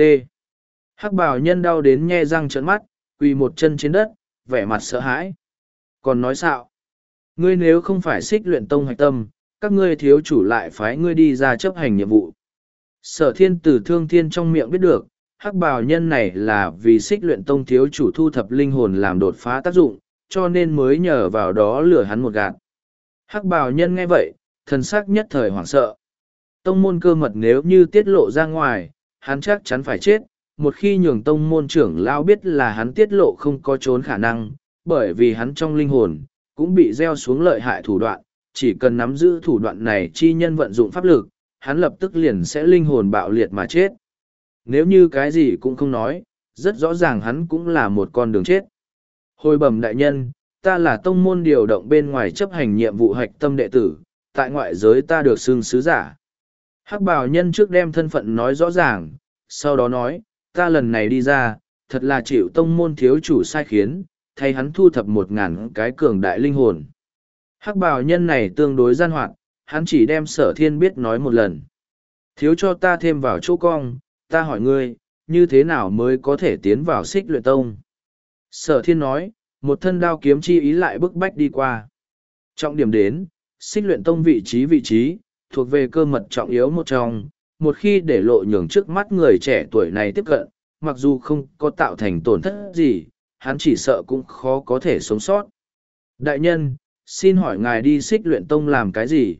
Hắc bào nhân đau đến nhe răng trợn mắt, quỳ một chân trên đất, vẻ mặt sợ hãi. Còn nói xạo, ngươi nếu không phải xích luyện tông hạch tâm, các ngươi thiếu chủ lại phái ngươi đi ra chấp hành nhiệm vụ. Sở thiên từ thương thiên trong miệng biết được, hắc bào nhân này là vì xích luyện tông thiếu chủ thu thập linh hồn làm đột phá tác dụng, cho nên mới nhờ vào đó lừa hắn một gạt. Hắc bào nhân nghe vậy, thần sắc nhất thời hoảng sợ. Tông môn cơ mật nếu như tiết lộ ra ngoài, hắn chắc chắn phải chết. Một khi nhường tông môn trưởng lao biết là hắn tiết lộ không có trốn khả năng, bởi vì hắn trong linh hồn, cũng bị gieo xuống lợi hại thủ đoạn, chỉ cần nắm giữ thủ đoạn này chi nhân vận dụng pháp lực, hắn lập tức liền sẽ linh hồn bạo liệt mà chết. Nếu như cái gì cũng không nói, rất rõ ràng hắn cũng là một con đường chết. Hồi bẩm đại nhân, ta là tông môn điều động bên ngoài chấp hành nhiệm vụ hạch tâm đệ tử, tại ngoại giới ta được xưng sứ giả. Hắc bào nhân trước đem thân phận nói rõ ràng, sau đó nói, ta lần này đi ra, thật là chịu tông môn thiếu chủ sai khiến, thay hắn thu thập một ngàn cái cường đại linh hồn. Hắc bào nhân này tương đối gian hoạt, hắn chỉ đem sở thiên biết nói một lần. Thiếu cho ta thêm vào chỗ cong, ta hỏi ngươi, như thế nào mới có thể tiến vào xích luyện tông? Sở thiên nói, một thân đao kiếm chi ý lại bức bách đi qua. Trọng điểm đến, xích luyện tông vị trí vị trí, thuộc về cơ mật trọng yếu một trong, một khi để lộ nhường trước mắt người trẻ tuổi này tiếp cận, mặc dù không có tạo thành tổn thất gì, hắn chỉ sợ cũng khó có thể sống sót. Đại nhân, xin hỏi ngài đi xích luyện tông làm cái gì?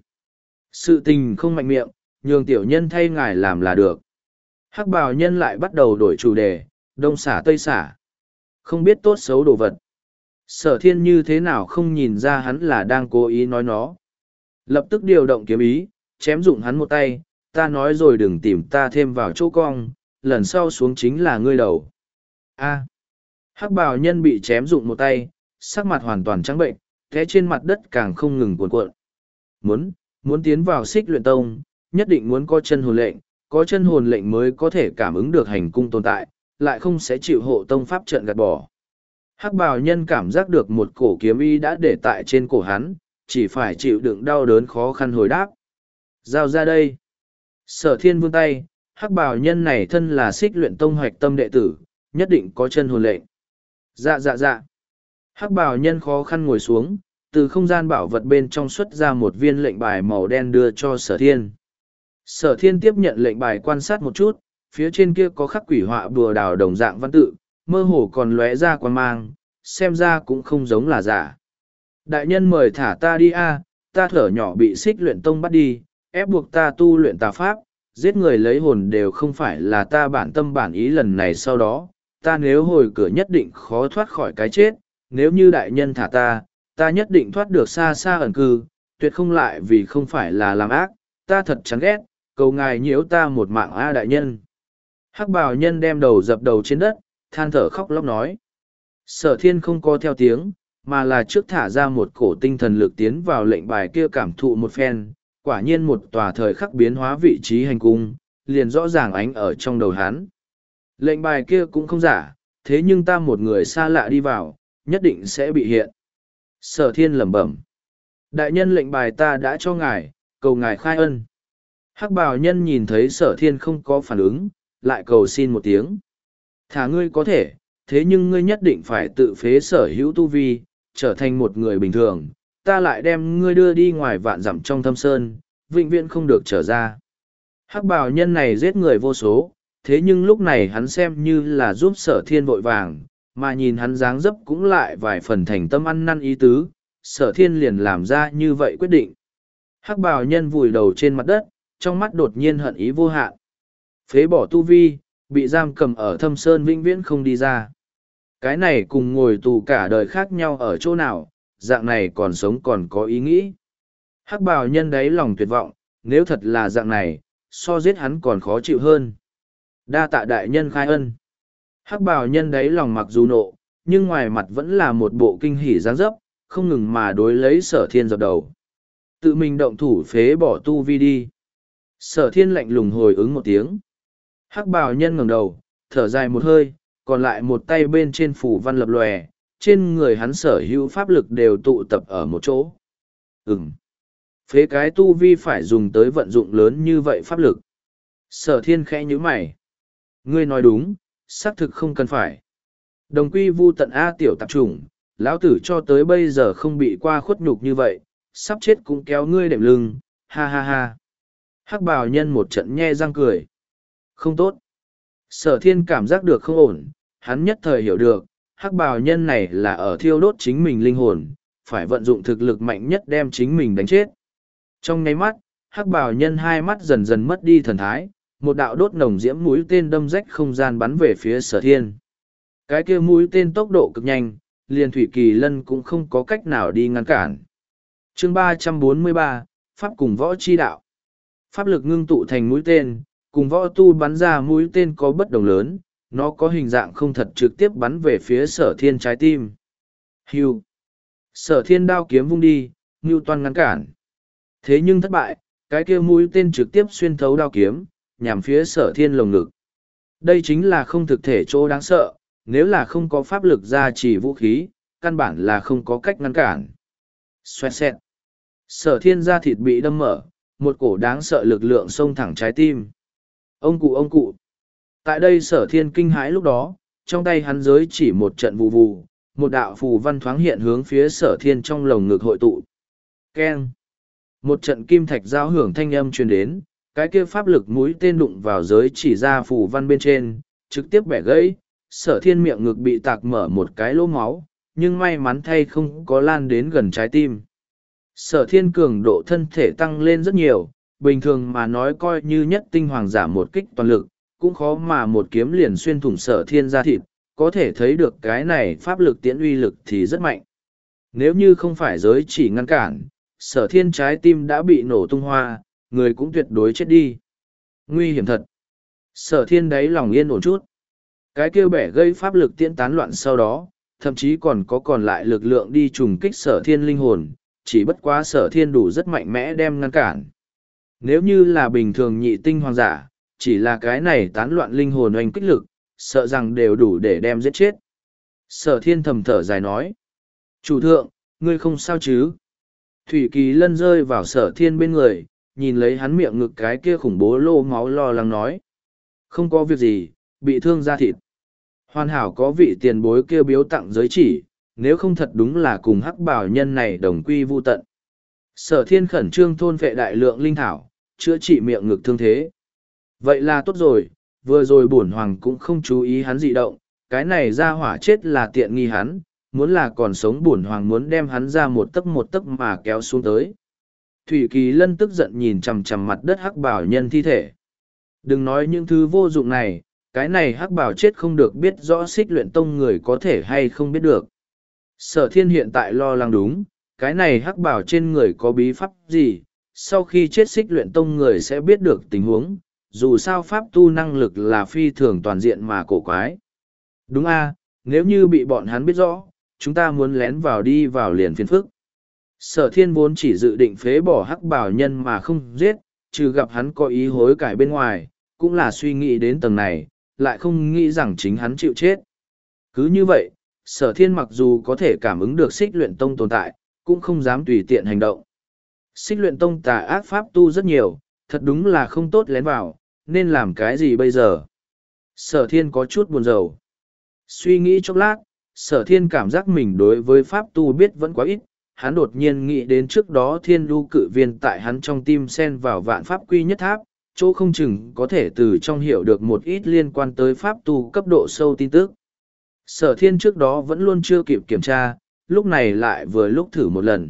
Sự tình không mạnh miệng, nhường tiểu nhân thay ngài làm là được. Hắc bào nhân lại bắt đầu đổi chủ đề, đông xả tây xả. Không biết tốt xấu đồ vật. Sở thiên như thế nào không nhìn ra hắn là đang cố ý nói nó. Lập tức điều động kiếm ý, chém dụng hắn một tay, ta nói rồi đừng tìm ta thêm vào chỗ cong, lần sau xuống chính là ngươi đầu. A. Hắc bào nhân bị chém rụng một tay, sắc mặt hoàn toàn trắng bệnh, té trên mặt đất càng không ngừng cuộn cuộn. Muốn, muốn tiến vào Xích Luyện Tông, nhất định muốn có chân hồn lệnh, có chân hồn lệnh mới có thể cảm ứng được hành cung tồn tại, lại không sẽ chịu hộ tông pháp trận gạt bỏ. Hắc bào nhân cảm giác được một cổ kiếm y đã để tại trên cổ hắn, chỉ phải chịu đựng đau đớn khó khăn hồi đáp. Giao ra đây. Sở thiên vươn tay, hắc bào nhân này thân là Xích Luyện Tông hoạch tâm đệ tử, nhất định có chân hồn lệnh. Dạ dạ dạ. Hắc bào nhân khó khăn ngồi xuống, từ không gian bảo vật bên trong xuất ra một viên lệnh bài màu đen đưa cho sở thiên. Sở thiên tiếp nhận lệnh bài quan sát một chút, phía trên kia có khắc quỷ họa bùa đào đồng dạng văn tự, mơ hồ còn lóe ra quan mang, xem ra cũng không giống là giả. Đại nhân mời thả ta đi a, ta thở nhỏ bị Xích Luyện Tông bắt đi, ép buộc ta tu luyện tà pháp, giết người lấy hồn đều không phải là ta bản tâm bản ý lần này sau đó, ta nếu hồi cửa nhất định khó thoát khỏi cái chết, nếu như đại nhân thả ta, ta nhất định thoát được xa xa ẩn cư, tuyệt không lại vì không phải là làm ác, ta thật chán ghét, cầu ngài nhiễu ta một mạng a đại nhân. Hắc bào nhân đem đầu dập đầu trên đất, than thở khóc lóc nói. Sở thiên không có theo tiếng, mà là trước thả ra một cổ tinh thần lực tiến vào lệnh bài kia cảm thụ một phen, quả nhiên một tòa thời khắc biến hóa vị trí hành cung, liền rõ ràng ánh ở trong đầu hắn. Lệnh bài kia cũng không giả, thế nhưng ta một người xa lạ đi vào, nhất định sẽ bị hiện. Sở thiên lẩm bẩm. Đại nhân lệnh bài ta đã cho ngài, cầu ngài khai ân. Hắc bào nhân nhìn thấy sở thiên không có phản ứng, lại cầu xin một tiếng. Thả ngươi có thể, thế nhưng ngươi nhất định phải tự phế sở hữu tu vi, trở thành một người bình thường, ta lại đem ngươi đưa đi ngoài vạn dặm trong thâm sơn, vĩnh viễn không được trở ra. Hắc bào nhân này giết người vô số, thế nhưng lúc này hắn xem như là giúp sở thiên vội vàng, mà nhìn hắn dáng dấp cũng lại vài phần thành tâm ăn năn ý tứ, sở thiên liền làm ra như vậy quyết định. Hắc bào nhân vùi đầu trên mặt đất, trong mắt đột nhiên hận ý vô hạn. Phế bỏ tu vi, bị giam cầm ở thâm sơn vĩnh viễn không đi ra. Cái này cùng ngồi tù cả đời khác nhau ở chỗ nào, dạng này còn sống còn có ý nghĩ. Hắc bào nhân đáy lòng tuyệt vọng, nếu thật là dạng này, so giết hắn còn khó chịu hơn. Đa tạ đại nhân khai ân. Hắc bào nhân đáy lòng mặc dù nộ, nhưng ngoài mặt vẫn là một bộ kinh hỉ dáng dấp, không ngừng mà đối lấy sở thiên dập đầu. Tự mình động thủ phế bỏ tu vi đi. Sở thiên lạnh lùng hồi ứng một tiếng. Hắc bào nhân ngẩng đầu, thở dài một hơi, còn lại một tay bên trên phủ văn lập lòe, trên người hắn sở hữu pháp lực đều tụ tập ở một chỗ. Ừm. Phế cái tu vi phải dùng tới vận dụng lớn như vậy pháp lực. Sở thiên khẽ nhíu mày. Ngươi nói đúng, xác thực không cần phải. Đồng quy vu tận A tiểu tạp chủng, lão tử cho tới bây giờ không bị qua khuất nhục như vậy, sắp chết cũng kéo ngươi đệm lưng, ha ha ha. Hắc bào nhân một trận nhe răng cười. Không tốt. Sở thiên cảm giác được không ổn, hắn nhất thời hiểu được, hắc bào nhân này là ở thiêu đốt chính mình linh hồn, phải vận dụng thực lực mạnh nhất đem chính mình đánh chết. Trong nháy mắt, hắc bào nhân hai mắt dần dần mất đi thần thái, một đạo đốt nồng diễm mũi tên đâm rách không gian bắn về phía sở thiên. Cái kia mũi tên tốc độ cực nhanh, liền thủy kỳ lân cũng không có cách nào đi ngăn cản. Chương ba trăm bốn mươi ba, Pháp cùng võ chi đạo. Pháp lực ngưng tụ thành mũi tên, cùng võ tu bắn ra mũi tên có bất đồng lớn, nó có hình dạng không thật trực tiếp bắn về phía sở thiên trái tim. Hưu. Sở thiên đao kiếm vung đi, ngưu toan ngăn cản. Thế nhưng thất bại, cái kia mũi tên trực tiếp xuyên thấu đao kiếm, nhằm phía sở thiên lồng ngực. Đây chính là không thực thể chỗ đáng sợ, nếu là không có pháp lực gia trì vũ khí, căn bản là không có cách ngăn cản. Xoẹt xẹt. Sở thiên da thịt bị đâm mở, một cổ đáng sợ lực lượng xông thẳng trái tim. Ông cụ ông cụ. Tại đây sở thiên kinh hãi lúc đó, trong tay hắn giới chỉ một trận vù vù, một đạo phù văn thoáng hiện hướng phía sở thiên trong lồng ngực hội tụ. Keng. Một trận kim thạch giao hưởng thanh âm truyền đến, cái kia pháp lực mũi tên đụng vào giới chỉ ra phù văn bên trên, trực tiếp bẻ gãy, sở thiên miệng ngực bị tạc mở một cái lỗ máu, nhưng may mắn thay không có lan đến gần trái tim. Sở thiên cường độ thân thể tăng lên rất nhiều, bình thường mà nói coi như nhất tinh hoàng giả một kích toàn lực, cũng khó mà một kiếm liền xuyên thủng sở thiên ra thịt, có thể thấy được cái này pháp lực tiễn uy lực thì rất mạnh. Nếu như không phải giới chỉ ngăn cản, sở thiên trái tim đã bị nổ tung hoa, người cũng tuyệt đối chết đi. Nguy hiểm thật. Sở thiên đáy lòng yên ổn chút. Cái kêu bẻ gây pháp lực tiễn tán loạn sau đó, thậm chí còn có còn lại lực lượng đi trùng kích sở thiên linh hồn, chỉ bất quá sở thiên đủ rất mạnh mẽ đem ngăn cản. Nếu như là bình thường nhị tinh hoàng giả, chỉ là cái này tán loạn linh hồn oanh kích lực, sợ rằng đều đủ để đem giết chết. Sở thiên thầm thở dài nói. Chủ thượng, ngươi không sao chứ? Thủy Kỳ Lân rơi vào sở thiên bên người, nhìn lấy hắn miệng ngực cái kia khủng bố lô máu lo lắng nói. Không có việc gì, bị thương da thịt. Hoàn hảo có vị tiền bối kia biếu tặng giới chỉ, nếu không thật đúng là cùng hắc bảo nhân này đồng quy vu tận. Sở thiên khẩn trương thôn vệ đại lượng linh thảo, chữa trị miệng ngực thương thế. Vậy là tốt rồi, vừa rồi bổn hoàng cũng không chú ý hắn dị động, cái này ra hỏa chết là tiện nghi hắn, muốn là còn sống bổn hoàng muốn đem hắn ra một tấc một tấc mà kéo xuống tới. Thủy Kỳ Lân tức giận nhìn chằm chằm mặt đất hắc bảo nhân thi thể. Đừng nói những thứ vô dụng này, cái này hắc bảo chết không được biết rõ xích luyện tông người có thể hay không biết được. Sở thiên hiện tại lo lắng đúng, cái này hắc bảo trên người có bí pháp gì, sau khi chết xích luyện tông người sẽ biết được tình huống, dù sao pháp tu năng lực là phi thường toàn diện mà cổ quái. Đúng a, nếu như bị bọn hắn biết rõ, chúng ta muốn lén vào đi vào liền phiền phức. Sở thiên vốn chỉ dự định phế bỏ hắc bảo nhân mà không giết, trừ gặp hắn có ý hối cải bên ngoài, cũng là suy nghĩ đến tầng này, lại không nghĩ rằng chính hắn chịu chết. Cứ như vậy, sở thiên mặc dù có thể cảm ứng được xích luyện tông tồn tại, cũng không dám tùy tiện hành động. Xích luyện tông tà ác pháp tu rất nhiều, thật đúng là không tốt lén vào, nên làm cái gì bây giờ? Sở thiên có chút buồn rầu. Suy nghĩ chốc lát, sở thiên cảm giác mình đối với pháp tu biết vẫn quá ít. Hắn đột nhiên nghĩ đến trước đó thiên lưu cự viên tại hắn trong tim xen vào vạn pháp quy nhất tháp, chỗ không chừng có thể từ trong hiểu được một ít liên quan tới pháp tu cấp độ sâu tin tức. Sở thiên trước đó vẫn luôn chưa kịp kiểm tra, lúc này lại vừa lúc thử một lần.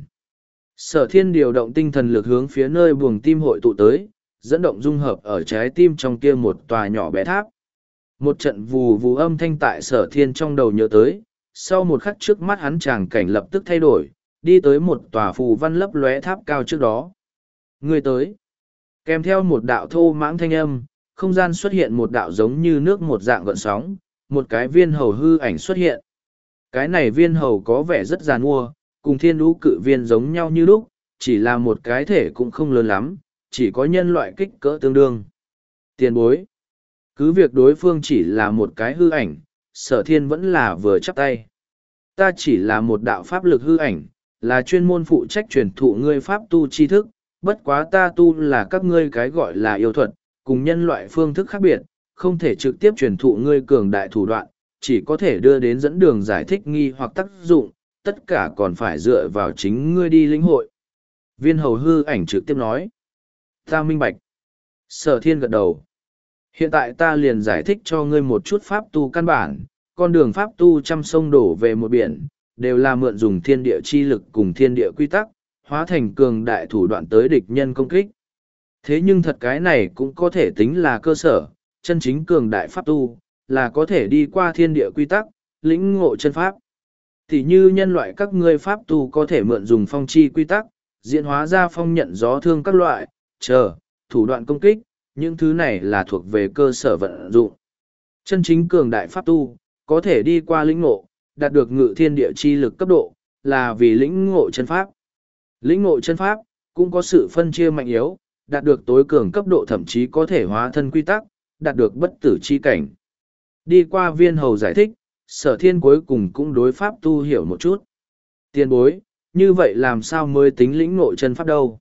Sở thiên điều động tinh thần lực hướng phía nơi buồng tim hội tụ tới, dẫn động dung hợp ở trái tim trong kia một tòa nhỏ bé tháp. Một trận vù vù âm thanh tại sở thiên trong đầu nhớ tới, sau một khắc trước mắt hắn tràng cảnh lập tức thay đổi, đi tới một tòa phù văn lấp lóe tháp cao trước đó. Người tới. Kèm theo một đạo thô mãng thanh âm, không gian xuất hiện một đạo giống như nước một dạng gợn sóng, một cái viên hầu hư ảnh xuất hiện. Cái này viên hầu có vẻ rất giàn mua, cùng thiên lũ cự viên giống nhau như lúc, chỉ là một cái thể cũng không lớn lắm, chỉ có nhân loại kích cỡ tương đương. Tiền bối. Cứ việc đối phương chỉ là một cái hư ảnh, sở thiên vẫn là vừa chắp tay. Ta chỉ là một đạo pháp lực hư ảnh, là chuyên môn phụ trách truyền thụ ngươi pháp tu tri thức, bất quá ta tu là các ngươi cái gọi là yêu thuật, cùng nhân loại phương thức khác biệt, không thể trực tiếp truyền thụ ngươi cường đại thủ đoạn, chỉ có thể đưa đến dẫn đường giải thích nghi hoặc tác dụng, tất cả còn phải dựa vào chính ngươi đi lĩnh hội. Viên hầu hư ảnh trực tiếp nói. Ta minh bạch. Sở thiên gật đầu. Hiện tại ta liền giải thích cho ngươi một chút pháp tu căn bản, con đường pháp tu trăm sông đổ về một biển, đều là mượn dùng thiên địa chi lực cùng thiên địa quy tắc, hóa thành cường đại thủ đoạn tới địch nhân công kích. Thế nhưng thật cái này cũng có thể tính là cơ sở, chân chính cường đại pháp tu, là có thể đi qua thiên địa quy tắc, lĩnh ngộ chân pháp. Thì như nhân loại các ngươi pháp tu có thể mượn dùng phong chi quy tắc, diễn hóa ra phong nhận gió thương các loại, chờ, thủ đoạn công kích, những thứ này là thuộc về cơ sở vận dụng. Chân chính cường đại pháp tu, có thể đi qua lĩnh ngộ, đạt được ngự thiên địa chi lực cấp độ, là vì lĩnh ngộ chân pháp. Lĩnh ngộ chân pháp, cũng có sự phân chia mạnh yếu, đạt được tối cường cấp độ thậm chí có thể hóa thân quy tắc, đạt được bất tử chi cảnh. Đi qua viên hầu giải thích, sở thiên cuối cùng cũng đối pháp tu hiểu một chút. Tiền bối, như vậy làm sao mới tính lĩnh ngộ chân pháp đâu?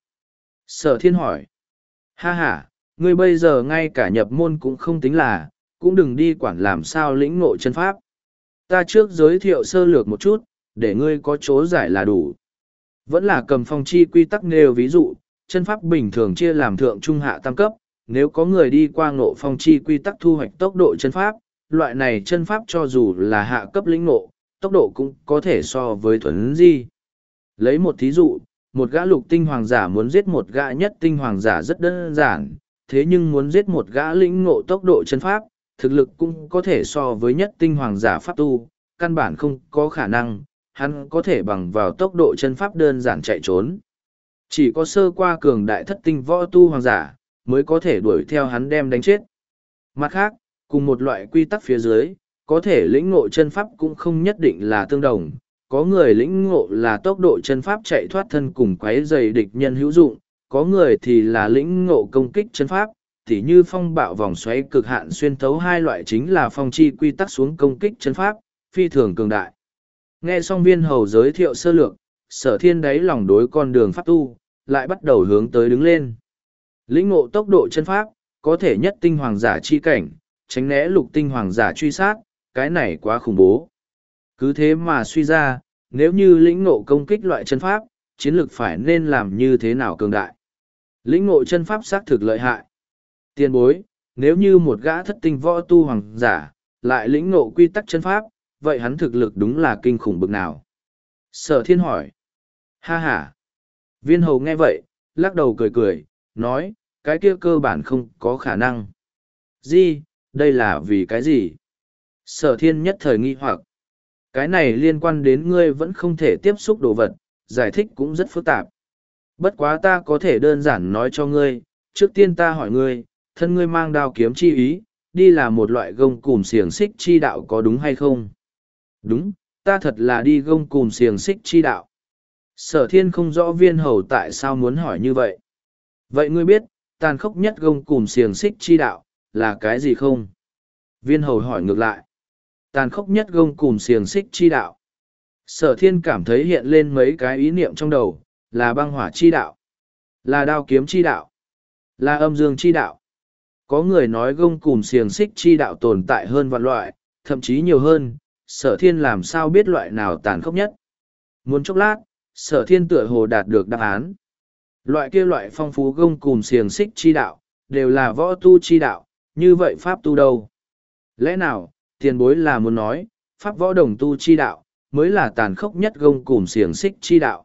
Sở thiên hỏi. Ha ha, ngươi bây giờ ngay cả nhập môn cũng không tính là, cũng đừng đi quản làm sao lĩnh ngộ chân pháp. Ta trước giới thiệu sơ lược một chút, để ngươi có chỗ giải là đủ. Vẫn là cầm phong chi quy tắc nêu ví dụ, chân pháp bình thường chia làm thượng trung hạ tam cấp, nếu có người đi qua ngộ phong chi quy tắc thu hoạch tốc độ chân pháp, loại này chân pháp cho dù là hạ cấp lĩnh ngộ, tốc độ cũng có thể so với thuần di. Lấy một thí dụ, một gã lục tinh hoàng giả muốn giết một gã nhất tinh hoàng giả rất đơn giản, thế nhưng muốn giết một gã lĩnh ngộ tốc độ chân pháp, thực lực cũng có thể so với nhất tinh hoàng giả pháp tu, căn bản không có khả năng, hắn có thể bằng vào tốc độ chân pháp đơn giản chạy trốn. Chỉ có sơ qua cường đại thất tinh võ tu hoàng giả, mới có thể đuổi theo hắn đem đánh chết. Mặt khác, cùng một loại quy tắc phía dưới, có thể lĩnh ngộ chân pháp cũng không nhất định là tương đồng. Có người lĩnh ngộ là tốc độ chân pháp chạy thoát thân cùng quấy dày địch nhân hữu dụng, có người thì là lĩnh ngộ công kích chân pháp, tỉ như phong bạo vòng xoáy cực hạn xuyên thấu hai loại chính là phong chi quy tắc xuống công kích chân pháp, phi thường cường đại. Nghe xong Viên Hầu giới thiệu sơ lược, Sở Thiên đáy lòng đối con đường pháp tu, lại bắt đầu hướng tới đứng lên. Lĩnh ngộ tốc độ chân pháp, có thể nhất tinh hoàng giả chi cảnh, tránh né lục tinh hoàng giả truy sát, cái này quá khủng bố. Cứ thế mà suy ra, nếu như lĩnh ngộ công kích loại chân pháp, chiến lược phải nên làm như thế nào cường đại. Lĩnh ngộ chân pháp xác thực lợi hại. Tiền bối, nếu như một gã thất tinh võ tu hoàng giả, lại lĩnh ngộ quy tắc chân pháp, vậy hắn thực lực đúng là kinh khủng bực nào? Sở Thiên hỏi. Ha ha. Viên Hầu nghe vậy, lắc đầu cười cười, nói, cái kia cơ bản không có khả năng. Gì, đây là vì cái gì? Sở Thiên nhất thời nghi hoặc. Cái này liên quan đến ngươi vẫn không thể tiếp xúc đồ vật, giải thích cũng rất phức tạp. Bất quá ta có thể đơn giản nói cho ngươi, trước tiên ta hỏi ngươi, thân ngươi mang đao kiếm chi ý, đi là một loại gông cùm xiềng xích chi đạo có đúng hay không? Đúng, ta thật là đi gông cùm xiềng xích chi đạo. Sở Thiên không rõ Viên Hầu tại sao muốn hỏi như vậy. Vậy ngươi biết, tàn khốc nhất gông cùm xiềng xích chi đạo, là cái gì không? Viên Hầu hỏi ngược lại. Tàn khốc nhất gông cùm xiềng xích chi đạo. Sở Thiên cảm thấy hiện lên mấy cái ý niệm trong đầu, là băng hỏa chi đạo, là đao kiếm chi đạo, là âm dương chi đạo. Có người nói gông cùm xiềng xích chi đạo tồn tại hơn vạn loại, thậm chí nhiều hơn, Sở Thiên làm sao biết loại nào tàn khốc nhất. Muốn chốc lát, Sở Thiên tựa hồ đạt được đáp án. Loại kia loại phong phú gông cùm xiềng xích chi đạo, đều là võ tu chi đạo, như vậy pháp tu đâu? Lẽ nào, tiền bối là muốn nói, pháp võ đồng tu chi đạo, mới là tàn khốc nhất gông cùm xiềng xích chi đạo?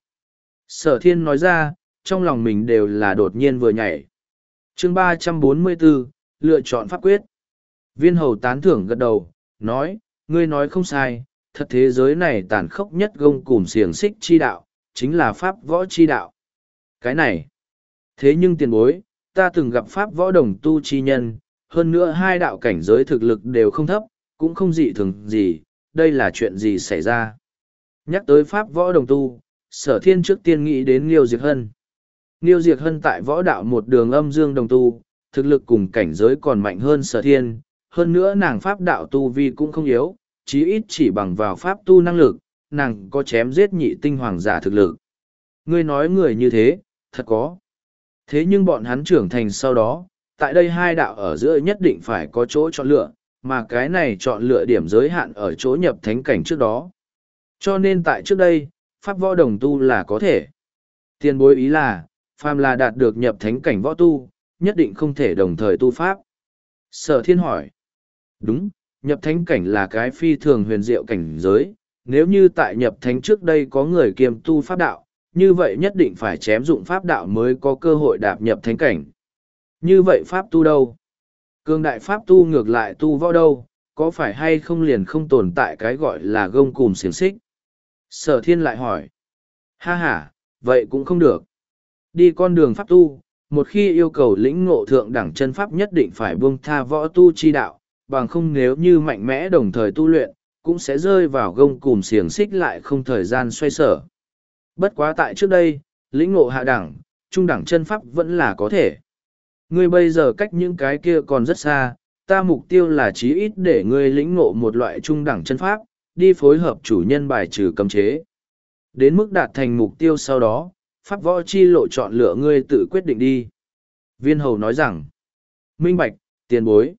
Sở Thiên nói ra, trong lòng mình đều là đột nhiên vừa nhảy. Chương ba trăm bốn mươi bốn, lựa chọn pháp quyết. Viên Hầu tán thưởng gật đầu, nói, ngươi nói không sai, thật thế giới này tàn khốc nhất gông cùm xiềng xích chi đạo, chính là pháp võ chi đạo. Cái này. Thế nhưng tiền bối, ta từng gặp pháp võ đồng tu chi nhân, hơn nữa hai đạo cảnh giới thực lực đều không thấp, cũng không dị thường gì, đây là chuyện gì xảy ra. Nhắc tới pháp võ đồng tu, Sở Thiên trước tiên nghĩ đến Liêu Diệc Hân. Liêu Diệc Hân tại võ đạo một đường âm dương đồng tu, thực lực cùng cảnh giới còn mạnh hơn Sở Thiên, hơn nữa nàng pháp đạo tu vi cũng không yếu, chí ít chỉ bằng vào pháp tu năng lực, nàng có chém giết nhị tinh hoàng giả thực lực. Ngươi nói người như thế, thật có. Thế nhưng bọn hắn trưởng thành sau đó, tại đây hai đạo ở giữa nhất định phải có chỗ chọn lựa, mà cái này chọn lựa điểm giới hạn ở chỗ nhập thánh cảnh trước đó. Cho nên tại trước đây, pháp võ đồng tu là có thể. Tiền bối ý là, phàm là đạt được nhập thánh cảnh võ tu, nhất định không thể đồng thời tu pháp. Sở Thiên hỏi. Đúng, nhập thánh cảnh là cái phi thường huyền diệu cảnh giới, nếu như tại nhập thánh trước đây có người kiêm tu pháp đạo, như vậy nhất định phải chém dụng pháp đạo mới có cơ hội đạp nhập thánh cảnh. Như vậy pháp tu đâu? Cương đại pháp tu ngược lại tu võ đâu, có phải hay không liền không tồn tại cái gọi là gông cùm xiềng xích? Sở Thiên lại hỏi. Ha ha, vậy cũng không được. Đi con đường pháp tu, một khi yêu cầu lĩnh ngộ thượng đẳng chân pháp nhất định phải buông tha võ tu chi đạo, bằng không nếu như mạnh mẽ đồng thời tu luyện, cũng sẽ rơi vào gông cùm xiềng xích lại không thời gian xoay sở. Bất quá tại trước đây, lĩnh ngộ hạ đẳng, trung đẳng chân pháp vẫn là có thể. Ngươi bây giờ cách những cái kia còn rất xa, ta mục tiêu là chí ít để ngươi lĩnh ngộ một loại trung đẳng chân pháp, đi phối hợp chủ nhân bài trừ cấm chế. Đến mức đạt thành mục tiêu sau đó, pháp võ chi lộ chọn lựa ngươi tự quyết định đi. Viên Hầu nói rằng, minh bạch, tiền bối.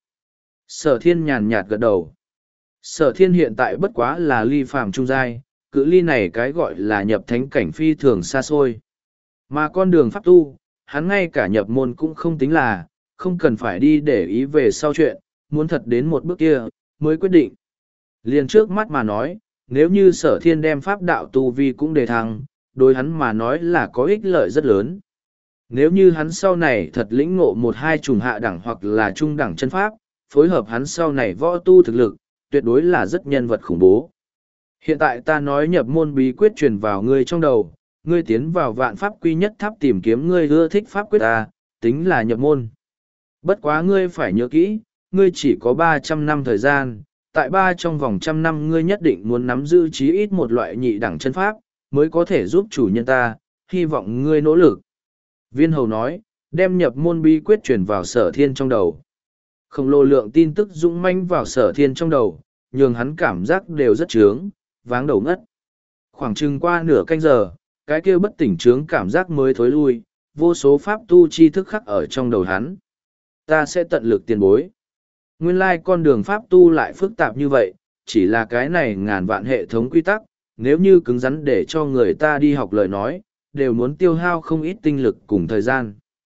Sở Thiên nhàn nhạt gật đầu. Sở Thiên hiện tại bất quá là ly phàm trung giai, cự ly này cái gọi là nhập thánh cảnh phi thường xa xôi. Mà con đường pháp tu, hắn ngay cả nhập môn cũng không tính là, không cần phải đi để ý về sau chuyện, muốn thật đến một bước kia, mới quyết định. Liền trước mắt mà nói, nếu như Sở Thiên đem pháp đạo tu vi cũng đề thăng, đối hắn mà nói là có ích lợi rất lớn. Nếu như hắn sau này thật lĩnh ngộ một hai trùng hạ đẳng hoặc là trung đẳng chân pháp, phối hợp hắn sau này võ tu thực lực, tuyệt đối là rất nhân vật khủng bố. Hiện tại ta nói nhập môn bí quyết truyền vào ngươi trong đầu, ngươi tiến vào vạn pháp quy nhất tháp tìm kiếm ngươi ưa thích pháp quyết ta, tính là nhập môn. Bất quá ngươi phải nhớ kỹ, ngươi chỉ có ba trăm năm thời gian, tại ba trong vòng trăm năm ngươi nhất định muốn nắm giữ chí ít một loại nhị đẳng chân pháp, mới có thể giúp chủ nhân ta, hy vọng ngươi nỗ lực. Viên hầu nói, đem nhập môn bí quyết truyền vào sở thiên trong đầu. Khổng lồ lượng tin tức dũng manh vào sở thiên trong đầu, nhường hắn cảm giác đều rất trướng, váng đầu ngất. Khoảng chừng qua nửa canh giờ, cái kia bất tỉnh trướng cảm giác mới thối lui, vô số pháp tu chi thức khắc ở trong đầu hắn. Ta sẽ tận lực tiền bối. Nguyên lai con đường pháp tu lại phức tạp như vậy, chỉ là cái này ngàn vạn hệ thống quy tắc, nếu như cứng rắn để cho người ta đi học lời nói, đều muốn tiêu hao không ít tinh lực cùng thời gian.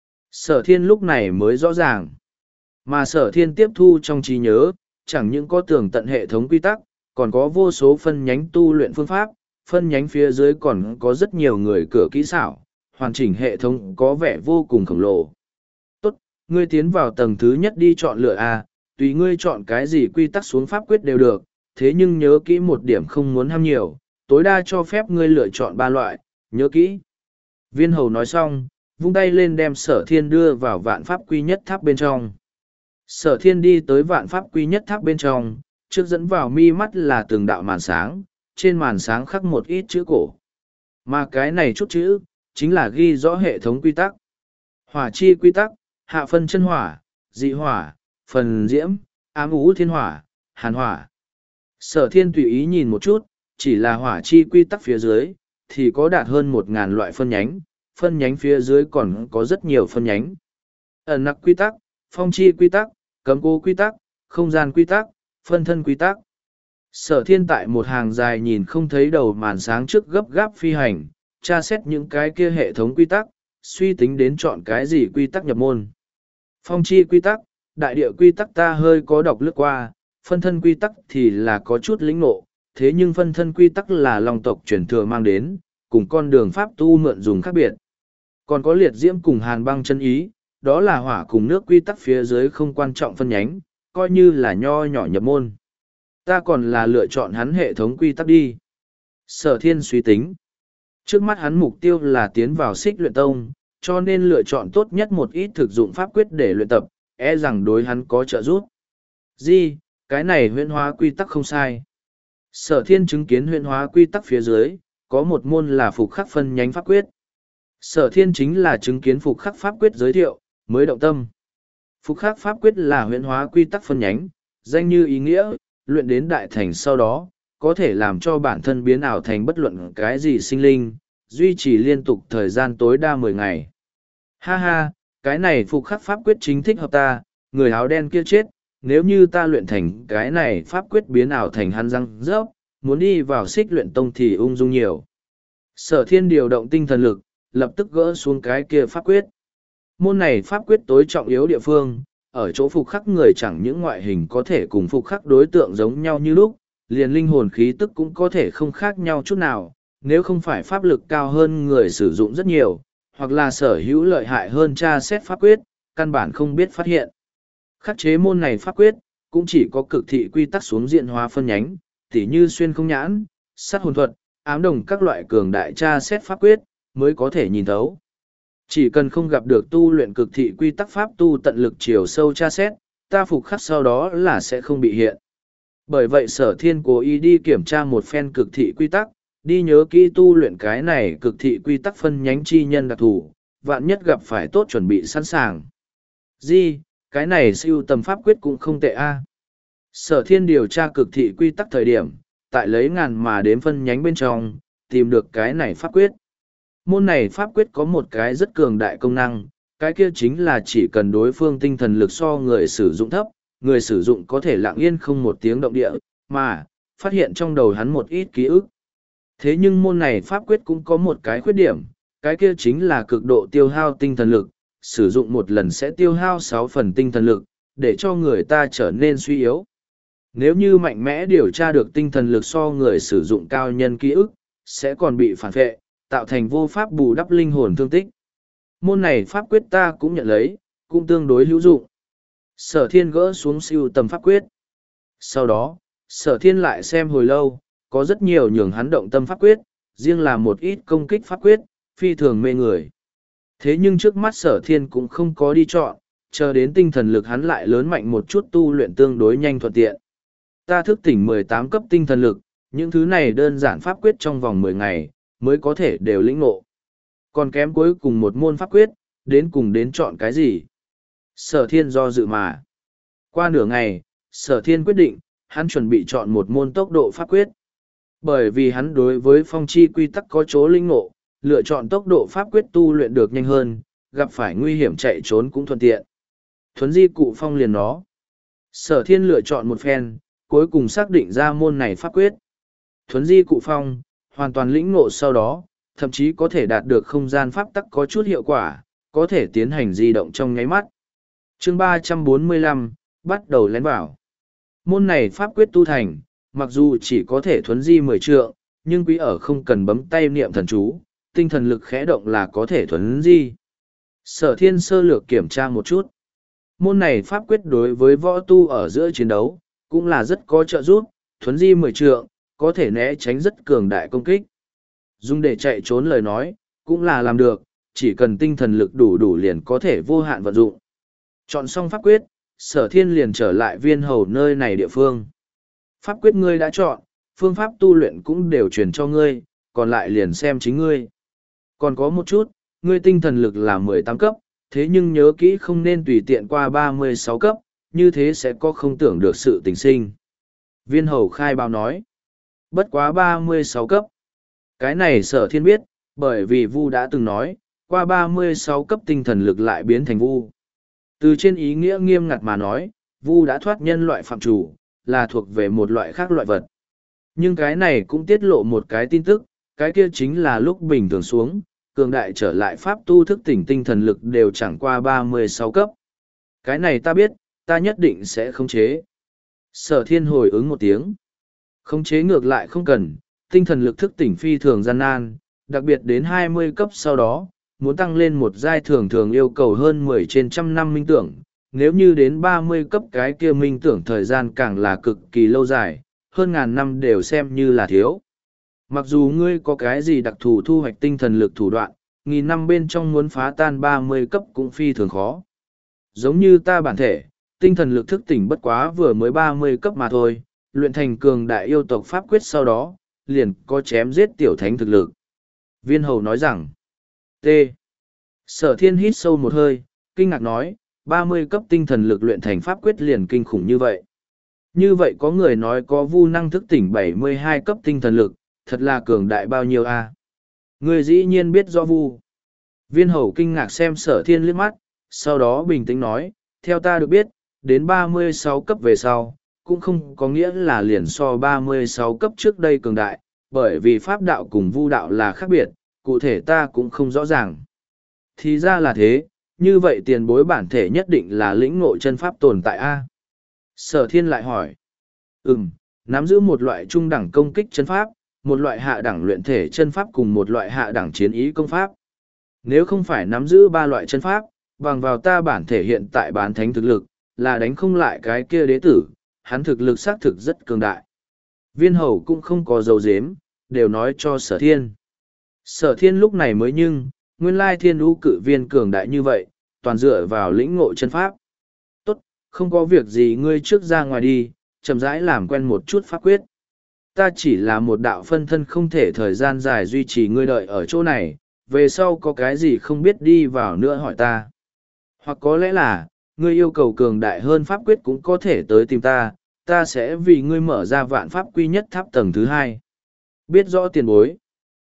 Sở thiên lúc này mới rõ ràng. Mà sở thiên tiếp thu trong trí nhớ, chẳng những có tường tận hệ thống quy tắc, còn có vô số phân nhánh tu luyện phương pháp, phân nhánh phía dưới còn có rất nhiều người cửa kỹ xảo, hoàn chỉnh hệ thống có vẻ vô cùng khổng lồ. Tốt, ngươi tiến vào tầng thứ nhất đi chọn lựa A, tùy ngươi chọn cái gì quy tắc xuống pháp quyết đều được, thế nhưng nhớ kỹ một điểm không muốn ham nhiều, tối đa cho phép ngươi lựa chọn ba loại, nhớ kỹ. Viên hầu nói xong, vung tay lên đem sở thiên đưa vào vạn pháp quy nhất tháp bên trong. Sở thiên đi tới vạn pháp quy nhất tháp bên trong, trước dẫn vào mi mắt là từng đạo màn sáng, trên màn sáng khắc một ít chữ cổ. Mà cái này chút chữ, chính là ghi rõ hệ thống quy tắc. Hỏa chi quy tắc, hạ phân chân hỏa, dị hỏa, phần diễm, ám ú thiên hỏa, hàn hỏa. Sở thiên tùy ý nhìn một chút, chỉ là hỏa chi quy tắc phía dưới, thì có đạt hơn một ngàn loại phân nhánh, phân nhánh phía dưới còn có rất nhiều phân nhánh. Ẩn nặc quy tắc, phong chi quy tắc, cấm cố quy tắc, không gian quy tắc, phân thân quy tắc. Sở thiên tại một hàng dài nhìn không thấy đầu màn sáng trước gấp gáp phi hành, tra xét những cái kia hệ thống quy tắc, suy tính đến chọn cái gì quy tắc nhập môn. Phong chi quy tắc, đại địa quy tắc ta hơi có đọc lướt qua, phân thân quy tắc thì là có chút lĩnh ngộ, thế nhưng phân thân quy tắc là long tộc truyền thừa mang đến, cùng con đường pháp tu mượn dùng khác biệt. Còn có liệt diễm cùng hàn băng chân ý, đó là hỏa cùng nước quy tắc phía dưới không quan trọng phân nhánh, coi như là nho nhỏ nhập môn. Ta còn là lựa chọn hắn hệ thống quy tắc đi. Sở thiên suy tính. Trước mắt hắn mục tiêu là tiến vào xích luyện tông, cho nên lựa chọn tốt nhất một ít thực dụng pháp quyết để luyện tập, e rằng đối hắn có trợ giúp. Di, cái này huyễn hóa quy tắc không sai. Sở thiên chứng kiến huyễn hóa quy tắc phía dưới, có một môn là phục khắc phân nhánh pháp quyết. Sở thiên chính là chứng kiến phục khắc pháp quyết giới thiệu, mới động tâm. Phục khắc pháp quyết là huyễn hóa quy tắc phân nhánh, danh như ý nghĩa, luyện đến đại thành sau đó, có thể làm cho bản thân biến ảo thành bất luận cái gì sinh linh, duy trì liên tục thời gian tối đa mười ngày. Ha ha, cái này phục khắc pháp quyết chính thích hợp ta, người áo đen kia chết, nếu như ta luyện thành cái này pháp quyết biến ảo thành hắn răng rớp, muốn đi vào xích luyện tông thì ung dung nhiều. Sở thiên điều động tinh thần lực, lập tức gỡ xuống cái kia pháp quyết. Môn này pháp quyết tối trọng yếu địa phương, ở chỗ phục khắc người chẳng những ngoại hình có thể cùng phục khắc đối tượng giống nhau như lúc, liền linh hồn khí tức cũng có thể không khác nhau chút nào, nếu không phải pháp lực cao hơn người sử dụng rất nhiều, hoặc là sở hữu lợi hại hơn tra xét pháp quyết, căn bản không biết phát hiện. Khắc chế môn này pháp quyết, cũng chỉ có cực thị quy tắc xuống diện hóa phân nhánh, tỉ như xuyên không nhãn, sát hồn thuật, ám đồng các loại cường đại tra xét pháp quyết, mới có thể nhìn thấu. Chỉ cần không gặp được tu luyện cực thị quy tắc pháp tu tận lực chiều sâu tra xét, ta phục khắc sau đó là sẽ không bị hiện. Bởi vậy sở thiên cố ý đi kiểm tra một phen cực thị quy tắc, đi nhớ kỹ tu luyện cái này cực thị quy tắc phân nhánh chi nhân đặc thù, vạn nhất gặp phải tốt chuẩn bị sẵn sàng. Di, cái này siêu tầm pháp quyết cũng không tệ a. Sở thiên điều tra cực thị quy tắc thời điểm, tại lấy ngàn mà đếm phân nhánh bên trong, tìm được cái này pháp quyết. Môn này pháp quyết có một cái rất cường đại công năng, cái kia chính là chỉ cần đối phương tinh thần lực so người sử dụng thấp, người sử dụng có thể lặng yên không một tiếng động địa, mà, phát hiện trong đầu hắn một ít ký ức. Thế nhưng môn này pháp quyết cũng có một cái khuyết điểm, cái kia chính là cực độ tiêu hao tinh thần lực, sử dụng một lần sẽ tiêu hao sáu phần tinh thần lực, để cho người ta trở nên suy yếu. Nếu như mạnh mẽ điều tra được tinh thần lực so người sử dụng cao nhân ký ức, sẽ còn bị phản vệ, tạo thành vô pháp bù đắp linh hồn thương tích. Môn này pháp quyết ta cũng nhận lấy, cũng tương đối hữu dụng. Sở thiên gỡ xuống siêu tầm pháp quyết. Sau đó, sở thiên lại xem hồi lâu, có rất nhiều nhường hắn động tâm pháp quyết, riêng là một ít công kích pháp quyết, phi thường mê người. Thế nhưng trước mắt sở thiên cũng không có đi chọn, chờ đến tinh thần lực hắn lại lớn mạnh một chút tu luyện tương đối nhanh thuận tiện. Ta thức tỉnh mười tám cấp tinh thần lực, những thứ này đơn giản pháp quyết trong vòng mười ngày, mới có thể đều lĩnh ngộ. Còn kém cuối cùng một môn pháp quyết, đến cùng đến chọn cái gì? Sở thiên do dự mà. Qua nửa ngày, sở thiên quyết định, hắn chuẩn bị chọn một môn tốc độ pháp quyết. Bởi vì hắn đối với phong chi quy tắc có chỗ linh ngộ, lựa chọn tốc độ pháp quyết tu luyện được nhanh hơn, gặp phải nguy hiểm chạy trốn cũng thuận tiện. Thuấn di cụ phong liền nó. Sở thiên lựa chọn một phen, cuối cùng xác định ra môn này pháp quyết. Thuấn di cụ phong, hoàn toàn lĩnh ngộ sau đó, thậm chí có thể đạt được không gian pháp tắc có chút hiệu quả, có thể tiến hành di động trong nháy mắt. Chương ba trăm bốn mươi lăm, bắt đầu lén vào. Môn này pháp quyết tu thành, mặc dù chỉ có thể thuấn di mười trượng, nhưng quý ở không cần bấm tay niệm thần chú, tinh thần lực khẽ động là có thể thuấn di. Sở thiên sơ lược kiểm tra một chút. Môn này pháp quyết đối với võ tu ở giữa chiến đấu, cũng là rất có trợ giúp, thuấn di mười trượng, có thể né tránh rất cường đại công kích. Dùng để chạy trốn lời nói, cũng là làm được, chỉ cần tinh thần lực đủ đủ liền có thể vô hạn vận dụng. Chọn xong pháp quyết, sở thiên liền trở lại viên hầu nơi này địa phương. Pháp quyết ngươi đã chọn, phương pháp tu luyện cũng đều truyền cho ngươi, còn lại liền xem chính ngươi. Còn có một chút, ngươi tinh thần lực là mười tám cấp, thế nhưng nhớ kỹ không nên tùy tiện qua ba mươi sáu cấp, như thế sẽ có không tưởng được sự tình sinh. Viên hầu khai báo nói, bất quá ba mươi sáu cấp. Cái này sở thiên biết, bởi vì Vu đã từng nói, qua ba mươi sáu cấp tinh thần lực lại biến thành Vu. Từ trên ý nghĩa nghiêm ngặt mà nói, Vu đã thoát nhân loại phạm chủ, là thuộc về một loại khác loại vật. Nhưng cái này cũng tiết lộ một cái tin tức, cái kia chính là lúc bình thường xuống, cường đại trở lại pháp tu thức tỉnh tinh thần lực đều chẳng qua ba mươi sáu cấp. Cái này ta biết, ta nhất định sẽ khống chế. Sở thiên hồi ứng một tiếng. Khống chế ngược lại không cần, tinh thần lực thức tỉnh phi thường gian nan, đặc biệt đến hai mươi cấp sau đó, muốn tăng lên một giai thường thường yêu cầu hơn mười trên trăm năm minh tưởng. Nếu như đến ba mươi cấp cái kia minh tưởng thời gian càng là cực kỳ lâu dài, hơn ngàn năm đều xem như là thiếu. Mặc dù ngươi có cái gì đặc thù thu hoạch tinh thần lực thủ đoạn, nghìn năm bên trong muốn phá tan ba mươi cấp cũng phi thường khó. Giống như ta bản thể, tinh thần lực thức tỉnh bất quá vừa mới ba mươi cấp mà thôi, luyện thành cường đại yêu tộc pháp quyết sau đó, liền có chém giết tiểu thánh thực lực. Viên hầu nói rằng, T. Sở thiên hít sâu một hơi, kinh ngạc nói, ba mươi cấp tinh thần lực luyện thành pháp quyết liền kinh khủng như vậy. Như vậy có người nói có Vu năng thức tỉnh bảy mươi hai cấp tinh thần lực, thật là cường đại bao nhiêu a? Người dĩ nhiên biết do Vu. Viên hầu kinh ngạc xem sở thiên liếc mắt, sau đó bình tĩnh nói, theo ta được biết, đến ba mươi sáu cấp về sau, cũng không có nghĩa là liền so ba mươi sáu cấp trước đây cường đại, bởi vì pháp đạo cùng Vu đạo là khác biệt, cụ thể ta cũng không rõ ràng. Thì ra là thế, như vậy tiền bối bản thể nhất định là lĩnh ngộ chân pháp tồn tại a? Sở thiên lại hỏi. Ừm, nắm giữ một loại trung đẳng công kích chân pháp, một loại hạ đẳng luyện thể chân pháp cùng một loại hạ đẳng chiến ý công pháp. Nếu không phải nắm giữ ba loại chân pháp, bằng vào ta bản thể hiện tại bán thánh thực lực, là đánh không lại cái kia đế tử, hắn thực lực xác thực rất cường đại. Viên hầu cũng không có dấu dếm, đều nói cho sở thiên. Sở thiên lúc này mới nhưng, nguyên lai thiên lũ cự viên cường đại như vậy, toàn dựa vào lĩnh ngộ chân pháp. Tốt, không có việc gì ngươi trước ra ngoài đi, chậm rãi làm quen một chút pháp quyết. Ta chỉ là một đạo phân thân không thể thời gian dài duy trì ngươi đợi ở chỗ này, về sau có cái gì không biết đi vào nữa hỏi ta. Hoặc có lẽ là, ngươi yêu cầu cường đại hơn pháp quyết cũng có thể tới tìm ta, ta sẽ vì ngươi mở ra vạn pháp quy nhất tháp tầng thứ hai. Biết rõ tiền bối.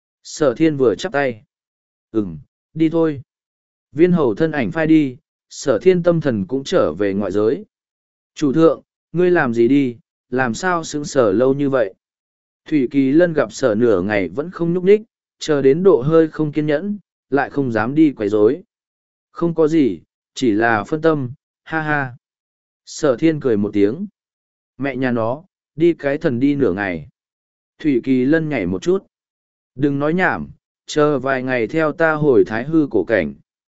Sở thiên vừa chắp tay. Ừm, đi thôi. Viên hầu thân ảnh phai đi, sở thiên tâm thần cũng trở về ngoại giới. Chủ thượng, ngươi làm gì đi, làm sao sững sờ lâu như vậy? Thủy Kỳ Lân gặp sở nửa ngày vẫn không nhúc nhích, chờ đến độ hơi không kiên nhẫn, lại không dám đi quấy rối. Không có gì, chỉ là phân tâm, ha ha. Sở thiên cười một tiếng. Mẹ nhà nó, đi cái thần đi nửa ngày. Thủy Kỳ Lân nhảy một chút. Đừng nói nhảm, chờ vài ngày theo ta hồi thái hư cổ cảnh.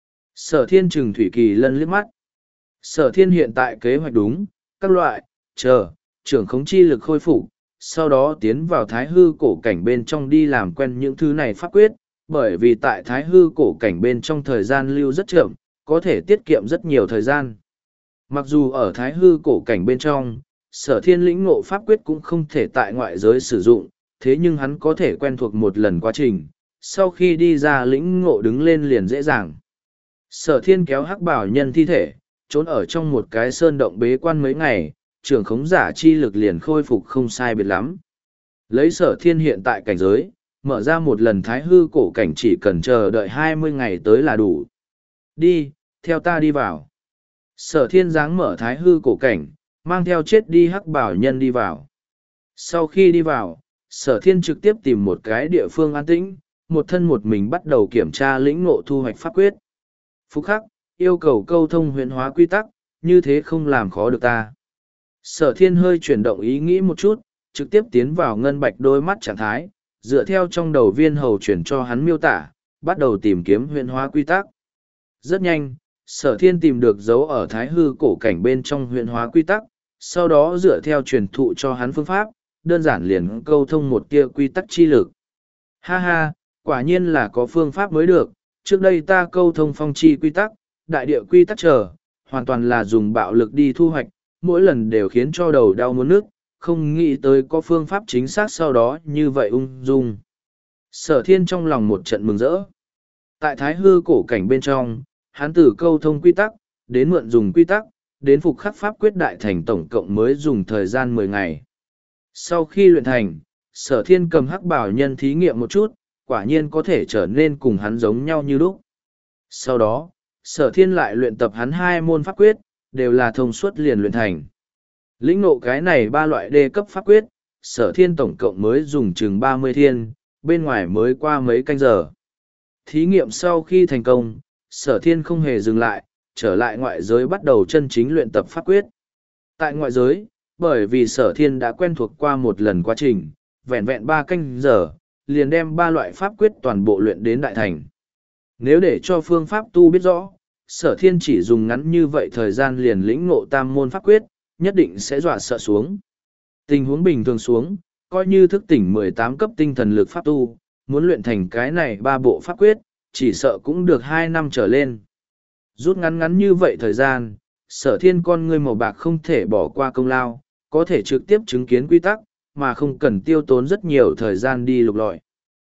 Sở thiên trừng Thủy Kỳ Lân liếc mắt. Sở thiên hiện tại kế hoạch đúng, các loại, chờ, trưởng khống chi lực khôi phục, sau đó tiến vào thái hư cổ cảnh bên trong đi làm quen những thứ này pháp quyết, bởi vì tại thái hư cổ cảnh bên trong thời gian lưu rất chậm, có thể tiết kiệm rất nhiều thời gian. Mặc dù ở thái hư cổ cảnh bên trong, Sở thiên lĩnh ngộ pháp quyết cũng không thể tại ngoại giới sử dụng, thế nhưng hắn có thể quen thuộc một lần quá trình, sau khi đi ra lĩnh ngộ đứng lên liền dễ dàng. Sở thiên kéo hắc bảo nhân thi thể, trốn ở trong một cái sơn động bế quan mấy ngày, trưởng khống giả chi lực liền khôi phục không sai biệt lắm. Lấy sở thiên hiện tại cảnh giới, mở ra một lần thái hư cổ cảnh chỉ cần chờ đợi hai mươi ngày tới là đủ. Đi, theo ta đi vào. Sở thiên giáng mở thái hư cổ cảnh, mang theo chết đi hắc bảo nhân đi vào. Sau khi đi vào, sở thiên trực tiếp tìm một cái địa phương an tĩnh, một thân một mình bắt đầu kiểm tra lĩnh ngộ thu hoạch pháp quyết. Phúc khắc, yêu cầu câu thông huyễn hóa quy tắc, như thế không làm khó được ta. Sở thiên hơi chuyển động ý nghĩ một chút, trực tiếp tiến vào ngân bạch đôi mắt trạng thái, dựa theo trong đầu viên hầu chuyển cho hắn miêu tả, bắt đầu tìm kiếm huyễn hóa quy tắc. Rất nhanh, sở thiên tìm được dấu ở thái hư cổ cảnh bên trong huyễn hóa quy tắc, sau đó dựa theo truyền thụ cho hắn phương pháp, đơn giản liền câu thông một tia quy tắc chi lực. Ha ha, quả nhiên là có phương pháp mới được, trước đây ta câu thông phong chi quy tắc, đại địa quy tắc chờ, hoàn toàn là dùng bạo lực đi thu hoạch, mỗi lần đều khiến cho đầu đau muốn nước, không nghĩ tới có phương pháp chính xác sau đó như vậy ung dung. Sở thiên trong lòng một trận mừng rỡ. Tại thái hư cổ cảnh bên trong, hắn từ câu thông quy tắc, đến mượn dùng quy tắc, đến phục khắc pháp quyết đại thành tổng cộng mới dùng thời gian mười ngày. Sau khi luyện thành, sở thiên cầm hắc bảo nhân thí nghiệm một chút, quả nhiên có thể trở nên cùng hắn giống nhau như lúc. Sau đó, sở thiên lại luyện tập hắn hai môn pháp quyết, đều là thông suốt liền luyện thành. Lĩnh ngộ cái này ba loại đê cấp pháp quyết, sở thiên tổng cộng mới dùng chừng ba mươi thiên, bên ngoài mới qua mấy canh giờ. Thí nghiệm sau khi thành công, sở thiên không hề dừng lại, trở lại ngoại giới bắt đầu chân chính luyện tập pháp quyết. Tại ngoại giới, bởi vì sở thiên đã quen thuộc qua một lần quá trình, vẹn vẹn ba canh giờ, liền đem ba loại pháp quyết toàn bộ luyện đến đại thành. Nếu để cho phương pháp tu biết rõ, sở thiên chỉ dùng ngắn như vậy thời gian liền lĩnh ngộ tam môn pháp quyết, nhất định sẽ dọa sợ xuống. Tình huống bình thường xuống, coi như thức tỉnh mười tám cấp tinh thần lực pháp tu, muốn luyện thành cái này ba bộ pháp quyết, chỉ sợ cũng được hai năm trở lên. Rút ngắn ngắn như vậy thời gian, sở thiên con ngươi màu bạc không thể bỏ qua công lao, có thể trực tiếp chứng kiến quy tắc, mà không cần tiêu tốn rất nhiều thời gian đi lục lọi.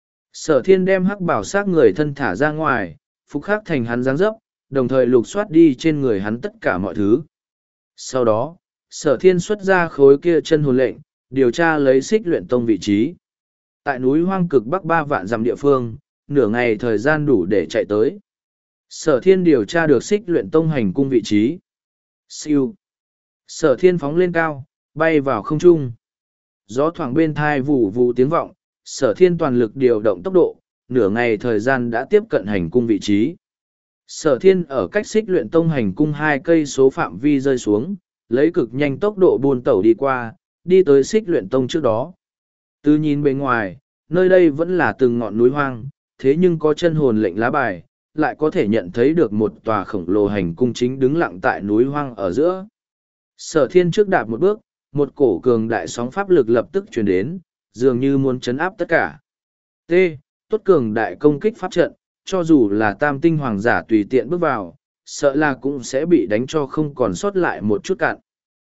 Sở thiên đem hắc bảo sát người thân thả ra ngoài, phục khắc thành hắn dáng dấp, đồng thời lục soát đi trên người hắn tất cả mọi thứ. Sau đó, sở thiên xuất ra khối kia chân hồn lệnh, điều tra lấy xích luyện tông vị trí. Tại núi hoang cực bắc ba vạn dặm địa phương, nửa ngày thời gian đủ để chạy tới. Sở thiên điều tra được xích luyện tông hành cung vị trí. Siêu. Sở thiên phóng lên cao, bay vào không trung. Gió thoảng bên thai vù vù tiếng vọng, sở thiên toàn lực điều động tốc độ, nửa ngày thời gian đã tiếp cận hành cung vị trí. Sở thiên ở cách xích luyện tông hành cung hai cây số phạm vi rơi xuống, lấy cực nhanh tốc độ buôn tẩu đi qua, đi tới xích luyện tông trước đó. Từ nhìn bên ngoài, nơi đây vẫn là từng ngọn núi hoang, thế nhưng có chân hồn lệnh lá bài, lại có thể nhận thấy được một tòa khổng lồ hành cung chính đứng lặng tại núi hoang ở giữa. Sở thiên trước đạp một bước, một cổ cường đại sóng pháp lực lập tức truyền đến, dường như muốn chấn áp tất cả. T. Tốt cường đại công kích pháp trận, cho dù là tam tinh hoàng giả tùy tiện bước vào, sợ là cũng sẽ bị đánh cho không còn sót lại một chút cạn.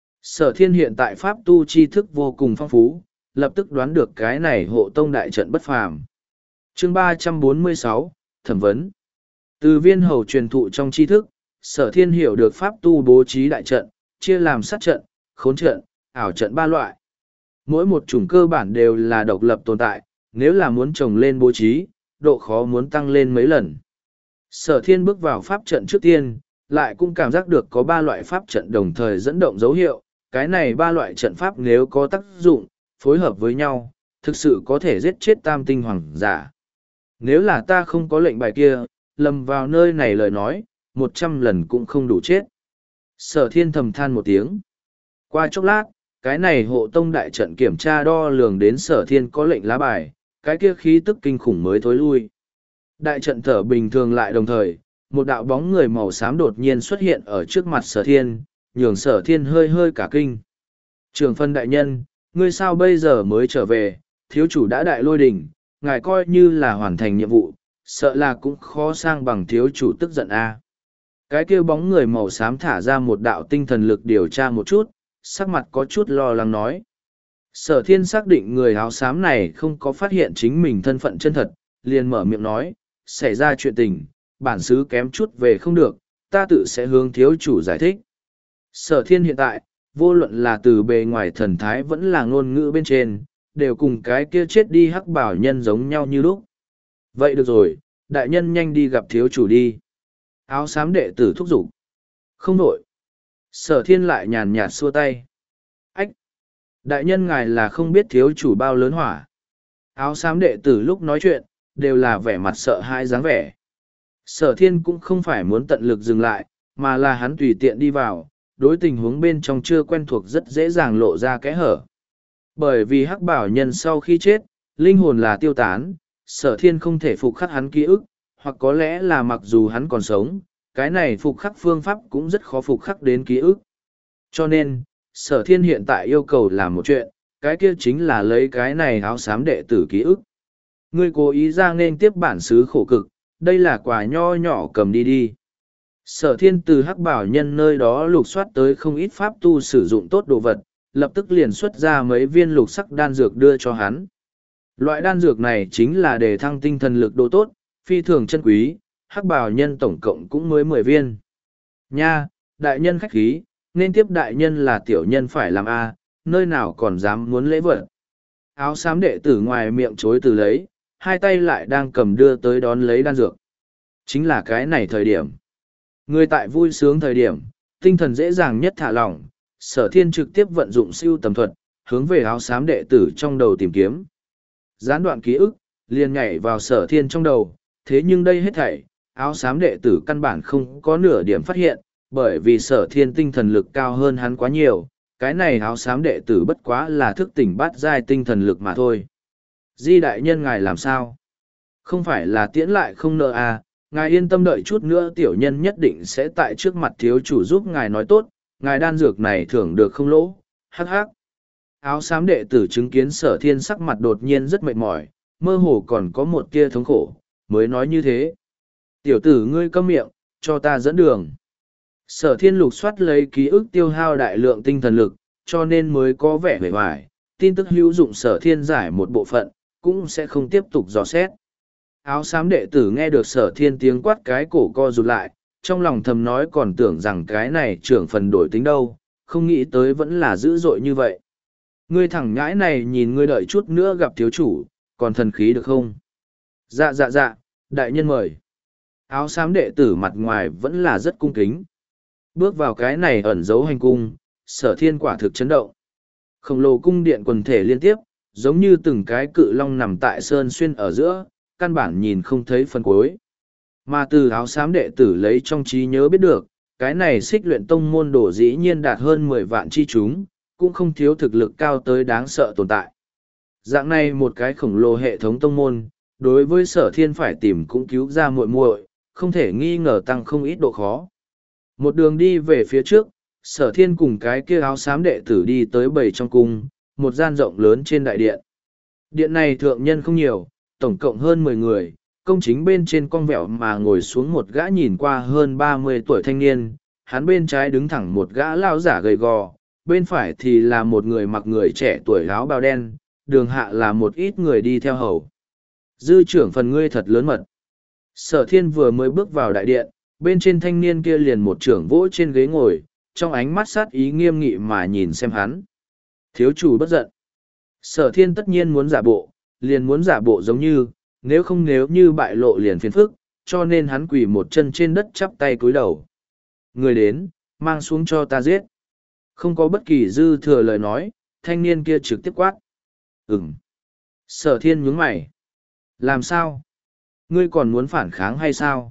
Sở thiên hiện tại pháp tu tri thức vô cùng phong phú, lập tức đoán được cái này hộ tông đại trận bất phàm. Chương ba trăm bốn mươi sáu, Thẩm vấn. Từ viên hầu truyền thụ trong tri thức, sở thiên hiểu được pháp tu bố trí đại trận, chia làm sát trận, khốn trận, ảo trận ba loại. Mỗi một chủng cơ bản đều là độc lập tồn tại, nếu là muốn trồng lên bố trí, độ khó muốn tăng lên mấy lần. Sở thiên bước vào pháp trận trước tiên, lại cũng cảm giác được có ba loại pháp trận đồng thời dẫn động dấu hiệu, cái này ba loại trận pháp nếu có tác dụng, phối hợp với nhau, thực sự có thể giết chết tam tinh hoàng giả. Nếu là ta không có lệnh bài kia, lầm vào nơi này lời nói, một trăm lần cũng không đủ chết. Sở thiên thầm than một tiếng. Qua chốc lát, cái này hộ tông đại trận kiểm tra đo lường đến sở thiên có lệnh lá bài, cái kia khí tức kinh khủng mới thối lui. Đại trận thở bình thường lại đồng thời, một đạo bóng người màu xám đột nhiên xuất hiện ở trước mặt sở thiên, nhường sở thiên hơi hơi cả kinh. Trường phân đại nhân, ngươi sao bây giờ mới trở về, thiếu chủ đã đại lôi đỉnh, ngài coi như là hoàn thành nhiệm vụ, sợ là cũng khó sang bằng thiếu chủ tức giận a. Cái kia bóng người màu xám thả ra một đạo tinh thần lực điều tra một chút, sắc mặt có chút lo lắng nói. Sở thiên xác định người áo xám này không có phát hiện chính mình thân phận chân thật, liền mở miệng nói, xảy ra chuyện tình, bản xứ kém chút về không được, ta tự sẽ hướng thiếu chủ giải thích. Sở thiên hiện tại, vô luận là từ bề ngoài thần thái vẫn là ngôn ngữ bên trên, đều cùng cái kia chết đi hắc bảo nhân giống nhau như lúc. Vậy được rồi, đại nhân nhanh đi gặp thiếu chủ đi. Áo xám đệ tử thúc giục. Không nổi. Sở thiên lại nhàn nhạt xua tay. Ách! Đại nhân ngài là không biết thiếu chủ bao lớn hỏa. Áo xám đệ tử lúc nói chuyện, đều là vẻ mặt sợ hãi dáng vẻ. Sở thiên cũng không phải muốn tận lực dừng lại, mà là hắn tùy tiện đi vào, đối tình huống bên trong chưa quen thuộc rất dễ dàng lộ ra kẽ hở. Bởi vì hắc bảo nhân sau khi chết, linh hồn là tiêu tán, sở thiên không thể phục khắc hắn ký ức, hoặc có lẽ là mặc dù hắn còn sống, cái này phục khắc phương pháp cũng rất khó phục khắc đến ký ức. Cho nên, sở thiên hiện tại yêu cầu làm một chuyện, cái kia chính là lấy cái này áo xám đệ tử ký ức. Ngươi cố ý ra nên tiếp bản xứ khổ cực, đây là quà nho nhỏ cầm đi đi. Sở thiên từ hắc bảo nhân nơi đó lục soát tới không ít pháp tu sử dụng tốt đồ vật, lập tức liền xuất ra mấy viên lục sắc đan dược đưa cho hắn. Loại đan dược này chính là để thăng tinh thần lực độ tốt, phi thường chân quý, hắc bảo nhân tổng cộng cũng mới mười viên. Nha, đại nhân khách khí, nên tiếp đại nhân là tiểu nhân phải làm A, nơi nào còn dám muốn lễ vật. Áo xám đệ tử ngoài miệng chối từ lấy, hai tay lại đang cầm đưa tới đón lấy đan dược. Chính là cái này thời điểm. Người tại vui sướng thời điểm, tinh thần dễ dàng nhất thả lỏng, sở thiên trực tiếp vận dụng siêu tầm thuật, hướng về áo xám đệ tử trong đầu tìm kiếm. Gián đoạn ký ức, liền nhảy vào sở thiên trong đầu, thế nhưng đây hết thảy, áo xám đệ tử căn bản không có nửa điểm phát hiện, bởi vì sở thiên tinh thần lực cao hơn hắn quá nhiều, cái này áo xám đệ tử bất quá là thức tỉnh bát giai tinh thần lực mà thôi. Di đại nhân ngài làm sao? Không phải là tiễn lại không nợ à, ngài yên tâm đợi chút nữa tiểu nhân nhất định sẽ tại trước mặt thiếu chủ giúp ngài nói tốt, ngài đan dược này thưởng được không lỗ, hắc hắc. Áo xám đệ tử chứng kiến sở thiên sắc mặt đột nhiên rất mệt mỏi, mơ hồ còn có một tia thống khổ, mới nói như thế. Tiểu tử ngươi câm miệng, cho ta dẫn đường. Sở thiên lục soát lấy ký ức tiêu hao đại lượng tinh thần lực, cho nên mới có vẻ vẻ vải, tin tức hữu dụng sở thiên giải một bộ phận, cũng sẽ không tiếp tục dò xét. Áo xám đệ tử nghe được sở thiên tiếng quát cái cổ co rụt lại, trong lòng thầm nói còn tưởng rằng cái này trưởng phần đổi tính đâu, không nghĩ tới vẫn là dữ dội như vậy. Ngươi thẳng nhãi này nhìn ngươi đợi chút nữa gặp thiếu chủ, còn thần khí được không? Dạ dạ dạ, đại nhân mời. Áo xám đệ tử mặt ngoài vẫn là rất cung kính. Bước vào cái này ẩn giấu hành cung, sở thiên quả thực chấn động. Khổng lồ cung điện quần thể liên tiếp, giống như từng cái cự long nằm tại sơn xuyên ở giữa, căn bản nhìn không thấy phần cuối. Mà từ áo xám đệ tử lấy trong trí nhớ biết được, cái này xích luyện tông môn đồ dĩ nhiên đạt hơn mười vạn chi chúng, cũng không thiếu thực lực cao tới đáng sợ tồn tại. Dạng này một cái khổng lồ hệ thống tông môn, đối với sở thiên phải tìm cũng cứu ra muội muội, không thể nghi ngờ tăng không ít độ khó. Một đường đi về phía trước, sở thiên cùng cái kia áo xám đệ tử đi tới bầy trong cung, một gian rộng lớn trên đại điện. Điện này thượng nhân không nhiều, tổng cộng hơn mười người, công chính bên trên con vẹo mà ngồi xuống một gã nhìn qua hơn ba mươi tuổi thanh niên, hắn bên trái đứng thẳng một gã lao giả gầy gò, bên phải thì là một người mặc người trẻ tuổi áo bào đen, đường hạ là một ít người đi theo hầu. Dư trưởng phần ngươi thật lớn mật. Sở thiên vừa mới bước vào đại điện, bên trên thanh niên kia liền một trưởng vỗ trên ghế ngồi, trong ánh mắt sát ý nghiêm nghị mà nhìn xem hắn. Thiếu chủ bất giận. Sở thiên tất nhiên muốn giả bộ, liền muốn giả bộ giống như, nếu không nếu như bại lộ liền phiền phức, cho nên hắn quỳ một chân trên đất chắp tay cúi đầu. Người đến, mang xuống cho ta giết. Không có bất kỳ dư thừa lời nói, thanh niên kia trực tiếp quát. Ừm. Sở thiên nhướng mày. Làm sao? Ngươi còn muốn phản kháng hay sao?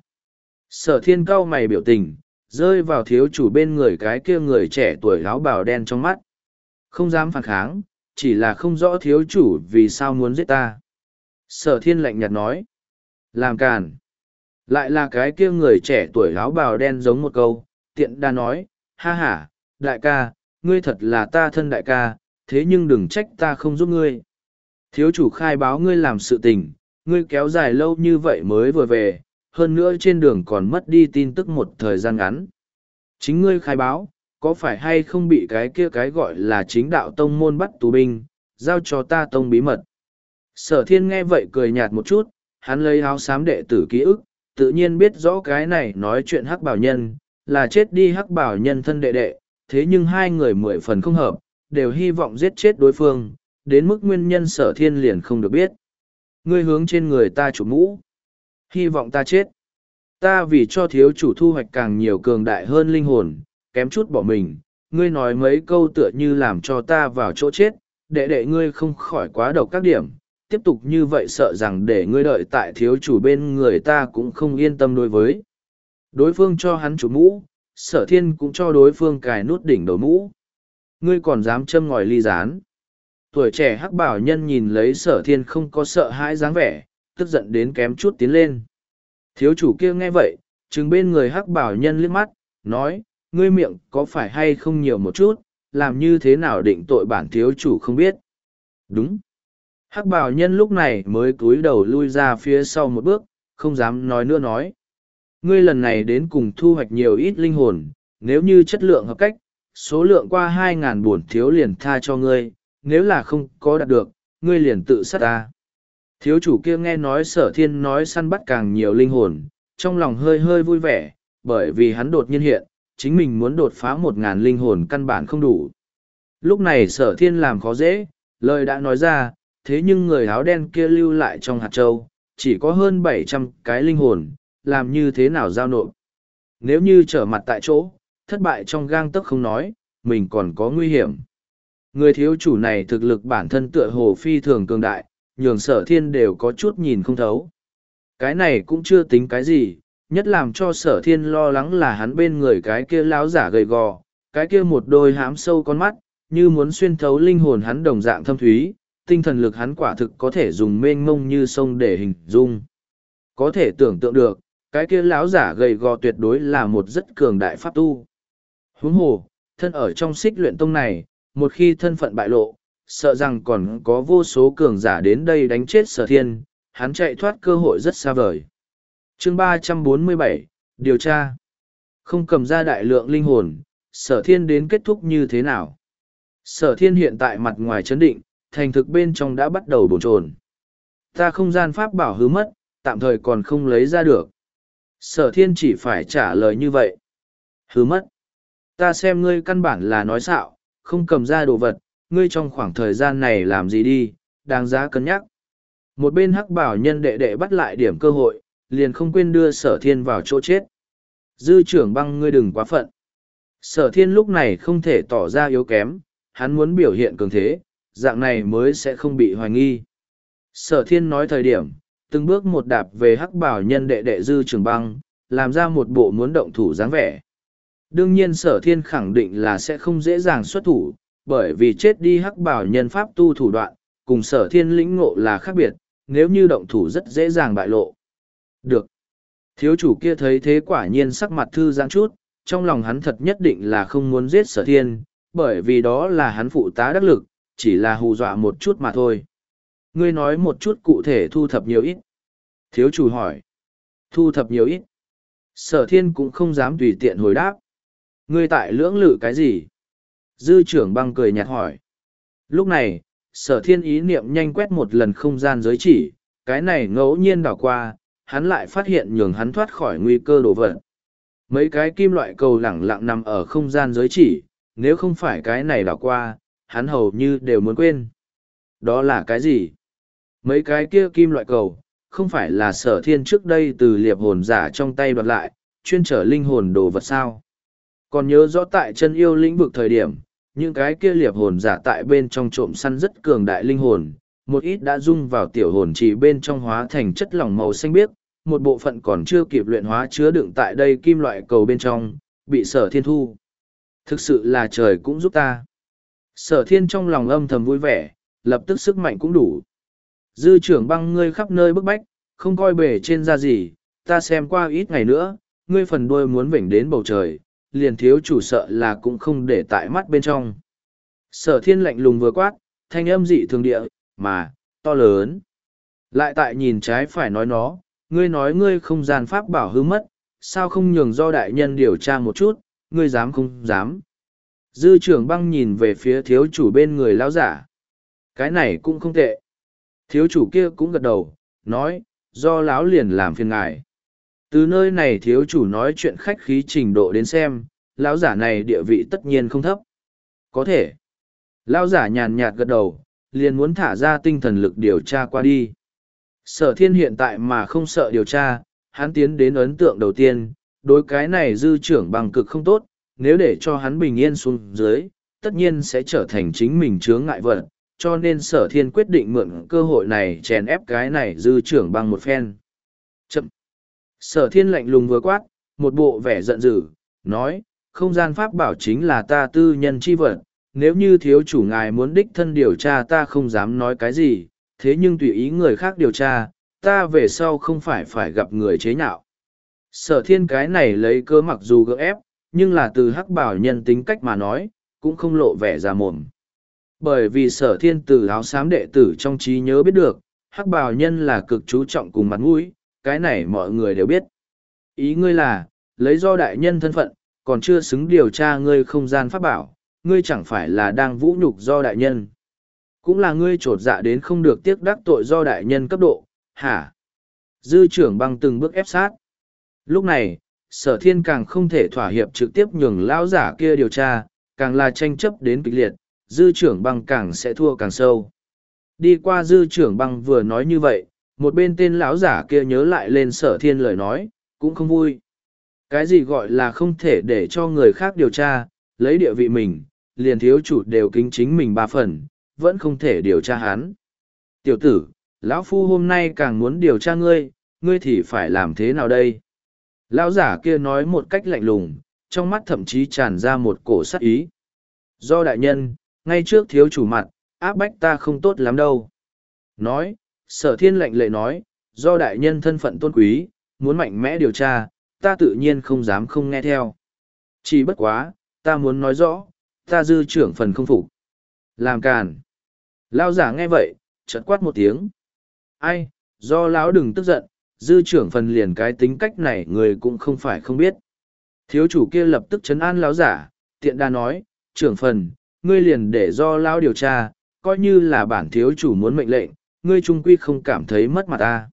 Sở thiên cau mày biểu tình, rơi vào thiếu chủ bên người cái kia người trẻ tuổi áo bào đen trong mắt. Không dám phản kháng, chỉ là không rõ thiếu chủ vì sao muốn giết ta. Sở thiên lạnh nhạt nói. Làm càn. Lại là cái kia người trẻ tuổi áo bào đen giống một câu, tiện đa nói, ha ha, đại ca, ngươi thật là ta thân đại ca, thế nhưng đừng trách ta không giúp ngươi. Thiếu chủ khai báo ngươi làm sự tình, ngươi kéo dài lâu như vậy mới vừa về, hơn nữa trên đường còn mất đi tin tức một thời gian ngắn. Chính ngươi khai báo, có phải hay không bị cái kia cái gọi là chính đạo tông môn bắt tù binh, giao cho ta tông bí mật. Sở thiên nghe vậy cười nhạt một chút, hắn lấy áo xám đệ tử ký ức, tự nhiên biết rõ cái này nói chuyện hắc bảo nhân, là chết đi hắc bảo nhân thân đệ đệ, thế nhưng hai người mười phần không hợp, đều hy vọng giết chết đối phương, đến mức nguyên nhân sở thiên liền không được biết. Ngươi hướng trên người ta chủ mũ, hy vọng ta chết. Ta vì cho thiếu chủ thu hoạch càng nhiều cường đại hơn linh hồn, kém chút bỏ mình, ngươi nói mấy câu tựa như làm cho ta vào chỗ chết, đệ đệ ngươi không khỏi quá độc các điểm, tiếp tục như vậy sợ rằng để ngươi đợi tại thiếu chủ bên người ta cũng không yên tâm đối với. Đối phương cho hắn chủ mũ, sở thiên cũng cho đối phương cài nút đỉnh đầu mũ. Ngươi còn dám châm ngòi ly gián. Tuổi trẻ hắc bảo nhân nhìn lấy sở thiên không có sợ hãi dáng vẻ, tức giận đến kém chút tiến lên. Thiếu chủ kia nghe vậy, trừng bên người hắc bảo nhân liếc mắt, nói, ngươi miệng có phải hay không nhiều một chút, làm như thế nào định tội bản thiếu chủ không biết. Đúng. Hắc bảo nhân lúc này mới cúi đầu lui ra phía sau một bước, không dám nói nữa nói. Ngươi lần này đến cùng thu hoạch nhiều ít linh hồn, nếu như chất lượng hợp cách, số lượng qua hai ngàn bổn thiếu liền tha cho ngươi, nếu là không có đạt được, ngươi liền tự sát ta. Thiếu chủ kia nghe nói sở thiên nói săn bắt càng nhiều linh hồn, trong lòng hơi hơi vui vẻ, bởi vì hắn đột nhiên hiện, chính mình muốn đột phá một ngàn linh hồn căn bản không đủ. Lúc này sở thiên làm khó dễ, lời đã nói ra, thế nhưng người áo đen kia lưu lại trong hạt châu, chỉ có hơn bảy trăm cái linh hồn, làm như thế nào giao nộp. Nếu như trở mặt tại chỗ, thất bại trong gang tấc không nói, mình còn có nguy hiểm. Người thiếu chủ này thực lực bản thân tựa hồ phi thường cường đại, nhường sở thiên đều có chút nhìn không thấu. Cái này cũng chưa tính cái gì, nhất làm cho sở thiên lo lắng là hắn bên người cái kia lão giả gầy gò, cái kia một đôi hám sâu con mắt, như muốn xuyên thấu linh hồn hắn đồng dạng thâm thúy, tinh thần lực hắn quả thực có thể dùng mênh mông như sông để hình dung. Có thể tưởng tượng được, cái kia lão giả gầy gò tuyệt đối là một rất cường đại pháp tu. Huống hồ, thân ở trong xích luyện tông này, một khi thân phận bại lộ, sợ rằng còn có vô số cường giả đến đây đánh chết sở thiên, hắn chạy thoát cơ hội rất xa vời. Chương ba trăm bốn mươi bảy, điều tra. Không cầm ra đại lượng linh hồn, sở thiên đến kết thúc như thế nào? Sở thiên hiện tại mặt ngoài chấn định, thành thực bên trong đã bắt đầu bồn chồn. Ta không gian pháp bảo hứa mất, tạm thời còn không lấy ra được. Sở thiên chỉ phải trả lời như vậy. Hứa mất. Ta xem ngươi căn bản là nói xạo, không cầm ra đồ vật, ngươi trong khoảng thời gian này làm gì đi, đáng giá cân nhắc. Một bên hắc bảo nhân đệ đệ bắt lại điểm cơ hội, liền không quên đưa sở thiên vào chỗ chết. Dư trưởng băng ngươi đừng quá phận. Sở thiên lúc này không thể tỏ ra yếu kém, hắn muốn biểu hiện cường thế, dạng này mới sẽ không bị hoài nghi. Sở thiên nói thời điểm, từng bước một đạp về hắc bảo nhân đệ đệ dư trưởng băng, làm ra một bộ muốn động thủ dáng vẻ. Đương nhiên sở thiên khẳng định là sẽ không dễ dàng xuất thủ, bởi vì chết đi hắc bảo nhân pháp tu thủ đoạn, cùng sở thiên lĩnh ngộ là khác biệt, nếu như động thủ rất dễ dàng bại lộ. Được. Thiếu chủ kia thấy thế quả nhiên sắc mặt thư giãn chút, trong lòng hắn thật nhất định là không muốn giết sở thiên, bởi vì đó là hắn phụ tá đắc lực, chỉ là hù dọa một chút mà thôi. Ngươi nói một chút cụ thể thu thập nhiều ít. Thiếu chủ hỏi. Thu thập nhiều ít. Sở thiên cũng không dám tùy tiện hồi đáp. Ngươi tại lưỡng lự cái gì? Dư trưởng băng cười nhạt hỏi. Lúc này, sở thiên ý niệm nhanh quét một lần không gian giới chỉ, cái này ngẫu nhiên đảo qua, hắn lại phát hiện nhường hắn thoát khỏi nguy cơ đổ vật. Mấy cái kim loại cầu lẳng lặng nằm ở không gian giới chỉ, nếu không phải cái này đảo qua, hắn hầu như đều muốn quên. Đó là cái gì? Mấy cái kia kim loại cầu, không phải là sở thiên trước đây từ liệp hồn giả trong tay đoạt lại, chuyên trở linh hồn đồ vật sao? Còn nhớ rõ tại chân yêu lĩnh vực thời điểm, những cái kia liệp hồn giả tại bên trong trộm săn rất cường đại linh hồn, một ít đã dung vào tiểu hồn chỉ bên trong hóa thành chất lỏng màu xanh biếc, một bộ phận còn chưa kịp luyện hóa chứa đựng tại đây kim loại cầu bên trong, bị sở thiên thu. Thực sự là trời cũng giúp ta. Sở thiên trong lòng âm thầm vui vẻ, lập tức sức mạnh cũng đủ. Dư trưởng băng ngươi khắp nơi bức bách, không coi bề trên ra gì, ta xem qua ít ngày nữa, ngươi phần đuôi muốn vểnh đến bầu trời, liền thiếu chủ sợ là cũng không để tại mắt bên trong. Sở thiên lạnh lùng vừa quát, thanh âm dị thường địa, mà, to lớn. Lại tại nhìn trái phải nói nó, ngươi nói ngươi không gian pháp bảo hư mất, sao không nhường do đại nhân điều tra một chút, ngươi dám không dám. Dư trưởng băng nhìn về phía thiếu chủ bên người lão giả. Cái này cũng không tệ. Thiếu chủ kia cũng gật đầu, nói, do lão liền làm phiền ngài. Từ nơi này thiếu chủ nói chuyện khách khí trình độ đến xem, lão giả này địa vị tất nhiên không thấp. Có thể. Lão giả nhàn nhạt gật đầu, liền muốn thả ra tinh thần lực điều tra qua đi. Sở thiên hiện tại mà không sợ điều tra, hắn tiến đến ấn tượng đầu tiên, đối cái này dư trưởng bằng cực không tốt, nếu để cho hắn bình yên xuống dưới, tất nhiên sẽ trở thành chính mình chướng ngại vật, cho nên sở thiên quyết định mượn cơ hội này chèn ép cái này dư trưởng bằng một phen. Chậm. Sở thiên lạnh lùng vừa quát, một bộ vẻ giận dữ, nói, không gian pháp bảo chính là ta tư nhân chi vật, nếu như thiếu chủ ngài muốn đích thân điều tra ta không dám nói cái gì, thế nhưng tùy ý người khác điều tra, ta về sau không phải phải gặp người chế nhạo. Sở thiên cái này lấy cơ mặc dù gỡ ép, nhưng là từ hắc bảo nhân tính cách mà nói, cũng không lộ vẻ ra mồm. Bởi vì sở thiên từ áo xám đệ tử trong trí nhớ biết được, hắc bảo nhân là cực chú trọng cùng mặt mũi, cái này mọi người đều biết. Ý ngươi là, lấy do đại nhân thân phận, còn chưa xứng điều tra ngươi không gian pháp bảo, ngươi chẳng phải là đang vũ nhục do đại nhân. Cũng là ngươi trột dạ đến không được tiếc đắc tội do đại nhân cấp độ, hả? Dư trưởng băng từng bước ép sát. Lúc này, sở thiên càng không thể thỏa hiệp trực tiếp nhường lão giả kia điều tra, càng là tranh chấp đến kịch liệt, dư trưởng băng càng sẽ thua càng sâu. Đi qua dư trưởng băng vừa nói như vậy, một bên tên lão giả kia nhớ lại lên sở thiên lời nói, cũng không vui. Cái gì gọi là không thể để cho người khác điều tra, lấy địa vị mình, liền thiếu chủ đều kính chính mình ba phần, vẫn không thể điều tra hắn. Tiểu tử, lão phu hôm nay càng muốn điều tra ngươi, ngươi thì phải làm thế nào đây? Lão giả kia nói một cách lạnh lùng, trong mắt thậm chí tràn ra một cổ sát ý. Do đại nhân, ngay trước thiếu chủ mặt, áp bách ta không tốt lắm đâu. Nói, sở thiên lệnh lệ nói, do đại nhân thân phận tôn quý, muốn mạnh mẽ điều tra, ta tự nhiên không dám không nghe theo. Chỉ bất quá, ta muốn nói rõ, ta dư trưởng phần không phục. Làm càn. Lão giả nghe vậy, chợt quát một tiếng. Ai, do lão đừng tức giận, dư trưởng phần liền cái tính cách này người cũng không phải không biết. Thiếu chủ kia lập tức trấn an lão giả, tiện đa nói, trưởng phần, ngươi liền để do lão điều tra, coi như là bản thiếu chủ muốn mệnh lệnh, ngươi trung quy không cảm thấy mất mặt ta.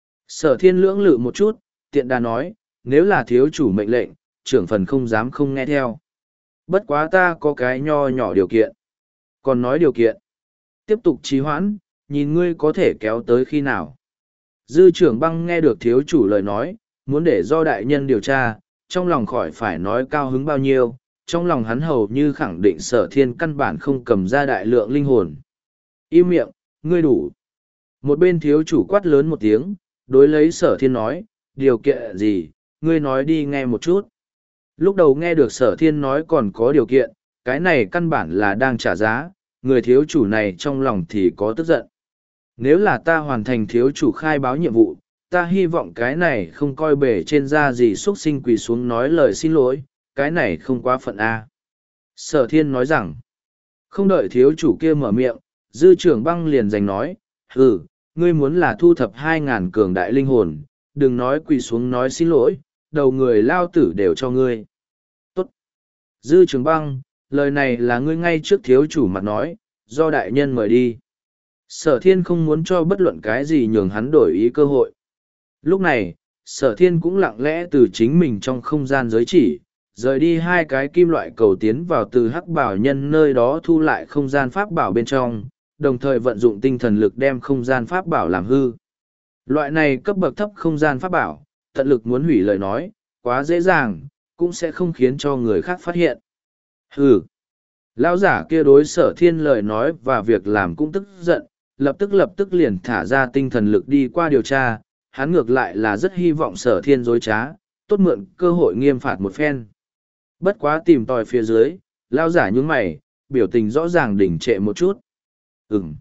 Sở thiên lưỡng lự một chút, tiện đa nói, nếu là thiếu chủ mệnh lệnh, trưởng phần không dám không nghe theo. Bất quá ta có cái nho nhỏ điều kiện. Còn nói điều kiện. Tiếp tục trì hoãn, nhìn ngươi có thể kéo tới khi nào. Dư trưởng băng nghe được thiếu chủ lời nói, muốn để do đại nhân điều tra, trong lòng khỏi phải nói cao hứng bao nhiêu, trong lòng hắn hầu như khẳng định sở thiên căn bản không cầm ra đại lượng linh hồn. Im miệng, ngươi đủ. Một bên thiếu chủ quát lớn một tiếng, đối lấy sở thiên nói, điều kiện gì, ngươi nói đi nghe một chút. Lúc đầu nghe được sở thiên nói còn có điều kiện, cái này căn bản là đang trả giá, người thiếu chủ này trong lòng thì có tức giận. Nếu là ta hoàn thành thiếu chủ khai báo nhiệm vụ, ta hy vọng cái này không coi bể trên da gì xuất sinh quỳ xuống nói lời xin lỗi, cái này không quá phận A. Sở thiên nói rằng, không đợi thiếu chủ kia mở miệng, dư trưởng băng liền giành nói, ừ, ngươi muốn là thu thập hai ngàn cường đại linh hồn, đừng nói quỳ xuống nói xin lỗi, đầu người lao tử đều cho ngươi. Tốt. Dư trưởng băng, lời này là ngươi ngay trước thiếu chủ mặt nói, do đại nhân mời đi. Sở thiên không muốn cho bất luận cái gì nhường hắn đổi ý cơ hội. Lúc này, sở thiên cũng lặng lẽ từ chính mình trong không gian giới chỉ, rời đi hai cái kim loại cầu tiến vào từ hắc bảo nhân nơi đó thu lại không gian pháp bảo bên trong, đồng thời vận dụng tinh thần lực đem không gian pháp bảo làm hư. Loại này cấp bậc thấp không gian pháp bảo, tận lực muốn hủy lời nói, quá dễ dàng, cũng sẽ không khiến cho người khác phát hiện. Hừ. Lão giả kia đối sở thiên lời nói và việc làm cũng tức giận, lập tức lập tức liền thả ra tinh thần lực đi qua điều tra, hắn ngược lại là rất hy vọng sở thiên dối trá, tốt mượn cơ hội nghiêm phạt một phen. Bất quá tìm tòi phía dưới, lão giả nhướng mày, biểu tình rõ ràng đỉnh trệ một chút. Ừm.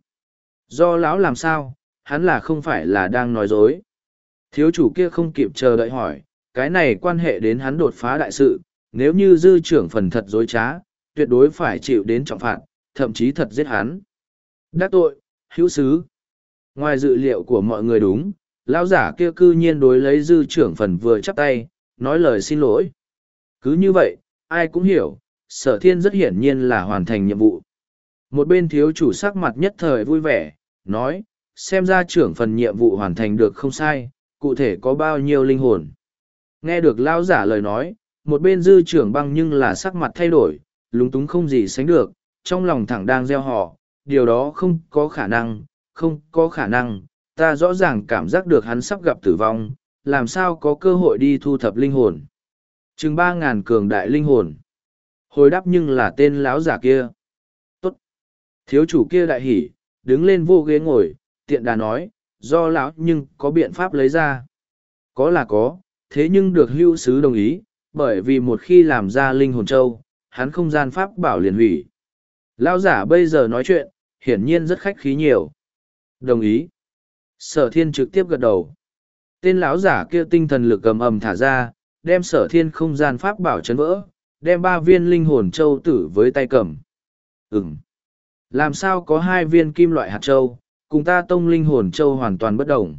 Do lão làm sao, hắn là không phải là đang nói dối. Thiếu chủ kia không kịp chờ đợi hỏi, cái này quan hệ đến hắn đột phá đại sự, nếu như dư trưởng phần thật dối trá, tuyệt đối phải chịu đến trọng phạt, thậm chí thật giết hắn. Đắc tội, hữu sứ. Ngoài dự liệu của mọi người đúng, lão giả kia cư nhiên đối lấy dư trưởng phần vừa chắp tay, nói lời xin lỗi. Cứ như vậy, ai cũng hiểu, Sở Thiên rất hiển nhiên là hoàn thành nhiệm vụ. Một bên thiếu chủ sắc mặt nhất thời vui vẻ, nói, xem ra trưởng phần nhiệm vụ hoàn thành được không sai, cụ thể có bao nhiêu linh hồn. Nghe được lão giả lời nói, một bên dư trưởng băng nhưng là sắc mặt thay đổi, lúng túng không gì sánh được, trong lòng thẳng đang gieo họ, điều đó không có khả năng, không có khả năng, ta rõ ràng cảm giác được hắn sắp gặp tử vong, làm sao có cơ hội đi thu thập linh hồn. Chừng ba ngàn cường đại linh hồn. Hồi đáp nhưng là tên lão giả kia. Tốt. Thiếu chủ kia đại hỉ, đứng lên vô ghế ngồi, tiện đà nói, do lão nhưng có biện pháp lấy ra. Có là có, thế nhưng được hưu sứ đồng ý, bởi vì một khi làm ra linh hồn châu, hắn không gian pháp bảo liền hủy. Lão giả bây giờ nói chuyện, hiển nhiên rất khách khí nhiều. Đồng ý. Sở Thiên trực tiếp gật đầu. Tên lão giả kia tinh thần lực ầm ầm thả ra, đem Sở Thiên không gian pháp bảo chấn vỡ, đem ba viên linh hồn châu tử với tay cầm. Ừm. Làm sao có hai viên kim loại hạt châu, cùng ta tông linh hồn châu hoàn toàn bất đồng.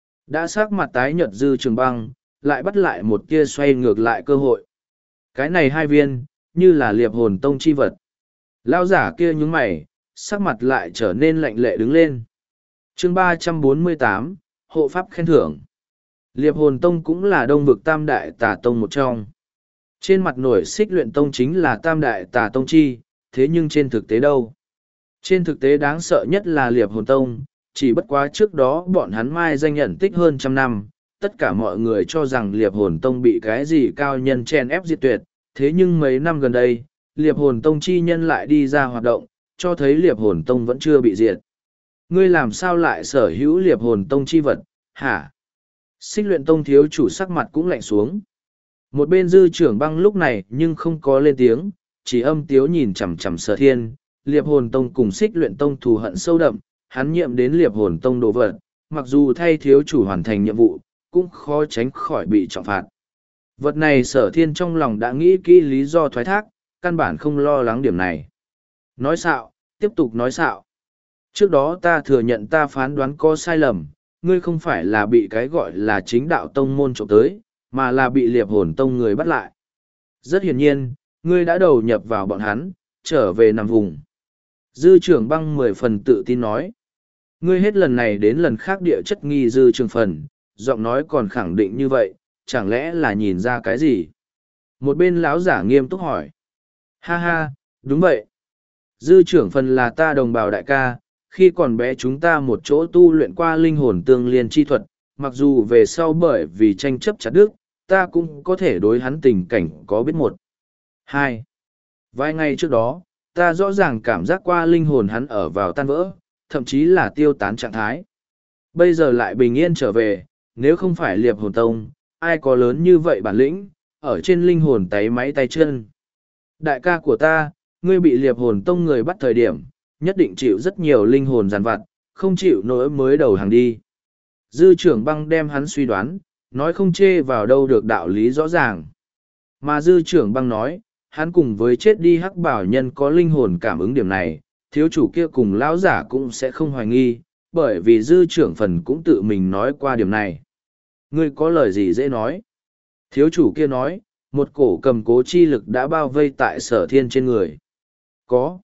Đã sắc mặt tái nhợt dư trường băng, lại bắt lại một tia xoay ngược lại cơ hội. Cái này hai viên, như là liệp hồn tông chi vật. Lão giả kia nhướng mày, sắc mặt lại trở nên lạnh lệ đứng lên. Chương ba trăm bốn mươi tám, hộ pháp khen thưởng. Liệp hồn tông cũng là đông vực tam đại tà tông một trong. Trên mặt nổi xích luyện tông chính là tam đại tà tông chi, thế nhưng trên thực tế đâu? Trên thực tế đáng sợ nhất là liệp hồn tông, chỉ bất quá trước đó bọn hắn mai danh nhận tích hơn trăm năm, tất cả mọi người cho rằng liệp hồn tông bị cái gì cao nhân chen ép diệt tuyệt, thế nhưng mấy năm gần đây, liệp hồn tông chi nhân lại đi ra hoạt động, cho thấy liệp hồn tông vẫn chưa bị diệt. Ngươi làm sao lại sở hữu liệp hồn tông chi vật, hả? Xích luyện tông thiếu chủ sắc mặt cũng lạnh xuống. Một bên dư trưởng băng lúc này nhưng không có lên tiếng, chỉ âm tiếu nhìn chằm chằm Sở Thiên, liệp hồn tông cùng xích luyện tông thù hận sâu đậm, hắn nhiệm đến liệp hồn tông đồ vật, mặc dù thay thiếu chủ hoàn thành nhiệm vụ, cũng khó tránh khỏi bị trọng phạt. Vật này Sở Thiên trong lòng đã nghĩ kỹ lý do thoái thác, căn bản không lo lắng điểm này. Nói xạo, tiếp tục nói xạo. Trước đó ta thừa nhận ta phán đoán có sai lầm, ngươi không phải là bị cái gọi là chính đạo tông môn trộm tới, mà là bị liệp hồn tông người bắt lại. Rất hiển nhiên, ngươi đã đầu nhập vào bọn hắn, trở về nằm vùng. Dư trưởng băng mười phần tự tin nói. Ngươi hết lần này đến lần khác địa chất nghi dư trường phần, giọng nói còn khẳng định như vậy, chẳng lẽ là nhìn ra cái gì? Một bên lão giả nghiêm túc hỏi. Ha ha, đúng vậy. Dư trưởng phần là ta đồng bào đại ca, khi còn bé chúng ta một chỗ tu luyện qua linh hồn tương liên chi thuật, mặc dù về sau bởi vì tranh chấp chặt đức, ta cũng có thể đối hắn tình cảnh có biết một. Hai. Vài ngày trước đó, ta rõ ràng cảm giác qua linh hồn hắn ở vào tan vỡ, thậm chí là tiêu tán trạng thái. Bây giờ lại bình yên trở về, nếu không phải liệp hồn tông, ai có lớn như vậy bản lĩnh, ở trên linh hồn tay máy tay chân. Đại ca của ta, ngươi bị liệp hồn tông người bắt thời điểm, nhất định chịu rất nhiều linh hồn giàn vặt, không chịu nỗi mới đầu hàng đi. Dư trưởng băng đem hắn suy đoán, nói không chê vào đâu được đạo lý rõ ràng. Mà dư trưởng băng nói, hắn cùng với chết đi hắc bảo nhân có linh hồn cảm ứng điểm này, thiếu chủ kia cùng lão giả cũng sẽ không hoài nghi, bởi vì dư trưởng phần cũng tự mình nói qua điểm này. Ngươi có lời gì dễ nói? Thiếu chủ kia nói, một cổ cầm cố chi lực đã bao vây tại Sở Thiên trên người. Có.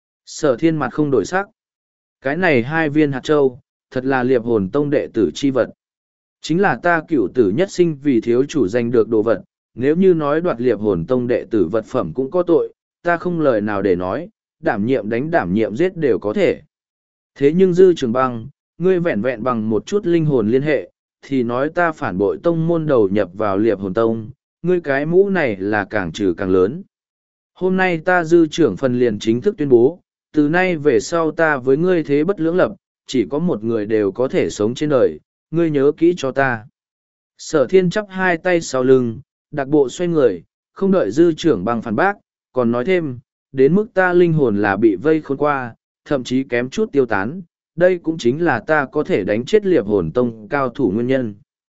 Sở Thiên mặt không đổi sắc. Cái này hai viên hạt châu, thật là liệp hồn tông đệ tử chi vật. Chính là ta cựu tử nhất sinh vì thiếu chủ giành được đồ vật, nếu như nói đoạt liệp hồn tông đệ tử vật phẩm cũng có tội, ta không lời nào để nói, đảm nhiệm đánh đảm nhiệm giết đều có thể. Thế nhưng dư trường băng, ngươi vẹn vẹn bằng một chút linh hồn liên hệ, thì nói ta phản bội tông môn đầu nhập vào liệp hồn tông, ngươi cái mũ này là càng trừ càng lớn. Hôm nay ta dư trưởng phần liền chính thức tuyên bố, từ nay về sau ta với ngươi thế bất lưỡng lập, chỉ có một người đều có thể sống trên đời, ngươi nhớ kỹ cho ta. Sở Thiên chắp hai tay sau lưng, đặc bộ xoay người, không đợi dư trưởng băng phản bác, còn nói thêm, đến mức ta linh hồn là bị vây khốn qua, thậm chí kém chút tiêu tán, đây cũng chính là ta có thể đánh chết liệp hồn tông cao thủ nguyên nhân.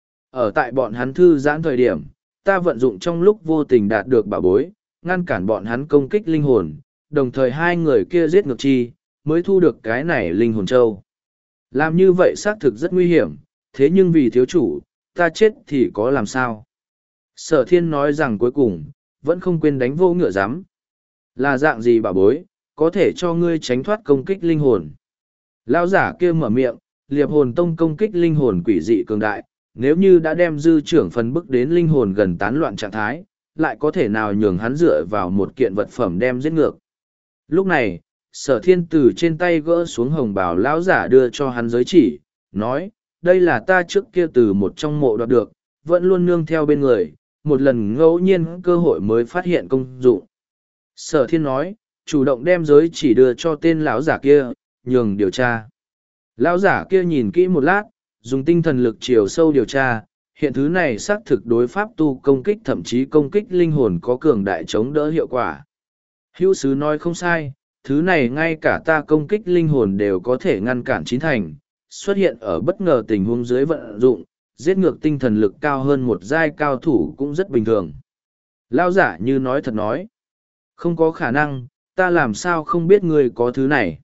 Ở tại bọn hắn thư giãn thời điểm, ta vận dụng trong lúc vô tình đạt được bảo bối, ngăn cản bọn hắn công kích linh hồn, đồng thời hai người kia giết ngược chi, mới thu được cái này linh hồn châu. Làm như vậy xác thực rất nguy hiểm, thế nhưng vì thiếu chủ, ta chết thì có làm sao? Sở Thiên nói rằng cuối cùng, vẫn không quên đánh vô ngựa giám. Là dạng gì bà bối, có thể cho ngươi tránh thoát công kích linh hồn. Lão giả kia mở miệng, liệp hồn tông công kích linh hồn quỷ dị cường đại, nếu như đã đem dư trưởng phần bức đến linh hồn gần tán loạn trạng thái, lại có thể nào nhường hắn dựa vào một kiện vật phẩm đem giết ngược. Lúc này, sở thiên từ trên tay gỡ xuống hồng bào lão giả đưa cho hắn giới chỉ, nói, đây là ta trước kia từ một trong mộ đoạt được, vẫn luôn nương theo bên người, một lần ngẫu nhiên cơ hội mới phát hiện công dụng. Sở thiên nói, chủ động đem giới chỉ đưa cho tên lão giả kia, nhường điều tra. Lão giả kia nhìn kỹ một lát, dùng tinh thần lực chiều sâu điều tra, hiện thứ này xác thực đối pháp tu công kích thậm chí công kích linh hồn có cường đại chống đỡ hiệu quả. Hữu sứ nói không sai, thứ này ngay cả ta công kích linh hồn đều có thể ngăn cản chín thành, xuất hiện ở bất ngờ tình huống dưới vận dụng, giết ngược tinh thần lực cao hơn một giai cao thủ cũng rất bình thường. Lão giả như nói thật nói, không có khả năng, ta làm sao không biết ngươi có thứ này.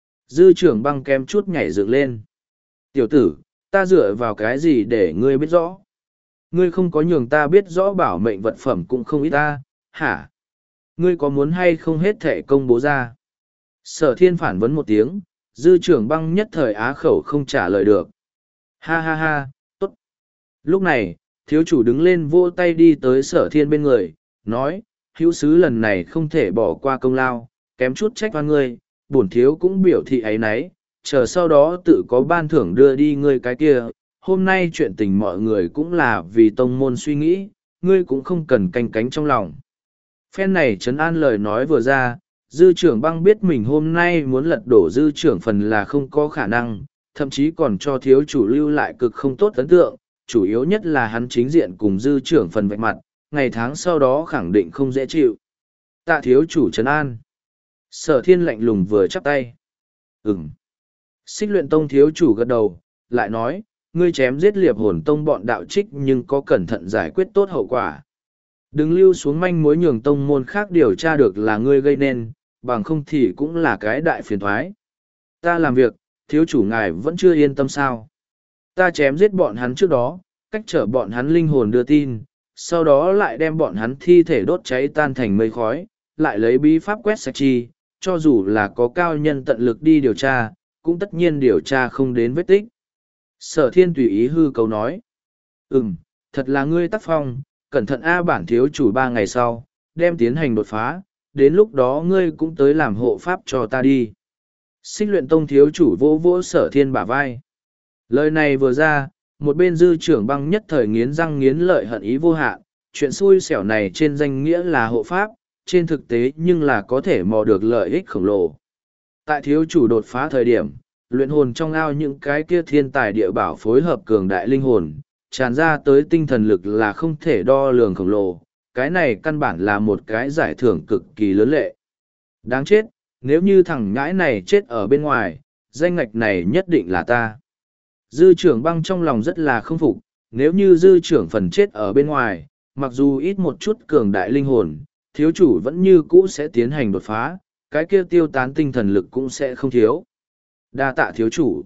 Dư trưởng băng kém chút nhảy dựng lên. Tiểu tử, ta dựa vào cái gì để ngươi biết rõ? Ngươi không có nhường ta biết rõ bảo mệnh vật phẩm cũng không ít ta, hả? Ngươi có muốn hay không hết thể công bố ra? Sở thiên phản vấn một tiếng, dư trưởng băng nhất thời á khẩu không trả lời được. Ha ha ha, tốt. Lúc này, thiếu chủ đứng lên vỗ tay đi tới sở thiên bên người, nói, hữu sứ lần này không thể bỏ qua công lao, kém chút trách oan ngươi, bổn thiếu cũng biểu thị ấy nấy, chờ sau đó tự có ban thưởng đưa đi ngươi cái kia. Hôm nay chuyện tình mọi người cũng là vì tông môn suy nghĩ, ngươi cũng không cần canh cánh trong lòng. Phen này trấn an lời nói vừa ra, dư trưởng băng biết mình hôm nay muốn lật đổ dư trưởng phần là không có khả năng, thậm chí còn cho thiếu chủ lưu lại cực không tốt ấn tượng, chủ yếu nhất là hắn chính diện cùng dư trưởng phần vạch mặt, ngày tháng sau đó khẳng định không dễ chịu. Tạ thiếu chủ trấn an. Sở thiên lạnh lùng vừa chắp tay. Ừm. Xích luyện tông thiếu chủ gật đầu, lại nói, ngươi chém giết liệp hồn tông bọn đạo trích nhưng có cẩn thận giải quyết tốt hậu quả. Đừng lưu xuống manh mối nhường tông môn khác điều tra được là ngươi gây nên, bằng không thì cũng là cái đại phiền thoái. Ta làm việc, thiếu chủ ngài vẫn chưa yên tâm sao. Ta chém giết bọn hắn trước đó, cách trở bọn hắn linh hồn đưa tin, sau đó lại đem bọn hắn thi thể đốt cháy tan thành mây khói, lại lấy bí pháp quét sạch chi, cho dù là có cao nhân tận lực đi điều tra, cũng tất nhiên điều tra không đến vết tích. Sở thiên tùy ý hư cấu nói. Ừm, thật là ngươi tác phong, cẩn thận A bản thiếu chủ ba ngày sau, đem tiến hành đột phá, đến lúc đó ngươi cũng tới làm hộ pháp cho ta đi. Xích luyện tông thiếu chủ vỗ vỗ sở thiên bả vai. Lời này vừa ra, một bên dư trưởng băng nhất thời nghiến răng nghiến lợi hận ý vô hạn, chuyện xui xẻo này trên danh nghĩa là hộ pháp, trên thực tế nhưng là có thể mò được lợi ích khổng lồ. Tại thiếu chủ đột phá thời điểm, luyện hồn trong ao những cái kia thiên tài địa bảo phối hợp cường đại linh hồn, tràn ra tới tinh thần lực là không thể đo lường khổng lồ, cái này căn bản là một cái giải thưởng cực kỳ lớn lệ. Đáng chết, nếu như thằng ngãi này chết ở bên ngoài, danh ngạch này nhất định là ta. Dư trưởng băng trong lòng rất là không phục, nếu như dư trưởng phần chết ở bên ngoài, mặc dù ít một chút cường đại linh hồn, thiếu chủ vẫn như cũ sẽ tiến hành đột phá, cái kia tiêu tán tinh thần lực cũng sẽ không thiếu. Đa tạ thiếu chủ.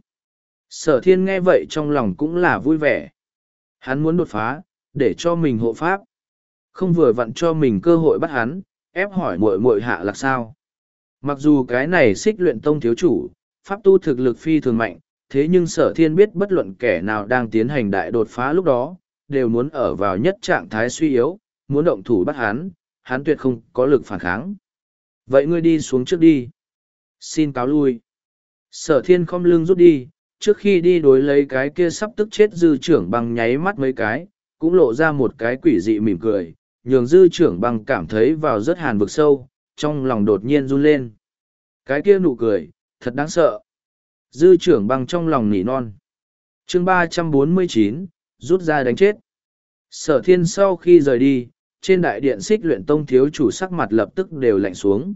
Sở thiên nghe vậy trong lòng cũng là vui vẻ. Hắn muốn đột phá, để cho mình hộ pháp. Không vừa vặn cho mình cơ hội bắt hắn, ép hỏi muội muội hạ lạc sao. Mặc dù cái này xích luyện tông thiếu chủ, pháp tu thực lực phi thường mạnh, thế nhưng sở thiên biết bất luận kẻ nào đang tiến hành đại đột phá lúc đó, đều muốn ở vào nhất trạng thái suy yếu, muốn động thủ bắt hắn, hắn tuyệt không có lực phản kháng. Vậy ngươi đi xuống trước đi. Xin cáo lui. Sở thiên khom lưng rút đi, trước khi đi đối lấy cái kia sắp tức chết dư trưởng băng nháy mắt mấy cái, cũng lộ ra một cái quỷ dị mỉm cười, nhường dư trưởng băng cảm thấy vào rất hàn vực sâu, trong lòng đột nhiên run lên. Cái kia nụ cười, thật đáng sợ. Dư trưởng băng trong lòng nỉ non. Chương ba trăm bốn mươi chín, rút ra đánh chết. Sở thiên sau khi rời đi, trên đại điện xích luyện tông thiếu chủ sắc mặt lập tức đều lạnh xuống.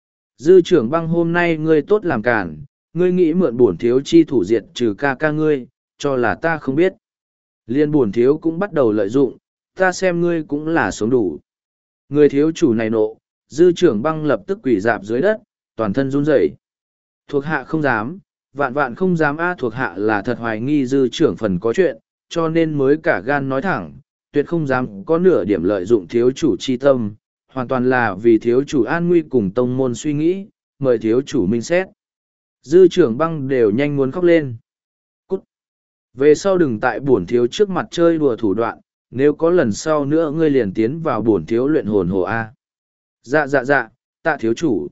Dư trưởng băng hôm nay ngươi tốt làm cản, ngươi nghĩ mượn bổn thiếu chi thủ diệt trừ ca ca ngươi, cho là ta không biết. Liên bổn thiếu cũng bắt đầu lợi dụng, ta xem ngươi cũng là sống đủ. Người thiếu chủ này nộ, dư trưởng băng lập tức quỳ dạp dưới đất, toàn thân run rẩy. Thuộc hạ không dám, vạn vạn không dám a thuộc hạ là thật hoài nghi dư trưởng phần có chuyện, cho nên mới cả gan nói thẳng, tuyệt không dám có nửa điểm lợi dụng thiếu chủ chi tâm, hoàn toàn là vì thiếu chủ an nguy cùng tông môn suy nghĩ, mời thiếu chủ minh xét. Dư trưởng băng đều nhanh muốn khóc lên. Cút! Về sau đừng tại bổn thiếu trước mặt chơi đùa thủ đoạn, nếu có lần sau nữa ngươi liền tiến vào bổn thiếu luyện hồn hồ A. Dạ dạ dạ, tạ thiếu chủ.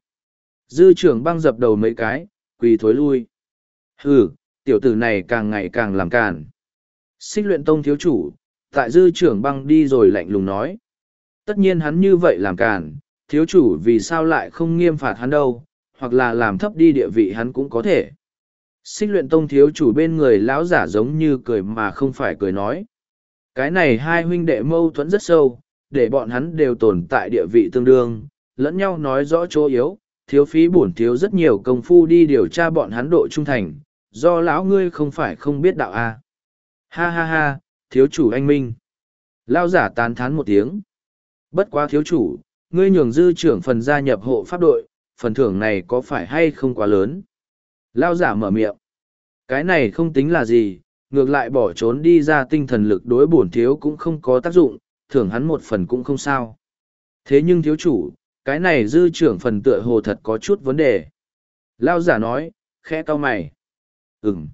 Dư trưởng băng dập đầu mấy cái, quỳ thối lui. Hừ, tiểu tử này càng ngày càng làm càn. Xích luyện tông thiếu chủ, tại dư trưởng băng đi rồi lạnh lùng nói. Tất nhiên hắn như vậy làm càn, thiếu chủ vì sao lại không nghiêm phạt hắn đâu, hoặc là làm thấp đi địa vị hắn cũng có thể. Xích luyện tông thiếu chủ bên người lão giả giống như cười mà không phải cười nói. Cái này hai huynh đệ mâu thuẫn rất sâu, để bọn hắn đều tồn tại địa vị tương đương, lẫn nhau nói rõ chỗ yếu, thiếu phí bổn thiếu rất nhiều công phu đi điều tra bọn hắn độ trung thành, do lão ngươi không phải không biết đạo a. Ha ha ha, thiếu chủ anh minh. Lão giả tán thán một tiếng. Bất quá thiếu chủ, ngươi nhường dư trưởng phần gia nhập hộ pháp đội, phần thưởng này có phải hay không quá lớn? Lão giả mở miệng. Cái này không tính là gì, ngược lại bỏ trốn đi ra tinh thần lực đối bổn thiếu cũng không có tác dụng, thưởng hắn một phần cũng không sao. Thế nhưng thiếu chủ, cái này dư trưởng phần tựa hồ thật có chút vấn đề. Lão giả nói, khẽ cau mày. Ừm.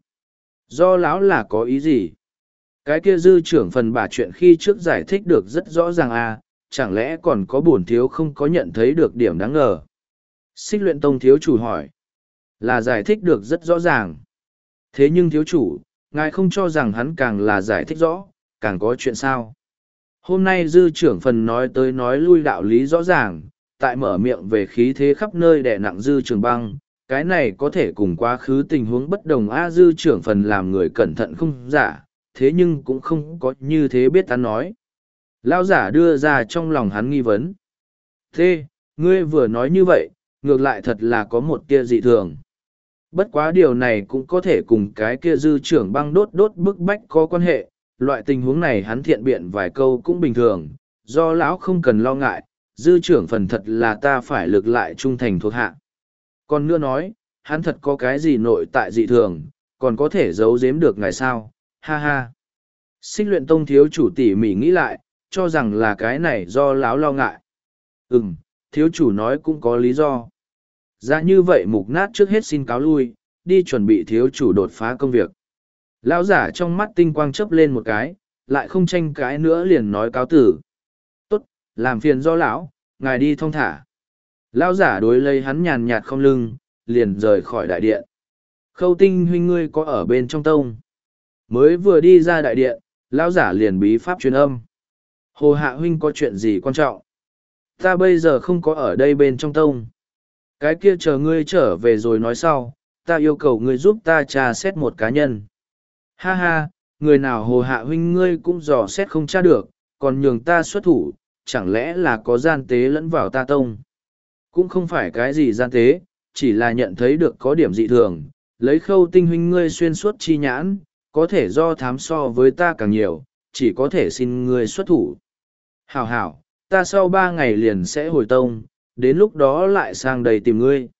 Do lão là có ý gì? Cái kia dư trưởng phần bà chuyện khi trước giải thích được rất rõ ràng à, chẳng lẽ còn có bổn thiếu không có nhận thấy được điểm đáng ngờ? Xích luyện tông thiếu chủ hỏi. Là giải thích được rất rõ ràng. Thế nhưng thiếu chủ, ngài không cho rằng hắn càng là giải thích rõ, càng có chuyện sao? Hôm nay dư trưởng phần nói tới nói lui đạo lý rõ ràng, tại mở miệng về khí thế khắp nơi đè nặng dư trường băng, cái này có thể cùng quá khứ tình huống bất đồng a. Dư trưởng phần làm người cẩn thận không giả, thế nhưng cũng không có như thế biết hắn nói. Lão giả đưa ra trong lòng hắn nghi vấn. Thế, ngươi vừa nói như vậy, ngược lại thật là có một tia dị thường. Bất quá điều này cũng có thể cùng cái kia dư trưởng băng đốt đốt bức bách có quan hệ, loại tình huống này hắn thiện biện vài câu cũng bình thường, do lão không cần lo ngại, dư trưởng phần thật là ta phải lực lại trung thành thuộc hạ. Còn nữa nói, hắn thật có cái gì nội tại dị thường, còn có thể giấu giếm được ngài sao, ha ha. Xích luyện tông thiếu chủ tỉ mỉ nghĩ lại, cho rằng là cái này do lão lo ngại. Ừm, thiếu chủ nói cũng có lý do. Dạ như vậy mục nát trước hết xin cáo lui, đi chuẩn bị thiếu chủ đột phá công việc. Lão giả trong mắt tinh quang chớp lên một cái, lại không tranh cãi nữa liền nói cáo tử. Tốt, làm phiền do lão, ngài đi thong thả. Lão giả đối lấy hắn nhàn nhạt không lưng, liền rời khỏi đại điện. Khâu tinh huynh ngươi có ở bên trong tông. Mới vừa đi ra đại điện, lão giả liền bí pháp truyền âm. Hồ hạ huynh có chuyện gì quan trọng? Ta bây giờ không có ở đây bên trong tông. Cái kia chờ ngươi trở về rồi nói sau, ta yêu cầu ngươi giúp ta tra xét một cá nhân. Ha ha, người nào hồ hạ huynh ngươi cũng dò xét không tra được, còn nhường ta xuất thủ, chẳng lẽ là có gian tế lẫn vào ta tông. Cũng không phải cái gì gian tế, chỉ là nhận thấy được có điểm dị thường, lấy khâu tinh huynh ngươi xuyên suốt chi nhãn, có thể do thám so với ta càng nhiều, chỉ có thể xin ngươi xuất thủ. Hảo hảo, ta sau ba ngày liền sẽ hồi tông, đến lúc đó lại sang đầy tìm ngươi.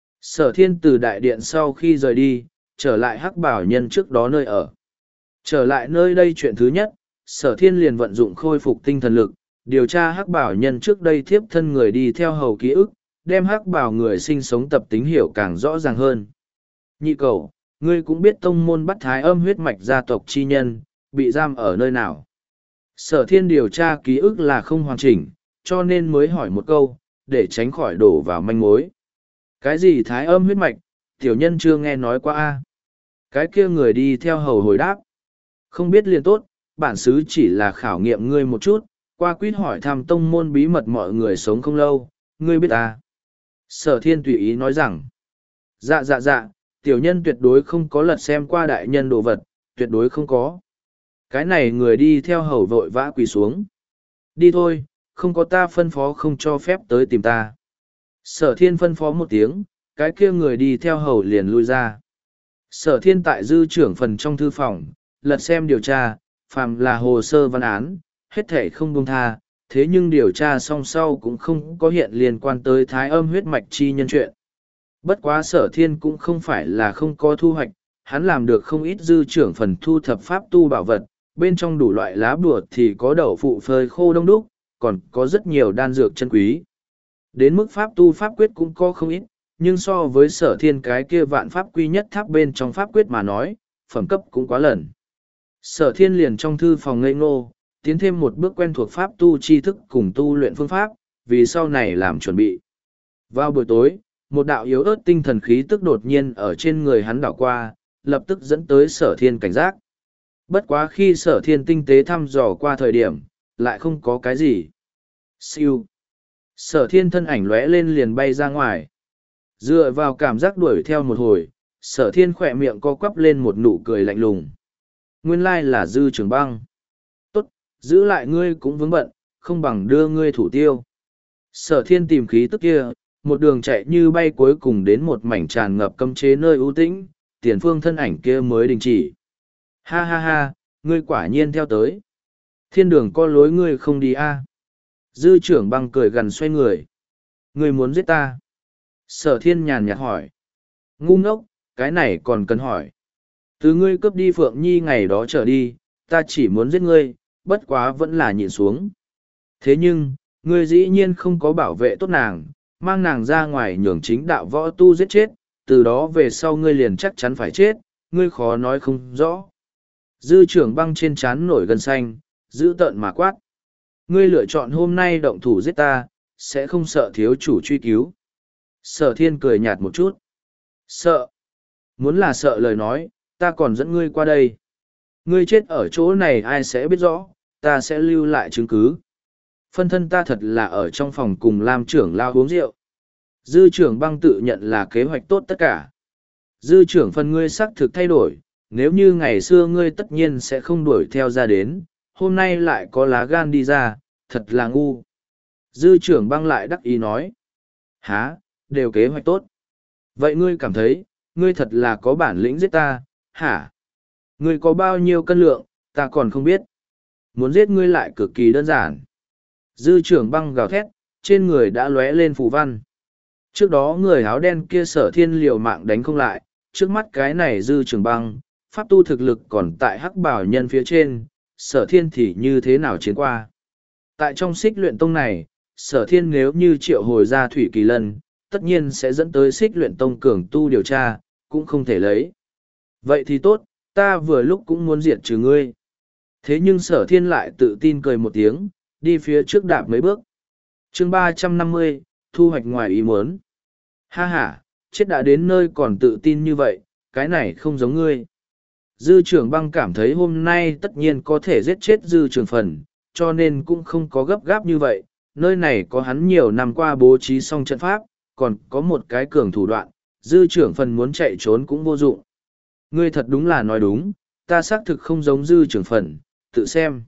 Sở thiên từ đại điện sau khi rời đi, trở lại hắc bảo nhân trước đó nơi ở. Trở lại nơi đây chuyện thứ nhất, sở thiên liền vận dụng khôi phục tinh thần lực, điều tra hắc bảo nhân trước đây thiếp thân người đi theo hầu ký ức, đem hắc bảo người sinh sống tập tính hiểu càng rõ ràng hơn. Nhị cầu, ngươi cũng biết tông môn bắt thái âm huyết mạch gia tộc chi nhân, bị giam ở nơi nào. Sở thiên điều tra ký ức là không hoàn chỉnh, cho nên mới hỏi một câu, để tránh khỏi đổ vào manh mối. Cái gì thái âm huyết mạch, tiểu nhân chưa nghe nói qua a. Cái kia người đi theo hầu hồi đáp. Không biết liền tốt, bản xứ chỉ là khảo nghiệm ngươi một chút, qua quýt hỏi thăm tông môn bí mật mọi người sống không lâu, ngươi biết à. Sở thiên tùy ý nói rằng, dạ dạ dạ, tiểu nhân tuyệt đối không có lật xem qua đại nhân đồ vật, tuyệt đối không có. Cái này người đi theo hầu vội vã quỳ xuống. Đi thôi, không có ta phân phó không cho phép tới tìm ta. Sở thiên phân phó một tiếng, cái kia người đi theo hầu liền lui ra. Sở thiên tại dư trưởng phần trong thư phòng, lật xem điều tra, phàm là hồ sơ văn án, hết thể không buông tha, thế nhưng điều tra song sau cũng không có hiện liên quan tới thái âm huyết mạch chi nhân chuyện. Bất quá sở thiên cũng không phải là không có thu hoạch, hắn làm được không ít dư trưởng phần thu thập pháp tu bảo vật, bên trong đủ loại lá bùa thì có đậu phụ phơi khô đông đúc, còn có rất nhiều đan dược chân quý. Đến mức pháp tu pháp quyết cũng có không ít, nhưng so với sở thiên cái kia vạn pháp quy nhất tháp bên trong pháp quyết mà nói, phẩm cấp cũng quá lần. Sở thiên liền trong thư phòng ngây ngô, tiến thêm một bước quen thuộc pháp tu tri thức cùng tu luyện phương pháp, vì sau này làm chuẩn bị. Vào buổi tối, một đạo yếu ớt tinh thần khí tức đột nhiên ở trên người hắn đảo qua, lập tức dẫn tới sở thiên cảnh giác. Bất quá khi sở thiên tinh tế thăm dò qua thời điểm, lại không có cái gì. Siêu. Sở thiên thân ảnh lóe lên liền bay ra ngoài. Dựa vào cảm giác đuổi theo một hồi, sở thiên khỏe miệng co quắp lên một nụ cười lạnh lùng. Nguyên lai là Dư Trường Băng. Tốt, giữ lại ngươi cũng vướng bận, không bằng đưa ngươi thủ tiêu. Sở thiên tìm khí tức kia, một đường chạy như bay cuối cùng đến một mảnh tràn ngập cấm chế nơi ưu tĩnh, tiền phương thân ảnh kia mới đình chỉ. Ha ha ha, ngươi quả nhiên theo tới. Thiên đường có lối ngươi không đi a. Dư Trưởng Băng cười gần xoay người. Ngươi muốn giết ta? Sở thiên nhàn nhạt hỏi. Ngu ngốc, cái này còn cần hỏi. Từ ngươi cướp đi Phượng Nhi ngày đó trở đi, ta chỉ muốn giết ngươi, bất quá vẫn là nhịn xuống. Thế nhưng, ngươi dĩ nhiên không có bảo vệ tốt nàng, mang nàng ra ngoài nhường chính đạo võ tu giết chết, từ đó về sau ngươi liền chắc chắn phải chết, ngươi khó nói không rõ. Dư Trưởng Băng trên trán nổi gân xanh, giữ tợn mà quát. Ngươi lựa chọn hôm nay động thủ giết ta, sẽ không sợ thiếu chủ truy cứu. Sở thiên cười nhạt một chút. Sợ. Muốn là sợ lời nói, ta còn dẫn ngươi qua đây. Ngươi chết ở chỗ này ai sẽ biết rõ, ta sẽ lưu lại chứng cứ. Phân thân ta thật là ở trong phòng cùng Lam trưởng lao uống rượu. Dư trưởng Băng tự nhận là kế hoạch tốt tất cả. Dư trưởng phần ngươi xác thực thay đổi, nếu như ngày xưa ngươi tất nhiên sẽ không đuổi theo ra đến, hôm nay lại có lá gan đi ra, thật là ngu. Dư trưởng Băng lại đắc ý nói. Hả, đều kế hoạch tốt. Vậy ngươi cảm thấy, ngươi thật là có bản lĩnh giết ta, hả? Ngươi có bao nhiêu cân lượng, ta còn không biết. Muốn giết ngươi lại cực kỳ đơn giản. Dư trưởng Băng gào thét, trên người đã lóe lên phù văn. Trước đó người áo đen kia sở thiên liều mạng đánh không lại, trước mắt cái này Dư trưởng Băng, pháp tu thực lực còn tại hắc bảo nhân phía trên, sở thiên thì như thế nào chiến qua. Tại trong xích luyện tông này, sở thiên nếu như triệu hồi ra Thủy Kỳ Lân, tất nhiên sẽ dẫn tới xích luyện tông cường tu điều tra, cũng không thể lấy. Vậy thì tốt, ta vừa lúc cũng muốn diệt trừ ngươi. Thế nhưng sở thiên lại tự tin cười một tiếng, đi phía trước đạp mấy bước. chương ba trăm năm mươi, thu hoạch ngoài ý muốn. Ha ha, chết đã đến nơi còn tự tin như vậy, cái này không giống ngươi. Dư Trưởng Băng cảm thấy hôm nay tất nhiên có thể giết chết Dư Trường Phần, cho nên cũng không có gấp gáp như vậy. Nơi này có hắn nhiều năm qua bố trí xong trận pháp, còn có một cái cường thủ đoạn, Dư Trưởng Phần muốn chạy trốn cũng vô dụng. Ngươi thật đúng là nói đúng, ta xác thực không giống Dư Trưởng Phần, tự xem.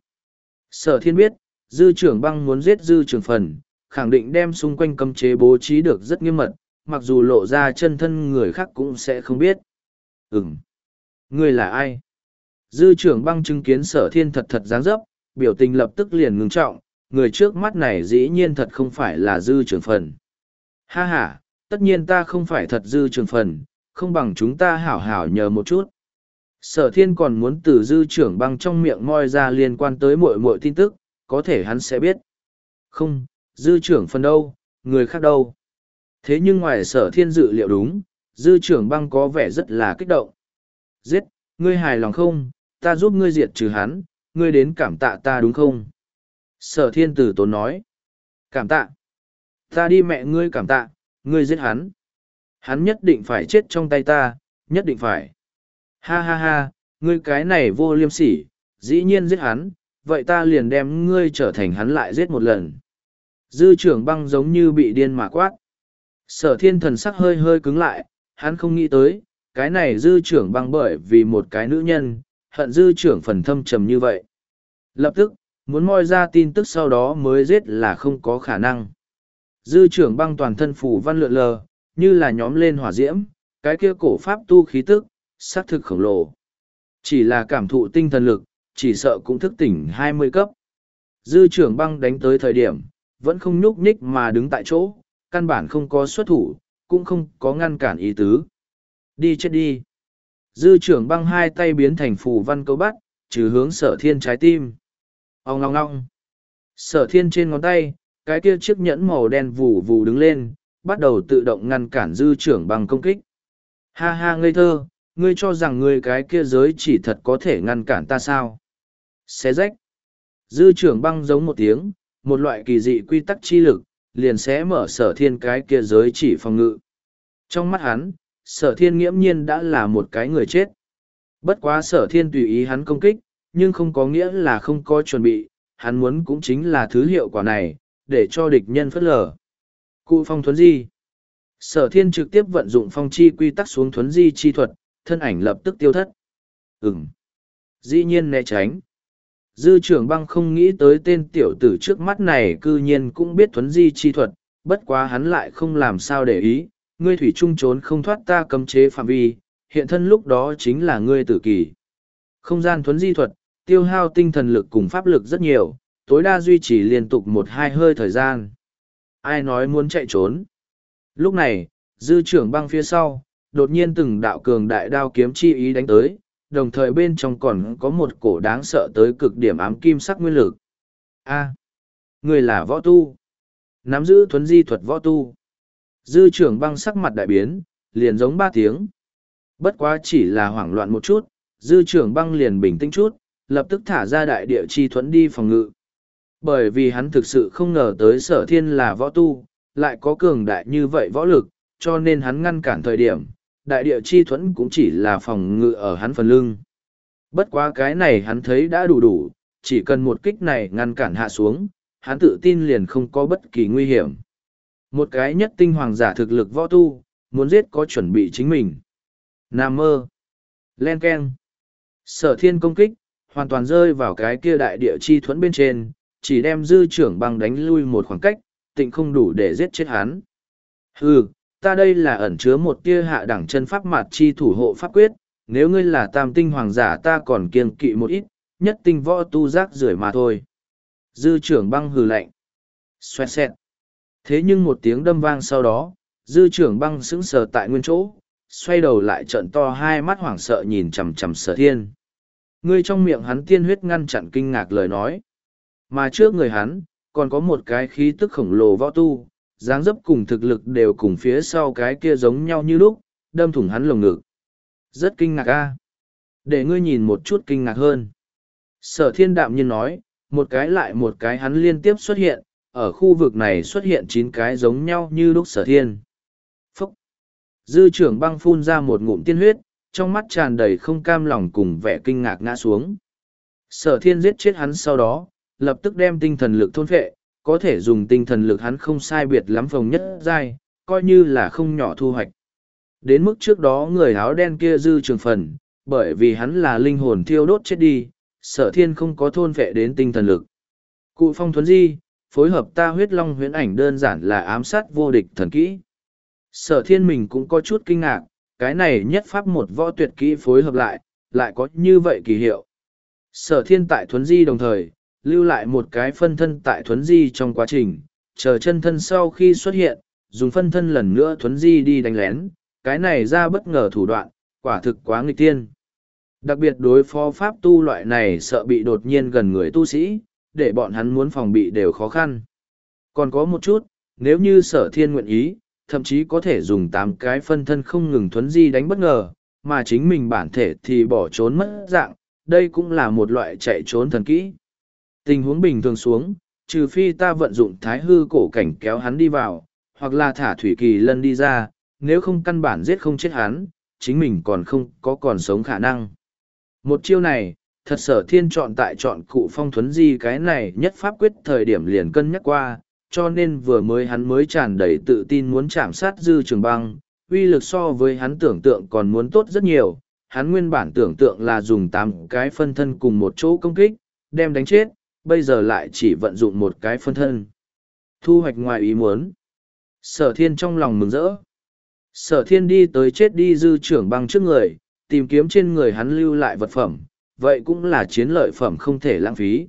Sở thiên biết, Dư Trưởng Băng muốn giết Dư Trường Phần, khẳng định đem xung quanh cấm chế bố trí được rất nghiêm mật, mặc dù lộ ra chân thân người khác cũng sẽ không biết. Ừm. Ngươi là ai? Dư Trưởng Băng chứng kiến sở thiên thật thật dáng dấp, biểu tình lập tức liền ngưng trọng, người trước mắt này dĩ nhiên thật không phải là Dư Trường Phần. Ha ha, tất nhiên ta không phải thật Dư Trường Phần, không bằng chúng ta hảo hảo nhờ một chút. Sở thiên còn muốn từ Dư Trưởng Băng trong miệng moi ra liên quan tới mọi mọi tin tức, có thể hắn sẽ biết. Không, Dư Trưởng Phần đâu, người khác đâu. Thế nhưng ngoài sở thiên dự liệu đúng, Dư Trưởng Băng có vẻ rất là kích động. Giết, ngươi hài lòng không, ta giúp ngươi diệt trừ hắn, ngươi đến cảm tạ ta đúng không? Sở thiên tử tốn nói. Cảm tạ. Ta đi mẹ ngươi cảm tạ, ngươi giết hắn. Hắn nhất định phải chết trong tay ta, nhất định phải. Ha ha ha, ngươi cái này vô liêm sỉ, dĩ nhiên giết hắn, vậy ta liền đem ngươi trở thành hắn lại giết một lần. Dư Trưởng Băng giống như bị điên mà quát. Sở thiên thần sắc hơi hơi cứng lại, hắn không nghĩ tới, cái này Dư Trưởng Băng bởi vì một cái nữ nhân, hận Dư Trưởng Phần thâm trầm như vậy. Lập tức, muốn moi ra tin tức sau đó mới giết là không có khả năng. Dư Trưởng Băng toàn thân phủ văn lượn lờ, như là nhóm lên hỏa diễm, cái kia cổ pháp tu khí tức, xác thực khổng lồ. Chỉ là cảm thụ tinh thần lực, chỉ sợ cũng thức tỉnh hai mươi cấp. Dư Trưởng Băng đánh tới thời điểm, vẫn không nhúc nhích mà đứng tại chỗ, căn bản không có xuất thủ, cũng không có ngăn cản ý tứ. Đi chết đi. Dư Trưởng Băng hai tay biến thành phù văn câu bắt, trừ hướng sở thiên trái tim. Ông ngong ngong. Sở thiên trên ngón tay, cái kia chiếc nhẫn màu đen vù vù đứng lên, bắt đầu tự động ngăn cản dư trưởng băng công kích. Ha ha ngây thơ, ngươi cho rằng ngươi cái kia giới chỉ thật có thể ngăn cản ta sao? Xé rách. Dư trưởng băng giống một tiếng, một loại kỳ dị quy tắc chi lực, liền sẽ mở sở thiên cái kia giới chỉ phòng ngự. Trong mắt hắn, sở thiên nghiễm nhiên đã là một cái người chết. Bất quá sở thiên tùy ý hắn công kích, nhưng không có nghĩa là không có chuẩn bị, hắn muốn cũng chính là thứ hiệu quả này, để cho địch nhân phớt lờ. Cụ phong thuấn di. Sở thiên trực tiếp vận dụng phong chi quy tắc xuống thuấn di chi thuật, thân ảnh lập tức tiêu thất. Ừm. Dĩ nhiên né tránh. Dư trưởng băng không nghĩ tới tên tiểu tử trước mắt này cư nhiên cũng biết thuấn di chi thuật, bất quá hắn lại không làm sao để ý, ngươi thủy trung trốn không thoát ta cấm chế phạm vi, hiện thân lúc đó chính là ngươi tử kỳ. Không gian thuấn di thuật, tiêu hao tinh thần lực cùng pháp lực rất nhiều, tối đa duy trì liên tục một hai hơi thời gian. Ai nói muốn chạy trốn? Lúc này, dư trưởng băng phía sau, đột nhiên từng đạo cường đại đao kiếm chi ý đánh tới, đồng thời bên trong còn có một cổ đáng sợ tới cực điểm ám kim sắc nguyên lực. A, người là võ tu. Nắm giữ thuấn di thuật võ tu. Dư trưởng băng sắc mặt đại biến, liền giống ba tiếng. Bất quá chỉ là hoảng loạn một chút, dư trưởng băng liền bình tĩnh chút, lập tức thả ra đại địa chi thuẫn đi phòng ngự. Bởi vì hắn thực sự không ngờ tới sở thiên là võ tu, lại có cường đại như vậy võ lực, cho nên hắn ngăn cản thời điểm, đại địa chi thuẫn cũng chỉ là phòng ngự ở hắn phần lưng. Bất quá cái này hắn thấy đã đủ đủ, chỉ cần một kích này ngăn cản hạ xuống, hắn tự tin liền không có bất kỳ nguy hiểm. Một cái nhất tinh hoàng giả thực lực võ tu, muốn giết có chuẩn bị chính mình. Nam mơ. Len keng. Sở thiên công kích, hoàn toàn rơi vào cái kia đại địa chi thuẫn bên trên, chỉ đem dư trưởng băng đánh lui một khoảng cách, tịnh không đủ để giết chết hắn. Hừ, ta đây là ẩn chứa một tia hạ đẳng chân pháp mạt chi thủ hộ pháp quyết, nếu ngươi là tam tinh hoàng giả ta còn kiêng kỵ một ít, nhất tinh võ tu rác rưởi mà thôi. Dư trưởng băng hừ lạnh. Xoẹt xẹt. Thế nhưng một tiếng đâm vang sau đó, dư trưởng băng sững sờ tại nguyên chỗ, xoay đầu lại trợn to hai mắt hoảng sợ nhìn chằm chằm sở thiên. Ngươi trong miệng hắn tiên huyết ngăn chặn kinh ngạc lời nói. Mà trước người hắn, còn có một cái khí tức khổng lồ võ tu, dáng dấp cùng thực lực đều cùng phía sau cái kia giống nhau như lúc, đâm thủng hắn lồng ngực. Rất kinh ngạc a. Để ngươi nhìn một chút kinh ngạc hơn. Sở thiên đạm nhiên nói, một cái lại một cái hắn liên tiếp xuất hiện, ở khu vực này xuất hiện chín cái giống nhau như lúc sở thiên. Phúc! Dư trưởng băng phun ra một ngụm tiên huyết, trong mắt tràn đầy không cam lòng cùng vẻ kinh ngạc ngã xuống. Sở thiên giết chết hắn sau đó, lập tức đem tinh thần lực thôn phệ, có thể dùng tinh thần lực hắn không sai biệt lắm phòng nhất giai, coi như là không nhỏ thu hoạch. Đến mức trước đó người áo đen kia dư trường phần, bởi vì hắn là linh hồn thiêu đốt chết đi, sở thiên không có thôn phệ đến tinh thần lực. Cụ phong thuấn di, phối hợp ta huyết long huyễn ảnh đơn giản là ám sát vô địch thần kỹ. Sở thiên mình cũng có chút kinh ngạc, cái này nhất pháp một võ tuyệt kỹ phối hợp lại, lại có như vậy kỳ hiệu. Sở thiên tại thuấn di đồng thời, lưu lại một cái phân thân tại thuấn di trong quá trình, chờ chân thân sau khi xuất hiện, dùng phân thân lần nữa thuấn di đi đánh lén, cái này ra bất ngờ thủ đoạn, quả thực quá nghịch tiên. Đặc biệt đối phó pháp tu loại này sợ bị đột nhiên gần người tu sĩ, để bọn hắn muốn phòng bị đều khó khăn. Còn có một chút, nếu như sở thiên nguyện ý, thậm chí có thể dùng tám cái phân thân không ngừng thuấn di đánh bất ngờ, mà chính mình bản thể thì bỏ trốn mất dạng, đây cũng là một loại chạy trốn thần kỹ. Tình huống bình thường xuống, trừ phi ta vận dụng thái hư cổ cảnh kéo hắn đi vào, hoặc là thả thủy kỳ lân đi ra, nếu không căn bản giết không chết hắn, chính mình còn không có còn sống khả năng. Một chiêu này, thật sở thiên chọn tại chọn cụ phong thuấn di cái này nhất pháp quyết thời điểm liền cân nhắc qua, cho nên vừa mới hắn mới tràn đầy tự tin muốn chạm sát dư trường băng, uy lực so với hắn tưởng tượng còn muốn tốt rất nhiều, hắn nguyên bản tưởng tượng là dùng tám cái phân thân cùng một chỗ công kích, đem đánh chết, bây giờ lại chỉ vận dụng một cái phân thân. Thu hoạch ngoài ý muốn. Sở thiên trong lòng mừng rỡ. Sở thiên đi tới chết đi dư trưởng băng trước người, tìm kiếm trên người hắn lưu lại vật phẩm, vậy cũng là chiến lợi phẩm không thể lãng phí.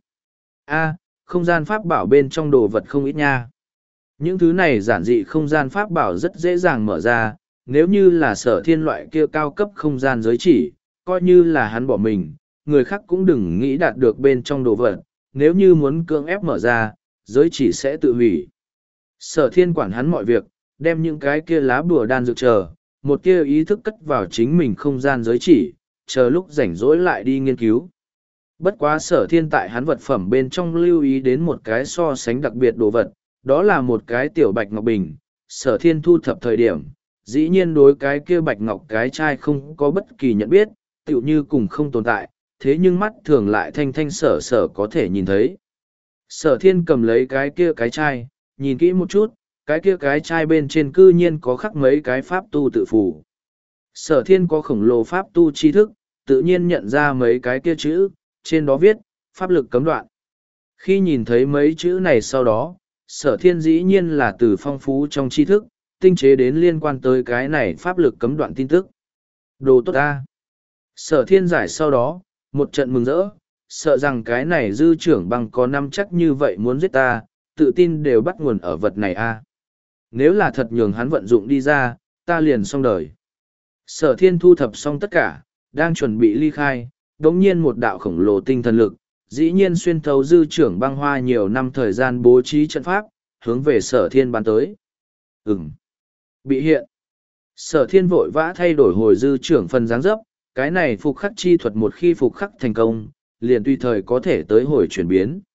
A, không gian pháp bảo bên trong đồ vật không ít nha. Những thứ này giản dị không gian pháp bảo rất dễ dàng mở ra, nếu như là sở thiên loại kia cao cấp không gian giới chỉ, coi như là hắn bỏ mình, người khác cũng đừng nghĩ đạt được bên trong đồ vật, nếu như muốn cưỡng ép mở ra, giới chỉ sẽ tự hủy. Sở thiên quản hắn mọi việc, đem những cái kia lá bùa đan dược chờ, một kia ý thức cất vào chính mình không gian giới chỉ, chờ lúc rảnh rỗi lại đi nghiên cứu. Bất quá sở thiên tại hắn vật phẩm bên trong lưu ý đến một cái so sánh đặc biệt đồ vật, đó là một cái tiểu bạch ngọc bình. Sở thiên thu thập thời điểm, dĩ nhiên đối cái kia bạch ngọc cái chai không có bất kỳ nhận biết, tựu như cùng không tồn tại, thế nhưng mắt thường lại thanh thanh sở sở có thể nhìn thấy. Sở thiên cầm lấy cái kia cái chai, nhìn kỹ một chút, cái kia cái chai bên trên cư nhiên có khắc mấy cái pháp tu tự phù. Sở thiên có khổng lồ pháp tu tri thức, tự nhiên nhận ra mấy cái kia chữ, trên đó viết, pháp lực cấm đoạn. Khi nhìn thấy mấy chữ này sau đó, sở thiên dĩ nhiên là từ phong phú trong tri thức, tinh chế đến liên quan tới cái này pháp lực cấm đoạn tin tức. Đồ tốt ta! Sở thiên giải sau đó, một trận mừng rỡ, sợ rằng cái này dư trưởng băng có năm chắc như vậy muốn giết ta, tự tin đều bắt nguồn ở vật này a. Nếu là thật nhường hắn vận dụng đi ra, ta liền xong đời. Sở thiên thu thập xong tất cả, đang chuẩn bị ly khai, đống nhiên một đạo khổng lồ tinh thần lực, dĩ nhiên xuyên thấu dư trưởng băng hoa nhiều năm thời gian bố trí trận pháp, hướng về sở thiên bắn tới. Ừm. Bị hiện. Sở thiên vội vã thay đổi hồi dư trưởng phần dáng dấp, cái này phục khắc chi thuật một khi phục khắc thành công, liền tùy thời có thể tới hồi chuyển biến.